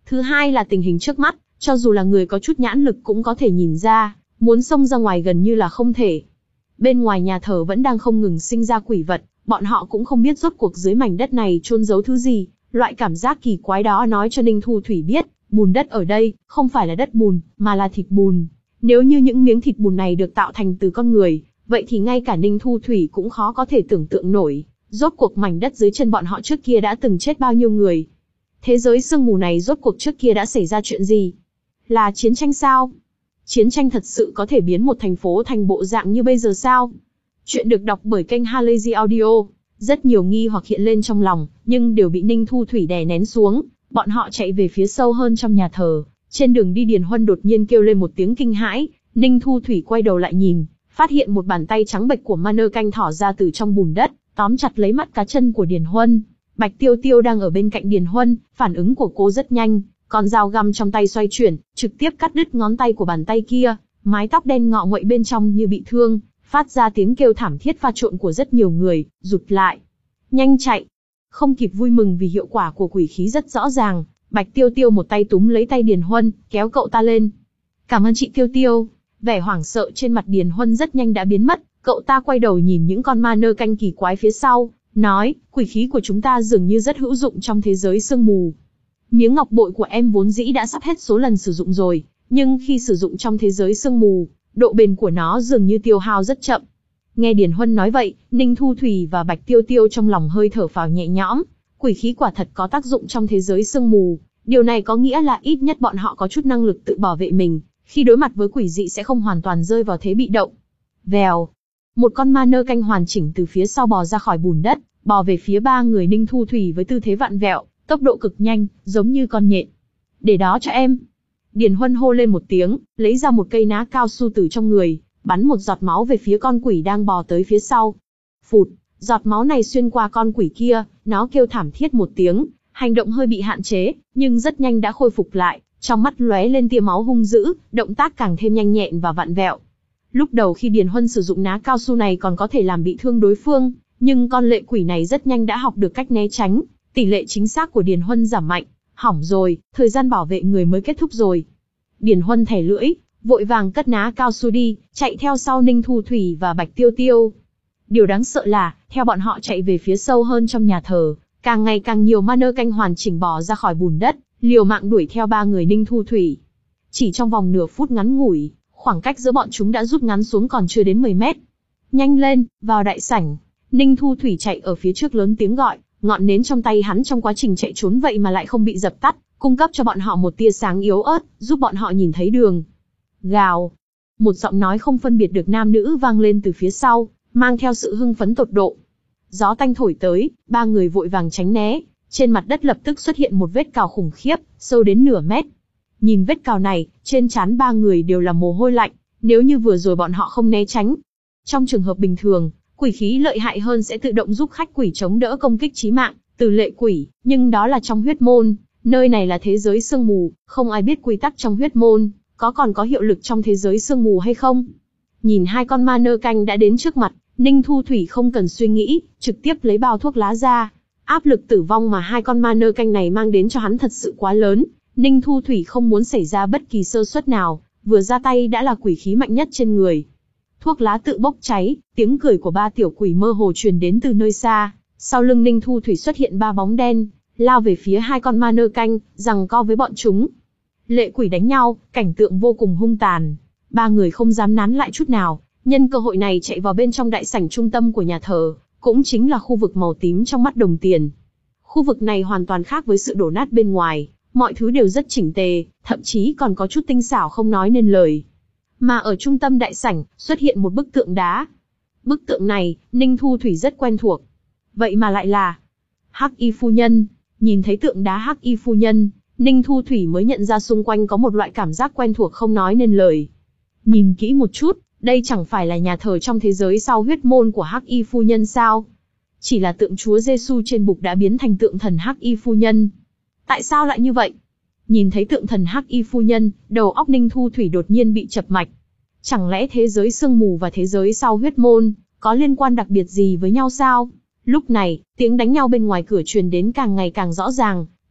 Thứ hai là tình hình trước mắt, cho dù là người có chút nhãn lực cũng có thể nhìn ra, muốn xông ra ngoài gần như là không thể. Bên ngoài nhà thờ vẫn đang không ngừng sinh ra quỷ vật, bọn họ cũng không biết rốt cuộc dưới mảnh đất này chôn giấu thứ gì. Loại cảm giác kỳ quái đó nói cho Ninh Thu Thủy biết, bùn đất ở đây, không phải là đất bùn, mà là thịt bùn. Nếu như những miếng thịt bùn này được tạo thành từ con người, vậy thì ngay cả Ninh Thu Thủy cũng khó có thể tưởng tượng nổi, rốt cuộc mảnh đất dưới chân bọn họ trước kia đã từng chết bao nhiêu người. Thế giới sương mù này rốt cuộc trước kia đã xảy ra chuyện gì? Là chiến tranh sao? Chiến tranh thật sự có thể biến một thành phố thành bộ dạng như bây giờ sao? Chuyện được đọc bởi kênh Halazy Audio. Rất nhiều nghi hoặc hiện lên trong lòng, nhưng đều bị Ninh Thu Thủy đè nén xuống. Bọn họ chạy về phía sâu hơn trong nhà thờ. Trên đường đi Điền Huân đột nhiên kêu lên một tiếng kinh hãi. Ninh Thu Thủy quay đầu lại nhìn, phát hiện một bàn tay trắng bệch của ma nơ canh thỏ ra từ trong bùn đất, tóm chặt lấy mắt cá chân của Điền Huân. Bạch Tiêu Tiêu đang ở bên cạnh Điền Huân, phản ứng của cô rất nhanh, con dao găm trong tay xoay chuyển, trực tiếp cắt đứt ngón tay của bàn tay kia. Mái tóc đen ngọ nguậy bên trong như bị thương, phát ra tiếng kêu thảm thiết pha trộn của rất nhiều người, rụt lại, nhanh chạy. Không kịp vui mừng vì hiệu quả của quỷ khí rất rõ ràng, Bạch Tiêu Tiêu một tay túm lấy tay Điền Huân, kéo cậu ta lên. Cảm ơn chị Tiêu Tiêu. Vẻ hoảng sợ trên mặt Điền Huân rất nhanh đã biến mất, cậu ta quay đầu nhìn những con ma nơ canh kỳ quái phía sau, nói, quỷ khí của chúng ta dường như rất hữu dụng trong thế giới sương mù. Miếng ngọc bội của em vốn dĩ đã sắp hết số lần sử dụng rồi, nhưng khi sử dụng trong thế giới sương mù, độ bền của nó dường như tiêu hao rất chậm. Nghe Điền Huân nói vậy, Ninh Thu Thủy và Bạch Tiêu Tiêu trong lòng hơi thở phào nhẹ nhõm, quỷ khí quả thật có tác dụng trong thế giới sương mù, điều này có nghĩa là ít nhất bọn họ có chút năng lực tự bảo vệ mình, khi đối mặt với quỷ dị sẽ không hoàn toàn rơi vào thế bị động. Vèo, một con ma nơ canh hoàn chỉnh từ phía sau bò ra khỏi bùn đất, bò về phía ba người Ninh Thu Thủy với tư thế vặn vẹo, tốc độ cực nhanh, giống như con nhện. Để đó cho em. Điền Huân hô lên một tiếng, lấy ra một cây ná cao su từ trong người, bắn một giọt máu về phía con quỷ đang bò tới phía sau. Phụt, giọt máu này xuyên qua con quỷ kia, nó kêu thảm thiết một tiếng, hành động hơi bị hạn chế, nhưng rất nhanh đã khôi phục lại, trong mắt lóe lên tia máu hung dữ, động tác càng thêm nhanh nhẹn và vặn vẹo. Lúc đầu khi Điền Huân sử dụng ná cao su này còn có thể làm bị thương đối phương, nhưng con lệ quỷ này rất nhanh đã học được cách né tránh, tỷ lệ chính xác của Điền Huân giảm mạnh. Hỏng rồi, thời gian bảo vệ người mới kết thúc rồi. Điền Huân thẻ lưỡi, vội vàng cất ná cao su đi, chạy theo sau Ninh Thu Thủy và Bạch Tiêu Tiêu. Điều đáng sợ là, theo bọn họ chạy về phía sâu hơn trong nhà thờ, càng ngày càng nhiều ma nơ canh hoàn chỉnh bò ra khỏi bùn đất, liều mạng đuổi theo ba người Ninh Thu Thủy. Chỉ trong vòng nửa phút ngắn ngủi, khoảng cách giữa bọn chúng đã rút ngắn xuống còn chưa đến mười mét. Nhanh lên, vào đại sảnh. Ninh Thu Thủy chạy ở phía trước lớn tiếng gọi, ngọn nến trong tay hắn trong quá trình chạy trốn vậy mà lại không bị dập tắt, cung cấp cho bọn họ một tia sáng yếu ớt, giúp bọn họ nhìn thấy đường. Gào. Một giọng nói không phân biệt được nam nữ vang lên từ phía sau, mang theo sự hưng phấn tột độ. Gió tanh thổi tới, ba người vội vàng tránh né, trên mặt đất lập tức xuất hiện một vết cào khủng khiếp, sâu đến nửa mét. Nhìn vết cào này, trên trán ba người đều là mồ hôi lạnh, nếu như vừa rồi bọn họ không né tránh. Trong trường hợp bình thường, quỷ khí lợi hại hơn sẽ tự động giúp khách quỷ chống đỡ công kích chí mạng từ lệ quỷ, nhưng đó là trong huyết môn, nơi này là thế giới sương mù, không ai biết quy tắc trong huyết môn có còn có hiệu lực trong thế giới sương mù hay không. Nhìn hai con ma nơ canh đã đến trước mặt, Ninh Thu Thủy không cần suy nghĩ, trực tiếp lấy bao thuốc lá ra. Áp lực tử vong mà hai con ma nơ canh này mang đến cho hắn thật sự quá lớn, Ninh Thu Thủy không muốn xảy ra bất kỳ sơ suất nào, vừa ra tay đã là quỷ khí mạnh nhất trên người. Thuốc lá tự bốc cháy, tiếng cười của ba tiểu quỷ mơ hồ truyền đến từ nơi xa, sau lưng Ninh Thu Thủy xuất hiện ba bóng đen, lao về phía hai con ma nơ canh, giằng co với bọn chúng. Lệ quỷ đánh nhau, cảnh tượng vô cùng hung tàn. Ba người không dám nán lại chút nào, nhân cơ hội này chạy vào bên trong đại sảnh trung tâm của nhà thờ, cũng chính là khu vực màu tím trong mắt đồng tiền. Khu vực này hoàn toàn khác với sự đổ nát bên ngoài, mọi thứ đều rất chỉnh tề, thậm chí còn có chút tinh xảo không nói nên lời. Mà ở trung tâm đại sảnh, xuất hiện một bức tượng đá. Bức tượng này, Ninh Thu Thủy rất quen thuộc. Vậy mà lại là Hắc Y Phu Nhân. Nhìn thấy tượng đá Hắc Y Phu Nhân, Ninh Thu Thủy mới nhận ra xung quanh có một loại cảm giác quen thuộc không nói nên lời. Nhìn kỹ một chút, đây chẳng phải là nhà thờ trong thế giới sau huyết môn của Hắc Y Phu Nhân sao? Chỉ là tượng Chúa Giêsu trên bục đã biến thành tượng thần Hắc Y Phu Nhân. Tại sao lại như vậy? Nhìn thấy tượng thần Hắc Y Phu Nhân, đầu óc Ninh Thu Thủy đột nhiên bị chập mạch. Chẳng lẽ thế giới sương mù và thế giới sau huyết môn có liên quan đặc biệt gì với nhau sao? Lúc này, tiếng đánh nhau bên ngoài cửa truyền đến càng ngày càng rõ ràng,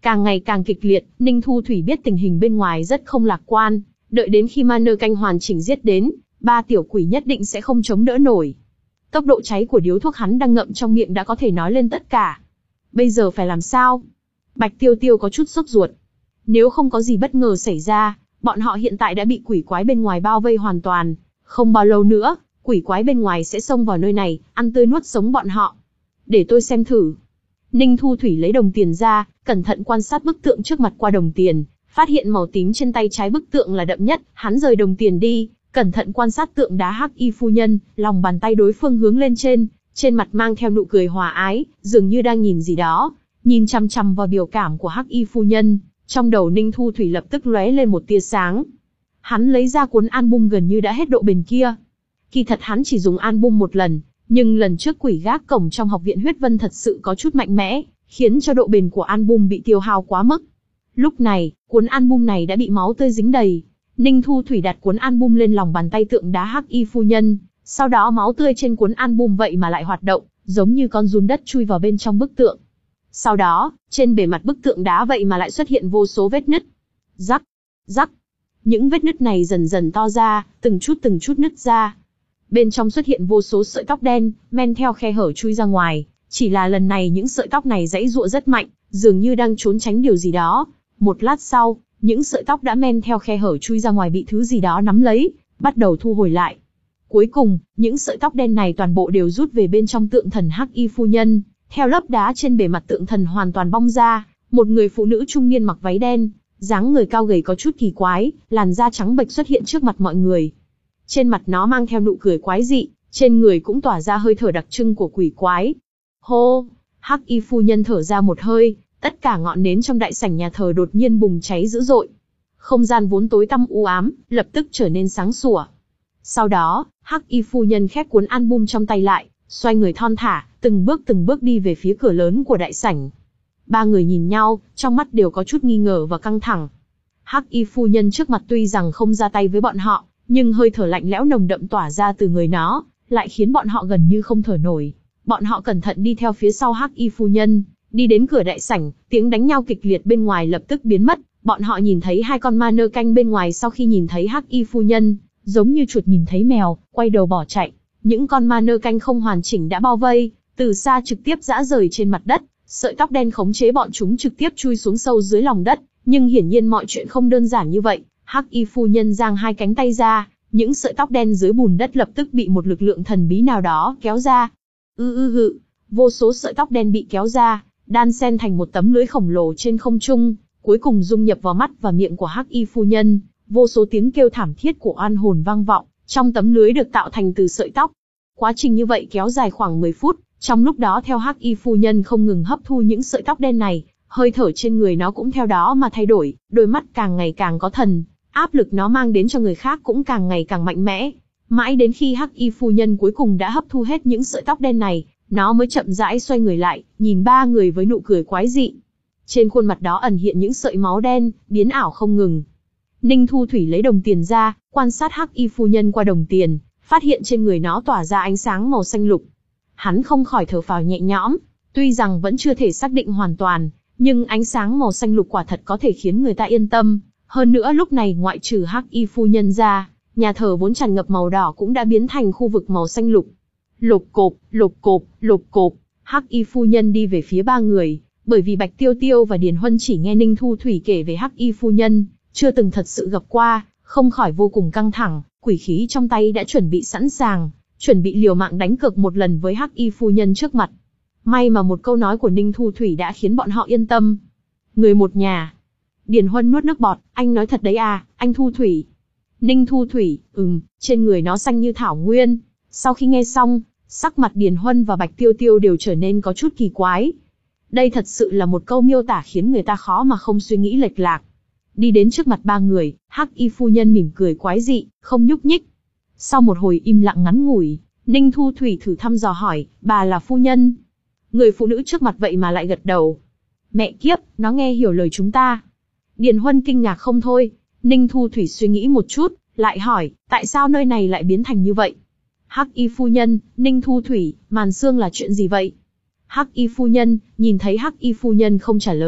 Càng ngày càng kịch liệt, Ninh Thu Thủy biết tình hình bên ngoài rất không lạc quan, đợi đến khi ma nơ canh hoàn chỉnh giết đến, ba tiểu quỷ nhất định sẽ không chống đỡ nổi. Tốc độ cháy của điếu thuốc hắn đang ngậm trong miệng đã có thể nói lên tất cả. Bây giờ phải làm sao? Bạch Tiêu Tiêu có chút sốt ruột. Nếu không có gì bất ngờ xảy ra, bọn họ hiện tại đã bị quỷ quái bên ngoài bao vây hoàn toàn. Không bao lâu nữa, quỷ quái bên ngoài sẽ xông vào nơi này, ăn tươi nuốt sống bọn họ. Để tôi xem thử. Ninh Thu Thủy lấy đồng tiền ra, cẩn thận quan sát bức tượng trước mặt qua đồng tiền, phát hiện màu tím trên tay trái bức tượng là đậm nhất, hắn rời đồng tiền đi, cẩn thận quan sát tượng đá Hắc Y phu nhân, lòng bàn tay đối phương hướng lên trên, trên mặt mang theo nụ cười hòa ái, dường như đang nhìn gì đó, nhìn chằm chằm vào biểu cảm của Hắc Y phu nhân, trong đầu Ninh Thu Thủy lập tức lóe lên một tia sáng. Hắn lấy ra cuốn album gần như đã hết độ bền kia. Kỳ thật hắn chỉ dùng album một lần, nhưng lần trước quỷ gác cổng trong học viện huyết vân thật sự có chút mạnh mẽ, khiến cho độ bền của album bị tiêu hao quá mức. Lúc này, cuốn album này đã bị máu tươi dính đầy. Ninh Thu Thủy đặt cuốn album lên lòng bàn tay tượng đá Hắc Y phu nhân, sau đó máu tươi trên cuốn album vậy mà lại hoạt động, giống như con giun đất chui vào bên trong bức tượng. Sau đó, trên bề mặt bức tượng đá vậy mà lại xuất hiện vô số vết nứt. Rắc, rắc. Những vết nứt này dần dần to ra, từng chút từng chút nứt ra. Bên trong xuất hiện vô số sợi tóc đen, men theo khe hở chui ra ngoài. Chỉ là lần này những sợi tóc này giãy giụa rất mạnh, dường như đang trốn tránh điều gì đó. Một lát sau, những sợi tóc đã men theo khe hở chui ra ngoài bị thứ gì đó nắm lấy, bắt đầu thu hồi lại. Cuối cùng, những sợi tóc đen này toàn bộ đều rút về bên trong tượng thần Hắc Y phu nhân. Theo lớp đá trên bề mặt tượng thần hoàn toàn bong ra, một người phụ nữ trung niên mặc váy đen, dáng người cao gầy có chút kỳ quái, làn da trắng bệch xuất hiện trước mặt mọi người. Trên mặt nó mang theo nụ cười quái dị, trên người cũng tỏa ra hơi thở đặc trưng của quỷ quái. Hô, Hắc Y phu nhân thở ra một hơi, tất cả ngọn nến trong đại sảnh nhà thờ đột nhiên bùng cháy dữ dội. Không gian vốn tối tăm u ám, lập tức trở nên sáng sủa. Sau đó, Hắc Y phu nhân khép cuốn album trong tay lại, xoay người thon thả, từng bước từng bước đi về phía cửa lớn của đại sảnh. Ba người nhìn nhau, trong mắt đều có chút nghi ngờ và căng thẳng. Hắc Y phu nhân trước mặt tuy rằng không ra tay với bọn họ, nhưng hơi thở lạnh lẽo nồng đậm tỏa ra từ người nó, lại khiến bọn họ gần như không thở nổi. Bọn họ cẩn thận đi theo phía sau Hắc Y phu nhân, đi đến cửa đại sảnh, tiếng đánh nhau kịch liệt bên ngoài lập tức biến mất. Bọn họ nhìn thấy hai con ma nơ canh bên ngoài sau khi nhìn thấy Hắc Y phu nhân, giống như chuột nhìn thấy mèo, quay đầu bỏ chạy. Những con ma nơ canh không hoàn chỉnh đã bao vây, từ xa trực tiếp giã rời trên mặt đất, sợi tóc đen khống chế bọn chúng trực tiếp chui xuống sâu dưới lòng đất. Nhưng hiển nhiên mọi chuyện không đơn giản như vậy. Hắc Y phu nhân giang hai cánh tay ra, những sợi tóc đen dưới bùn đất lập tức bị một lực lượng thần bí nào đó kéo ra. Ư ư hự, vô số sợi tóc đen bị kéo ra, đan xen thành một tấm lưới khổng lồ trên không trung, cuối cùng dung nhập vào mắt và miệng của Hắc Y phu nhân. Vô số tiếng kêu thảm thiết của oan hồn vang vọng, trong tấm lưới được tạo thành từ sợi tóc. Quá trình như vậy kéo dài khoảng mười phút, trong lúc đó theo Hắc Y phu nhân không ngừng hấp thu những sợi tóc đen này, hơi thở trên người nó cũng theo đó mà thay đổi, đôi mắt càng ngày càng có thần, áp lực nó mang đến cho người khác cũng càng ngày càng mạnh mẽ. Mãi đến khi Hắc Y phu nhân cuối cùng đã hấp thu hết những sợi tóc đen này, nó mới chậm rãi xoay người lại, nhìn ba người với nụ cười quái dị. Trên khuôn mặt đó ẩn hiện những sợi máu đen, biến ảo không ngừng. Ninh Thu Thủy lấy đồng tiền ra, quan sát Hắc Y phu nhân qua đồng tiền, phát hiện trên người nó tỏa ra ánh sáng màu xanh lục. Hắn không khỏi thở phào nhẹ nhõm, tuy rằng vẫn chưa thể xác định hoàn toàn, nhưng ánh sáng màu xanh lục quả thật có thể khiến người ta yên tâm. Hơn nữa lúc này ngoại trừ Hắc Y phu nhân ra, nhà thờ vốn tràn ngập màu đỏ cũng đã biến thành khu vực màu xanh lục. Lục cộp, lục cộp, lục cộp, Hắc Y phu nhân đi về phía ba người, bởi vì Bạch Tiêu Tiêu và Điền Huân chỉ nghe Ninh Thu Thủy kể về Hắc Y phu nhân, chưa từng thật sự gặp qua, không khỏi vô cùng căng thẳng, quỷ khí trong tay đã chuẩn bị sẵn sàng, chuẩn bị liều mạng đánh cược một lần với Hắc Y phu nhân trước mặt. May mà một câu nói của Ninh Thu Thủy đã khiến bọn họ yên tâm. Người một nhà. Điền Huân nuốt nước bọt, anh nói thật đấy à, anh Thu Thủy. Ninh Thu Thủy, ừm, trên người nó xanh như thảo nguyên. Sau khi nghe xong, sắc mặt Điền Huân và Bạch Tiêu Tiêu đều trở nên có chút kỳ quái. Đây thật sự là một câu miêu tả khiến người ta khó mà không suy nghĩ lệch lạc. Đi đến trước mặt ba người, Hắc Y phu nhân mỉm cười quái dị, không nhúc nhích. Sau một hồi im lặng ngắn ngủi, Ninh Thu Thủy thử thăm dò hỏi, bà là phu nhân? Người phụ nữ trước mặt vậy mà lại gật đầu. Mẹ kiếp, nó nghe hiểu lời chúng ta. Điền Huân kinh ngạc không thôi. Ninh Thu Thủy suy nghĩ một chút, lại hỏi, tại sao nơi này lại biến thành như vậy? Hắc Y phu nhân, Ninh Thu Thủy, màn sương là chuyện gì vậy? Hắc Y phu nhân, nhìn thấy Hắc Y phu nhân không trả lời,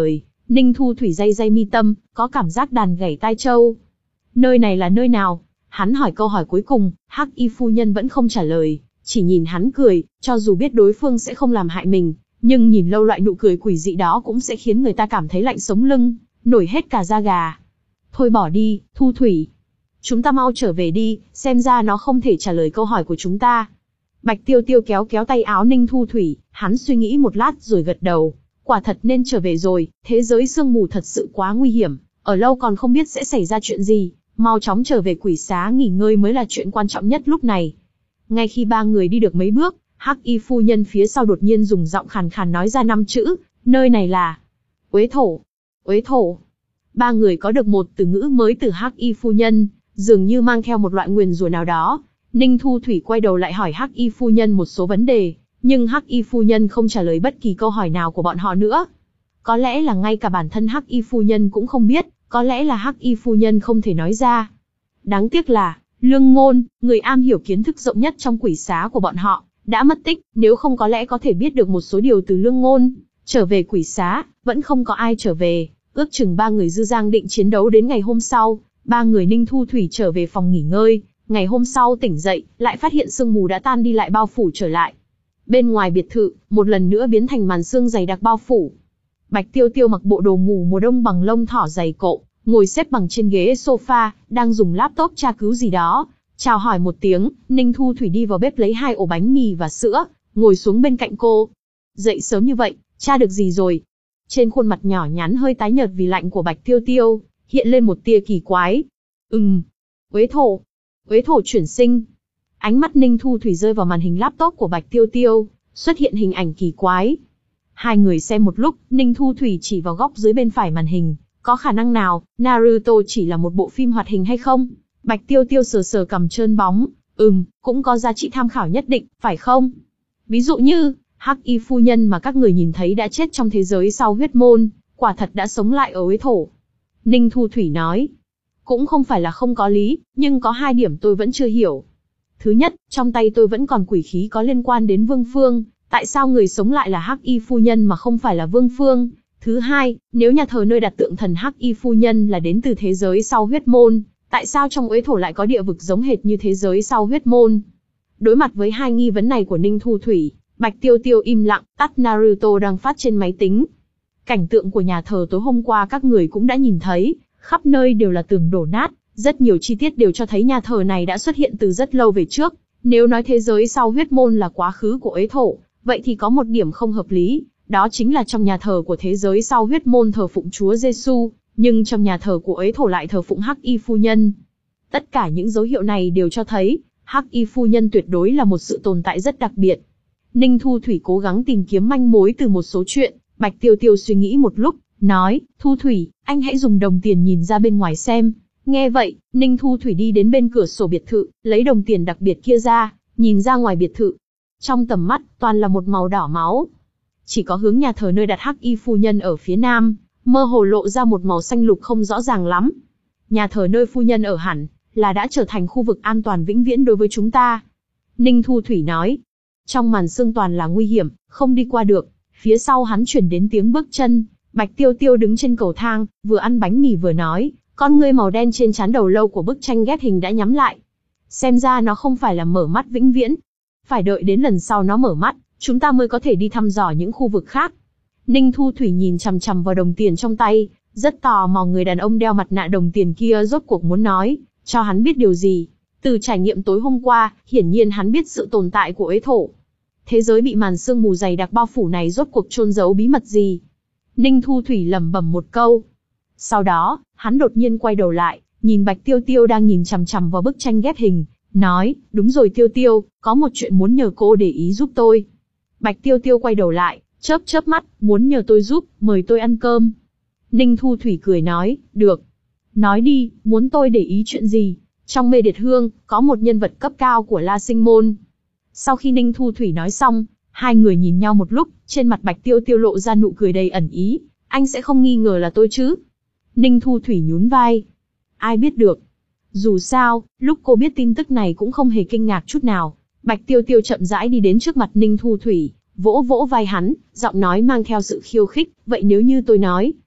Ninh Thu Thủy day day mi tâm, có cảm giác đàn gảy tai châu. Nơi này là nơi nào? Hắn hỏi câu hỏi cuối cùng, Hắc Y phu nhân vẫn không trả lời, chỉ nhìn hắn cười, cho dù biết đối phương sẽ không làm hại mình, nhưng nhìn lâu loại nụ cười quỷ dị đó cũng sẽ khiến người ta cảm thấy lạnh sống lưng, nổi hết cả da gà. Thôi bỏ đi, Thu Thủy. Chúng ta mau trở về đi, xem ra nó không thể trả lời câu hỏi của chúng ta. Bạch Tiêu Tiêu kéo kéo tay áo Ninh Thu Thủy, hắn suy nghĩ một lát rồi gật đầu. Quả thật nên trở về rồi, thế giới sương mù thật sự quá nguy hiểm, ở lâu còn không biết sẽ xảy ra chuyện gì, mau chóng trở về quỷ xá nghỉ ngơi mới là chuyện quan trọng nhất lúc này. Ngay khi ba người đi được mấy bước, Hắc Y phu nhân phía sau đột nhiên dùng giọng khàn khàn nói ra năm chữ, nơi này là Uế Thổ. Uế Thổ. Ba người có được một từ ngữ mới từ Hắc Y phu nhân, dường như mang theo một loại nguyền rủa nào đó. Ninh Thu Thủy quay đầu lại hỏi Hắc Y phu nhân một số vấn đề, nhưng Hắc Y phu nhân không trả lời bất kỳ câu hỏi nào của bọn họ nữa. Có lẽ là ngay cả bản thân Hắc Y phu nhân cũng không biết, có lẽ là Hắc Y phu nhân không thể nói ra. Đáng tiếc là, Lương Ngôn, người am hiểu kiến thức rộng nhất trong quỷ xá của bọn họ, đã mất tích, nếu không có lẽ có thể biết được một số điều từ Lương Ngôn. Trở về quỷ xá, vẫn không có ai trở về, ước chừng ba người dư giang định chiến đấu đến ngày hôm sau, ba người Ninh Thu Thủy trở về phòng nghỉ ngơi, ngày hôm sau tỉnh dậy, lại phát hiện sương mù đã tan đi lại bao phủ trở lại. Bên ngoài biệt thự, một lần nữa biến thành màn sương dày đặc bao phủ. Bạch Tiêu Tiêu mặc bộ đồ ngủ mùa đông bằng lông thỏ dày cộ, ngồi xếp bằng trên ghế sofa, đang dùng laptop tra cứu gì đó. Chào hỏi một tiếng, Ninh Thu Thủy đi vào bếp lấy hai ổ bánh mì và sữa, ngồi xuống bên cạnh cô. Dậy sớm như vậy, tra được gì rồi? Trên khuôn mặt nhỏ nhắn hơi tái nhợt vì lạnh của Bạch Tiêu Tiêu, hiện lên một tia kỳ quái. Ừm, Uế Thổ. Uế Thổ chuyển sinh. Ánh mắt Ninh Thu Thủy rơi vào màn hình laptop của Bạch Tiêu Tiêu, xuất hiện hình ảnh kỳ quái. Hai người xem một lúc, Ninh Thu Thủy chỉ vào góc dưới bên phải màn hình. Có khả năng nào, Naruto chỉ là một bộ phim hoạt hình hay không? Bạch Tiêu Tiêu sờ sờ cằm trơn bóng. Ừm, cũng có giá trị tham khảo nhất định, phải không? Ví dụ như, Hắc Y phu nhân mà các người nhìn thấy đã chết trong thế giới sau huyết môn, quả thật đã sống lại ở Uế Thổ. Ninh Thu Thủy nói. Cũng không phải là không có lý, nhưng có hai điểm tôi vẫn chưa hiểu. Thứ nhất, trong tay tôi vẫn còn quỷ khí có liên quan đến Vương Phương, tại sao người sống lại là Hắc Y phu nhân mà không phải là Vương Phương? Thứ hai, nếu nhà thờ nơi đặt tượng thần Hắc Y phu nhân là đến từ thế giới sau huyết môn, tại sao trong Uế Thổ lại có địa vực giống hệt như thế giới sau huyết môn? Đối mặt với hai nghi vấn này của Ninh Thu Thủy, Bạch Tiêu Tiêu im lặng, tắt Naruto đang phát trên máy tính. Cảnh tượng của nhà thờ tối hôm qua các người cũng đã nhìn thấy, khắp nơi đều là tường đổ nát, rất nhiều chi tiết đều cho thấy nhà thờ này đã xuất hiện từ rất lâu về trước. Nếu nói thế giới sau huyết môn là quá khứ của Uế Thổ, vậy thì có một điểm không hợp lý, đó chính là trong nhà thờ của thế giới sau huyết môn thờ phụng Chúa Giêsu, nhưng trong nhà thờ của Uế Thổ lại thờ phụng Hắc Y phu nhân. Tất cả những dấu hiệu này đều cho thấy, Hắc Y phu nhân tuyệt đối là một sự tồn tại rất đặc biệt. Ninh Thu Thủy cố gắng tìm kiếm manh mối từ một số chuyện, Bạch Tiêu Tiêu suy nghĩ một lúc, nói, Thu Thủy, anh hãy dùng đồng tiền nhìn ra bên ngoài xem. Nghe vậy, Ninh Thu Thủy đi đến bên cửa sổ biệt thự, lấy đồng tiền đặc biệt kia ra, nhìn ra ngoài biệt thự. Trong tầm mắt, toàn là một màu đỏ máu. Chỉ có hướng nhà thờ nơi đặt Hắc Y phu nhân ở phía nam, mơ hồ lộ ra một màu xanh lục không rõ ràng lắm. Nhà thờ nơi phu nhân ở hẳn, là đã trở thành khu vực an toàn vĩnh viễn đối với chúng ta. Ninh Thu Thủy nói. Trong màn sương toàn là nguy hiểm, không đi qua được. Phía sau hắn chuyển đến tiếng bước chân. Bạch Tiêu Tiêu đứng trên cầu thang, vừa ăn bánh mì vừa nói, con ngươi màu đen trên trán đầu lâu của bức tranh ghép hình đã nhắm lại. Xem ra nó không phải là mở mắt vĩnh viễn. Phải đợi đến lần sau nó mở mắt, chúng ta mới có thể đi thăm dò những khu vực khác. Ninh Thu Thủy nhìn chằm chằm vào đồng tiền trong tay, rất tò mò người đàn ông đeo mặt nạ đồng tiền kia rốt cuộc muốn nói, cho hắn biết điều gì. Từ trải nghiệm tối hôm qua, hiển nhiên hắn biết sự tồn tại của Uế Thổ. Thế giới bị màn sương mù dày đặc bao phủ này rốt cuộc chôn giấu bí mật gì? Ninh Thu Thủy lẩm bẩm một câu. Sau đó, hắn đột nhiên quay đầu lại, nhìn Bạch Tiêu Tiêu đang nhìn chằm chằm vào bức tranh ghép hình, nói, đúng rồi Tiêu Tiêu, có một chuyện muốn nhờ cô để ý giúp tôi. Bạch Tiêu Tiêu quay đầu lại, chớp chớp mắt, muốn nhờ tôi giúp, mời tôi ăn cơm. Ninh Thu Thủy cười nói, được. Nói đi, muốn tôi để ý chuyện gì? Trong Mê Điệt Hương, có một nhân vật cấp cao của La Sinh Môn. Sau khi Ninh Thu Thủy nói xong, hai người nhìn nhau một lúc, trên mặt Bạch Tiêu Tiêu lộ ra nụ cười đầy ẩn ý, anh sẽ không nghi ngờ là tôi chứ? Ninh Thu Thủy nhún vai. Ai biết được. Dù sao, lúc cô biết tin tức này cũng không hề kinh ngạc chút nào. Bạch Tiêu Tiêu chậm rãi đi đến trước mặt Ninh Thu Thủy, vỗ vỗ vai hắn, giọng nói mang theo sự khiêu khích, vậy nếu như tôi nói,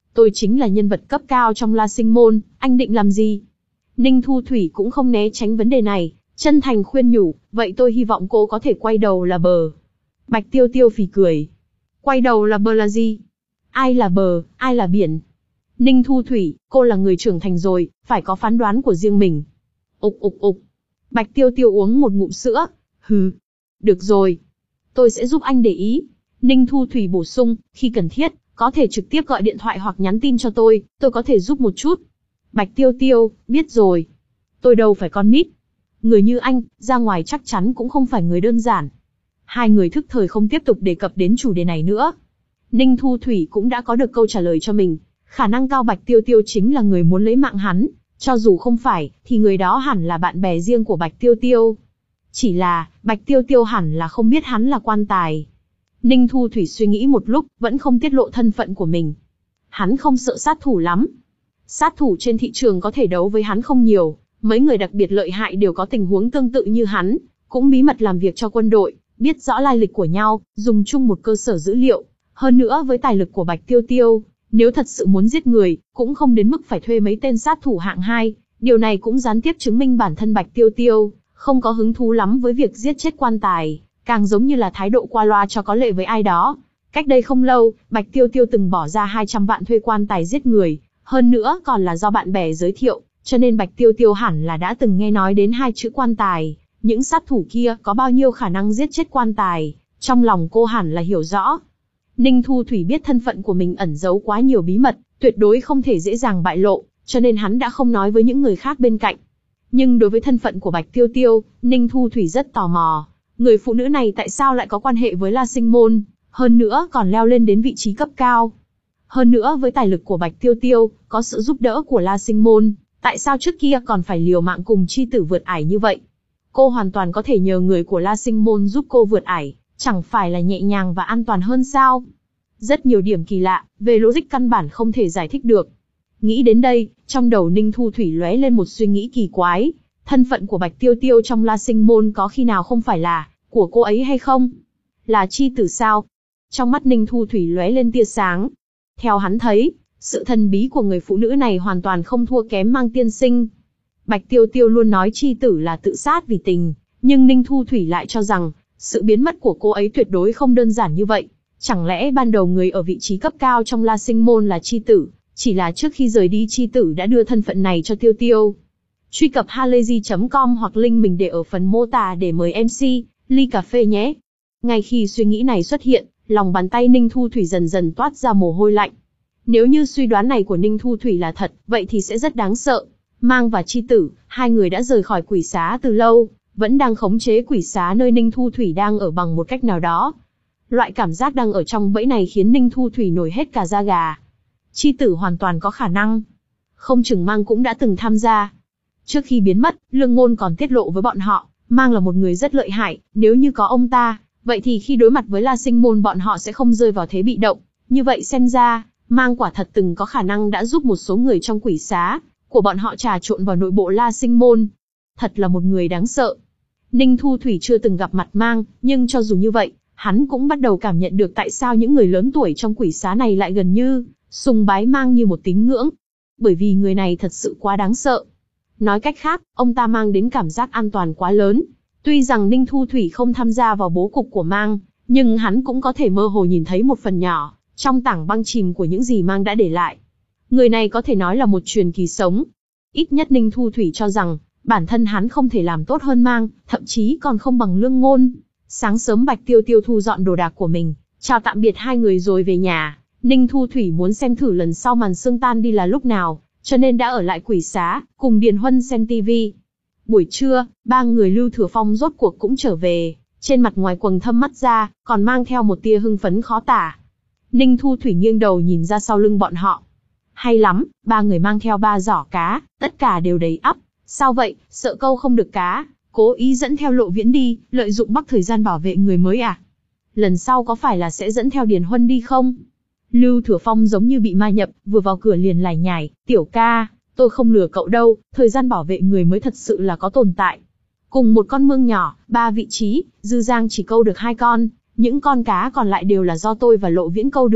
Tôi chính là nhân vật cấp cao trong La Sinh Môn, anh định làm gì? Ninh Thu Thủy cũng không né tránh vấn đề này, chân thành khuyên nhủ, vậy tôi hy vọng cô có thể quay đầu là bờ. Bạch Tiêu Tiêu phì cười. Quay đầu là bờ là gì? Ai là bờ, ai là biển? Ninh Thu Thủy, cô là người trưởng thành rồi, phải có phán đoán của riêng mình. Ục ục ục. Bạch Tiêu Tiêu uống một ngụm sữa. Hừ. Được rồi. Tôi sẽ giúp anh để ý. Ninh Thu Thủy bổ sung, khi cần thiết, có thể trực tiếp gọi điện thoại hoặc nhắn tin cho tôi, tôi có thể giúp một chút. Bạch Tiêu Tiêu, biết rồi. Tôi đâu phải con nít. Người như anh, ra ngoài chắc chắn cũng không phải người đơn giản. Hai người thức thời không tiếp tục đề cập đến chủ đề này nữa. Ninh Thu Thủy cũng đã có được câu trả lời cho mình. Khả năng cao Bạch Tiêu Tiêu chính là người muốn lấy mạng hắn. Cho dù không phải, thì người đó hẳn là bạn bè riêng của Bạch Tiêu Tiêu. Chỉ là, Bạch Tiêu Tiêu hẳn là không biết hắn là quan tài. Ninh Thu Thủy suy nghĩ một lúc, vẫn không tiết lộ thân phận của mình. Hắn không sợ sát thủ lắm. Sát thủ trên thị trường có thể đấu với hắn không nhiều. Mấy người đặc biệt lợi hại đều có tình huống tương tự như hắn, cũng bí mật làm việc cho quân đội, biết rõ lai lịch của nhau, dùng chung một cơ sở dữ liệu. Hơn nữa với tài lực của Bạch Tiêu Tiêu, nếu thật sự muốn giết người, cũng không đến mức phải thuê mấy tên sát thủ hạng hai. Điều này cũng gián tiếp chứng minh bản thân Bạch Tiêu Tiêu không có hứng thú lắm với việc giết chết quan tài, càng giống như là thái độ qua loa cho có lệ với ai đó. Cách đây không lâu, Bạch Tiêu Tiêu từng bỏ ra hai trăm vạn thuê quan tài giết người, hơn nữa còn là do bạn bè giới thiệu, cho nên Bạch Tiêu Tiêu hẳn là đã từng nghe nói đến hai chữ quan tài. Những sát thủ kia có bao nhiêu khả năng giết chết quan tài, trong lòng cô hẳn là hiểu rõ. Ninh Thu Thủy biết thân phận của mình ẩn giấu quá nhiều bí mật, tuyệt đối không thể dễ dàng bại lộ, cho nên hắn đã không nói với những người khác bên cạnh. Nhưng đối với thân phận của Bạch Tiêu Tiêu, Ninh Thu Thủy rất tò mò. Người phụ nữ này tại sao lại có quan hệ với La Sinh Môn, hơn nữa còn leo lên đến vị trí cấp cao. Hơn nữa với tài lực của Bạch Tiêu Tiêu, có sự giúp đỡ của La Sinh Môn, tại sao trước kia còn phải liều mạng cùng chi tử vượt ải như vậy? Cô hoàn toàn có thể nhờ người của La Sinh Môn giúp cô vượt ải, chẳng phải là nhẹ nhàng và an toàn hơn sao? Rất nhiều điểm kỳ lạ, về logic căn bản không thể giải thích được. Nghĩ đến đây, trong đầu Ninh Thu Thủy lóe lên một suy nghĩ kỳ quái. Thân phận của Bạch Tiêu Tiêu trong La Sinh Môn có khi nào không phải là của cô ấy hay không? Là chi tử sao? Trong mắt Ninh Thu Thủy lóe lên tia sáng. Theo hắn thấy, sự thần bí của người phụ nữ này hoàn toàn không thua kém Mang tiên sinh. Bạch Tiêu Tiêu luôn nói chi tử là tự sát vì tình, nhưng Ninh Thu Thủy lại cho rằng, sự biến mất của cô ấy tuyệt đối không đơn giản như vậy. Chẳng lẽ ban đầu người ở vị trí cấp cao trong La Sinh Môn là chi tử, chỉ là trước khi rời đi chi tử đã đưa thân phận này cho Tiêu Tiêu. Truy cập halayzi chấm com hoặc link mình để ở phần mô tả để mời em xê, ly cà phê nhé. Ngay khi suy nghĩ này xuất hiện, lòng bàn tay Ninh Thu Thủy dần dần toát ra mồ hôi lạnh. Nếu như suy đoán này của Ninh Thu Thủy là thật, vậy thì sẽ rất đáng sợ. Mang và chi tử, hai người đã rời khỏi quỷ xá từ lâu, vẫn đang khống chế quỷ xá nơi Ninh Thu Thủy đang ở bằng một cách nào đó. Loại cảm giác đang ở trong bẫy này khiến Ninh Thu Thủy nổi hết cả da gà. Chi tử hoàn toàn có khả năng. Không chừng Mang cũng đã từng tham gia. Trước khi biến mất, Lương Ngôn còn tiết lộ với bọn họ, Mang là một người rất lợi hại, nếu như có ông ta, vậy thì khi đối mặt với La Sinh Môn bọn họ sẽ không rơi vào thế bị động. Như vậy xem ra, Mang quả thật từng có khả năng đã giúp một số người trong quỷ xá của bọn họ trà trộn vào nội bộ La Sinh Môn. Thật là một người đáng sợ. Ninh Thu Thủy chưa từng gặp mặt Mang, nhưng cho dù như vậy, hắn cũng bắt đầu cảm nhận được tại sao những người lớn tuổi trong quỷ xá này lại gần như sùng bái Mang như một tín ngưỡng. Bởi vì người này thật sự quá đáng sợ. Nói cách khác, ông ta mang đến cảm giác an toàn quá lớn. Tuy rằng Ninh Thu Thủy không tham gia vào bố cục của Mang, nhưng hắn cũng có thể mơ hồ nhìn thấy một phần nhỏ trong tảng băng chìm của những gì Mang đã để lại. Người này có thể nói là một truyền kỳ sống. Ít nhất Ninh Thu Thủy cho rằng, bản thân hắn không thể làm tốt hơn Mang, thậm chí còn không bằng Lương Ngôn. Sáng sớm Bạch Tiêu Tiêu thu dọn đồ đạc của mình, chào tạm biệt hai người rồi về nhà. Ninh Thu Thủy muốn xem thử lần sau màn sương tan đi là lúc nào, cho nên đã ở lại quỷ xá, cùng Điền Huân xem tivi. Buổi trưa, ba người Lưu Thừa Phong rốt cuộc cũng trở về, trên mặt ngoài quầng thâm mắt ra, còn mang theo một tia hưng phấn khó tả. Ninh Thu Thủy nghiêng đầu nhìn ra sau lưng bọn họ. Hay lắm, ba người mang theo ba giỏ cá, tất cả đều đầy ắp. Sao vậy, sợ câu không được cá, cố ý dẫn theo Lộ Viễn đi, lợi dụng bắc thời gian bảo vệ người mới à? Lần sau có phải là sẽ dẫn theo Điền Huân đi không? Lưu Thừa Phong giống như bị ma nhập, vừa vào cửa liền lải nhải, tiểu ca, tôi không lừa cậu đâu, thời gian bảo vệ người mới thật sự là có tồn tại. Cùng một con mương nhỏ, ba vị trí, Dư Giang chỉ câu được hai con, những con cá còn lại đều là do tôi và Lộ Viễn câu được,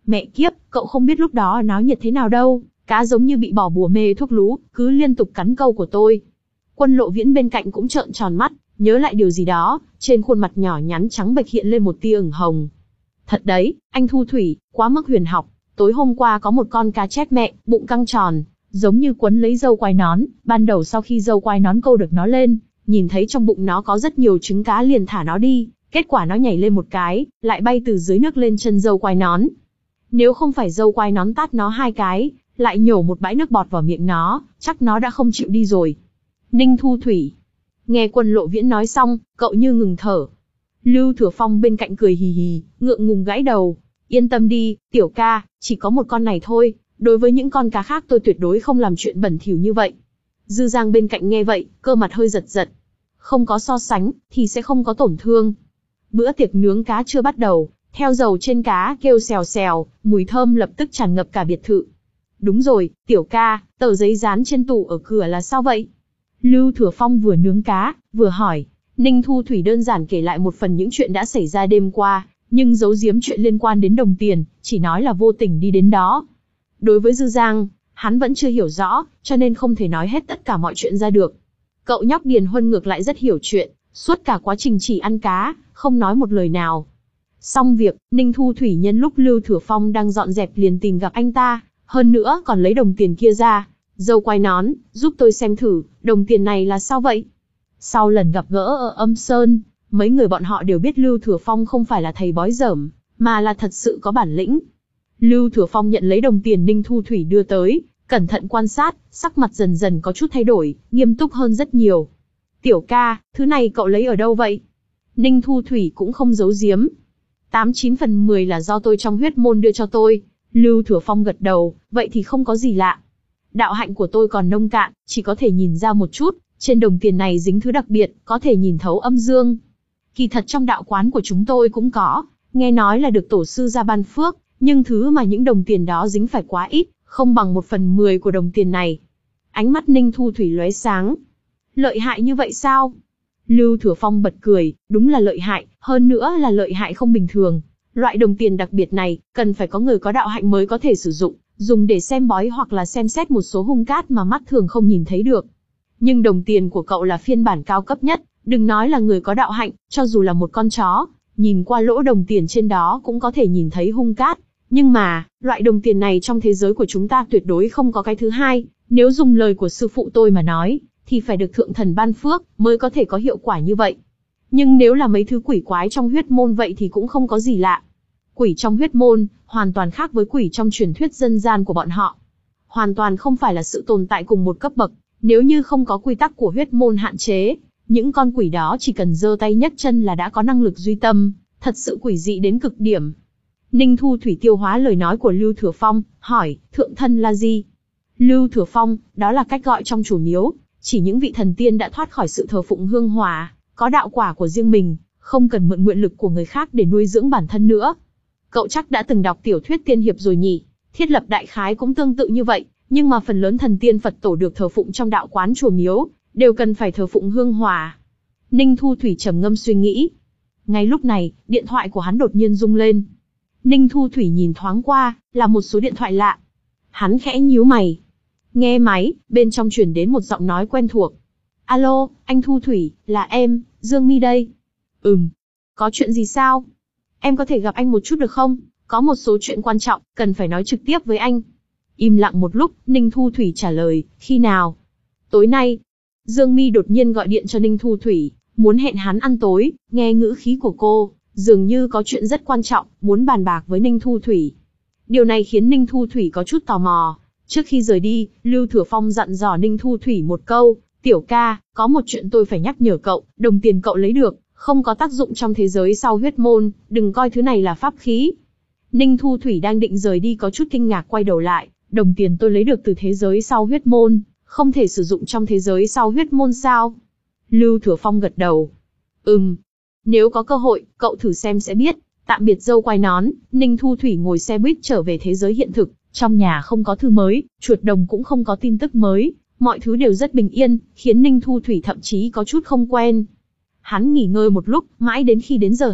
Mẹ kiếp, cậu không biết lúc đó náo nhiệt thế nào đâu, cá giống như bị bỏ bùa mê thuốc lú, cứ liên tục cắn câu của tôi. Quân Lộ Viễn bên cạnh cũng trợn tròn mắt, nhớ lại điều gì đó, trên khuôn mặt nhỏ nhắn trắng bệch hiện lên một tia ửng hồng. Thật đấy, anh Thu Thủy, quá mức huyền học, tối hôm qua có một con cá chép mẹ, bụng căng tròn, giống như quấn lấy dâu quai nón, ban đầu sau khi dâu quai nón câu được nó lên, nhìn thấy trong bụng nó có rất nhiều trứng cá liền thả nó đi, kết quả nó nhảy lên một cái, lại bay từ dưới nước lên chân dâu quai nón. Nếu không phải dâu quai nón tát nó hai cái, lại nhổ một bãi nước bọt vào miệng nó, chắc nó đã không chịu đi rồi. Ninh Thu Thủy. Nghe Quân Lộ Viễn nói xong, cậu như ngừng thở. Lưu Thừa Phong bên cạnh cười hì hì, ngượng ngùng gãi đầu. Yên tâm đi, tiểu ca, chỉ có một con này thôi, đối với những con cá khác tôi tuyệt đối không làm chuyện bẩn thỉu như vậy. Dư Giang bên cạnh nghe vậy, cơ mặt hơi giật giật. Không có so sánh, thì sẽ không có tổn thương. Bữa tiệc nướng cá chưa bắt đầu, theo dầu trên cá kêu xèo xèo, mùi thơm lập tức tràn ngập cả biệt thự. Đúng rồi, tiểu ca, tờ giấy dán trên tủ ở cửa là sao vậy? Lưu Thừa Phong vừa nướng cá, vừa hỏi. Ninh Thu Thủy đơn giản kể lại một phần những chuyện đã xảy ra đêm qua, nhưng giấu giếm chuyện liên quan đến đồng tiền, chỉ nói là vô tình đi đến đó. Đối với Dư Giang, hắn vẫn chưa hiểu rõ, cho nên không thể nói hết tất cả mọi chuyện ra được. Cậu nhóc Điền Huân ngược lại rất hiểu chuyện, suốt cả quá trình chỉ ăn cá, không nói một lời nào. Xong việc, Ninh Thu Thủy nhân lúc Lưu Thừa Phong đang dọn dẹp liền tìm gặp anh ta, hơn nữa còn lấy đồng tiền kia ra. Dâu quai nón, giúp tôi xem thử, đồng tiền này là sao vậy? Sau lần gặp gỡ ở Âm Sơn, mấy người bọn họ đều biết Lưu Thừa Phong không phải là thầy bói dởm, mà là thật sự có bản lĩnh. Lưu Thừa Phong nhận lấy đồng tiền Ninh Thu Thủy đưa tới, cẩn thận quan sát, sắc mặt dần dần có chút thay đổi, nghiêm túc hơn rất nhiều. Tiểu ca, thứ này cậu lấy ở đâu vậy? Ninh Thu Thủy cũng không giấu giếm. Tám chín phần mười là do tôi trong huyết môn đưa cho tôi. Lưu Thừa Phong gật đầu, vậy thì không có gì lạ. Đạo hạnh của tôi còn nông cạn, chỉ có thể nhìn ra một chút, trên đồng tiền này dính thứ đặc biệt, có thể nhìn thấu âm dương. Kỳ thật trong đạo quán của chúng tôi cũng có, nghe nói là được tổ sư ra ban phước, nhưng thứ mà những đồng tiền đó dính phải quá ít, không bằng một phần mười của đồng tiền này. Ánh mắt Ninh Thu Thủy lóe sáng. Lợi hại như vậy sao? Lưu Thừa Phong bật cười, đúng là lợi hại, hơn nữa là lợi hại không bình thường. Loại đồng tiền đặc biệt này, cần phải có người có đạo hạnh mới có thể sử dụng, dùng để xem bói hoặc là xem xét một số hung cát mà mắt thường không nhìn thấy được. Nhưng đồng tiền của cậu là phiên bản cao cấp nhất, đừng nói là người có đạo hạnh, cho dù là một con chó, nhìn qua lỗ đồng tiền trên đó cũng có thể nhìn thấy hung cát. Nhưng mà, loại đồng tiền này trong thế giới của chúng ta tuyệt đối không có cái thứ hai, nếu dùng lời của sư phụ tôi mà nói, thì phải được thượng thần ban phước, mới có thể có hiệu quả như vậy. Nhưng nếu là mấy thứ quỷ quái trong huyết môn vậy thì cũng không có gì lạ. Quỷ trong huyết môn, hoàn toàn khác với quỷ trong truyền thuyết dân gian của bọn họ. Hoàn toàn không phải là sự tồn tại cùng một cấp bậc, nếu như không có quy tắc của huyết môn hạn chế, những con quỷ đó chỉ cần giơ tay nhấc chân là đã có năng lực duy tâm, thật sự quỷ dị đến cực điểm. Ninh Thu Thủy tiêu hóa lời nói của Lưu Thừa Phong, hỏi, thượng thân là gì? Lưu Thừa Phong, đó là cách gọi trong chùa miếu, chỉ những vị thần tiên đã thoát khỏi sự thờ phụng hương hỏa, có đạo quả của riêng mình, không cần mượn nguyện lực của người khác để nuôi dưỡng bản thân nữa. Cậu chắc đã từng đọc tiểu thuyết tiên hiệp rồi nhỉ? Thiết lập đại khái cũng tương tự như vậy, nhưng mà phần lớn thần tiên Phật tổ được thờ phụng trong đạo quán chùa miếu, đều cần phải thờ phụng hương hỏa. Ninh Thu Thủy trầm ngâm suy nghĩ. Ngay lúc này, điện thoại của hắn đột nhiên rung lên. Ninh Thu Thủy nhìn thoáng qua, là một số điện thoại lạ. Hắn khẽ nhíu mày. Nghe máy, bên trong truyền đến một giọng nói quen thuộc. Alo, anh Thu Thủy, là em, Dương Mi đây. Ừm, có chuyện gì sao? Em có thể gặp anh một chút được không? Có một số chuyện quan trọng, cần phải nói trực tiếp với anh. Im lặng một lúc, Ninh Thu Thủy trả lời, khi nào? Tối nay. Dương Mi đột nhiên gọi điện cho Ninh Thu Thủy, muốn hẹn hắn ăn tối, nghe ngữ khí của cô, dường như có chuyện rất quan trọng, muốn bàn bạc với Ninh Thu Thủy. Điều này khiến Ninh Thu Thủy có chút tò mò. Trước khi rời đi, Lưu Thừa Phong dặn dò Ninh Thu Thủy một câu, tiểu ca, có một chuyện tôi phải nhắc nhở cậu, đồng tiền cậu lấy được, không có tác dụng trong thế giới sau huyết môn, đừng coi thứ này là pháp khí. Ninh Thu Thủy đang định rời đi có chút kinh ngạc quay đầu lại, đồng tiền tôi lấy được từ thế giới sau huyết môn, không thể sử dụng trong thế giới sau huyết môn sao? Lưu Thừa Phong gật đầu. Ừm, nếu có cơ hội, cậu thử xem sẽ biết. Tạm biệt dâu quai nón, Ninh Thu Thủy ngồi xe buýt trở về thế giới hiện thực, trong nhà không có thư mới, chuột đồng cũng không có tin tức mới, mọi thứ đều rất bình yên, khiến Ninh Thu Thủy thậm chí có chút không quen. Hắn nghỉ ngơi một lúc, mãi đến khi đến giờ hẹn,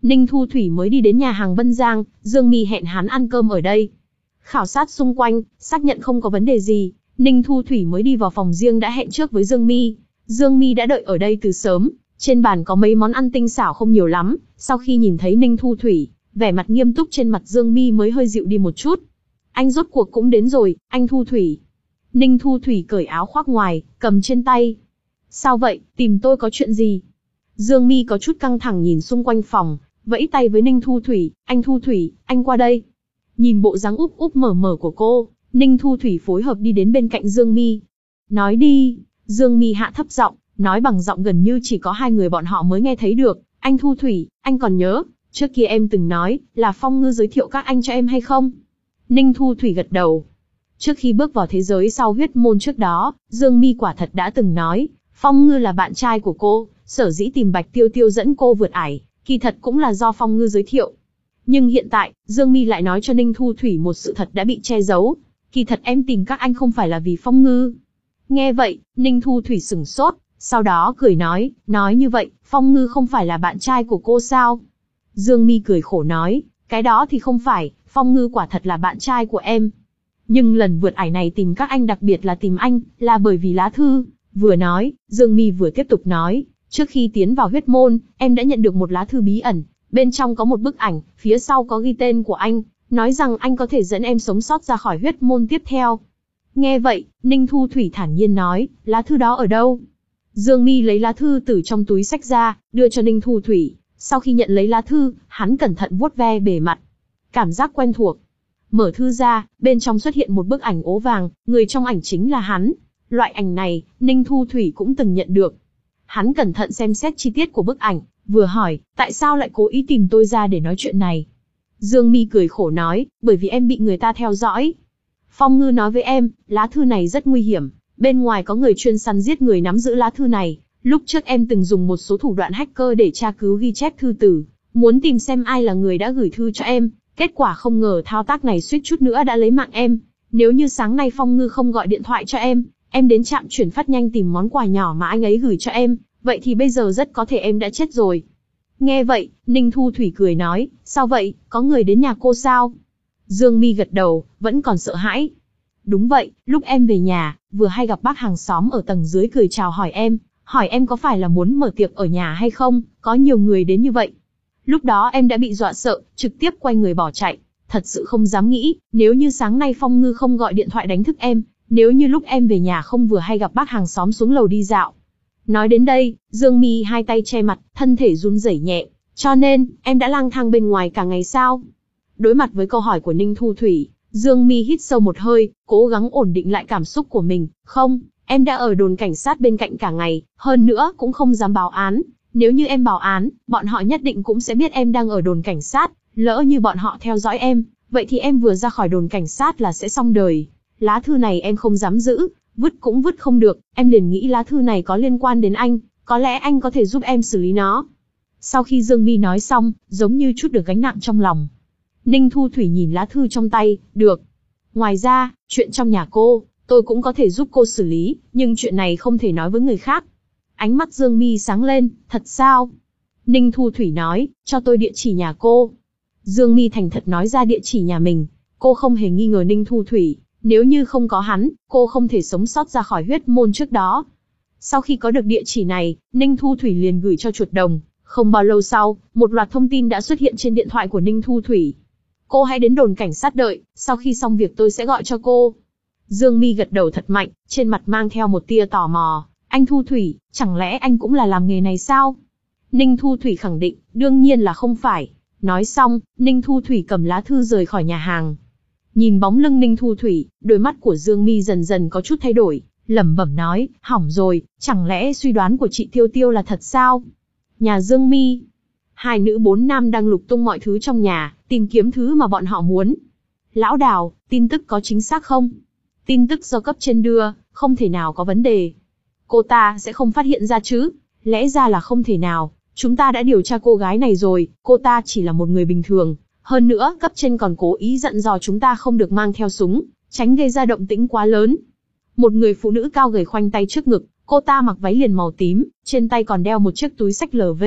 Ninh Thu Thủy mới đi đến nhà hàng Vân Giang, Dương Mi hẹn hắn ăn cơm ở đây. Khảo sát xung quanh, xác nhận không có vấn đề gì, Ninh Thu Thủy mới đi vào phòng riêng đã hẹn trước với Dương Mi. Dương Mi đã đợi ở đây từ sớm, trên bàn có mấy món ăn tinh xảo không nhiều lắm, sau khi nhìn thấy Ninh Thu Thủy, vẻ mặt nghiêm túc trên mặt Dương Mi mới hơi dịu đi một chút. Anh rốt cuộc cũng đến rồi, anh Thu Thủy. Ninh Thu Thủy cởi áo khoác ngoài, cầm trên tay. Sao vậy, tìm tôi có chuyện gì? Dương Mi có chút căng thẳng nhìn xung quanh phòng, vẫy tay với Ninh Thu Thủy, anh Thu Thủy, anh qua đây. Nhìn bộ dáng úp úp mở mở của cô, Ninh Thu Thủy phối hợp đi đến bên cạnh Dương Mi. Nói đi, Dương Mi hạ thấp giọng, nói bằng giọng gần như chỉ có hai người bọn họ mới nghe thấy được, anh Thu Thủy, anh còn nhớ, trước kia em từng nói, là Phong Ngư giới thiệu các anh cho em hay không? Ninh Thu Thủy gật đầu. Trước khi bước vào thế giới sau huyết môn trước đó, Dương Mi quả thật đã từng nói, Phong Ngư là bạn trai của cô, sở dĩ tìm Bạch Tiêu Tiêu dẫn cô vượt ải, kỳ thật cũng là do Phong Ngư giới thiệu. Nhưng hiện tại, Dương Mi lại nói cho Ninh Thu Thủy một sự thật đã bị che giấu. Kỳ thật em tìm các anh không phải là vì Phong Ngư. Nghe vậy, Ninh Thu Thủy sửng sốt, sau đó cười nói, nói như vậy, Phong Ngư không phải là bạn trai của cô sao? Dương Mi cười khổ nói, cái đó thì không phải, Phong Ngư quả thật là bạn trai của em. Nhưng lần vượt ải này tìm các anh đặc biệt là tìm anh, là bởi vì lá thư. Vừa nói, Dương Mi vừa tiếp tục nói, trước khi tiến vào huyết môn, em đã nhận được một lá thư bí ẩn, bên trong có một bức ảnh, phía sau có ghi tên của anh, nói rằng anh có thể dẫn em sống sót ra khỏi huyết môn tiếp theo. Nghe vậy, Ninh Thu Thủy thản nhiên nói, lá thư đó ở đâu? Dương Mi lấy lá thư từ trong túi xách ra, đưa cho Ninh Thu Thủy. Sau khi nhận lấy lá thư, hắn cẩn thận vuốt ve bề mặt. Cảm giác quen thuộc. Mở thư ra, bên trong xuất hiện một bức ảnh ố vàng, người trong ảnh chính là hắn. Loại ảnh này, Ninh Thu Thủy cũng từng nhận được. Hắn cẩn thận xem xét chi tiết của bức ảnh, vừa hỏi, tại sao lại cố ý tìm tôi ra để nói chuyện này? Dương Mi cười khổ nói, bởi vì em bị người ta theo dõi. Phong Ngư nói với em, lá thư này rất nguy hiểm, bên ngoài có người chuyên săn giết người nắm giữ lá thư này. Lúc trước em từng dùng một số thủ đoạn hacker để tra cứu ghi chép thư tử, muốn tìm xem ai là người đã gửi thư cho em. Kết quả không ngờ thao tác này suýt chút nữa đã lấy mạng em. Nếu như sáng nay Phong Ngư không gọi điện thoại cho em, em đến trạm chuyển phát nhanh tìm món quà nhỏ mà anh ấy gửi cho em, vậy thì bây giờ rất có thể em đã chết rồi. Nghe vậy, Ninh Thu Thủy cười nói, sao vậy, có người đến nhà cô sao? Dương Mi gật đầu, vẫn còn sợ hãi. Đúng vậy, lúc em về nhà, vừa hay gặp bác hàng xóm ở tầng dưới cười chào hỏi em, hỏi em có phải là muốn mở tiệc ở nhà hay không, có nhiều người đến như vậy. Lúc đó em đã bị dọa sợ, trực tiếp quay người bỏ chạy, thật sự không dám nghĩ, nếu như sáng nay Phong Ngư không gọi điện thoại đánh thức em, nếu như lúc em về nhà không vừa hay gặp bác hàng xóm xuống lầu đi dạo. Nói đến đây, Dương Mi hai tay che mặt, thân thể run rẩy nhẹ, cho nên, em đã lang thang bên ngoài cả ngày sao? Đối mặt với câu hỏi của Ninh Thu Thủy, Dương Mi hít sâu một hơi, cố gắng ổn định lại cảm xúc của mình, không, em đã ở đồn cảnh sát bên cạnh cả ngày, hơn nữa cũng không dám báo án. Nếu như em báo án, bọn họ nhất định cũng sẽ biết em đang ở đồn cảnh sát, lỡ như bọn họ theo dõi em, vậy thì em vừa ra khỏi đồn cảnh sát là sẽ xong đời. Lá thư này em không dám giữ, vứt cũng vứt không được, em liền nghĩ lá thư này có liên quan đến anh, có lẽ anh có thể giúp em xử lý nó. Sau khi Dương Mi nói xong, giống như chút được gánh nặng trong lòng. Ninh Thu Thủy nhìn lá thư trong tay, được. Ngoài ra, chuyện trong nhà cô, tôi cũng có thể giúp cô xử lý, nhưng chuyện này không thể nói với người khác. Ánh mắt Dương Mi sáng lên, thật sao? Ninh Thu Thủy nói, cho tôi địa chỉ nhà cô. Dương Mi thành thật nói ra địa chỉ nhà mình. Cô không hề nghi ngờ Ninh Thu Thủy, nếu như không có hắn, cô không thể sống sót ra khỏi huyết môn trước đó. Sau khi có được địa chỉ này, Ninh Thu Thủy liền gửi cho chuột đồng. Không bao lâu sau, một loạt thông tin đã xuất hiện trên điện thoại của Ninh Thu Thủy. Cô hãy đến đồn cảnh sát đợi, sau khi xong việc tôi sẽ gọi cho cô. Dương Mi gật đầu thật mạnh, trên mặt mang theo một tia tò mò. Anh Thu Thủy, chẳng lẽ anh cũng là làm nghề này sao? Ninh Thu Thủy khẳng định, đương nhiên là không phải. Nói xong, Ninh Thu Thủy cầm lá thư rời khỏi nhà hàng. Nhìn bóng lưng Ninh Thu Thủy, đôi mắt của Dương Mi dần dần có chút thay đổi, lẩm bẩm nói, hỏng rồi, chẳng lẽ suy đoán của chị Tiêu Tiêu là thật sao? Nhà Dương Mi, hai nữ bốn nam đang lục tung mọi thứ trong nhà, tìm kiếm thứ mà bọn họ muốn. Lão Đào, tin tức có chính xác không? Tin tức do cấp trên đưa, không thể nào có vấn đề. Cô ta sẽ không phát hiện ra chứ? Lẽ ra là không thể nào, chúng ta đã điều tra cô gái này rồi, cô ta chỉ là một người bình thường. Hơn nữa, cấp trên còn cố ý dặn dò chúng ta không được mang theo súng, tránh gây ra động tĩnh quá lớn. Một người phụ nữ cao gầy khoanh tay trước ngực, cô ta mặc váy liền màu tím, trên tay còn đeo một chiếc túi xách lờ vê.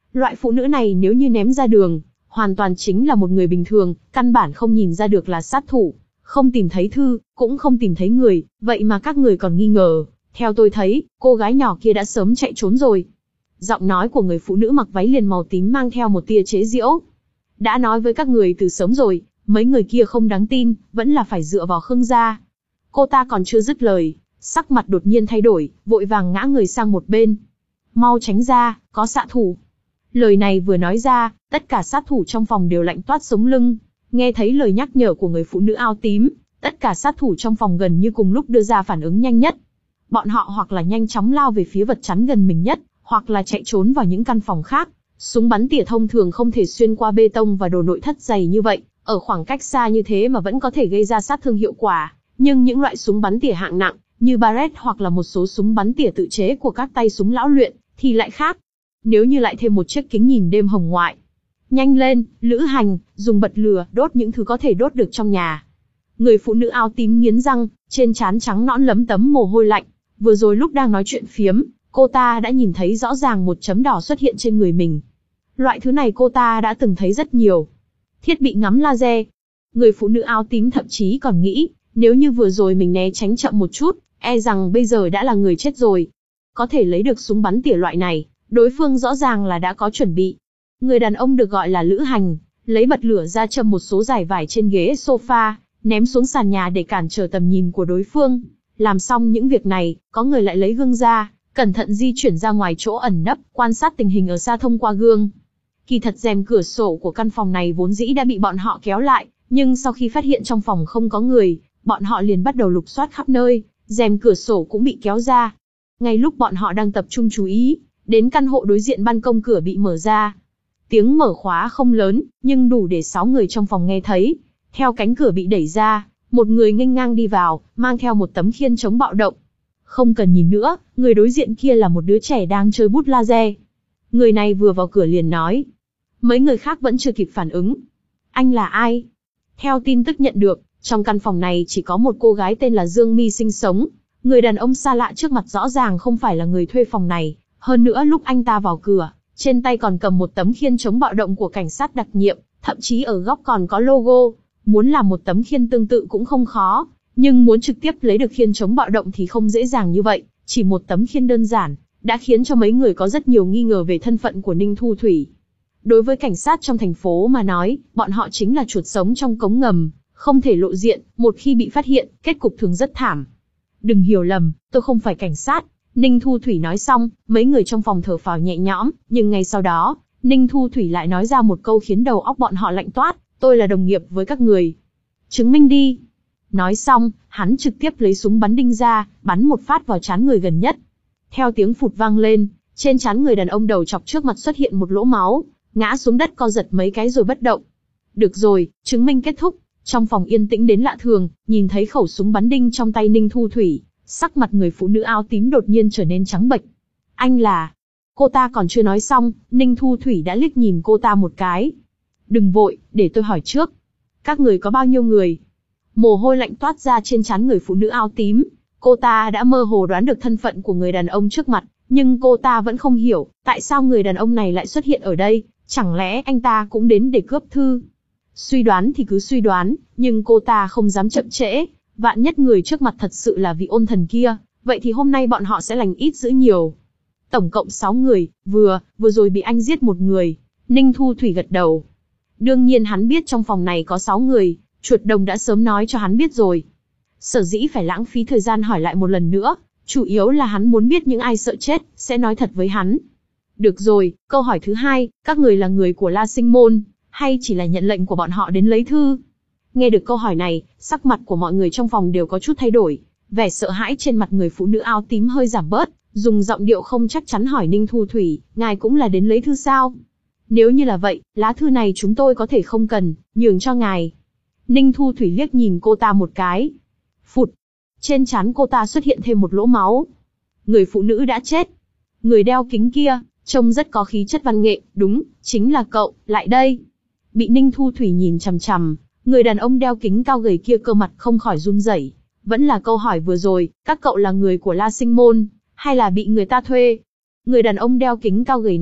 Loại phụ nữ này nếu như ném ra đường, hoàn toàn chính là một người bình thường, căn bản không nhìn ra được là sát thủ. Không tìm thấy thư, cũng không tìm thấy người, vậy mà các người còn nghi ngờ. Theo tôi thấy, cô gái nhỏ kia đã sớm chạy trốn rồi. Giọng nói của người phụ nữ mặc váy liền màu tím mang theo một tia chế giễu. Đã nói với các người từ sớm rồi, mấy người kia không đáng tin, vẫn là phải dựa vào Khương gia. Cô ta còn chưa dứt lời, sắc mặt đột nhiên thay đổi, vội vàng ngã người sang một bên. Mau tránh ra, có xạ thủ. Lời này vừa nói ra, tất cả sát thủ trong phòng đều lạnh toát sống lưng. Nghe thấy lời nhắc nhở của người phụ nữ áo tím, tất cả sát thủ trong phòng gần như cùng lúc đưa ra phản ứng nhanh nhất. Bọn họ hoặc là nhanh chóng lao về phía vật chắn gần mình nhất, hoặc là chạy trốn vào những căn phòng khác. Súng bắn tỉa thông thường không thể xuyên qua bê tông và đồ nội thất dày như vậy, ở khoảng cách xa như thế mà vẫn có thể gây ra sát thương hiệu quả. Nhưng những loại súng bắn tỉa hạng nặng, như Barrett hoặc là một số súng bắn tỉa tự chế của các tay súng lão luyện, thì lại khác. Nếu như lại thêm một chiếc kính nhìn đêm hồng ngoại. Nhanh lên, Lữ Hành, dùng bật lửa, đốt những thứ có thể đốt được trong nhà. Người phụ nữ áo tím nghiến răng, trên trán trắng nõn lấm tấm mồ hôi lạnh. Vừa rồi lúc đang nói chuyện phiếm, cô ta đã nhìn thấy rõ ràng một chấm đỏ xuất hiện trên người mình. Loại thứ này cô ta đã từng thấy rất nhiều. Thiết bị ngắm laser. Người phụ nữ áo tím thậm chí còn nghĩ, nếu như vừa rồi mình né tránh chậm một chút, e rằng bây giờ đã là người chết rồi. Có thể lấy được súng bắn tỉa loại này, đối phương rõ ràng là đã có chuẩn bị. Người đàn ông được gọi là Lữ Hành, lấy bật lửa ra châm một số dải vải trên ghế sofa, ném xuống sàn nhà để cản trở tầm nhìn của đối phương. Làm xong những việc này, có người lại lấy gương ra, cẩn thận di chuyển ra ngoài chỗ ẩn nấp, quan sát tình hình ở xa thông qua gương. Kỳ thật rèm cửa sổ của căn phòng này vốn dĩ đã bị bọn họ kéo lại, nhưng sau khi phát hiện trong phòng không có người, bọn họ liền bắt đầu lục soát khắp nơi, rèm cửa sổ cũng bị kéo ra. Ngay lúc bọn họ đang tập trung chú ý, đến căn hộ đối diện ban công cửa bị mở ra. Tiếng mở khóa không lớn, nhưng đủ để sáu người trong phòng nghe thấy. Theo cánh cửa bị đẩy ra, một người nghênh ngang đi vào, mang theo một tấm khiên chống bạo động. Không cần nhìn nữa, người đối diện kia là một đứa trẻ đang chơi bút laser. Người này vừa vào cửa liền nói. Mấy người khác vẫn chưa kịp phản ứng. Anh là ai? Theo tin tức nhận được, trong căn phòng này chỉ có một cô gái tên là Dương Mi sinh sống. Người đàn ông xa lạ trước mặt rõ ràng không phải là người thuê phòng này. Hơn nữa lúc anh ta vào cửa, trên tay còn cầm một tấm khiên chống bạo động của cảnh sát đặc nhiệm, thậm chí ở góc còn có logo. Muốn làm một tấm khiên tương tự cũng không khó, nhưng muốn trực tiếp lấy được khiên chống bạo động thì không dễ dàng như vậy. Chỉ một tấm khiên đơn giản, đã khiến cho mấy người có rất nhiều nghi ngờ về thân phận của Ninh Thu Thủy. Đối với cảnh sát trong thành phố mà nói, bọn họ chính là chuột sống trong cống ngầm, không thể lộ diện, một khi bị phát hiện, kết cục thường rất thảm. Đừng hiểu lầm, tôi không phải cảnh sát. Ninh Thu Thủy nói xong, mấy người trong phòng thở phào nhẹ nhõm, nhưng ngay sau đó, Ninh Thu Thủy lại nói ra một câu khiến đầu óc bọn họ lạnh toát, tôi là đồng nghiệp với các người. Chứng minh đi. Nói xong, hắn trực tiếp lấy súng bắn đinh ra, bắn một phát vào trán người gần nhất. Theo tiếng phụt vang lên, trên trán người đàn ông đầu chọc trước mặt xuất hiện một lỗ máu, ngã xuống đất co giật mấy cái rồi bất động. Được rồi, chứng minh kết thúc. Trong phòng yên tĩnh đến lạ thường, nhìn thấy khẩu súng bắn đinh trong tay Ninh Thu Thủy, sắc mặt người phụ nữ áo tím đột nhiên trở nên trắng bệch. Anh là... Cô ta còn chưa nói xong, Ninh Thu Thủy đã liếc nhìn cô ta một cái. Đừng vội, để tôi hỏi trước. Các người có bao nhiêu người? Mồ hôi lạnh toát ra trên trán người phụ nữ áo tím. Cô ta đã mơ hồ đoán được thân phận của người đàn ông trước mặt, nhưng cô ta vẫn không hiểu, tại sao người đàn ông này lại xuất hiện ở đây, chẳng lẽ anh ta cũng đến để cướp thư? Suy đoán thì cứ suy đoán, nhưng cô ta không dám chậm trễ, vạn nhất người trước mặt thật sự là vị ôn thần kia, vậy thì hôm nay bọn họ sẽ lành ít dữ nhiều. Tổng cộng sáu người, vừa, vừa rồi bị anh giết một người. Ninh Thu Thủy gật đầu. Đương nhiên hắn biết trong phòng này có sáu người, chuột đồng đã sớm nói cho hắn biết rồi. Sở dĩ phải lãng phí thời gian hỏi lại một lần nữa, chủ yếu là hắn muốn biết những ai sợ chết, sẽ nói thật với hắn. Được rồi, câu hỏi thứ hai, các người là người của La Sinh Môn, hay chỉ là nhận lệnh của bọn họ đến lấy thư? Nghe được câu hỏi này, sắc mặt của mọi người trong phòng đều có chút thay đổi. Vẻ sợ hãi trên mặt người phụ nữ áo tím hơi giảm bớt, dùng giọng điệu không chắc chắn hỏi Ninh Thu Thủy, ngài cũng là đến lấy thư sao? Nếu như là vậy, lá thư này chúng tôi có thể không cần, nhường cho ngài. Ninh Thu Thủy liếc nhìn cô ta một cái. Phụt. Trên trán cô ta xuất hiện thêm một lỗ máu. Người phụ nữ đã chết. Người đeo kính kia, trông rất có khí chất văn nghệ, đúng, chính là cậu, lại đây. Bị Ninh Thu Thủy nhìn chằm chằm, người đàn ông đeo kính cao gầy kia cơ mặt không khỏi run rẩy. Vẫn là câu hỏi vừa rồi, các cậu là người của La Sinh Môn, hay là bị người ta thuê? Người đàn ông đeo kính cao gầy này,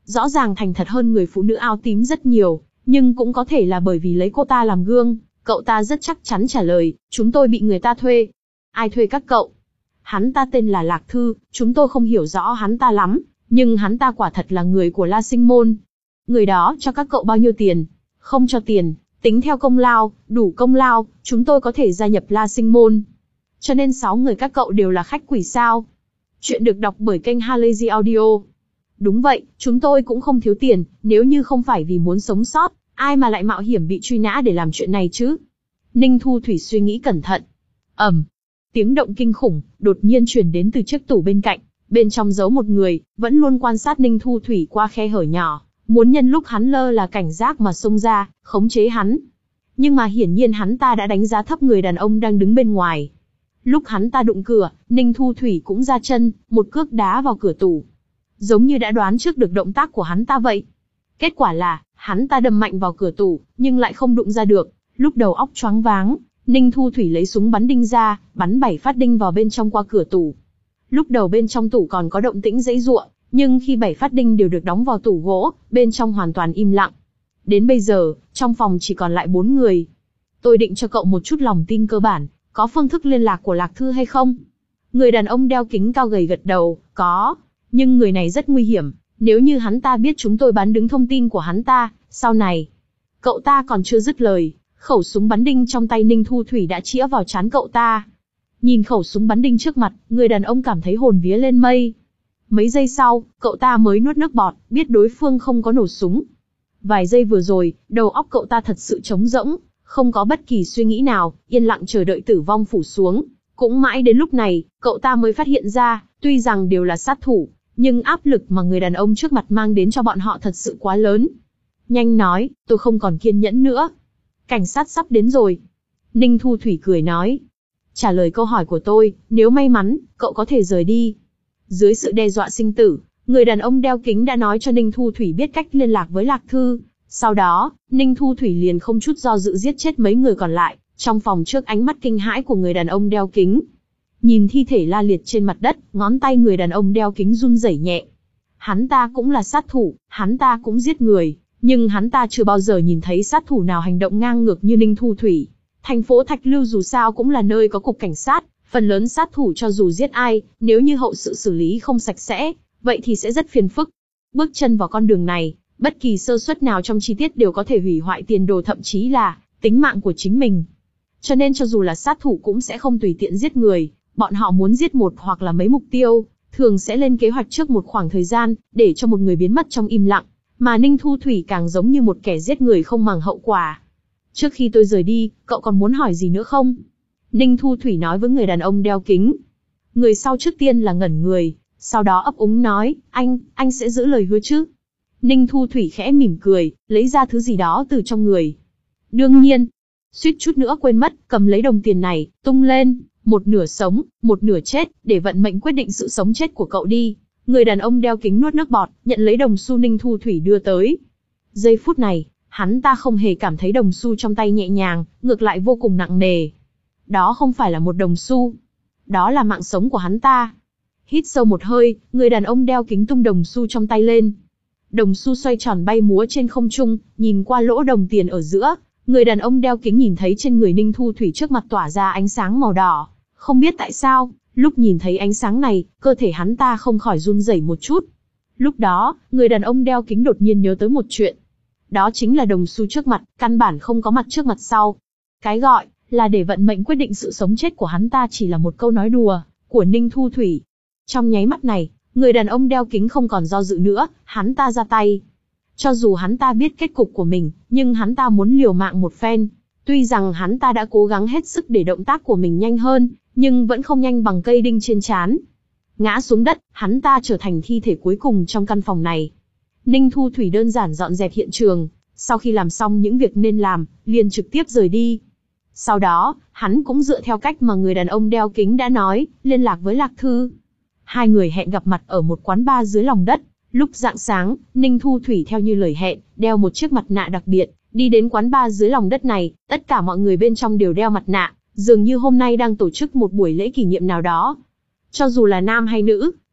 rõ ràng thành thật hơn người phụ nữ áo tím rất nhiều, nhưng cũng có thể là bởi vì lấy cô ta làm gương, cậu ta rất chắc chắn trả lời, chúng tôi bị người ta thuê. Ai thuê các cậu? Hắn ta tên là Lạc Thư, chúng tôi không hiểu rõ hắn ta lắm, nhưng hắn ta quả thật là người của La Sinh Môn. Người đó cho các cậu bao nhiêu tiền? Không cho tiền, tính theo công lao, đủ công lao, chúng tôi có thể gia nhập La Sinh Môn. Cho nên sáu người các cậu đều là khách quỷ sao? Chuyện được đọc bởi kênh Halazy Audio. Đúng vậy, chúng tôi cũng không thiếu tiền, nếu như không phải vì muốn sống sót, ai mà lại mạo hiểm bị truy nã để làm chuyện này chứ? Ninh Thu Thủy suy nghĩ cẩn thận. Ầm, tiếng động kinh khủng đột nhiên truyền đến từ chiếc tủ bên cạnh, bên trong giấu một người, vẫn luôn quan sát Ninh Thu Thủy qua khe hở nhỏ, muốn nhân lúc hắn lơ là cảnh giác mà xông ra, khống chế hắn. Nhưng mà hiển nhiên hắn ta đã đánh giá thấp người đàn ông đang đứng bên ngoài. Lúc hắn ta đụng cửa, Ninh Thu Thủy cũng ra chân, một cước đá vào cửa tủ. Giống như đã đoán trước được động tác của hắn ta vậy. Kết quả là, hắn ta đâm mạnh vào cửa tủ, nhưng lại không đụng ra được. Lúc đầu óc choáng váng, Ninh Thu Thủy lấy súng bắn đinh ra, bắn bảy phát đinh vào bên trong qua cửa tủ. Lúc đầu bên trong tủ còn có động tĩnh giãy giụa, nhưng khi bảy phát đinh đều được đóng vào tủ gỗ, bên trong hoàn toàn im lặng. Đến bây giờ, trong phòng chỉ còn lại bốn người. Tôi định cho cậu một chút lòng tin cơ bản, có phương thức liên lạc của Lạc Thư hay không? Người đàn ông đeo kính cao gầy gật đầu, có. Nhưng người này rất nguy hiểm, nếu như hắn ta biết chúng tôi bán đứng thông tin của hắn ta, sau này. Cậu ta còn chưa dứt lời, khẩu súng bắn đinh trong tay Ninh Thu Thủy đã chĩa vào trán cậu ta. Nhìn khẩu súng bắn đinh trước mặt, người đàn ông cảm thấy hồn vía lên mây. Mấy giây sau, cậu ta mới nuốt nước bọt, biết đối phương không có nổ súng. Vài giây vừa rồi, đầu óc cậu ta thật sự trống rỗng, không có bất kỳ suy nghĩ nào, yên lặng chờ đợi tử vong phủ xuống. Cũng mãi đến lúc này, cậu ta mới phát hiện ra, tuy rằng đều là sát thủ, nhưng áp lực mà người đàn ông trước mặt mang đến cho bọn họ thật sự quá lớn. Nhanh nói, tôi không còn kiên nhẫn nữa. Cảnh sát sắp đến rồi. Ninh Thu Thủy cười nói. Trả lời câu hỏi của tôi, nếu may mắn, cậu có thể rời đi. Dưới sự đe dọa sinh tử, người đàn ông đeo kính đã nói cho Ninh Thu Thủy biết cách liên lạc với Lạc Thư. Sau đó, Ninh Thu Thủy liền không chút do dự giết chết mấy người còn lại, trong phòng trước ánh mắt kinh hãi của người đàn ông đeo kính. Nhìn thi thể la liệt trên mặt đất, ngón tay người đàn ông đeo kính run rẩy nhẹ. Hắn ta cũng là sát thủ, hắn ta cũng giết người, nhưng hắn ta chưa bao giờ nhìn thấy sát thủ nào hành động ngang ngược như Ninh Thu Thủy. Thành phố Thạch Lưu dù sao cũng là nơi có cục cảnh sát, phần lớn sát thủ cho dù giết ai, nếu như hậu sự xử lý không sạch sẽ, vậy thì sẽ rất phiền phức. Bước chân vào con đường này, bất kỳ sơ suất nào trong chi tiết đều có thể hủy hoại tiền đồ thậm chí là tính mạng của chính mình. Cho nên cho dù là sát thủ cũng sẽ không tùy tiện giết người, bọn họ muốn giết một hoặc là mấy mục tiêu, thường sẽ lên kế hoạch trước một khoảng thời gian, để cho một người biến mất trong im lặng. Mà Ninh Thu Thủy càng giống như một kẻ giết người không màng hậu quả. Trước khi tôi rời đi, cậu còn muốn hỏi gì nữa không? Ninh Thu Thủy nói với người đàn ông đeo kính. Người sau trước tiên là ngẩn người, sau đó ấp úng nói, anh, anh sẽ giữ lời hứa chứ? Ninh Thu Thủy khẽ mỉm cười, lấy ra thứ gì đó từ trong người. Đương nhiên. Suýt chút nữa quên mất, cầm lấy đồng tiền này, tung lên, một nửa sống, một nửa chết, để vận mệnh quyết định sự sống chết của cậu đi. Người đàn ông đeo kính nuốt nước bọt, nhận lấy đồng xu Ninh Thu Thủy đưa tới. Giây phút này, hắn ta không hề cảm thấy đồng xu trong tay nhẹ nhàng, ngược lại vô cùng nặng nề. Đó không phải là một đồng xu, đó là mạng sống của hắn ta. Hít sâu một hơi, người đàn ông đeo kính tung đồng xu trong tay lên. Đồng xu xoay tròn bay múa trên không trung, nhìn qua lỗ đồng tiền ở giữa, người đàn ông đeo kính nhìn thấy trên người Ninh Thu Thủy trước mặt tỏa ra ánh sáng màu đỏ. Không biết tại sao, lúc nhìn thấy ánh sáng này, cơ thể hắn ta không khỏi run rẩy một chút. Lúc đó, người đàn ông đeo kính đột nhiên nhớ tới một chuyện. Đó chính là đồng xu trước mặt, căn bản không có mặt trước mặt sau. Cái gọi là để vận mệnh quyết định sự sống chết của hắn ta chỉ là một câu nói đùa của Ninh Thu Thủy. Trong nháy mắt này, người đàn ông đeo kính không còn do dự nữa, hắn ta ra tay. Cho dù hắn ta biết kết cục của mình, nhưng hắn ta muốn liều mạng một phen. Tuy rằng hắn ta đã cố gắng hết sức để động tác của mình nhanh hơn, nhưng vẫn không nhanh bằng cây đinh trên trán. Ngã xuống đất, hắn ta trở thành thi thể cuối cùng trong căn phòng này. Ninh Thu Thủy đơn giản dọn dẹp hiện trường, sau khi làm xong những việc nên làm, liền trực tiếp rời đi. Sau đó, hắn cũng dựa theo cách mà người đàn ông đeo kính đã nói, liên lạc với Lạc Thư. Hai người hẹn gặp mặt ở một quán bar dưới lòng đất. Lúc rạng sáng, Ninh Thu Thủy theo như lời hẹn, đeo một chiếc mặt nạ đặc biệt, đi đến quán bar dưới lòng đất này, tất cả mọi người bên trong đều đeo mặt nạ, dường như hôm nay đang tổ chức một buổi lễ kỷ niệm nào đó. Cho dù là nam hay nữ,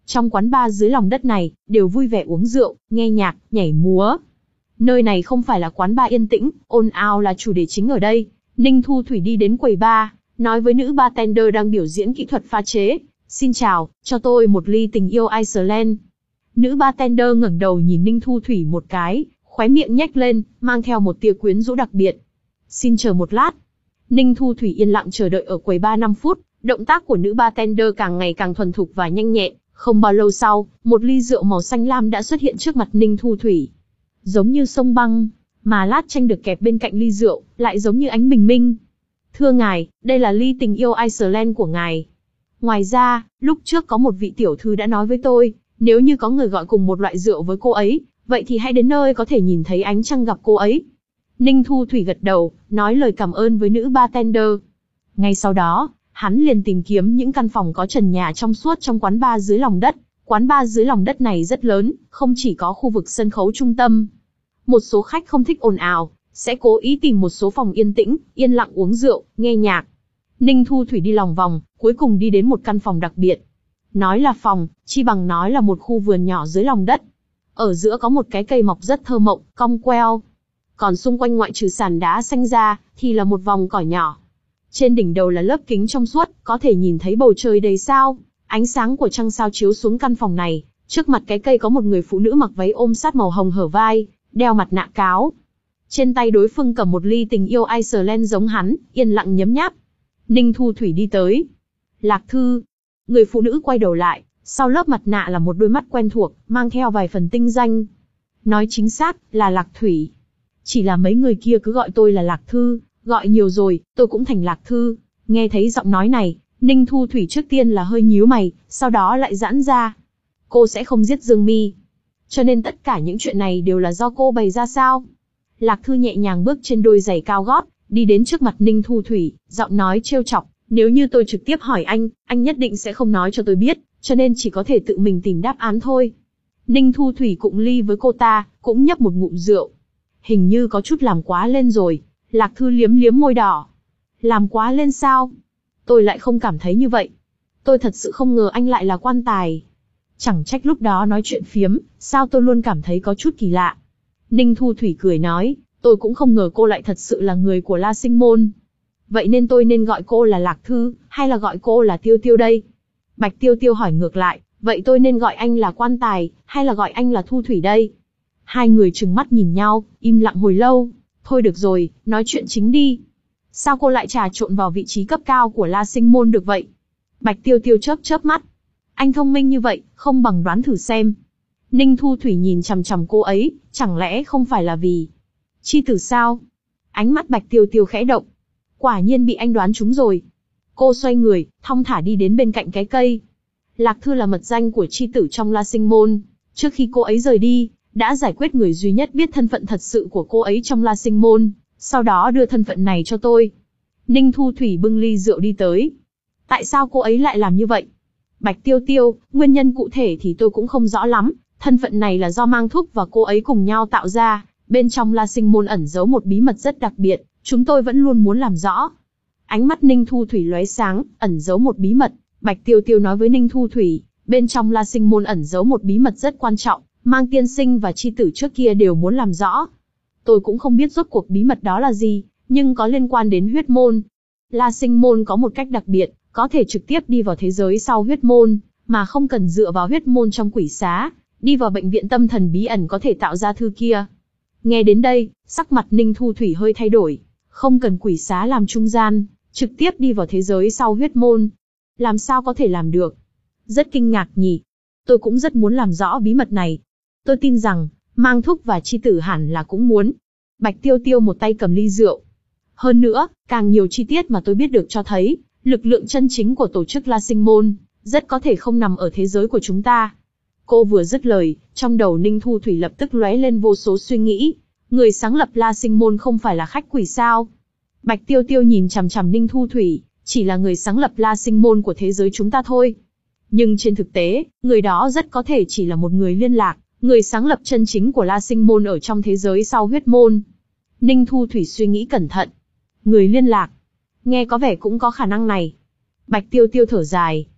Trong quán bar dưới lòng đất này, đều vui vẻ uống rượu, nghe nhạc, nhảy múa. Nơi này không phải là quán bar yên tĩnh, ồn ào là chủ đề chính ở đây. Ninh Thu Thủy đi đến quầy bar, nói với nữ bartender đang biểu diễn kỹ thuật pha chế. Xin chào, cho tôi một ly tình yêu Iceland. Nữ bartender ngẩng đầu nhìn Ninh Thu Thủy một cái, khóe miệng nhếch lên, mang theo một tia quyến rũ đặc biệt. Xin chờ một lát. Ninh Thu Thủy yên lặng chờ đợi ở quầy bar năm phút, động tác của nữ bartender càng ngày càng thuần thục và nhanh nhẹn. Không bao lâu sau, một ly rượu màu xanh lam đã xuất hiện trước mặt Ninh Thu Thủy. Giống như sông băng, mà lát chanh được kẹp bên cạnh ly rượu, lại giống như ánh bình minh. Thưa ngài, đây là ly tình yêu Iceland của ngài. Ngoài ra, lúc trước có một vị tiểu thư đã nói với tôi, nếu như có người gọi cùng một loại rượu với cô ấy, vậy thì hãy đến nơi có thể nhìn thấy ánh trăng gặp cô ấy. Ninh Thu Thủy gật đầu, nói lời cảm ơn với nữ bartender. Ngay sau đó, hắn liền tìm kiếm những căn phòng có trần nhà trong suốt trong quán bar dưới lòng đất. Quán bar dưới lòng đất này rất lớn, không chỉ có khu vực sân khấu trung tâm. Một số khách không thích ồn ào, sẽ cố ý tìm một số phòng yên tĩnh, yên lặng uống rượu, nghe nhạc. Ninh Thu Thủy đi lòng vòng, cuối cùng đi đến một căn phòng đặc biệt. Nói là phòng, chi bằng nói là một khu vườn nhỏ dưới lòng đất. Ở giữa có một cái cây mọc rất thơ mộng, cong queo. Còn xung quanh ngoại trừ sàn đá xanh ra, thì là một vòng cỏ nhỏ. Trên đỉnh đầu là lớp kính trong suốt, có thể nhìn thấy bầu trời đầy sao. Ánh sáng của trăng sao chiếu xuống căn phòng này. Trước mặt cái cây có một người phụ nữ mặc váy ôm sát màu hồng hở vai, đeo mặt nạ cáo. Trên tay đối phương cầm một ly tình yêu Iceland giống hắn, yên lặng nhấm nháp. Ninh Thu Thủy đi tới. Lạc Thư. Người phụ nữ quay đầu lại, sau lớp mặt nạ là một đôi mắt quen thuộc, mang theo vài phần tinh danh. Nói chính xác, là Lạc Thủy. Chỉ là mấy người kia cứ gọi tôi là Lạc Thư, gọi nhiều rồi, tôi cũng thành Lạc Thư. Nghe thấy giọng nói này, Ninh Thu Thủy trước tiên là hơi nhíu mày, sau đó lại giãn ra. Cô sẽ không giết Dương Mi. Cho nên tất cả những chuyện này đều là do cô bày ra sao? Lạc Thư nhẹ nhàng bước trên đôi giày cao gót, đi đến trước mặt Ninh Thu Thủy, giọng nói trêu chọc. Nếu như tôi trực tiếp hỏi anh, anh nhất định sẽ không nói cho tôi biết, cho nên chỉ có thể tự mình tìm đáp án thôi. Ninh Thu Thủy cụng ly với cô ta, cũng nhấp một ngụm rượu. Hình như có chút làm quá lên rồi. Lạc Thư liếm liếm môi đỏ. Làm quá lên sao? Tôi lại không cảm thấy như vậy. Tôi thật sự không ngờ anh lại là quan tài. Chẳng trách lúc đó nói chuyện phiếm, sao tôi luôn cảm thấy có chút kỳ lạ. Ninh Thu Thủy cười nói, tôi cũng không ngờ cô lại thật sự là người của La Sinh Môn. Vậy nên tôi nên gọi cô là Lạc Thư, hay là gọi cô là Tiêu Tiêu đây? Bạch Tiêu Tiêu hỏi ngược lại, vậy tôi nên gọi anh là quan tài, hay là gọi anh là Thu Thủy đây? Hai người trừng mắt nhìn nhau, im lặng hồi lâu. Thôi được rồi, nói chuyện chính đi. Sao cô lại trà trộn vào vị trí cấp cao của La Sinh Môn được vậy? Bạch Tiêu Tiêu chớp chớp mắt. Anh thông minh như vậy, không bằng đoán thử xem. Ninh Thu Thủy nhìn chằm chằm cô ấy, chẳng lẽ không phải là vì chi tử sao? Ánh mắt Bạch Tiêu Tiêu khẽ động. Quả nhiên bị anh đoán trúng rồi. Cô xoay người, thong thả đi đến bên cạnh cái cây. Lạc Thư là mật danh của chi tử trong La Sinh Môn. Trước khi cô ấy rời đi, đã giải quyết người duy nhất biết thân phận thật sự của cô ấy trong La Sinh Môn, sau đó đưa thân phận này cho tôi. Ninh Thu Thủy bưng ly rượu đi tới. Tại sao cô ấy lại làm như vậy? Bạch Tiêu Tiêu, nguyên nhân cụ thể thì tôi cũng không rõ lắm, thân phận này là do Mang Thúc và cô ấy cùng nhau tạo ra, bên trong La Sinh Môn ẩn giấu một bí mật rất đặc biệt, chúng tôi vẫn luôn muốn làm rõ. Ánh mắt Ninh Thu Thủy lóe sáng, ẩn giấu một bí mật, Bạch Tiêu Tiêu nói với Ninh Thu Thủy, bên trong La Sinh Môn ẩn giấu một bí mật rất quan trọng, Mang tiên sinh và chi tử trước kia đều muốn làm rõ. Tôi cũng không biết rốt cuộc bí mật đó là gì, nhưng có liên quan đến huyết môn. La Sinh Môn có một cách đặc biệt, có thể trực tiếp đi vào thế giới sau huyết môn, mà không cần dựa vào huyết môn trong quỷ xá, đi vào bệnh viện tâm thần bí ẩn có thể tạo ra thư kia. Nghe đến đây, sắc mặt Ninh Thu Thủy hơi thay đổi, không cần quỷ xá làm trung gian, trực tiếp đi vào thế giới sau huyết môn. Làm sao có thể làm được? Rất kinh ngạc nhỉ. Tôi cũng rất muốn làm rõ bí mật này. Tôi tin rằng, Mang Thúc và chi tử hẳn là cũng muốn. Bạch Tiêu Tiêu một tay cầm ly rượu. Hơn nữa, càng nhiều chi tiết mà tôi biết được cho thấy, lực lượng chân chính của tổ chức La Sinh Môn, rất có thể không nằm ở thế giới của chúng ta. Cô vừa dứt lời, trong đầu Ninh Thu Thủy lập tức lóe lên vô số suy nghĩ. Người sáng lập La Sinh Môn không phải là khách quỷ sao? Bạch Tiêu Tiêu nhìn chằm chằm Ninh Thu Thủy, chỉ là người sáng lập La Sinh Môn của thế giới chúng ta thôi. Nhưng trên thực tế, người đó rất có thể chỉ là một người liên lạc, người sáng lập chân chính của La Sinh Môn ở trong thế giới sau huyết môn. Ninh Thu Thủy suy nghĩ cẩn thận. Người liên lạc. Nghe có vẻ cũng có khả năng này. Bạch Tiêu Tiêu thở dài.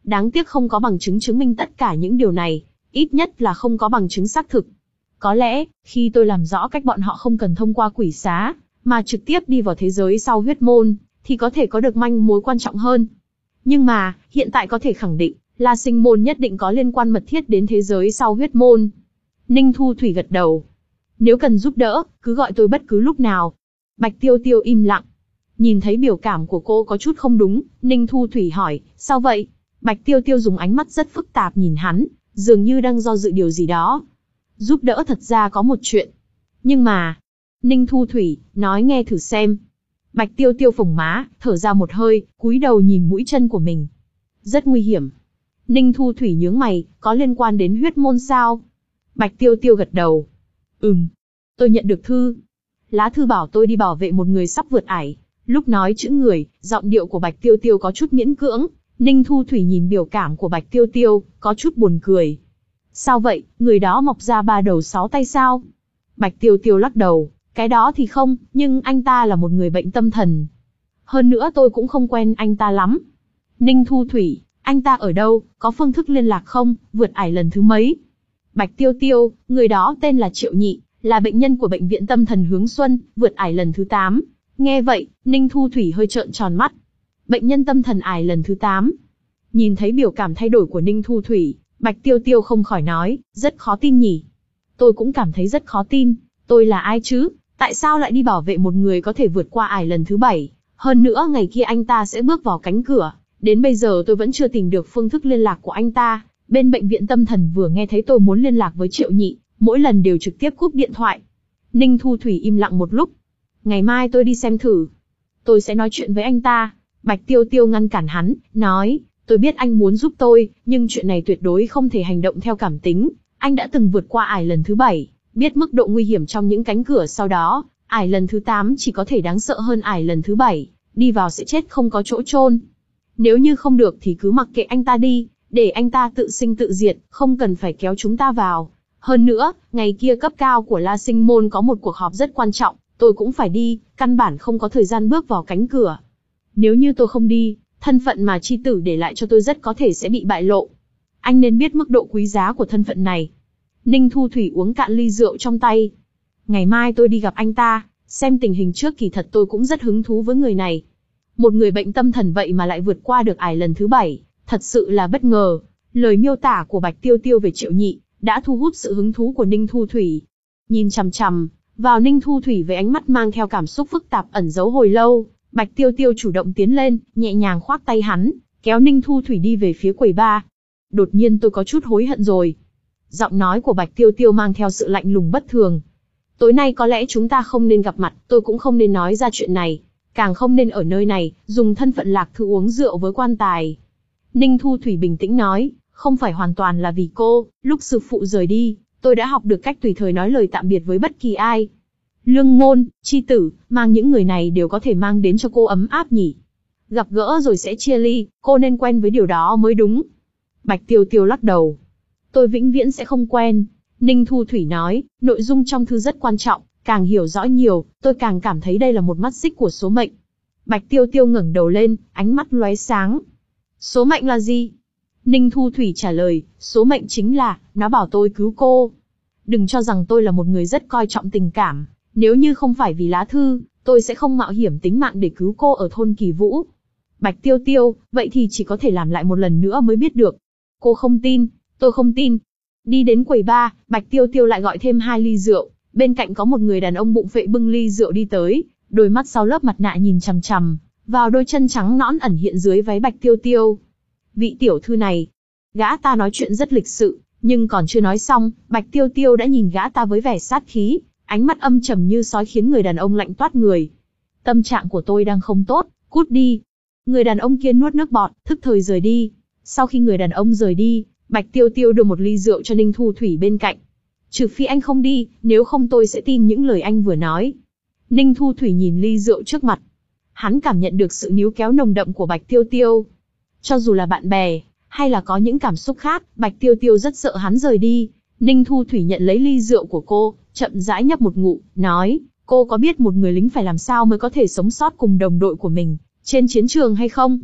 Đáng tiếc không có bằng chứng chứng minh tất cả những điều này, ít nhất là không có bằng chứng xác thực. Có lẽ, khi tôi làm rõ cách bọn họ không cần thông qua quỷ xá, mà trực tiếp đi vào thế giới sau huyết môn, thì có thể có được manh mối quan trọng hơn. Nhưng mà, hiện tại có thể khẳng định, là sinh môn nhất định có liên quan mật thiết đến thế giới sau huyết môn. Ninh Thu Thủy gật đầu. Nếu cần giúp đỡ, cứ gọi tôi bất cứ lúc nào. Bạch Tiêu Tiêu im lặng. Nhìn thấy biểu cảm của cô có chút không đúng, Ninh Thu Thủy hỏi, sao vậy? Bạch Tiêu Tiêu dùng ánh mắt rất phức tạp nhìn hắn, dường như đang do dự điều gì đó. Giúp đỡ thật ra có một chuyện. Nhưng mà... Ninh Thu Thủy, nói nghe thử xem. Bạch Tiêu Tiêu phồng má, thở ra một hơi, cúi đầu nhìn mũi chân của mình. Rất nguy hiểm. Ninh Thu Thủy nhướng mày, có liên quan đến huyết môn sao? Bạch Tiêu Tiêu gật đầu. Ừm, tôi nhận được thư. Lá thư bảo tôi đi bảo vệ một người sắp vượt ải. Lúc nói chữ người, giọng điệu của Bạch Tiêu Tiêu có chút miễn cưỡng. Ninh Thu Thủy nhìn biểu cảm của Bạch Tiêu Tiêu, có chút buồn cười. Sao vậy, người đó mọc ra ba đầu sáu tay sao? Bạch Tiêu Tiêu lắc đầu, cái đó thì không, nhưng anh ta là một người bệnh tâm thần. Hơn nữa tôi cũng không quen anh ta lắm. Ninh Thu Thủy, anh ta ở đâu, có phương thức liên lạc không, vượt ải lần thứ mấy? Bạch Tiêu Tiêu, người đó tên là Triệu Nhị, là bệnh nhân của bệnh viện tâm thần Hướng Xuân, vượt ải lần thứ tám. Nghe vậy, Ninh Thu Thủy hơi trợn tròn mắt. Bệnh nhân tâm thần ải lần thứ tám. Nhìn thấy biểu cảm thay đổi của Ninh Thu Thủy, Bạch Tiêu Tiêu không khỏi nói, rất khó tin nhỉ. Tôi cũng cảm thấy rất khó tin, tôi là ai chứ, tại sao lại đi bảo vệ một người có thể vượt qua ải lần thứ bảy, hơn nữa ngày kia anh ta sẽ bước vào cánh cửa, đến bây giờ tôi vẫn chưa tìm được phương thức liên lạc của anh ta, bên bệnh viện tâm thần vừa nghe thấy tôi muốn liên lạc với Triệu Nhị, mỗi lần đều trực tiếp cúp điện thoại. Ninh Thu Thủy im lặng một lúc. Ngày mai tôi đi xem thử. Tôi sẽ nói chuyện với anh ta. Bạch Tiêu Tiêu ngăn cản hắn, nói, tôi biết anh muốn giúp tôi, nhưng chuyện này tuyệt đối không thể hành động theo cảm tính. Anh đã từng vượt qua ải lần thứ bảy, biết mức độ nguy hiểm trong những cánh cửa sau đó, ải lần thứ tám chỉ có thể đáng sợ hơn ải lần thứ bảy, đi vào sẽ chết không có chỗ chôn. Nếu như không được thì cứ mặc kệ anh ta đi, để anh ta tự sinh tự diệt, không cần phải kéo chúng ta vào. Hơn nữa, ngày kia cấp cao của La Sinh Môn có một cuộc họp rất quan trọng, tôi cũng phải đi, căn bản không có thời gian bước vào cánh cửa. Nếu như tôi không đi, thân phận mà chi tử để lại cho tôi rất có thể sẽ bị bại lộ. Anh nên biết mức độ quý giá của thân phận này. Ninh Thu Thủy uống cạn ly rượu trong tay. Ngày mai tôi đi gặp anh ta, xem tình hình trước, kỳ thật tôi cũng rất hứng thú với người này. Một người bệnh tâm thần vậy mà lại vượt qua được ải lần thứ bảy, thật sự là bất ngờ. Lời miêu tả của Bạch Tiêu Tiêu về Triệu Nhị đã thu hút sự hứng thú của Ninh Thu Thủy. Nhìn chằm chằm vào Ninh Thu Thủy với ánh mắt mang theo cảm xúc phức tạp ẩn giấu hồi lâu, Bạch Tiêu Tiêu chủ động tiến lên, nhẹ nhàng khoác tay hắn, kéo Ninh Thu Thủy đi về phía quầy bar. Đột nhiên tôi có chút hối hận rồi. Giọng nói của Bạch Tiêu Tiêu mang theo sự lạnh lùng bất thường. Tối nay có lẽ chúng ta không nên gặp mặt, tôi cũng không nên nói ra chuyện này, càng không nên ở nơi này, dùng thân phận lạc thư uống rượu với quan tài. Ninh Thu Thủy bình tĩnh nói, không phải hoàn toàn là vì cô, lúc sư phụ rời đi, tôi đã học được cách tùy thời nói lời tạm biệt với bất kỳ ai. Lương Ngôn, Chi Tử, mang những người này đều có thể mang đến cho cô ấm áp nhỉ. Gặp gỡ rồi sẽ chia ly, cô nên quen với điều đó mới đúng. Bạch Tiêu Tiêu lắc đầu. Tôi vĩnh viễn sẽ không quen. Ninh Thu Thủy nói, nội dung trong thư rất quan trọng, càng hiểu rõ nhiều, tôi càng cảm thấy đây là một mắt xích của số mệnh. Bạch Tiêu Tiêu ngẩng đầu lên, ánh mắt lóe sáng. Số mệnh là gì? Ninh Thu Thủy trả lời, số mệnh chính là, nó bảo tôi cứu cô. Đừng cho rằng tôi là một người rất coi trọng tình cảm, nếu như không phải vì lá thư, tôi sẽ không mạo hiểm tính mạng để cứu cô ở thôn Kỳ Vũ. Bạch Tiêu Tiêu, vậy thì chỉ có thể làm lại một lần nữa mới biết được. Cô không tin, tôi không tin. Đi đến quầy bar, Bạch Tiêu Tiêu lại gọi thêm hai ly rượu, bên cạnh có một người đàn ông bụng phệ bưng ly rượu đi tới, đôi mắt sau lớp mặt nạ nhìn chằm chằm vào đôi chân trắng nõn ẩn hiện dưới váy Bạch Tiêu Tiêu. Vị tiểu thư này, gã ta nói chuyện rất lịch sự, nhưng còn chưa nói xong, Bạch Tiêu Tiêu đã nhìn gã ta với vẻ sát khí, ánh mắt âm trầm như sói khiến người đàn ông lạnh toát người. Tâm trạng của tôi đang không tốt, cút đi. Người đàn ông kia nuốt nước bọt, thức thời rời đi. Sau khi người đàn ông rời đi, Bạch Tiêu Tiêu đưa một ly rượu cho Ninh Thu Thủy bên cạnh. Trừ phi anh không đi, nếu không tôi sẽ tin những lời anh vừa nói. Ninh Thu Thủy nhìn ly rượu trước mặt. Hắn cảm nhận được sự níu kéo nồng đậm của Bạch Tiêu Tiêu. Cho dù là bạn bè, hay là có những cảm xúc khác, Bạch Tiêu Tiêu rất sợ hắn rời đi. Ninh Thu Thủy nhận lấy ly rượu của cô, chậm rãi nhấp một ngụm, nói, cô có biết một người lính phải làm sao mới có thể sống sót cùng đồng đội của mình, trên chiến trường hay không?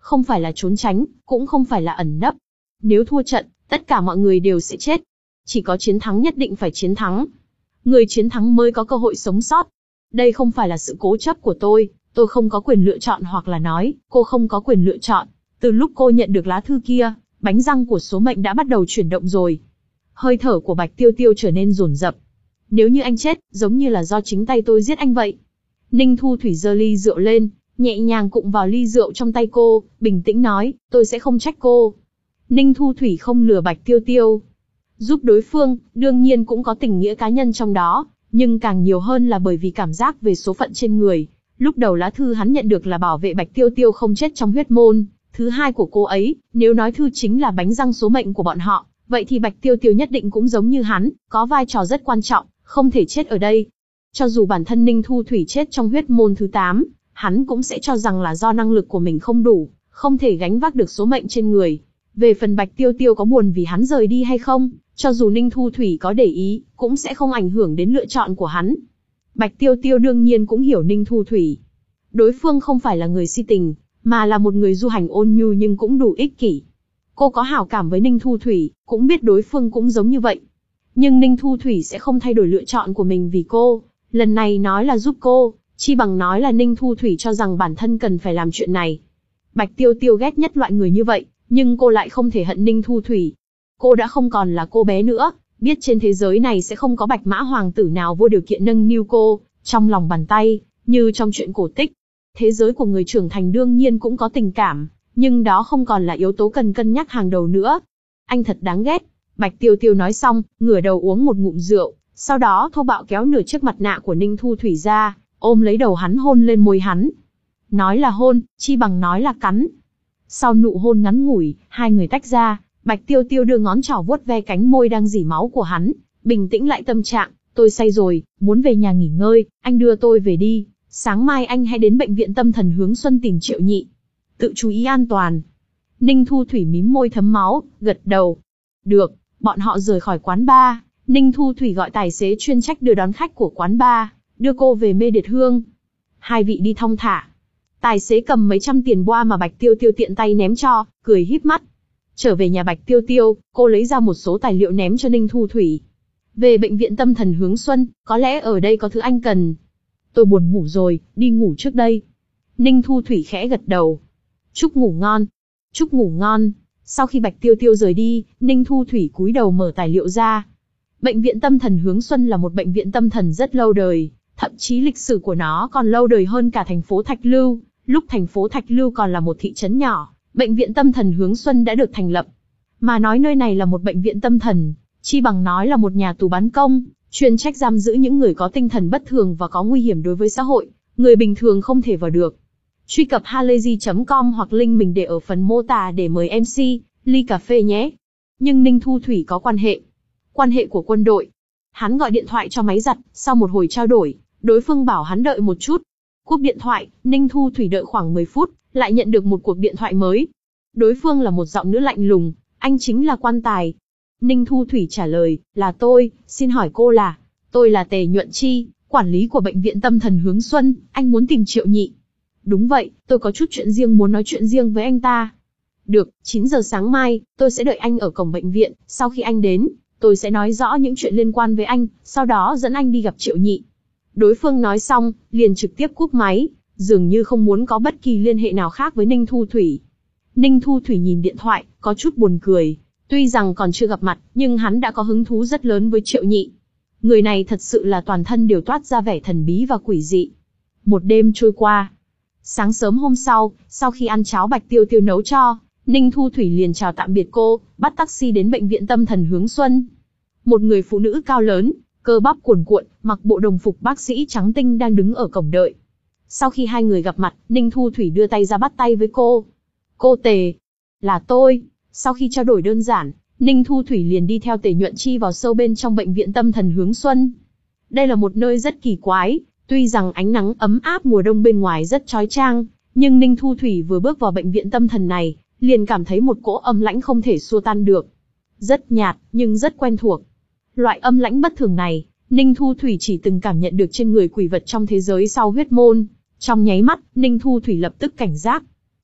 không phải là trốn tránh, cũng không phải là ẩn nấp. Nếu thua trận, tất cả mọi người đều sẽ chết. Chỉ có chiến thắng nhất định phải chiến thắng. Người chiến thắng mới có cơ hội sống sót. Đây không phải là sự cố chấp của tôi, tôi không có quyền lựa chọn, hoặc là nói, cô không có quyền lựa chọn. Từ lúc cô nhận được lá thư kia, bánh răng của số mệnh đã bắt đầu chuyển động rồi. Hơi thở của Bạch Tiêu Tiêu trở nên dồn dập. Nếu như anh chết, giống như là do chính tay tôi giết anh vậy. Ninh Thu Thủy giơ ly rượu lên, nhẹ nhàng cụng vào ly rượu trong tay cô, bình tĩnh nói, tôi sẽ không trách cô. Ninh Thu Thủy không lừa Bạch Tiêu Tiêu. Giúp đối phương, đương nhiên cũng có tình nghĩa cá nhân trong đó, nhưng càng nhiều hơn là bởi vì cảm giác về số phận trên người. Lúc đầu lá thư hắn nhận được là bảo vệ Bạch Tiêu Tiêu không chết trong huyết môn. Thứ hai của cô ấy, nếu nói thư chính là bánh răng số mệnh của bọn họ, vậy thì Bạch Tiêu Tiêu nhất định cũng giống như hắn, có vai trò rất quan trọng, không thể chết ở đây. Cho dù bản thân Ninh Thu Thủy chết trong huyết môn thứ tám, hắn cũng sẽ cho rằng là do năng lực của mình không đủ, không thể gánh vác được số mệnh trên người. Về phần Bạch Tiêu Tiêu có buồn vì hắn rời đi hay không, cho dù Ninh Thu Thủy có để ý, cũng sẽ không ảnh hưởng đến lựa chọn của hắn. Bạch Tiêu Tiêu đương nhiên cũng hiểu Ninh Thu Thủy. Đối phương không phải là người si tình, mà là một người du hành ôn nhu nhưng cũng đủ ích kỷ. Cô có hảo cảm với Ninh Thu Thủy, cũng biết đối phương cũng giống như vậy. Nhưng Ninh Thu Thủy sẽ không thay đổi lựa chọn của mình vì cô. Lần này nói là giúp cô, chi bằng nói là Ninh Thu Thủy cho rằng bản thân cần phải làm chuyện này. Bạch Tiêu Tiêu ghét nhất loại người như vậy, nhưng cô lại không thể hận Ninh Thu Thủy. Cô đã không còn là cô bé nữa, biết trên thế giới này sẽ không có bạch mã hoàng tử nào vô điều kiện nâng niu cô, trong lòng bàn tay, như trong chuyện cổ tích. Thế giới của người trưởng thành đương nhiên cũng có tình cảm, nhưng đó không còn là yếu tố cần cân nhắc hàng đầu nữa. Anh thật đáng ghét. Bạch Tiêu Tiêu nói xong, ngửa đầu uống một ngụm rượu, sau đó thô bạo kéo nửa chiếc mặt nạ của Ninh Thu Thủy ra, ôm lấy đầu hắn hôn lên môi hắn. Nói là hôn, chi bằng nói là cắn. Sau nụ hôn ngắn ngủi, hai người tách ra, Bạch Tiêu Tiêu đưa ngón trỏ vuốt ve cánh môi đang rỉ máu của hắn, bình tĩnh lại tâm trạng, tôi say rồi, muốn về nhà nghỉ ngơi, anh đưa tôi về đi, sáng mai anh hãy đến bệnh viện tâm thần Hướng Xuân tìm Triệu Nhị. Tự chú ý an toàn. Ninh Thu Thủy mím môi thấm máu, gật đầu. Được, bọn họ rời khỏi quán bar, Ninh Thu Thủy gọi tài xế chuyên trách đưa đón khách của quán bar, đưa cô về Mê Điệt Hương. Hai vị đi thong thả. Tài xế cầm mấy trăm tiền boa mà Bạch Tiêu Tiêu tiện tay ném cho, cười híp mắt. Trở về nhà Bạch Tiêu Tiêu, cô lấy ra một số tài liệu ném cho Ninh Thu Thủy. Về bệnh viện tâm thần Hướng Xuân, có lẽ ở đây có thứ anh cần. Tôi buồn ngủ rồi, đi ngủ trước đây. Ninh Thu Thủy khẽ gật đầu. Chúc ngủ ngon. Chúc ngủ ngon. Sau khi Bạch Tiêu Tiêu rời đi, Ninh Thu Thủy cúi đầu mở tài liệu ra. Bệnh viện tâm thần Hướng Xuân là một bệnh viện tâm thần rất lâu đời, thậm chí lịch sử của nó còn lâu đời hơn cả thành phố Thạch Lưu. Lúc thành phố Thạch Lưu còn là một thị trấn nhỏ, bệnh viện tâm thần Hướng Xuân đã được thành lập. Mà nói nơi này là một bệnh viện tâm thần, chi bằng nói là một nhà tù bán công, chuyên trách giam giữ những người có tinh thần bất thường và có nguy hiểm đối với xã hội, người bình thường không thể vào được. Truy cập halayzi chấm com hoặc link mình để ở phần mô tả để mời em xê, ly cà phê nhé. Nhưng Ninh Thu Thủy có quan hệ. Quan hệ của quân đội. Hắn gọi điện thoại cho máy giặt, sau một hồi trao đổi, đối phương bảo hắn đợi một chút. Cúp điện thoại, Ninh Thu Thủy đợi khoảng mười phút, lại nhận được một cuộc điện thoại mới. Đối phương là một giọng nữ lạnh lùng, anh chính là Quan Tài. Ninh Thu Thủy trả lời, là tôi, xin hỏi cô là, tôi là Tề Nhuận Chi, quản lý của bệnh viện tâm thần Hướng Xuân, anh muốn tìm Triệu Nhị. Đúng vậy, tôi có chút chuyện riêng muốn nói chuyện riêng với anh ta. Được, chín giờ sáng mai, tôi sẽ đợi anh ở cổng bệnh viện, sau khi anh đến, tôi sẽ nói rõ những chuyện liên quan với anh, sau đó dẫn anh đi gặp Triệu Nhị. Đối phương nói xong, liền trực tiếp cúp máy, dường như không muốn có bất kỳ liên hệ nào khác với Ninh Thu Thủy. Ninh Thu Thủy nhìn điện thoại, có chút buồn cười. Tuy rằng còn chưa gặp mặt, nhưng hắn đã có hứng thú rất lớn với Triệu Nhị. Người này thật sự là toàn thân đều toát ra vẻ thần bí và quỷ dị. Một đêm trôi qua. Sáng sớm hôm sau, sau khi ăn cháo Bạch Tiêu Tiêu nấu cho, Ninh Thu Thủy liền chào tạm biệt cô, bắt taxi đến bệnh viện tâm thần Hướng Xuân. Một người phụ nữ cao lớn, cơ bắp cuồn cuộn, mặc bộ đồng phục bác sĩ trắng tinh đang đứng ở cổng đợi. Sau khi hai người gặp mặt, Ninh Thu Thủy đưa tay ra bắt tay với cô. Cô Tề. Là tôi. Sau khi trao đổi đơn giản, Ninh Thu Thủy liền đi theo Tề Nhuận Chi vào sâu bên trong bệnh viện tâm thần Hướng Xuân. Đây là một nơi rất kỳ quái, tuy rằng ánh nắng ấm áp mùa đông bên ngoài rất chói chang, nhưng Ninh Thu Thủy vừa bước vào bệnh viện tâm thần này, liền cảm thấy một cỗ âm lãnh không thể xua tan được. Rất nhạt, nhưng rất quen thuộc. Loại âm lãnh bất thường này, Ninh Thu Thủy chỉ từng cảm nhận được trên người quỷ vật trong thế giới sau huyết môn. Trong nháy mắt, Ninh Thu Thủy lập tức cảnh giác.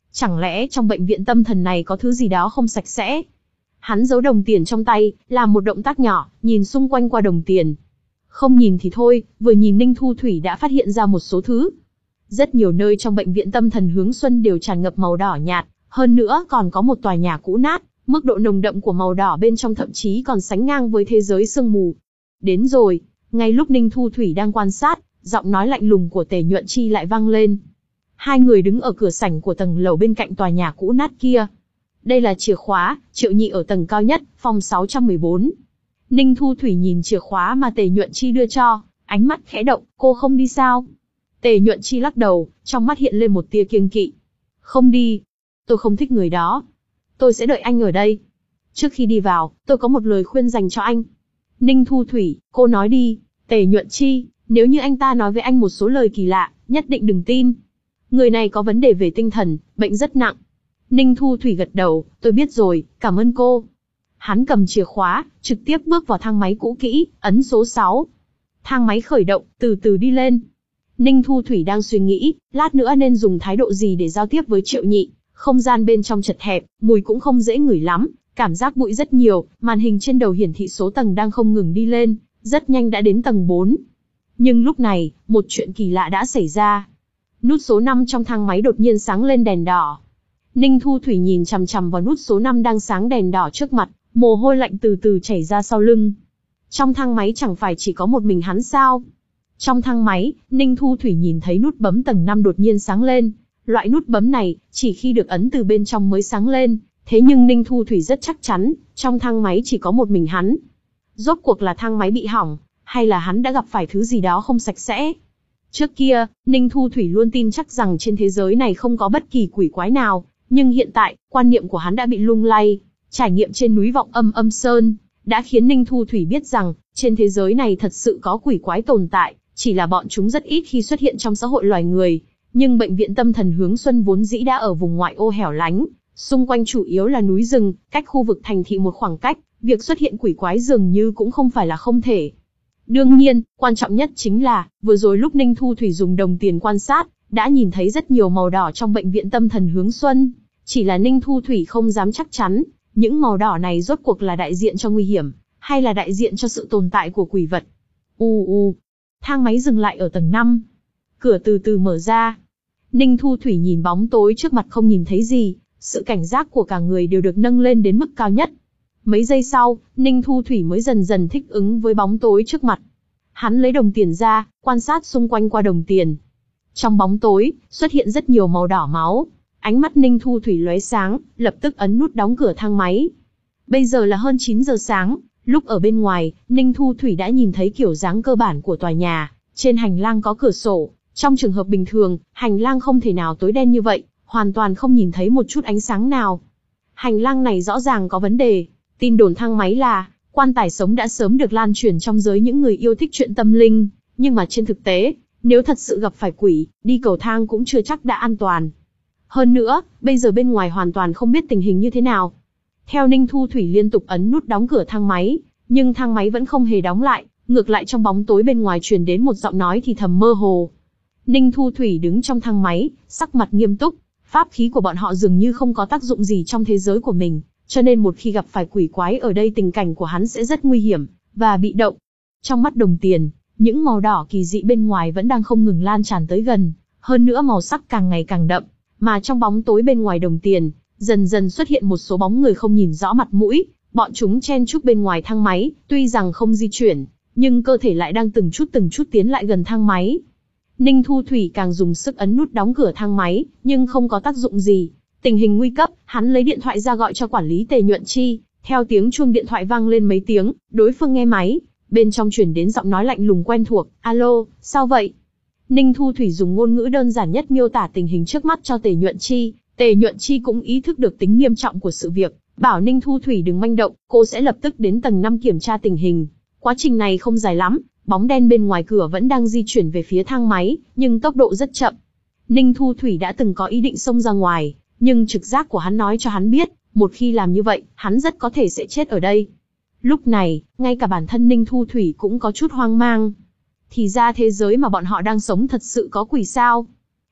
Chẳng lẽ trong bệnh viện tâm thần này có thứ gì đó không sạch sẽ? Hắn giấu đồng tiền trong tay, làm một động tác nhỏ, nhìn xung quanh qua đồng tiền. Không nhìn thì thôi, vừa nhìn Ninh Thu Thủy đã phát hiện ra một số thứ. Rất nhiều nơi trong bệnh viện tâm thần Hướng Xuân đều tràn ngập màu đỏ nhạt, hơn nữa còn có một tòa nhà cũ nát, mức độ nồng đậm của màu đỏ bên trong thậm chí còn sánh ngang với thế giới sương mù. Đến rồi, ngay lúc Ninh Thu Thủy đang quan sát, giọng nói lạnh lùng của Tề Nhuận Chi lại vang lên. Hai người đứng ở cửa sảnh của tầng lầu bên cạnh tòa nhà cũ nát kia. Đây là chìa khóa, Triệu Nhị ở tầng cao nhất, phòng sáu trăm mười bốn. Ninh Thu Thủy nhìn chìa khóa mà Tề Nhuận Chi đưa cho, ánh mắt khẽ động, cô không đi sao? Tề Nhuận Chi lắc đầu, trong mắt hiện lên một tia kiêng kỵ. Không đi. Tôi không thích người đó. Tôi sẽ đợi anh ở đây. Trước khi đi vào, tôi có một lời khuyên dành cho anh. Ninh Thu Thủy, cô nói đi. Tề Nhuận Chi, nếu như anh ta nói với anh một số lời kỳ lạ, nhất định đừng tin. Người này có vấn đề về tinh thần, bệnh rất nặng. Ninh Thu Thủy gật đầu, tôi biết rồi, cảm ơn cô. Hắn cầm chìa khóa, trực tiếp bước vào thang máy cũ kỹ, ấn số sáu. Thang máy khởi động, từ từ đi lên. Ninh Thu Thủy đang suy nghĩ, lát nữa nên dùng thái độ gì để giao tiếp với Triệu Nhị. Không gian bên trong chật hẹp, mùi cũng không dễ ngửi lắm, cảm giác bụi rất nhiều, màn hình trên đầu hiển thị số tầng đang không ngừng đi lên, rất nhanh đã đến tầng bốn. Nhưng lúc này, một chuyện kỳ lạ đã xảy ra. Nút số năm trong thang máy đột nhiên sáng lên đèn đỏ. Ninh Thu Thủy nhìn chằm chằm vào nút số năm đang sáng đèn đỏ trước mặt, mồ hôi lạnh từ từ chảy ra sau lưng. Trong thang máy chẳng phải chỉ có một mình hắn sao? Trong thang máy, Ninh Thu Thủy nhìn thấy nút bấm tầng năm đột nhiên sáng lên. Loại nút bấm này, chỉ khi được ấn từ bên trong mới sáng lên, thế nhưng Ninh Thu Thủy rất chắc chắn, trong thang máy chỉ có một mình hắn. Rốt cuộc là thang máy bị hỏng, hay là hắn đã gặp phải thứ gì đó không sạch sẽ? Trước kia, Ninh Thu Thủy luôn tin chắc rằng trên thế giới này không có bất kỳ quỷ quái nào, nhưng hiện tại, quan niệm của hắn đã bị lung lay. Trải nghiệm trên núi Vọng Âm Âm Sơn, đã khiến Ninh Thu Thủy biết rằng, trên thế giới này thật sự có quỷ quái tồn tại, chỉ là bọn chúng rất ít khi xuất hiện trong xã hội loài người. Nhưng bệnh viện tâm thần Hướng Xuân vốn dĩ đã ở vùng ngoại ô hẻo lánh, xung quanh chủ yếu là núi rừng, cách khu vực thành thị một khoảng cách, việc xuất hiện quỷ quái dường như cũng không phải là không thể. Đương nhiên, quan trọng nhất chính là, vừa rồi lúc Ninh Thu Thủy dùng đồng tiền quan sát, đã nhìn thấy rất nhiều màu đỏ trong bệnh viện tâm thần Hướng Xuân. Chỉ là Ninh Thu Thủy không dám chắc chắn, những màu đỏ này rốt cuộc là đại diện cho nguy hiểm, hay là đại diện cho sự tồn tại của quỷ vật. U u, thang máy dừng lại ở tầng năm. Cửa từ từ mở ra. Ninh Thu Thủy nhìn bóng tối trước mặt không nhìn thấy gì, sự cảnh giác của cả người đều được nâng lên đến mức cao nhất. Mấy giây sau, Ninh Thu Thủy mới dần dần thích ứng với bóng tối trước mặt. Hắn lấy đồng tiền ra, quan sát xung quanh qua đồng tiền. Trong bóng tối, xuất hiện rất nhiều màu đỏ máu. Ánh mắt Ninh Thu Thủy lóe sáng, lập tức ấn nút đóng cửa thang máy. Bây giờ là hơn chín giờ sáng, lúc ở bên ngoài, Ninh Thu Thủy đã nhìn thấy kiểu dáng cơ bản của tòa nhà. Trên hành lang có cửa sổ. Trong trường hợp bình thường, hành lang không thể nào tối đen như vậy, hoàn toàn không nhìn thấy một chút ánh sáng nào. Hành lang này rõ ràng có vấn đề. Tin đồn thang máy là, quan tài sống đã sớm được lan truyền trong giới những người yêu thích chuyện tâm linh, nhưng mà trên thực tế, nếu thật sự gặp phải quỷ, đi cầu thang cũng chưa chắc đã an toàn. Hơn nữa, bây giờ bên ngoài hoàn toàn không biết tình hình như thế nào. Theo Ninh Thu Thủy liên tục ấn nút đóng cửa thang máy, nhưng thang máy vẫn không hề đóng lại, ngược lại trong bóng tối bên ngoài truyền đến một giọng nói thì thầm mơ hồ. Ninh Thu Thủy đứng trong thang máy, sắc mặt nghiêm túc, pháp khí của bọn họ dường như không có tác dụng gì trong thế giới của mình, cho nên một khi gặp phải quỷ quái ở đây tình cảnh của hắn sẽ rất nguy hiểm, và bị động. Trong mắt đồng tiền, những màu đỏ kỳ dị bên ngoài vẫn đang không ngừng lan tràn tới gần, hơn nữa màu sắc càng ngày càng đậm, mà trong bóng tối bên ngoài đồng tiền, dần dần xuất hiện một số bóng người không nhìn rõ mặt mũi, bọn chúng chen chúc bên ngoài thang máy, tuy rằng không di chuyển, nhưng cơ thể lại đang từng chút từng chút tiến lại gần thang máy. Ninh Thu Thủy càng dùng sức ấn nút đóng cửa thang máy, nhưng không có tác dụng gì. Tình hình nguy cấp, hắn lấy điện thoại ra gọi cho quản lý Tề Nhuận Chi, theo tiếng chuông điện thoại vang lên mấy tiếng, đối phương nghe máy, bên trong truyền đến giọng nói lạnh lùng quen thuộc, alo, sao vậy? Ninh Thu Thủy dùng ngôn ngữ đơn giản nhất miêu tả tình hình trước mắt cho Tề Nhuận Chi, Tề Nhuận Chi cũng ý thức được tính nghiêm trọng của sự việc, bảo Ninh Thu Thủy đừng manh động, cô sẽ lập tức đến tầng năm kiểm tra tình hình. Quá trình này không dài lắm, bóng đen bên ngoài cửa vẫn đang di chuyển về phía thang máy, nhưng tốc độ rất chậm. Ninh Thu Thủy đã từng có ý định xông ra ngoài, nhưng trực giác của hắn nói cho hắn biết, một khi làm như vậy, hắn rất có thể sẽ chết ở đây. Lúc này, ngay cả bản thân Ninh Thu Thủy cũng có chút hoang mang. Thì ra thế giới mà bọn họ đang sống thật sự có quỷ sao?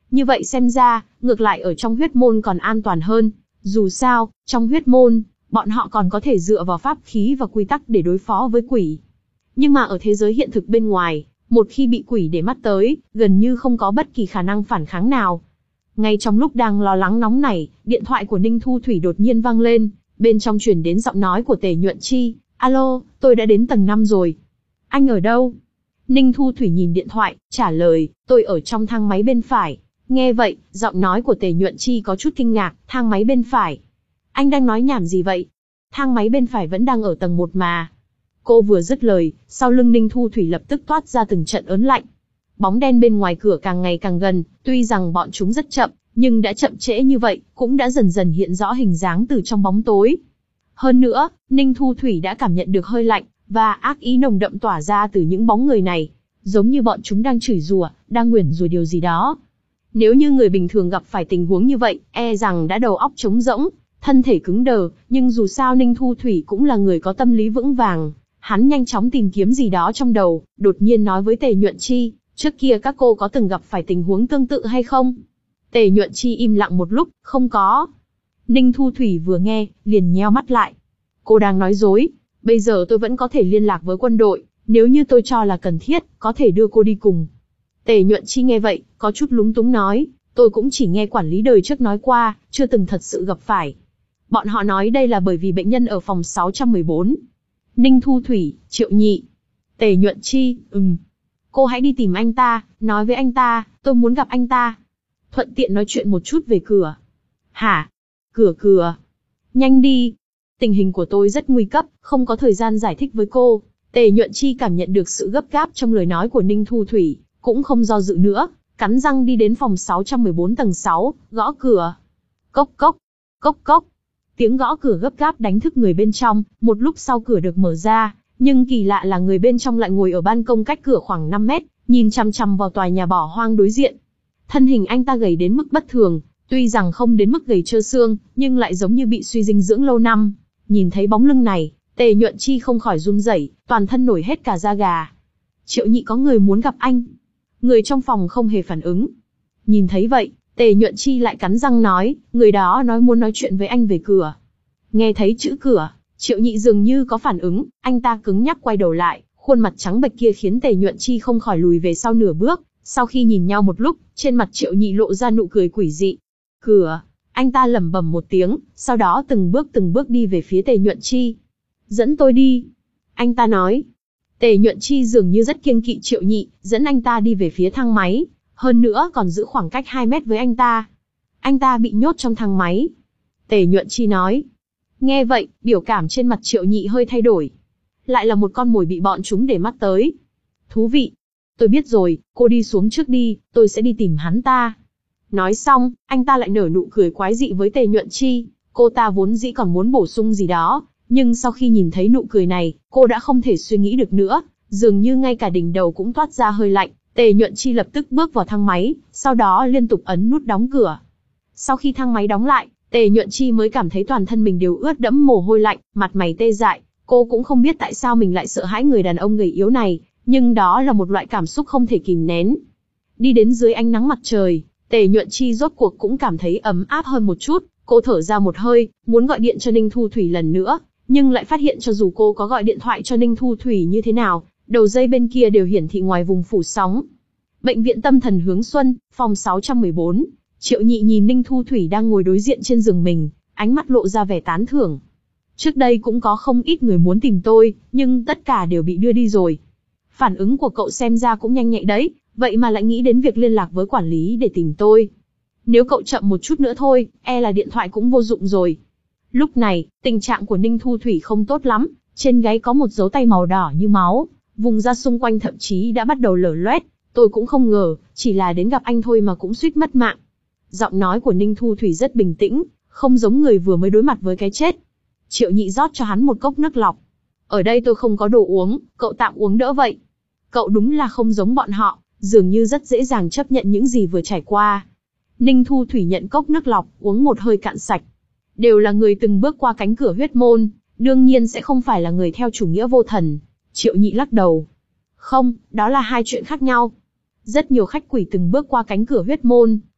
Như vậy xem ra, ngược lại ở trong huyết môn còn an toàn hơn. Dù sao, trong huyết môn, bọn họ còn có thể dựa vào pháp khí và quy tắc để đối phó với quỷ. Nhưng mà ở thế giới hiện thực bên ngoài, một khi bị quỷ để mắt tới, gần như không có bất kỳ khả năng phản kháng nào. Ngay trong lúc đang lo lắng nóng nảy, điện thoại của Ninh Thu Thủy đột nhiên vang lên, bên trong truyền đến giọng nói của Tề Nhuận Chi. Alo, tôi đã đến tầng năm rồi. Anh ở đâu? Ninh Thu Thủy nhìn điện thoại, trả lời, tôi ở trong thang máy bên phải. Nghe vậy, giọng nói của Tề Nhuận Chi có chút kinh ngạc, thang máy bên phải. Anh đang nói nhảm gì vậy? Thang máy bên phải vẫn đang ở tầng một mà. Cô vừa dứt lời, sau lưng Ninh Thu Thủy lập tức toát ra từng trận ớn lạnh. Bóng đen bên ngoài cửa càng ngày càng gần, tuy rằng bọn chúng rất chậm, nhưng đã chậm trễ như vậy, cũng đã dần dần hiện rõ hình dáng từ trong bóng tối. Hơn nữa, Ninh Thu Thủy đã cảm nhận được hơi lạnh, và ác ý nồng đậm tỏa ra từ những bóng người này. Giống như bọn chúng đang chửi rủa, đang nguyền rủa điều gì đó. Nếu như người bình thường gặp phải tình huống như vậy, e rằng đã đầu óc trống rỗng, thân thể cứng đờ, nhưng dù sao Ninh Thu Thủy cũng là người có tâm lý vững vàng. Hắn nhanh chóng tìm kiếm gì đó trong đầu, đột nhiên nói với Tề Nhuận Chi, trước kia các cô có từng gặp phải tình huống tương tự hay không? Tề Nhuận Chi im lặng một lúc, không có. Ninh Thu Thủy vừa nghe, liền nheo mắt lại. Cô đang nói dối, bây giờ tôi vẫn có thể liên lạc với quân đội, nếu như tôi cho là cần thiết, có thể đưa cô đi cùng. Tề Nhuận Chi nghe vậy, có chút lúng túng nói, tôi cũng chỉ nghe quản lý đời trước nói qua, chưa từng thật sự gặp phải. Bọn họ nói đây là bởi vì bệnh nhân ở phòng sáu trăm mười bốn. Ninh Thu Thủy, Triệu Nhị. Tề Nhuận Chi, ừm. Cô hãy đi tìm anh ta, nói với anh ta, tôi muốn gặp anh ta. Thuận tiện nói chuyện một chút về cửa. Hả? Cửa cửa. Nhanh đi. Tình hình của tôi rất nguy cấp, không có thời gian giải thích với cô. Tề Nhuận Chi cảm nhận được sự gấp gáp trong lời nói của Ninh Thu Thủy, cũng không do dự nữa, cắn răng đi đến phòng sáu trăm mười bốn tầng sáu, gõ cửa. Cốc cốc, cốc cốc. Tiếng gõ cửa gấp gáp đánh thức người bên trong, một lúc sau cửa được mở ra, nhưng kỳ lạ là người bên trong lại ngồi ở ban công cách cửa khoảng năm mét, nhìn chằm chằm vào tòa nhà bỏ hoang đối diện. Thân hình anh ta gầy đến mức bất thường, tuy rằng không đến mức gầy trơ xương, nhưng lại giống như bị suy dinh dưỡng lâu năm. Nhìn thấy bóng lưng này, Tề Nhuận Chi không khỏi run rẩy, toàn thân nổi hết cả da gà. Triệu Nhị có người muốn gặp anh. Người trong phòng không hề phản ứng. Nhìn thấy vậy, Tề Nhuận Chi lại cắn răng nói, người đó nói muốn nói chuyện với anh về cửa. Nghe thấy chữ cửa, Triệu Nhị dường như có phản ứng, anh ta cứng nhắc quay đầu lại, khuôn mặt trắng bệch kia khiến Tề Nhuận Chi không khỏi lùi về sau nửa bước. Sau khi nhìn nhau một lúc, trên mặt Triệu Nhị lộ ra nụ cười quỷ dị. Cửa, anh ta lẩm bẩm một tiếng, sau đó từng bước từng bước đi về phía Tề Nhuận Chi. Dẫn tôi đi. Anh ta nói. Tề Nhuận Chi dường như rất kiêng kỵ Triệu Nhị, dẫn anh ta đi về phía thang máy, hơn nữa còn giữ khoảng cách hai mét với anh ta. Anh ta bị nhốt trong thang máy. Tề Nhuận Chi nói. Nghe vậy, biểu cảm trên mặt Triệu Nhị hơi thay đổi. Lại là một con mồi bị bọn chúng để mắt tới. Thú vị. Tôi biết rồi, cô đi xuống trước đi, tôi sẽ đi tìm hắn ta. Nói xong, anh ta lại nở nụ cười quái dị với Tề Nhuận Chi. Cô ta vốn dĩ còn muốn bổ sung gì đó, nhưng sau khi nhìn thấy nụ cười này, cô đã không thể suy nghĩ được nữa, dường như ngay cả đỉnh đầu cũng toát ra hơi lạnh. Tề Nhuận Chi lập tức bước vào thang máy, sau đó liên tục ấn nút đóng cửa. Sau khi thang máy đóng lại, Tề Nhuận Chi mới cảm thấy toàn thân mình đều ướt đẫm mồ hôi lạnh, mặt mày tê dại. Cô cũng không biết tại sao mình lại sợ hãi người đàn ông gầy yếu này, nhưng đó là một loại cảm xúc không thể kìm nén. Đi đến dưới ánh nắng mặt trời, Tề Nhuận Chi rốt cuộc cũng cảm thấy ấm áp hơn một chút. Cô thở ra một hơi, muốn gọi điện cho Ninh Thu Thủy lần nữa, nhưng lại phát hiện cho dù cô có gọi điện thoại cho Ninh Thu Thủy như thế nào, đầu dây bên kia đều hiển thị ngoài vùng phủ sóng. Bệnh viện tâm thần Hướng Xuân, phòng sáu trăm mười bốn. Triệu Nhị nhìn Ninh Thu Thủy đang ngồi đối diện trên giường mình, ánh mắt lộ ra vẻ tán thưởng. Trước đây cũng có không ít người muốn tìm tôi, nhưng tất cả đều bị đưa đi rồi. Phản ứng của cậu xem ra cũng nhanh nhạy đấy, vậy mà lại nghĩ đến việc liên lạc với quản lý để tìm tôi. Nếu cậu chậm một chút nữa thôi, e là điện thoại cũng vô dụng rồi. Lúc này, tình trạng của Ninh Thu Thủy không tốt lắm, trên gáy có một dấu tay màu đỏ như máu, vùng da xung quanh thậm chí đã bắt đầu lở loét. Tôi cũng không ngờ, chỉ là đến gặp anh thôi mà cũng suýt mất mạng. Giọng nói của Ninh Thu Thủy rất bình tĩnh, không giống người vừa mới đối mặt với cái chết. Triệu Nhị rót cho hắn một cốc nước lọc. Ở đây tôi không có đồ uống, cậu tạm uống đỡ vậy. Cậu đúng là không giống bọn họ, dường như rất dễ dàng chấp nhận những gì vừa trải qua. Ninh Thu Thủy nhận cốc nước lọc, uống một hơi cạn sạch. Đều là người từng bước qua cánh cửa huyết môn, đương nhiên sẽ không phải là người theo chủ nghĩa vô thần. Triệu Nhị lắc đầu. Không, đó là hai chuyện khác nhau. Rất nhiều khách quỷ từng bước qua cánh cửa huyết môn,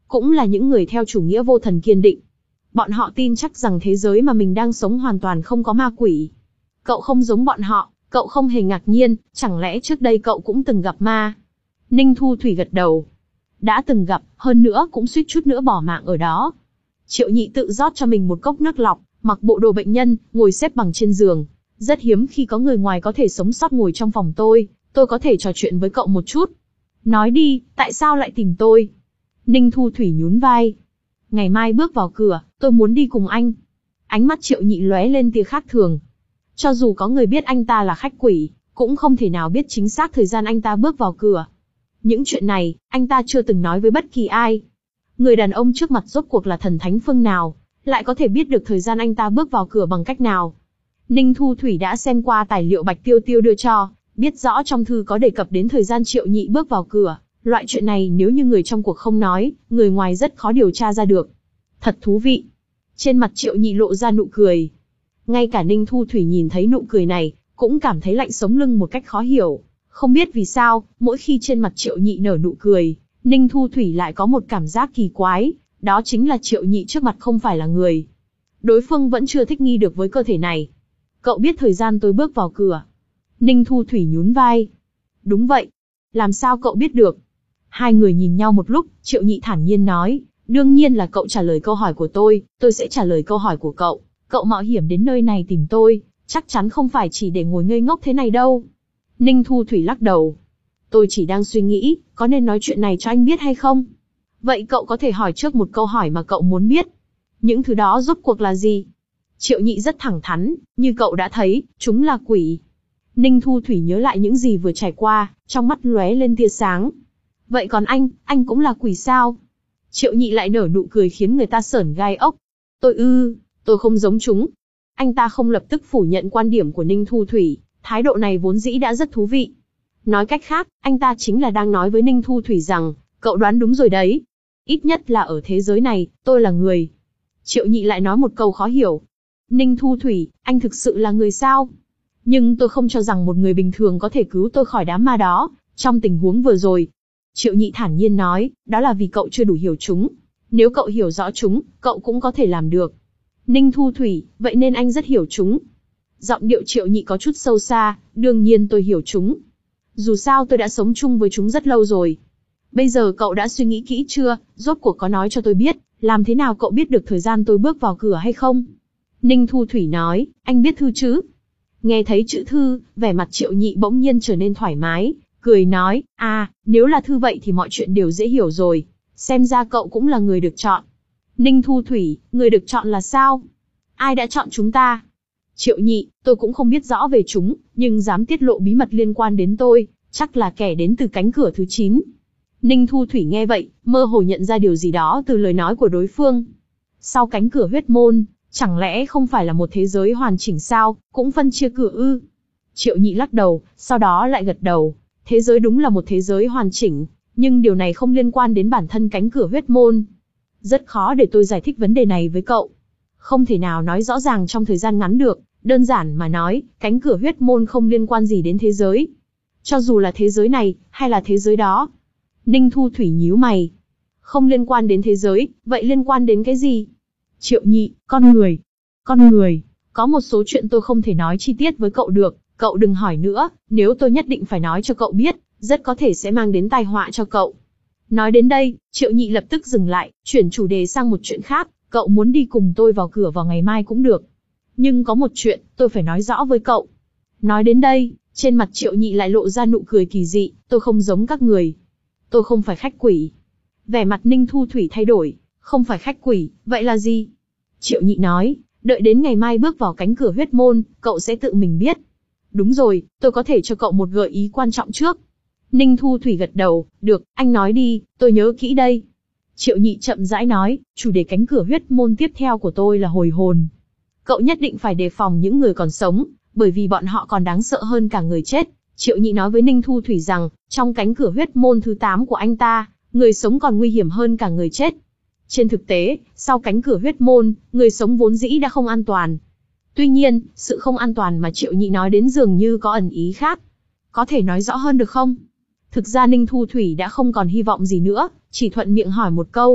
cũng là những người theo chủ nghĩa vô thần kiên định. Bọn họ tin chắc rằng thế giới mà mình đang sống hoàn toàn không có ma quỷ. Cậu không giống bọn họ, cậu không hề ngạc nhiên, chẳng lẽ trước đây cậu cũng từng gặp ma? Ninh Thu Thủy gật đầu. Đã từng gặp, hơn nữa cũng suýt chút nữa bỏ mạng ở đó. Triệu Nhị tự rót cho mình một cốc nước lọc, mặc bộ đồ bệnh nhân, ngồi xếp bằng trên giường. Rất hiếm khi có người ngoài có thể sống sót ngồi trong phòng tôi, tôi có thể trò chuyện với cậu một chút. Nói đi, tại sao lại tìm tôi? Ninh Thu Thủy nhún vai. Ngày mai bước vào cửa, tôi muốn đi cùng anh. Ánh mắt Triệu Nhị lóe lên tia khác thường. Cho dù có người biết anh ta là khách quỷ, cũng không thể nào biết chính xác thời gian anh ta bước vào cửa. Những chuyện này, anh ta chưa từng nói với bất kỳ ai. Người đàn ông trước mặt rốt cuộc là thần thánh phương nào, lại có thể biết được thời gian anh ta bước vào cửa bằng cách nào. Ninh Thu Thủy đã xem qua tài liệu Bạch Tiêu Tiêu đưa cho, biết rõ trong thư có đề cập đến thời gian Triệu Nhị bước vào cửa. Loại chuyện này nếu như người trong cuộc không nói, người ngoài rất khó điều tra ra được. Thật thú vị. Trên mặt Triệu Nhị lộ ra nụ cười. Ngay cả Ninh Thu Thủy nhìn thấy nụ cười này, cũng cảm thấy lạnh sống lưng một cách khó hiểu. Không biết vì sao, mỗi khi trên mặt Triệu Nhị nở nụ cười, Ninh Thu Thủy lại có một cảm giác kỳ quái, đó chính là Triệu Nhị trước mặt không phải là người. Đối phương vẫn chưa thích nghi được với cơ thể này. Cậu biết thời gian tôi bước vào cửa. Ninh Thu Thủy nhún vai. Đúng vậy. Làm sao cậu biết được? Hai người nhìn nhau một lúc, Triệu Nhị thản nhiên nói, đương nhiên là cậu trả lời câu hỏi của tôi, tôi sẽ trả lời câu hỏi của cậu. Cậu mạo hiểm đến nơi này tìm tôi, chắc chắn không phải chỉ để ngồi ngây ngốc thế này đâu. Ninh Thu Thủy lắc đầu. Tôi chỉ đang suy nghĩ, có nên nói chuyện này cho anh biết hay không? Vậy cậu có thể hỏi trước một câu hỏi mà cậu muốn biết. Những thứ đó rốt cuộc là gì? Triệu Nhị rất thẳng thắn, như cậu đã thấy, chúng là quỷ. Ninh Thu Thủy nhớ lại những gì vừa trải qua, trong mắt lóe lên tia sáng. Vậy còn anh, anh cũng là quỷ sao? Triệu Nhị lại nở nụ cười khiến người ta sởn gai ốc. Tôi ư, tôi không giống chúng. Anh ta không lập tức phủ nhận quan điểm của Ninh Thu Thủy, thái độ này vốn dĩ đã rất thú vị. Nói cách khác, anh ta chính là đang nói với Ninh Thu Thủy rằng, cậu đoán đúng rồi đấy. Ít nhất là ở thế giới này, tôi là người. Triệu Nhị lại nói một câu khó hiểu. Ninh Thu Thủy, anh thực sự là người sao? Nhưng tôi không cho rằng một người bình thường có thể cứu tôi khỏi đám ma đó, trong tình huống vừa rồi. Triệu Nhị thản nhiên nói, đó là vì cậu chưa đủ hiểu chúng. Nếu cậu hiểu rõ chúng, cậu cũng có thể làm được. Ninh Thu Thủy, vậy nên anh rất hiểu chúng. Giọng điệu Triệu Nhị có chút sâu xa, đương nhiên tôi hiểu chúng. Dù sao tôi đã sống chung với chúng rất lâu rồi. Bây giờ cậu đã suy nghĩ kỹ chưa, rốt cuộc có nói cho tôi biết, làm thế nào cậu biết được thời gian tôi bước vào cửa hay không? Ninh Thu Thủy nói, anh biết thư chứ? Nghe thấy chữ thư, vẻ mặt Triệu Nhị bỗng nhiên trở nên thoải mái, cười nói, à, nếu là thư vậy thì mọi chuyện đều dễ hiểu rồi. Xem ra cậu cũng là người được chọn. Ninh Thu Thủy, người được chọn là sao? Ai đã chọn chúng ta? Triệu Nhị, tôi cũng không biết rõ về chúng, nhưng dám tiết lộ bí mật liên quan đến tôi, chắc là kẻ đến từ cánh cửa thứ chín. Ninh Thu Thủy nghe vậy, mơ hồ nhận ra điều gì đó từ lời nói của đối phương. Sau cánh cửa huyết môn, chẳng lẽ không phải là một thế giới hoàn chỉnh sao, cũng phân chia cửa ư? Triệu Nhị lắc đầu, sau đó lại gật đầu. Thế giới đúng là một thế giới hoàn chỉnh, nhưng điều này không liên quan đến bản thân cánh cửa huyết môn. Rất khó để tôi giải thích vấn đề này với cậu. Không thể nào nói rõ ràng trong thời gian ngắn được, đơn giản mà nói, cánh cửa huyết môn không liên quan gì đến thế giới. Cho dù là thế giới này, hay là thế giới đó. Ninh Thu Thủy nhíu mày. Không liên quan đến thế giới, vậy liên quan đến cái gì? Triệu Nhị, con người. Con người, có một số chuyện tôi không thể nói chi tiết với cậu được, cậu đừng hỏi nữa, nếu tôi nhất định phải nói cho cậu biết, rất có thể sẽ mang đến tai họa cho cậu. Nói đến đây, Triệu Nhị lập tức dừng lại, chuyển chủ đề sang một chuyện khác, cậu muốn đi cùng tôi vào cửa vào ngày mai cũng được. Nhưng có một chuyện, tôi phải nói rõ với cậu. Nói đến đây, trên mặt Triệu Nhị lại lộ ra nụ cười kỳ dị, tôi không giống các người. Tôi không phải khách quỷ. Vẻ mặt Ninh Thu Thủy thay đổi, không phải khách quỷ, vậy là gì? Triệu Nhị nói, đợi đến ngày mai bước vào cánh cửa huyết môn, cậu sẽ tự mình biết. Đúng rồi, tôi có thể cho cậu một gợi ý quan trọng trước. Ninh Thu Thủy gật đầu, được, anh nói đi, tôi nhớ kỹ đây. Triệu Nhị chậm rãi nói, chủ đề cánh cửa huyết môn tiếp theo của tôi là hồi hồn. Cậu nhất định phải đề phòng những người còn sống, bởi vì bọn họ còn đáng sợ hơn cả người chết. Triệu Nhị nói với Ninh Thu Thủy rằng, trong cánh cửa huyết môn thứ tám của anh ta, người sống còn nguy hiểm hơn cả người chết. Trên thực tế, sau cánh cửa huyết môn, người sống vốn dĩ đã không an toàn. Tuy nhiên, sự không an toàn mà Triệu Nhị nói đến dường như có ẩn ý khác. Có thể nói rõ hơn được không? Thực ra Ninh Thu Thủy đã không còn hy vọng gì nữa, chỉ thuận miệng hỏi một câu,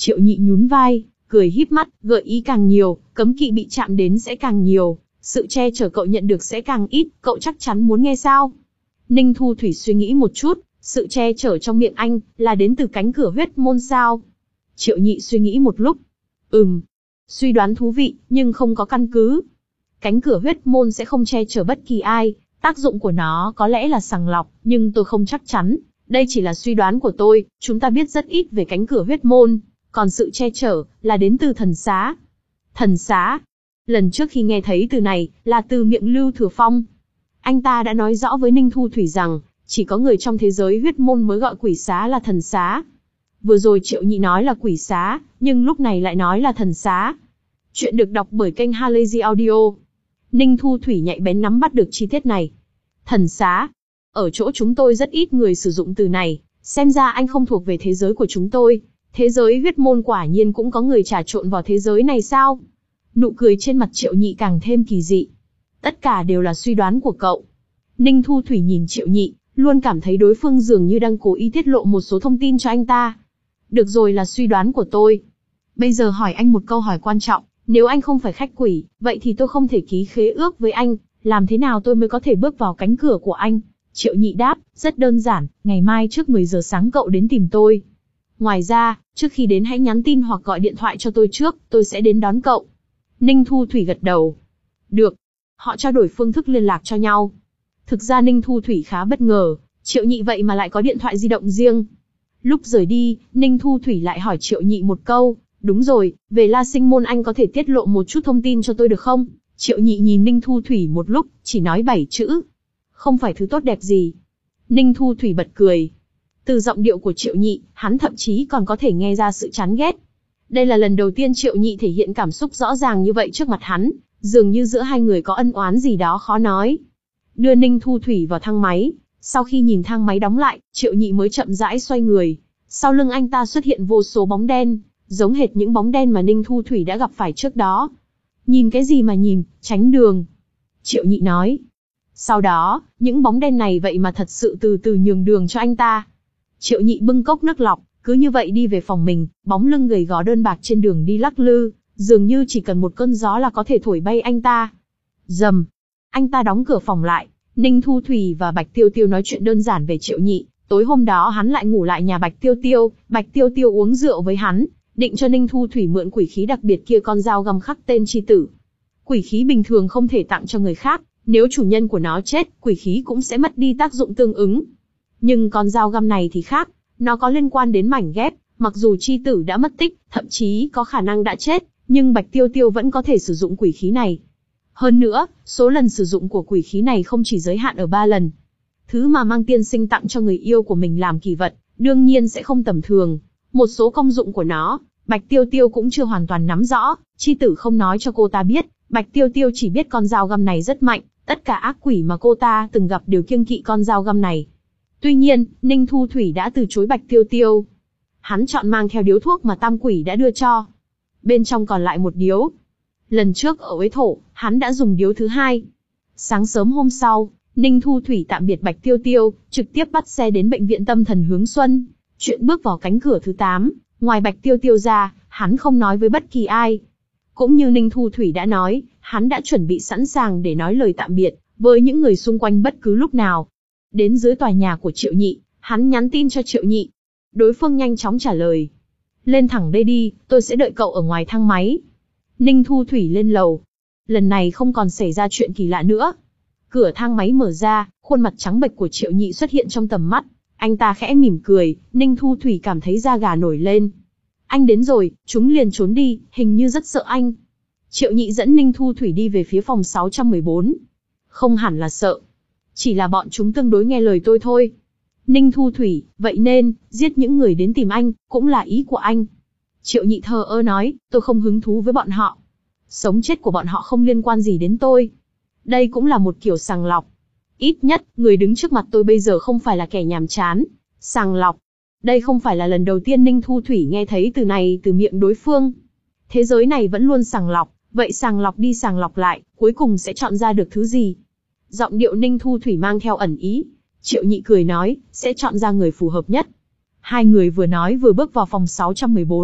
Triệu Nhị nhún vai, cười híp mắt, gợi ý càng nhiều, cấm kỵ bị chạm đến sẽ càng nhiều, sự che chở cậu nhận được sẽ càng ít, cậu chắc chắn muốn nghe sao? Ninh Thu Thủy suy nghĩ một chút, sự che chở trong miệng anh, là đến từ cánh cửa huyết môn sao? Triệu Nhị suy nghĩ một lúc. Ừm, suy đoán thú vị, nhưng không có căn cứ. Cánh cửa huyết môn sẽ không che chở bất kỳ ai, tác dụng của nó có lẽ là sàng lọc, nhưng tôi không chắc chắn. Đây chỉ là suy đoán của tôi, chúng ta biết rất ít về cánh cửa huyết môn, còn sự che chở, là đến từ thần xá. Thần xá? Lần trước khi nghe thấy từ này, là từ miệng Lưu Thừa Phong. Anh ta đã nói rõ với Ninh Thu Thủy rằng, chỉ có người trong thế giới huyết môn mới gọi quỷ xá là thần xá. Vừa rồi Triệu Nhị nói là quỷ xá, nhưng lúc này lại nói là thần xá. Chuyện được đọc bởi kênh Halazy Audio. Ninh Thu Thủy nhạy bén nắm bắt được chi tiết này. Thần xá. Ở chỗ chúng tôi rất ít người sử dụng từ này, xem ra anh không thuộc về thế giới của chúng tôi. Thế giới huyết môn quả nhiên cũng có người trà trộn vào thế giới này sao? Nụ cười trên mặt Triệu Nhị càng thêm kỳ dị. Tất cả đều là suy đoán của cậu. Ninh Thu Thủy nhìn Triệu Nhị, luôn cảm thấy đối phương dường như đang cố ý tiết lộ một số thông tin cho anh ta. Được rồi, là suy đoán của tôi. Bây giờ hỏi anh một câu hỏi quan trọng, nếu anh không phải khách quỷ, vậy thì tôi không thể ký khế ước với anh, làm thế nào tôi mới có thể bước vào cánh cửa của anh? Triệu Nhị đáp, rất đơn giản, ngày mai trước mười giờ sáng cậu đến tìm tôi. Ngoài ra, trước khi đến hãy nhắn tin hoặc gọi điện thoại cho tôi trước, tôi sẽ đến đón cậu. Ninh Thu Thủy gật đầu. Được. Họ trao đổi phương thức liên lạc cho nhau. Thực ra Ninh Thu Thủy khá bất ngờ, Triệu Nhị vậy mà lại có điện thoại di động riêng. Lúc rời đi, Ninh Thu Thủy lại hỏi Triệu Nhị một câu, đúng rồi, về La Sinh Môn anh có thể tiết lộ một chút thông tin cho tôi được không? Triệu Nhị nhìn Ninh Thu Thủy một lúc, chỉ nói bảy chữ. Không phải thứ tốt đẹp gì. Ninh Thu Thủy bật cười. Từ giọng điệu của Triệu Nhị, hắn thậm chí còn có thể nghe ra sự chán ghét. Đây là lần đầu tiên Triệu Nhị thể hiện cảm xúc rõ ràng như vậy trước mặt hắn, dường như giữa hai người có ân oán gì đó khó nói. Đưa Ninh Thu Thủy vào thang máy, sau khi nhìn thang máy đóng lại, Triệu Nhị mới chậm rãi xoay người. Sau lưng anh ta xuất hiện vô số bóng đen, giống hệt những bóng đen mà Ninh Thu Thủy đã gặp phải trước đó. Nhìn cái gì mà nhìn, tránh đường. Triệu Nhị nói. Sau đó, những bóng đen này vậy mà thật sự từ từ nhường đường cho anh ta. Triệu Nhị bưng cốc nước lọc, cứ như vậy đi về phòng mình, bóng lưng gầy gò đơn bạc trên đường đi lắc lư, dường như chỉ cần một cơn gió là có thể thổi bay anh ta. Rầm, anh ta đóng cửa phòng lại. Ninh Thu Thủy và Bạch Tiêu Tiêu nói chuyện đơn giản về Triệu Nhị. Tối hôm đó hắn lại ngủ lại nhà Bạch Tiêu Tiêu, Bạch Tiêu Tiêu uống rượu với hắn, định cho Ninh Thu Thủy mượn quỷ khí đặc biệt kia, con dao găm khắc tên chi tử. Quỷ khí bình thường không thể tặng cho người khác, nếu chủ nhân của nó chết, quỷ khí cũng sẽ mất đi tác dụng tương ứng. Nhưng con dao găm này thì khác, nó có liên quan đến mảnh ghép, mặc dù chi tử đã mất tích, thậm chí có khả năng đã chết, nhưng Bạch Tiêu Tiêu vẫn có thể sử dụng quỷ khí này. Hơn nữa, số lần sử dụng của quỷ khí này không chỉ giới hạn ở ba lần. Thứ mà Mang tiên sinh tặng cho người yêu của mình làm kỷ vật, đương nhiên sẽ không tầm thường. Một số công dụng của nó, Bạch Tiêu Tiêu cũng chưa hoàn toàn nắm rõ, chi tử không nói cho cô ta biết, Bạch Tiêu Tiêu chỉ biết con dao găm này rất mạnh, tất cả ác quỷ mà cô ta từng gặp đều kiêng kỵ con dao găm này. Tuy nhiên, Ninh Thu Thủy đã từ chối Bạch Tiêu Tiêu. Hắn chọn mang theo điếu thuốc mà Tam Quỷ đã đưa cho. Bên trong còn lại một điếu. Lần trước ở Uế Thổ, hắn đã dùng điếu thứ hai. Sáng sớm hôm sau, Ninh Thu Thủy tạm biệt Bạch Tiêu Tiêu, trực tiếp bắt xe đến bệnh viện tâm thần Hướng Xuân. Chuyện bước vào cánh cửa thứ tám, ngoài Bạch Tiêu Tiêu ra, hắn không nói với bất kỳ ai. Cũng như Ninh Thu Thủy đã nói, hắn đã chuẩn bị sẵn sàng để nói lời tạm biệt với những người xung quanh bất cứ lúc nào. Đến dưới tòa nhà của Triệu Nhị, hắn nhắn tin cho Triệu Nhị. Đối phương nhanh chóng trả lời. Lên thẳng đây đi, tôi sẽ đợi cậu ở ngoài thang máy. Ninh Thu Thủy lên lầu. Lần này không còn xảy ra chuyện kỳ lạ nữa. Cửa thang máy mở ra, khuôn mặt trắng bệch của Triệu Nhị xuất hiện trong tầm mắt. Anh ta khẽ mỉm cười, Ninh Thu Thủy cảm thấy da gà nổi lên. Anh đến rồi, chúng liền trốn đi, hình như rất sợ anh. Triệu Nhị dẫn Ninh Thu Thủy đi về phía phòng sáu trăm mười bốn. Không hẳn là sợ. Chỉ là bọn chúng tương đối nghe lời tôi thôi. Ninh Thu Thủy, vậy nên, giết những người đến tìm anh, cũng là ý của anh. Triệu Nhị thờ ơ nói, tôi không hứng thú với bọn họ. Sống chết của bọn họ không liên quan gì đến tôi. Đây cũng là một kiểu sàng lọc. Ít nhất, người đứng trước mặt tôi bây giờ không phải là kẻ nhàm chán. Sàng lọc. Đây không phải là lần đầu tiên Ninh Thu Thủy nghe thấy từ này từ miệng đối phương. Thế giới này vẫn luôn sàng lọc, vậy sàng lọc đi sàng lọc lại, cuối cùng sẽ chọn ra được thứ gì? Giọng điệu Ninh Thu Thủy mang theo ẩn ý. Triệu Nhị cười nói, sẽ chọn ra người phù hợp nhất. Hai người vừa nói vừa bước vào phòng sáu trăm mười bốn,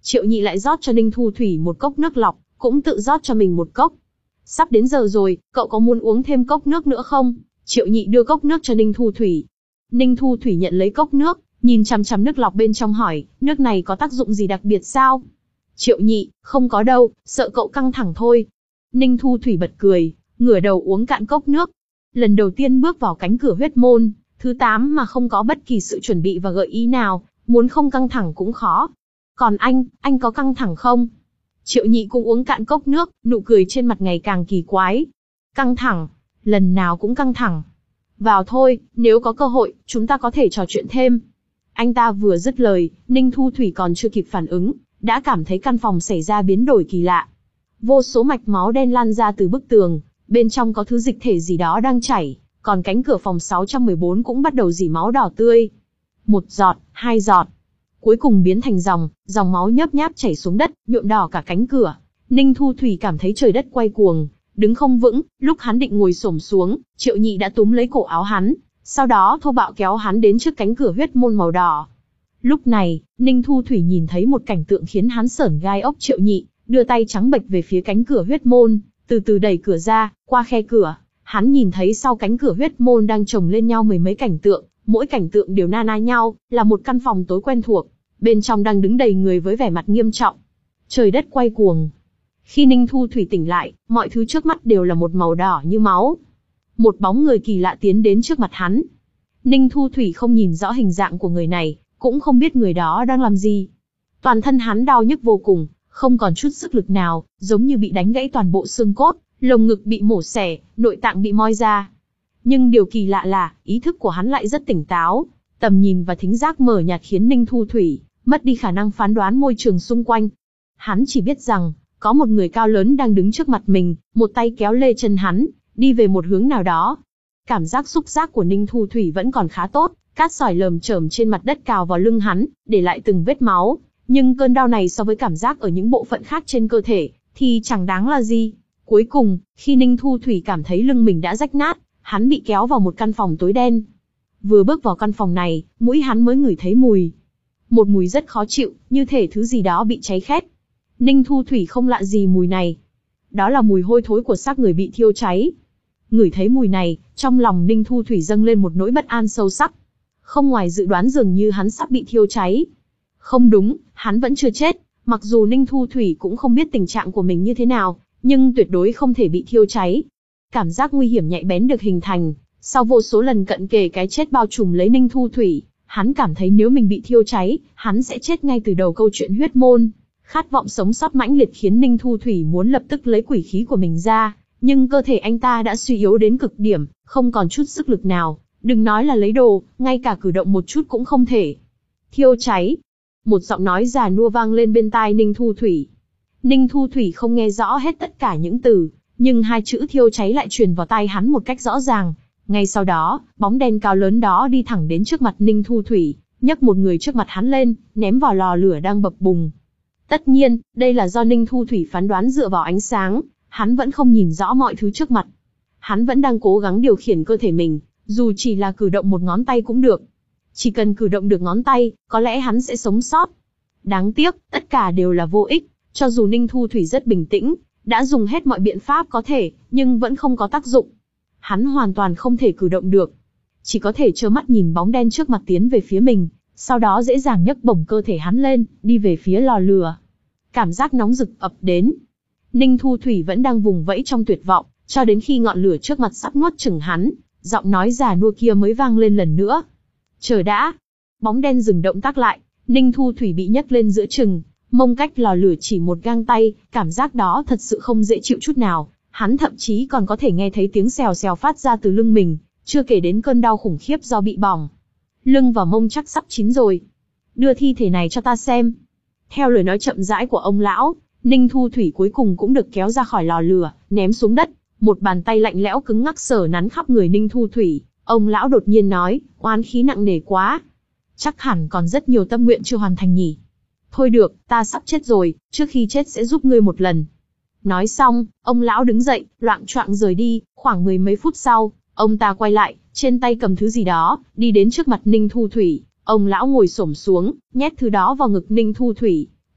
Triệu Nhị lại rót cho Ninh Thu Thủy một cốc nước lọc, cũng tự rót cho mình một cốc. Sắp đến giờ rồi, cậu có muốn uống thêm cốc nước nữa không? Triệu Nhị đưa cốc nước cho Ninh Thu Thủy. Ninh Thu Thủy nhận lấy cốc nước, nhìn chằm chằm nước lọc bên trong hỏi, nước này có tác dụng gì đặc biệt sao? Triệu Nhị, không có đâu, sợ cậu căng thẳng thôi. Ninh Thu Thủy bật cười, ngửa đầu uống cạn cốc nước. Lần đầu tiên bước vào cánh cửa huyết môn, thứ tám mà không có bất kỳ sự chuẩn bị và gợi ý nào, muốn không căng thẳng cũng khó. Còn anh, anh có căng thẳng không? Triệu Nhị cũng uống cạn cốc nước, nụ cười trên mặt ngày càng kỳ quái. Căng thẳng, lần nào cũng căng thẳng. Vào thôi, nếu có cơ hội, chúng ta có thể trò chuyện thêm. Anh ta vừa dứt lời, Ninh Thu Thủy còn chưa kịp phản ứng, đã cảm thấy căn phòng xảy ra biến đổi kỳ lạ. Vô số mạch máu đen lan ra từ bức tường, bên trong có thứ dịch thể gì đó đang chảy, còn cánh cửa phòng sáu trăm mười bốn cũng bắt đầu rỉ máu đỏ tươi. Một giọt, hai giọt, cuối cùng biến thành dòng, dòng máu nhớp nháp chảy xuống đất, nhuộm đỏ cả cánh cửa. Ninh Thu Thủy cảm thấy trời đất quay cuồng, đứng không vững, lúc hắn định ngồi xổm xuống, Triệu Nhị đã túm lấy cổ áo hắn, sau đó thô bạo kéo hắn đến trước cánh cửa huyết môn màu đỏ. Lúc này, Ninh Thu Thủy nhìn thấy một cảnh tượng khiến hắn sởn gai ốc. Triệu Nhị đưa tay trắng bệch về phía cánh cửa huyết môn, từ từ đẩy cửa ra, qua khe cửa, hắn nhìn thấy sau cánh cửa huyết môn đang chồng lên nhau mười mấy cảnh tượng, mỗi cảnh tượng đều na ná nhau, là một căn phòng tối quen thuộc, bên trong đang đứng đầy người với vẻ mặt nghiêm trọng. Trời đất quay cuồng. Khi Ninh Thu Thủy tỉnh lại, mọi thứ trước mắt đều là một màu đỏ như máu. Một bóng người kỳ lạ tiến đến trước mặt hắn. Ninh Thu Thủy không nhìn rõ hình dạng của người này, cũng không biết người đó đang làm gì. Toàn thân hắn đau nhức vô cùng, không còn chút sức lực nào, giống như bị đánh gãy toàn bộ xương cốt, lồng ngực bị mổ xẻ, nội tạng bị moi ra. Nhưng điều kỳ lạ là, ý thức của hắn lại rất tỉnh táo, tầm nhìn và thính giác mờ nhạt khiến Ninh Thu Thủy mất đi khả năng phán đoán môi trường xung quanh. Hắn chỉ biết rằng, có một người cao lớn đang đứng trước mặt mình, một tay kéo lê chân hắn, đi về một hướng nào đó. Cảm giác xúc giác của Ninh Thu Thủy vẫn còn khá tốt, cát sỏi lởm chởm trên mặt đất cào vào lưng hắn, để lại từng vết máu. Nhưng cơn đau này so với cảm giác ở những bộ phận khác trên cơ thể, thì chẳng đáng là gì. Cuối cùng, khi Ninh Thu Thủy cảm thấy lưng mình đã rách nát, hắn bị kéo vào một căn phòng tối đen. Vừa bước vào căn phòng này, mũi hắn mới ngửi thấy mùi. Một mùi rất khó chịu, như thể thứ gì đó bị cháy khét. Ninh Thu Thủy không lạ gì mùi này. Đó là mùi hôi thối của xác người bị thiêu cháy. Ngửi thấy mùi này, trong lòng Ninh Thu Thủy dâng lên một nỗi bất an sâu sắc. Không ngoài dự đoán dường như hắn sắp bị thiêu cháy. Không đúng, hắn vẫn chưa chết, mặc dù Ninh Thu Thủy cũng không biết tình trạng của mình như thế nào, nhưng tuyệt đối không thể bị thiêu cháy. Cảm giác nguy hiểm nhạy bén được hình thành, sau vô số lần cận kề cái chết bao trùm lấy Ninh Thu Thủy, hắn cảm thấy nếu mình bị thiêu cháy, hắn sẽ chết ngay từ đầu câu chuyện huyết môn. Khát vọng sống sót mãnh liệt khiến Ninh Thu Thủy muốn lập tức lấy quỷ khí của mình ra, nhưng cơ thể anh ta đã suy yếu đến cực điểm, không còn chút sức lực nào, đừng nói là lấy đồ, ngay cả cử động một chút cũng không thể. Thiêu cháy. Một giọng nói già nua vang lên bên tai Ninh Thu Thủy. Ninh Thu Thủy không nghe rõ hết tất cả những từ, nhưng hai chữ thiêu cháy lại truyền vào tai hắn một cách rõ ràng. Ngay sau đó, bóng đen cao lớn đó đi thẳng đến trước mặt Ninh Thu Thủy, nhấc một người trước mặt hắn lên, ném vào lò lửa đang bập bùng. Tất nhiên, đây là do Ninh Thu Thủy phán đoán dựa vào ánh sáng, hắn vẫn không nhìn rõ mọi thứ trước mặt. Hắn vẫn đang cố gắng điều khiển cơ thể mình, dù chỉ là cử động một ngón tay cũng được. Chỉ cần cử động được ngón tay, có lẽ hắn sẽ sống sót. Đáng tiếc, tất cả đều là vô ích, cho dù Ninh Thu Thủy rất bình tĩnh, đã dùng hết mọi biện pháp có thể, nhưng vẫn không có tác dụng. Hắn hoàn toàn không thể cử động được. Chỉ có thể trơ mắt nhìn bóng đen trước mặt tiến về phía mình, sau đó dễ dàng nhấc bổng cơ thể hắn lên, đi về phía lò lửa. Cảm giác nóng rực ập đến. Ninh Thu Thủy vẫn đang vùng vẫy trong tuyệt vọng, cho đến khi ngọn lửa trước mặt sắp nuốt chửng hắn, giọng nói già nua kia mới vang lên lần nữa. Chờ đã. Bóng đen dừng động tác lại, Ninh Thu Thủy bị nhấc lên giữa chừng, mông cách lò lửa chỉ một gang tay, cảm giác đó thật sự không dễ chịu chút nào. Hắn thậm chí còn có thể nghe thấy tiếng xèo xèo phát ra từ lưng mình, chưa kể đến cơn đau khủng khiếp do bị bỏng. Lưng và mông chắc sắp chín rồi. Đưa thi thể này cho ta xem. Theo lời nói chậm rãi của ông lão, Ninh Thu Thủy cuối cùng cũng được kéo ra khỏi lò lửa, ném xuống đất. Một bàn tay lạnh lẽo cứng ngắc sờ nắn khắp người Ninh Thu Thủy. Ông lão đột nhiên nói, oán khí nặng nề quá. Chắc hẳn còn rất nhiều tâm nguyện chưa hoàn thành nhỉ. Thôi được, ta sắp chết rồi, trước khi chết sẽ giúp ngươi một lần. Nói xong, ông lão đứng dậy, loạng choạng rời đi. Khoảng mười mấy phút sau, ông ta quay lại, trên tay cầm thứ gì đó, đi đến trước mặt Ninh Thu Thủy. Ông lão ngồi xổm xuống, nhét thứ đó vào ngực Ninh Thu Thủy.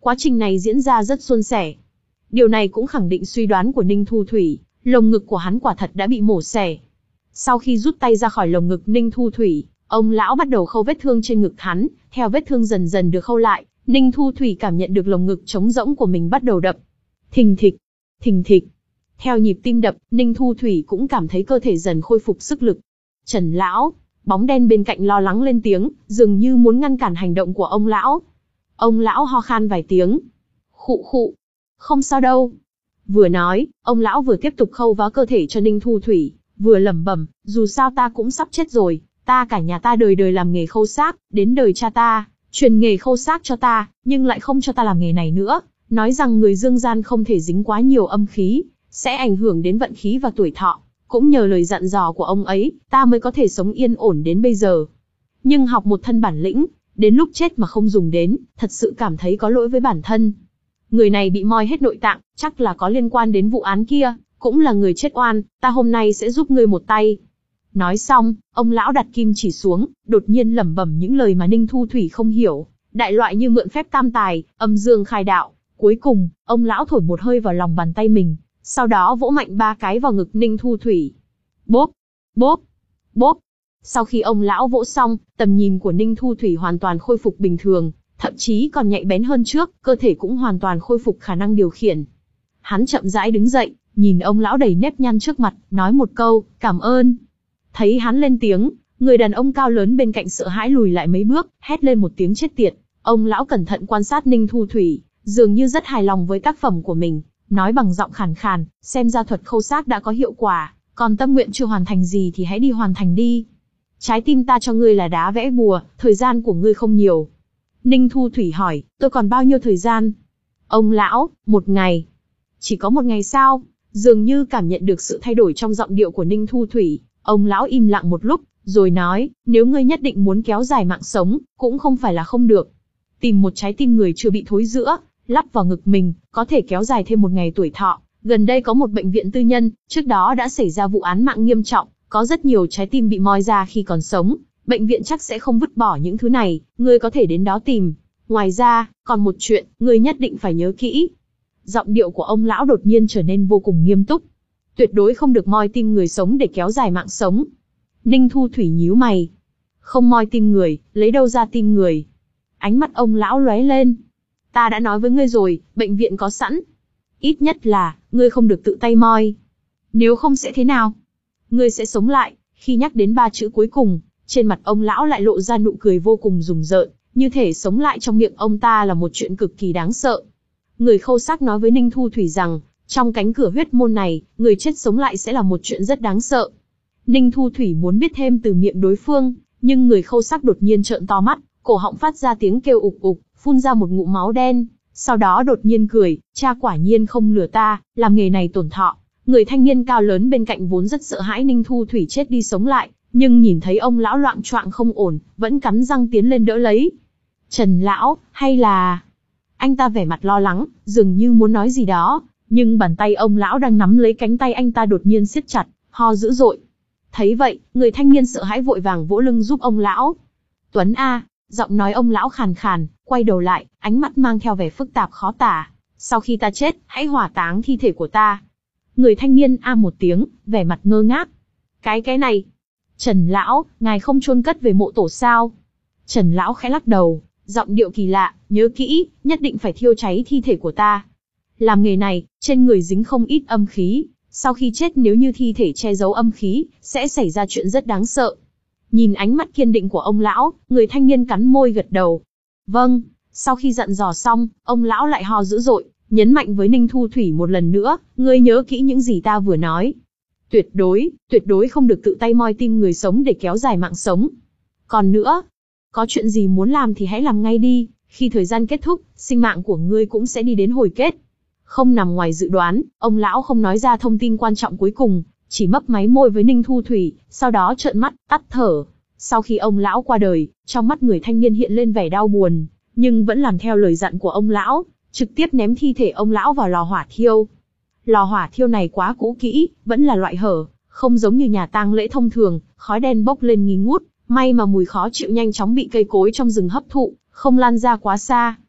Quá trình này diễn ra rất suôn sẻ. Điều này cũng khẳng định suy đoán của Ninh Thu Thủy, lồng ngực của hắn quả thật đã bị mổ xẻ. Sau khi rút tay ra khỏi lồng ngực Ninh Thu Thủy, ông lão bắt đầu khâu vết thương trên ngực hắn, theo vết thương dần dần được khâu lại, Ninh Thu Thủy cảm nhận được lồng ngực trống rỗng của mình bắt đầu đập. Thình thịch, thình thịch. Theo nhịp tim đập, Ninh Thu Thủy cũng cảm thấy cơ thể dần khôi phục sức lực. Trần lão, bóng đen bên cạnh lo lắng lên tiếng, dường như muốn ngăn cản hành động của ông lão. Ông lão ho khan vài tiếng. Khụ khụ, không sao đâu. Vừa nói, ông lão vừa tiếp tục khâu vá cơ thể cho Ninh Thu Thủy, vừa lẩm bẩm, dù sao ta cũng sắp chết rồi, ta cả nhà ta đời đời làm nghề khâu xác, đến đời cha ta, truyền nghề khâu xác cho ta, nhưng lại không cho ta làm nghề này nữa, nói rằng người dương gian không thể dính quá nhiều âm khí, sẽ ảnh hưởng đến vận khí và tuổi thọ. Cũng nhờ lời dặn dò của ông ấy, ta mới có thể sống yên ổn đến bây giờ. Nhưng học một thân bản lĩnh, đến lúc chết mà không dùng đến, thật sự cảm thấy có lỗi với bản thân. Người này bị moi hết nội tạng, chắc là có liên quan đến vụ án kia, cũng là người chết oan, ta hôm nay sẽ giúp ngươi một tay. Nói xong, ông lão đặt kim chỉ xuống, đột nhiên lẩm bẩm những lời mà Ninh Thu Thủy không hiểu, đại loại như mượn phép tam tài, âm dương khai đạo. Cuối cùng, ông lão thổi một hơi vào lòng bàn tay mình, sau đó vỗ mạnh ba cái vào ngực Ninh Thu Thủy. Bốp, bốp, bốp. Sau khi ông lão vỗ xong, tầm nhìn của Ninh Thu Thủy hoàn toàn khôi phục bình thường, thậm chí còn nhạy bén hơn trước, cơ thể cũng hoàn toàn khôi phục khả năng điều khiển. Hắn chậm rãi đứng dậy, nhìn ông lão đầy nếp nhăn trước mặt, nói một câu, cảm ơn. Thấy hắn lên tiếng, người đàn ông cao lớn bên cạnh sợ hãi lùi lại mấy bước, hét lên một tiếng chết tiệt. Ông lão cẩn thận quan sát Ninh Thu Thủy, dường như rất hài lòng với tác phẩm của mình, nói bằng giọng khàn khàn, xem ra thuật khâu xác đã có hiệu quả, còn tâm nguyện chưa hoàn thành gì thì hãy đi hoàn thành đi. Trái tim ta cho ngươi là đá vẽ bùa, thời gian của ngươi không nhiều. Ninh Thu Thủy hỏi, tôi còn bao nhiêu thời gian? Ông lão, một ngày. Chỉ có một ngày sao? Dường như cảm nhận được sự thay đổi trong giọng điệu của Ninh Thu Thủy, ông lão im lặng một lúc, rồi nói, nếu ngươi nhất định muốn kéo dài mạng sống, cũng không phải là không được. Tìm một trái tim người chưa bị thối rữa, lắp vào ngực mình, có thể kéo dài thêm một ngày tuổi thọ. Gần đây có một bệnh viện tư nhân, trước đó đã xảy ra vụ án mạng nghiêm trọng, có rất nhiều trái tim bị moi ra khi còn sống. Bệnh viện chắc sẽ không vứt bỏ những thứ này, ngươi có thể đến đó tìm. Ngoài ra, còn một chuyện, ngươi nhất định phải nhớ kỹ. Giọng điệu của ông lão đột nhiên trở nên vô cùng nghiêm túc. Tuyệt đối không được moi tim người sống để kéo dài mạng sống. Ninh Thu Thủy nhíu mày. Không moi tim người, lấy đâu ra tim người? Ánh mắt ông lão lóe lên. Ta đã nói với ngươi rồi, bệnh viện có sẵn. Ít nhất là, ngươi không được tự tay moi. Nếu không sẽ thế nào? Ngươi sẽ sống lại. Khi nhắc đến ba chữ cuối cùng, trên mặt ông lão lại lộ ra nụ cười vô cùng rùng rợn, như thể sống lại trong miệng ông ta là một chuyện cực kỳ đáng sợ. Người khâu xác nói với Ninh Thu Thủy rằng, trong cánh cửa huyết môn này, người chết sống lại sẽ là một chuyện rất đáng sợ. Ninh Thu Thủy muốn biết thêm từ miệng đối phương, nhưng người khâu xác đột nhiên trợn to mắt, cổ họng phát ra tiếng kêu ục ục, phun ra một ngụm máu đen, sau đó đột nhiên cười, cha quả nhiên không lừa ta, làm nghề này tổn thọ. Người thanh niên cao lớn bên cạnh vốn rất sợ hãi Ninh Thu Thủy chết đi sống lại, nhưng nhìn thấy ông lão loạng choạng không ổn, vẫn cắn răng tiến lên đỡ lấy. Trần lão, hay là... Anh ta vẻ mặt lo lắng, dường như muốn nói gì đó, nhưng bàn tay ông lão đang nắm lấy cánh tay anh ta đột nhiên siết chặt, ho dữ dội. Thấy vậy, người thanh niên sợ hãi vội vàng vỗ lưng giúp ông lão. Tuấn A, giọng nói ông lão khàn khàn, quay đầu lại, ánh mắt mang theo vẻ phức tạp khó tả. Sau khi ta chết, hãy hỏa táng thi thể của ta. Người thanh niên A một tiếng, vẻ mặt ngơ ngác. Cái cái này... Trần lão, ngài không chôn cất về mộ tổ sao? Trần lão khẽ lắc đầu, giọng điệu kỳ lạ, nhớ kỹ, nhất định phải thiêu cháy thi thể của ta. Làm nghề này, trên người dính không ít âm khí, sau khi chết nếu như thi thể che giấu âm khí, sẽ xảy ra chuyện rất đáng sợ. Nhìn ánh mắt kiên định của ông lão, người thanh niên cắn môi gật đầu. Vâng, sau khi dặn dò xong, ông lão lại ho dữ dội, nhấn mạnh với Ninh Thu Thủy một lần nữa, ngươi nhớ kỹ những gì ta vừa nói. Tuyệt đối, tuyệt đối không được tự tay moi tim người sống để kéo dài mạng sống. Còn nữa, có chuyện gì muốn làm thì hãy làm ngay đi, khi thời gian kết thúc, sinh mạng của ngươi cũng sẽ đi đến hồi kết. Không nằm ngoài dự đoán, ông lão không nói ra thông tin quan trọng cuối cùng, chỉ mấp máy môi với Ninh Thu Thủy, sau đó trợn mắt, tắt thở. Sau khi ông lão qua đời, trong mắt người thanh niên hiện lên vẻ đau buồn, nhưng vẫn làm theo lời dặn của ông lão, trực tiếp ném thi thể ông lão vào lò hỏa thiêu. Lò hỏa thiêu này quá cũ kỹ, vẫn là loại hở, không giống như nhà tang lễ thông thường, khói đen bốc lên nghi ngút, may mà mùi khó chịu nhanh chóng bị cây cối trong rừng hấp thụ, không lan ra quá xa.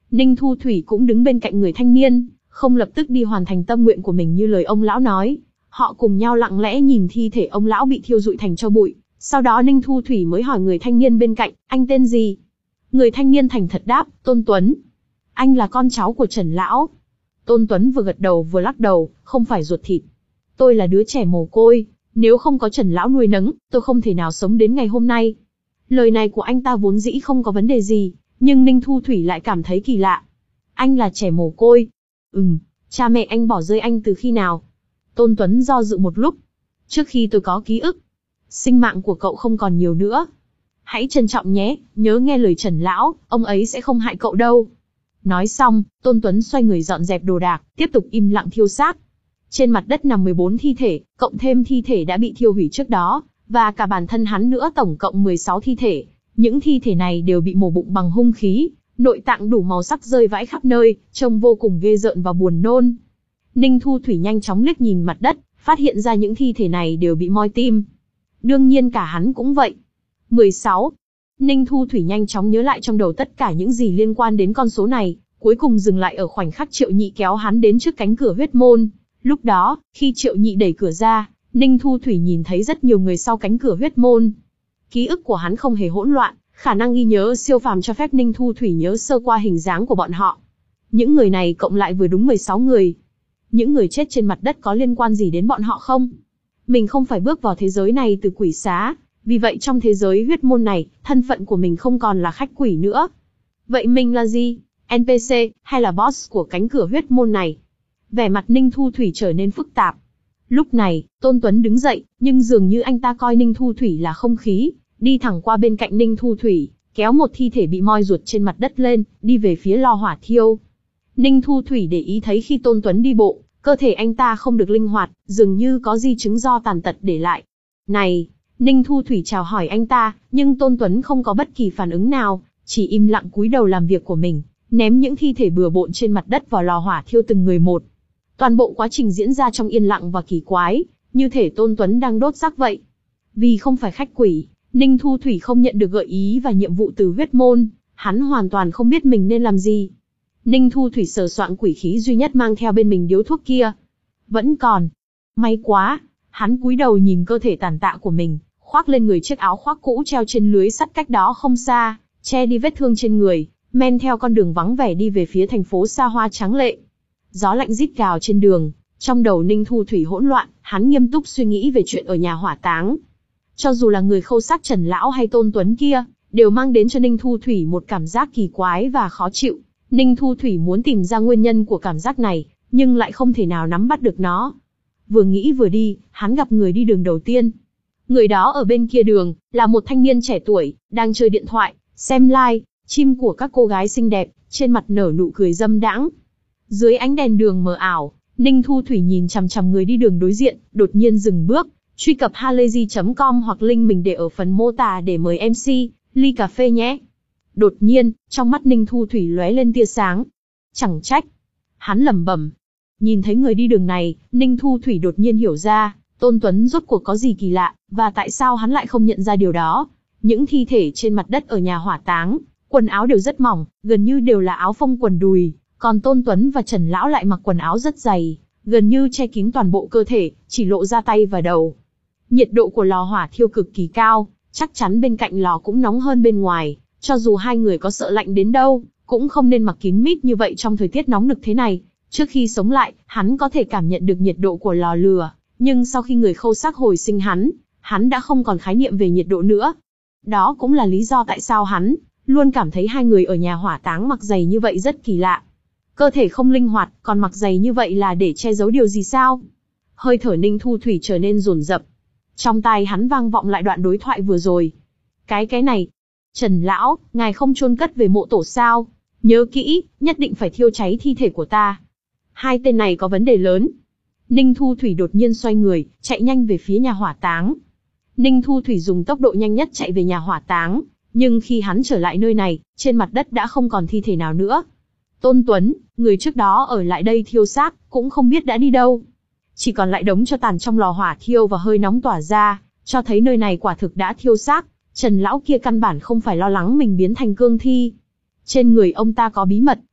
Ninh Thu Thủy cũng đứng bên cạnh người thanh niên, không lập tức đi hoàn thành tâm nguyện của mình như lời ông lão nói. Họ cùng nhau lặng lẽ nhìn thi thể ông lão bị thiêu rụi thành tro bụi. Sau đó Ninh Thu Thủy mới hỏi người thanh niên bên cạnh, anh tên gì? Người thanh niên thành thật đáp, Tôn Tuấn. Anh là con cháu của Trần lão. Tôn Tuấn vừa gật đầu vừa lắc đầu, không phải ruột thịt. Tôi là đứa trẻ mồ côi, nếu không có Trần lão nuôi nấng, tôi không thể nào sống đến ngày hôm nay. Lời này của anh ta vốn dĩ không có vấn đề gì, nhưng Ninh Thu Thủy lại cảm thấy kỳ lạ. Anh là trẻ mồ côi. Ừm, cha mẹ anh bỏ rơi anh từ khi nào? Tôn Tuấn do dự một lúc. Trước khi tôi có ký ức. Sinh mạng của cậu không còn nhiều nữa. Hãy trân trọng nhé, nhớ nghe lời Trần lão, ông ấy sẽ không hại cậu đâu. Nói xong, Tôn Tuấn xoay người dọn dẹp đồ đạc, tiếp tục im lặng thiêu xác. Trên mặt đất nằm mười bốn thi thể, cộng thêm thi thể đã bị thiêu hủy trước đó, và cả bản thân hắn nữa tổng cộng mười sáu thi thể. Những thi thể này đều bị mổ bụng bằng hung khí, nội tạng đủ màu sắc rơi vãi khắp nơi, trông vô cùng ghê rợn và buồn nôn. Ninh Thu Thủy nhanh chóng liếc nhìn mặt đất, phát hiện ra những thi thể này đều bị moi tim. Đương nhiên cả hắn cũng vậy. mười sáu. Ninh Thu Thủy nhanh chóng nhớ lại trong đầu tất cả những gì liên quan đến con số này, cuối cùng dừng lại ở khoảnh khắc Triệu Nhị kéo hắn đến trước cánh cửa huyết môn. Lúc đó, khi Triệu Nhị đẩy cửa ra, Ninh Thu Thủy nhìn thấy rất nhiều người sau cánh cửa huyết môn. Ký ức của hắn không hề hỗn loạn, khả năng ghi nhớ siêu phàm cho phép Ninh Thu Thủy nhớ sơ qua hình dáng của bọn họ. Những người này cộng lại vừa đúng mười sáu người. Những người chết trên mặt đất có liên quan gì đến bọn họ không? Mình không phải bước vào thế giới này từ quỷ xá, vì vậy trong thế giới huyết môn này, thân phận của mình không còn là khách quỷ nữa. Vậy mình là gì? en pê xê, hay là boss của cánh cửa huyết môn này? Vẻ mặt Ninh Thu Thủy trở nên phức tạp. Lúc này, Tôn Tuấn đứng dậy, nhưng dường như anh ta coi Ninh Thu Thủy là không khí, đi thẳng qua bên cạnh Ninh Thu Thủy, kéo một thi thể bị moi ruột trên mặt đất lên, đi về phía lò hỏa thiêu. Ninh Thu Thủy để ý thấy khi Tôn Tuấn đi bộ, cơ thể anh ta không được linh hoạt, dường như có di chứng do tàn tật để lại. Này, Ninh Thu Thủy chào hỏi anh ta, nhưng Tôn Tuấn không có bất kỳ phản ứng nào, chỉ im lặng cúi đầu làm việc của mình, ném những thi thể bừa bộn trên mặt đất vào lò hỏa thiêu từng người một. Toàn bộ quá trình diễn ra trong yên lặng và kỳ quái, như thể Tôn Tuấn đang đốt xác vậy. Vì không phải khách quỷ, Ninh Thu Thủy không nhận được gợi ý và nhiệm vụ từ huyết môn, hắn hoàn toàn không biết mình nên làm gì. Ninh Thu Thủy sờ soạn quỷ khí duy nhất mang theo bên mình điếu thuốc kia. Vẫn còn. May quá, hắn cúi đầu nhìn cơ thể tàn tạ của mình, khoác lên người chiếc áo khoác cũ treo trên lưới sắt cách đó không xa, che đi vết thương trên người, men theo con đường vắng vẻ đi về phía thành phố xa hoa tráng lệ. Gió lạnh rít gào trên đường, trong đầu Ninh Thu Thủy hỗn loạn, hắn nghiêm túc suy nghĩ về chuyện ở nhà hỏa táng. Cho dù là người khâu xác Trần lão hay Tôn Tuấn kia, đều mang đến cho Ninh Thu Thủy một cảm giác kỳ quái và khó chịu. Ninh Thu Thủy muốn tìm ra nguyên nhân của cảm giác này, nhưng lại không thể nào nắm bắt được nó. Vừa nghĩ vừa đi, hắn gặp người đi đường đầu tiên. Người đó ở bên kia đường, là một thanh niên trẻ tuổi, đang chơi điện thoại, xem live, chim của các cô gái xinh đẹp, trên mặt nở nụ cười dâm đãng. Dưới ánh đèn đường mờ ảo, Ninh Thu Thủy nhìn chằm chằm người đi đường đối diện, đột nhiên dừng bước, truy cập halayzi chấm com hoặc link mình để ở phần mô tả để mời em xê, ly cà phê nhé. Đột nhiên, trong mắt Ninh Thu Thủy lóe lên tia sáng. Chẳng trách. Hắn lẩm bẩm. Nhìn thấy người đi đường này, Ninh Thu Thủy đột nhiên hiểu ra, Tôn Tuấn rốt cuộc có gì kỳ lạ, và tại sao hắn lại không nhận ra điều đó. Những thi thể trên mặt đất ở nhà hỏa táng, quần áo đều rất mỏng, gần như đều là áo phông quần đùi, còn Tôn Tuấn và Trần lão lại mặc quần áo rất dày, gần như che kín toàn bộ cơ thể, chỉ lộ ra tay và đầu. Nhiệt độ của lò hỏa thiêu cực kỳ cao, chắc chắn bên cạnh lò cũng nóng hơn bên ngoài. Cho dù hai người có sợ lạnh đến đâu, cũng không nên mặc kín mít như vậy trong thời tiết nóng nực thế này. Trước khi sống lại, hắn có thể cảm nhận được nhiệt độ của lò lửa, nhưng sau khi người khâu xác hồi sinh hắn, hắn đã không còn khái niệm về nhiệt độ nữa. Đó cũng là lý do tại sao hắn luôn cảm thấy hai người ở nhà hỏa táng mặc giày như vậy rất kỳ lạ. Cơ thể không linh hoạt, còn mặc giày như vậy là để che giấu điều gì sao? Hơi thở Ninh Thu Thủy trở nên dồn dập. Trong tai hắn vang vọng lại đoạn đối thoại vừa rồi. Cái cái này... Trần lão, ngài không chôn cất về mộ tổ sao? Nhớ kỹ, nhất định phải thiêu cháy thi thể của ta. Hai tên này có vấn đề lớn. Ninh Thu Thủy đột nhiên xoay người, chạy nhanh về phía nhà hỏa táng. Ninh Thu Thủy dùng tốc độ nhanh nhất chạy về nhà hỏa táng, nhưng khi hắn trở lại nơi này, trên mặt đất đã không còn thi thể nào nữa. Tôn Tuấn, người trước đó ở lại đây thiêu xác, cũng không biết đã đi đâu. Chỉ còn lại đống tro tàn trong lò hỏa thiêu và hơi nóng tỏa ra, cho thấy nơi này quả thực đã thiêu xác. Trần lão kia căn bản không phải lo lắng mình biến thành cương thi. Trên người ông ta có bí mật,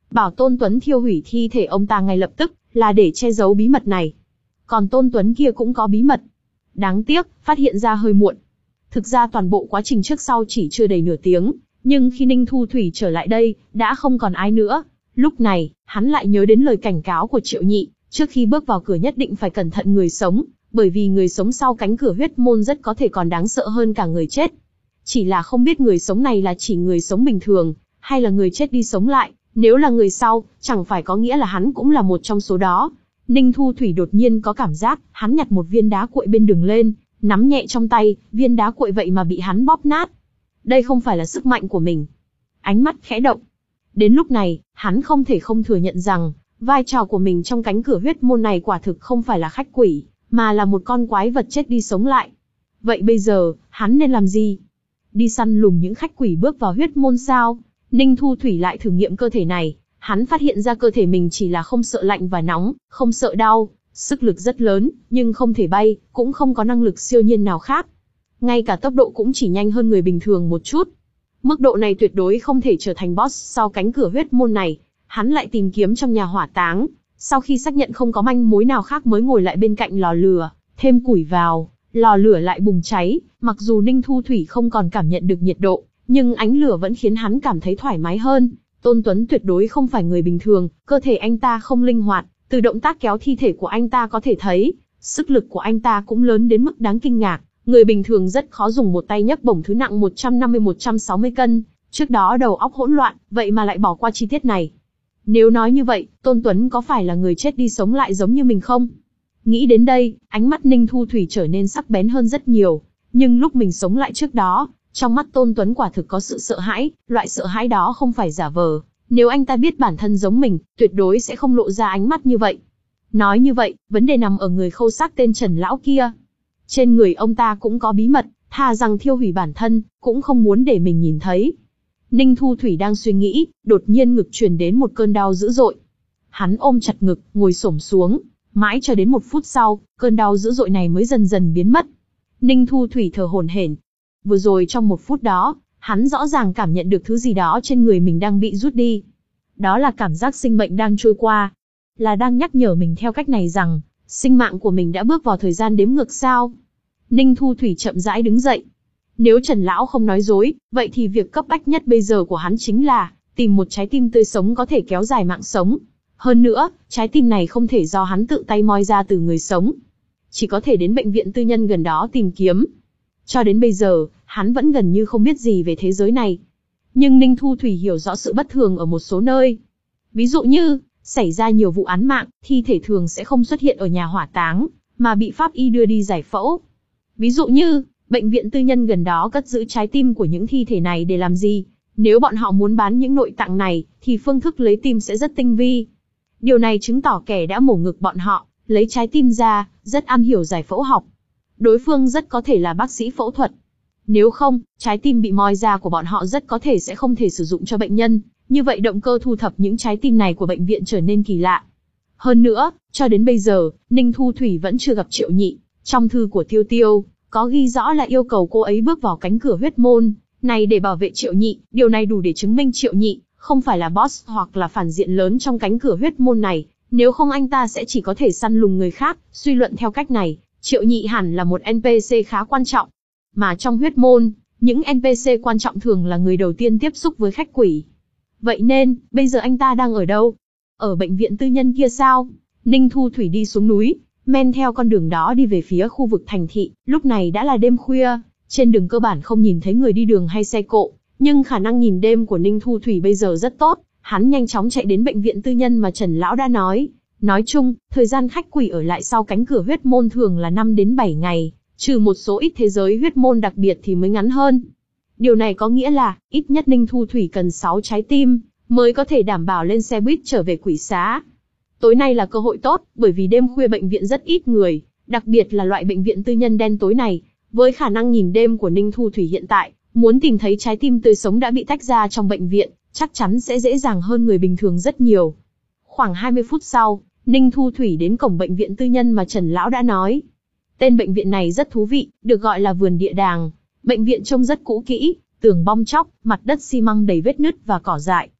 bảo Tôn Tuấn thiêu hủy thi thể ông ta ngay lập tức, là để che giấu bí mật này. Còn Tôn Tuấn kia cũng có bí mật. Đáng tiếc, phát hiện ra hơi muộn. Thực ra toàn bộ quá trình trước sau chỉ chưa đầy nửa tiếng, nhưng khi Ninh Thu Thủy trở lại đây, đã không còn ai nữa. Lúc này, hắn lại nhớ đến lời cảnh cáo của Triệu Nhị, trước khi bước vào cửa nhất định phải cẩn thận người sống, bởi vì người sống sau cánh cửa huyết môn rất có thể còn đáng sợ hơn cả người chết. Chỉ là không biết người sống này là chỉ người sống bình thường, hay là người chết đi sống lại, nếu là người sau, chẳng phải có nghĩa là hắn cũng là một trong số đó. Ninh Thu Thủy đột nhiên có cảm giác, hắn nhặt một viên đá cuội bên đường lên, nắm nhẹ trong tay, viên đá cuội vậy mà bị hắn bóp nát. Đây không phải là sức mạnh của mình. Ánh mắt khẽ động. Đến lúc này, hắn không thể không thừa nhận rằng, vai trò của mình trong cánh cửa huyết môn này quả thực không phải là khách quỷ, mà là một con quái vật chết đi sống lại. Vậy bây giờ, hắn nên làm gì? Đi săn lùng những khách quỷ bước vào huyết môn sao? Ninh Thu Thủy lại thử nghiệm cơ thể này, hắn phát hiện ra cơ thể mình chỉ là không sợ lạnh và nóng, không sợ đau, sức lực rất lớn, nhưng không thể bay, cũng không có năng lực siêu nhiên nào khác. Ngay cả tốc độ cũng chỉ nhanh hơn người bình thường một chút. Mức độ này tuyệt đối không thể trở thành boss sau cánh cửa huyết môn này. Hắn lại tìm kiếm trong nhà hỏa táng, sau khi xác nhận không có manh mối nào khác mới ngồi lại bên cạnh lò lửa, thêm củi vào, lò lửa lại bùng cháy. Mặc dù Ninh Thu Thủy không còn cảm nhận được nhiệt độ, nhưng ánh lửa vẫn khiến hắn cảm thấy thoải mái hơn. Tôn Tuấn tuyệt đối không phải người bình thường, cơ thể anh ta không linh hoạt, từ động tác kéo thi thể của anh ta có thể thấy, sức lực của anh ta cũng lớn đến mức đáng kinh ngạc. Người bình thường rất khó dùng một tay nhấc bổng thứ nặng một trăm năm mươi một trăm sáu mươi cân, trước đó đầu óc hỗn loạn, vậy mà lại bỏ qua chi tiết này. Nếu nói như vậy, Tôn Tuấn có phải là người chết đi sống lại giống như mình không? Nghĩ đến đây, ánh mắt Ninh Thu Thủy trở nên sắc bén hơn rất nhiều. Nhưng lúc mình sống lại trước đó, trong mắt Tôn Tuấn quả thực có sự sợ hãi, loại sợ hãi đó không phải giả vờ. Nếu anh ta biết bản thân giống mình, tuyệt đối sẽ không lộ ra ánh mắt như vậy. Nói như vậy, vấn đề nằm ở người khâu xác tên Trần Lão kia. Trên người ông ta cũng có bí mật, thà rằng thiêu hủy bản thân, cũng không muốn để mình nhìn thấy. Ninh Thu Thủy đang suy nghĩ, đột nhiên ngực truyền đến một cơn đau dữ dội. Hắn ôm chặt ngực, ngồi xổm xuống, mãi cho đến một phút sau, cơn đau dữ dội này mới dần dần biến mất. Ninh Thu Thủy thở hổn hển. Vừa rồi trong một phút đó, hắn rõ ràng cảm nhận được thứ gì đó trên người mình đang bị rút đi. Đó là cảm giác sinh mệnh đang trôi qua. Là đang nhắc nhở mình theo cách này rằng, sinh mạng của mình đã bước vào thời gian đếm ngược sao. Ninh Thu Thủy chậm rãi đứng dậy. Nếu Trần Lão không nói dối, vậy thì việc cấp bách nhất bây giờ của hắn chính là tìm một trái tim tươi sống có thể kéo dài mạng sống. Hơn nữa, trái tim này không thể do hắn tự tay moi ra từ người sống. Chỉ có thể đến bệnh viện tư nhân gần đó tìm kiếm. Cho đến bây giờ, hắn vẫn gần như không biết gì về thế giới này. Nhưng Ninh Thu Thủy hiểu rõ sự bất thường ở một số nơi. Ví dụ như, xảy ra nhiều vụ án mạng, thi thể thường sẽ không xuất hiện ở nhà hỏa táng, mà bị pháp y đưa đi giải phẫu. Ví dụ như, bệnh viện tư nhân gần đó cất giữ trái tim của những thi thể này để làm gì? Nếu bọn họ muốn bán những nội tạng này, thì phương thức lấy tim sẽ rất tinh vi. Điều này chứng tỏ kẻ đã mổ ngực bọn họ, lấy trái tim ra, rất am hiểu giải phẫu học. Đối phương rất có thể là bác sĩ phẫu thuật. Nếu không, trái tim bị moi ra của bọn họ rất có thể sẽ không thể sử dụng cho bệnh nhân. Như vậy động cơ thu thập những trái tim này của bệnh viện trở nên kỳ lạ. Hơn nữa, cho đến bây giờ, Ninh Thu Thủy vẫn chưa gặp Triệu Nhị. Trong thư của Tiêu Tiêu, có ghi rõ là yêu cầu cô ấy bước vào cánh cửa huyết môn này để bảo vệ Triệu Nhị. Điều này đủ để chứng minh Triệu Nhị không phải là boss hoặc là phản diện lớn trong cánh cửa huyết môn này. Nếu không anh ta sẽ chỉ có thể săn lùng người khác. Suy luận theo cách này, Triệu Nhị hẳn là một en pê xê khá quan trọng. Mà trong huyết môn, những en pê xê quan trọng thường là người đầu tiên tiếp xúc với khách quỷ. Vậy nên, bây giờ anh ta đang ở đâu? Ở bệnh viện tư nhân kia sao? Ninh Thu Thủy đi xuống núi, men theo con đường đó đi về phía khu vực thành thị. Lúc này đã là đêm khuya, trên đường cơ bản không nhìn thấy người đi đường hay xe cộ. Nhưng khả năng nhìn đêm của Ninh Thu Thủy bây giờ rất tốt. Hắn nhanh chóng chạy đến bệnh viện tư nhân mà Trần Lão đã nói. Nói chung, thời gian khách quỷ ở lại sau cánh cửa huyết môn thường là năm đến bảy ngày, trừ một số ít thế giới huyết môn đặc biệt thì mới ngắn hơn. Điều này có nghĩa là, ít nhất Ninh Thu Thủy cần sáu trái tim, mới có thể đảm bảo lên xe buýt trở về quỷ xá. Tối nay là cơ hội tốt, bởi vì đêm khuya bệnh viện rất ít người, đặc biệt là loại bệnh viện tư nhân đen tối này. Với khả năng nhìn đêm của Ninh Thu Thủy hiện tại, muốn tìm thấy trái tim tươi sống đã bị tách ra trong bệnh viện, chắc chắn sẽ dễ dàng hơn người bình thường rất nhiều. Khoảng hai mươi phút sau, Ninh Thu Thủy đến cổng bệnh viện tư nhân mà Trần Lão đã nói. Tên bệnh viện này rất thú vị, được gọi là vườn địa đàng. Bệnh viện trông rất cũ kỹ, tường bong tróc, mặt đất xi măng đầy vết nứt và cỏ dại,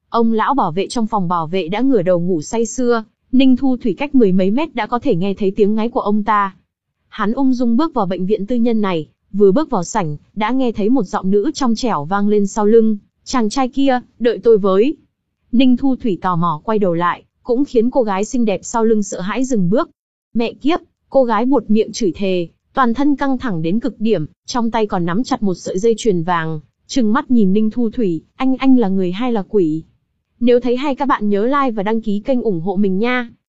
Ông lão bảo vệ trong phòng bảo vệ đã ngửa đầu ngủ say sưa, Ninh Thu Thủy cách mười mấy mét đã có thể nghe thấy tiếng ngáy của ông ta. Hắn ung dung bước vào bệnh viện tư nhân này, vừa bước vào sảnh, đã nghe thấy một giọng nữ trong trẻo vang lên sau lưng, chàng trai kia, đợi tôi với. Ninh Thu Thủy tò mò quay đầu lại, cũng khiến cô gái xinh đẹp sau lưng sợ hãi dừng bước. Mẹ kiếp, cô gái buột miệng chửi thề, toàn thân căng thẳng đến cực điểm, trong tay còn nắm chặt một sợi dây chuyền vàng, trừng mắt nhìn Ninh Thu Thủy, anh anh là người hay là quỷ? Nếu thấy hay các bạn nhớ like và đăng ký kênh ủng hộ mình nha.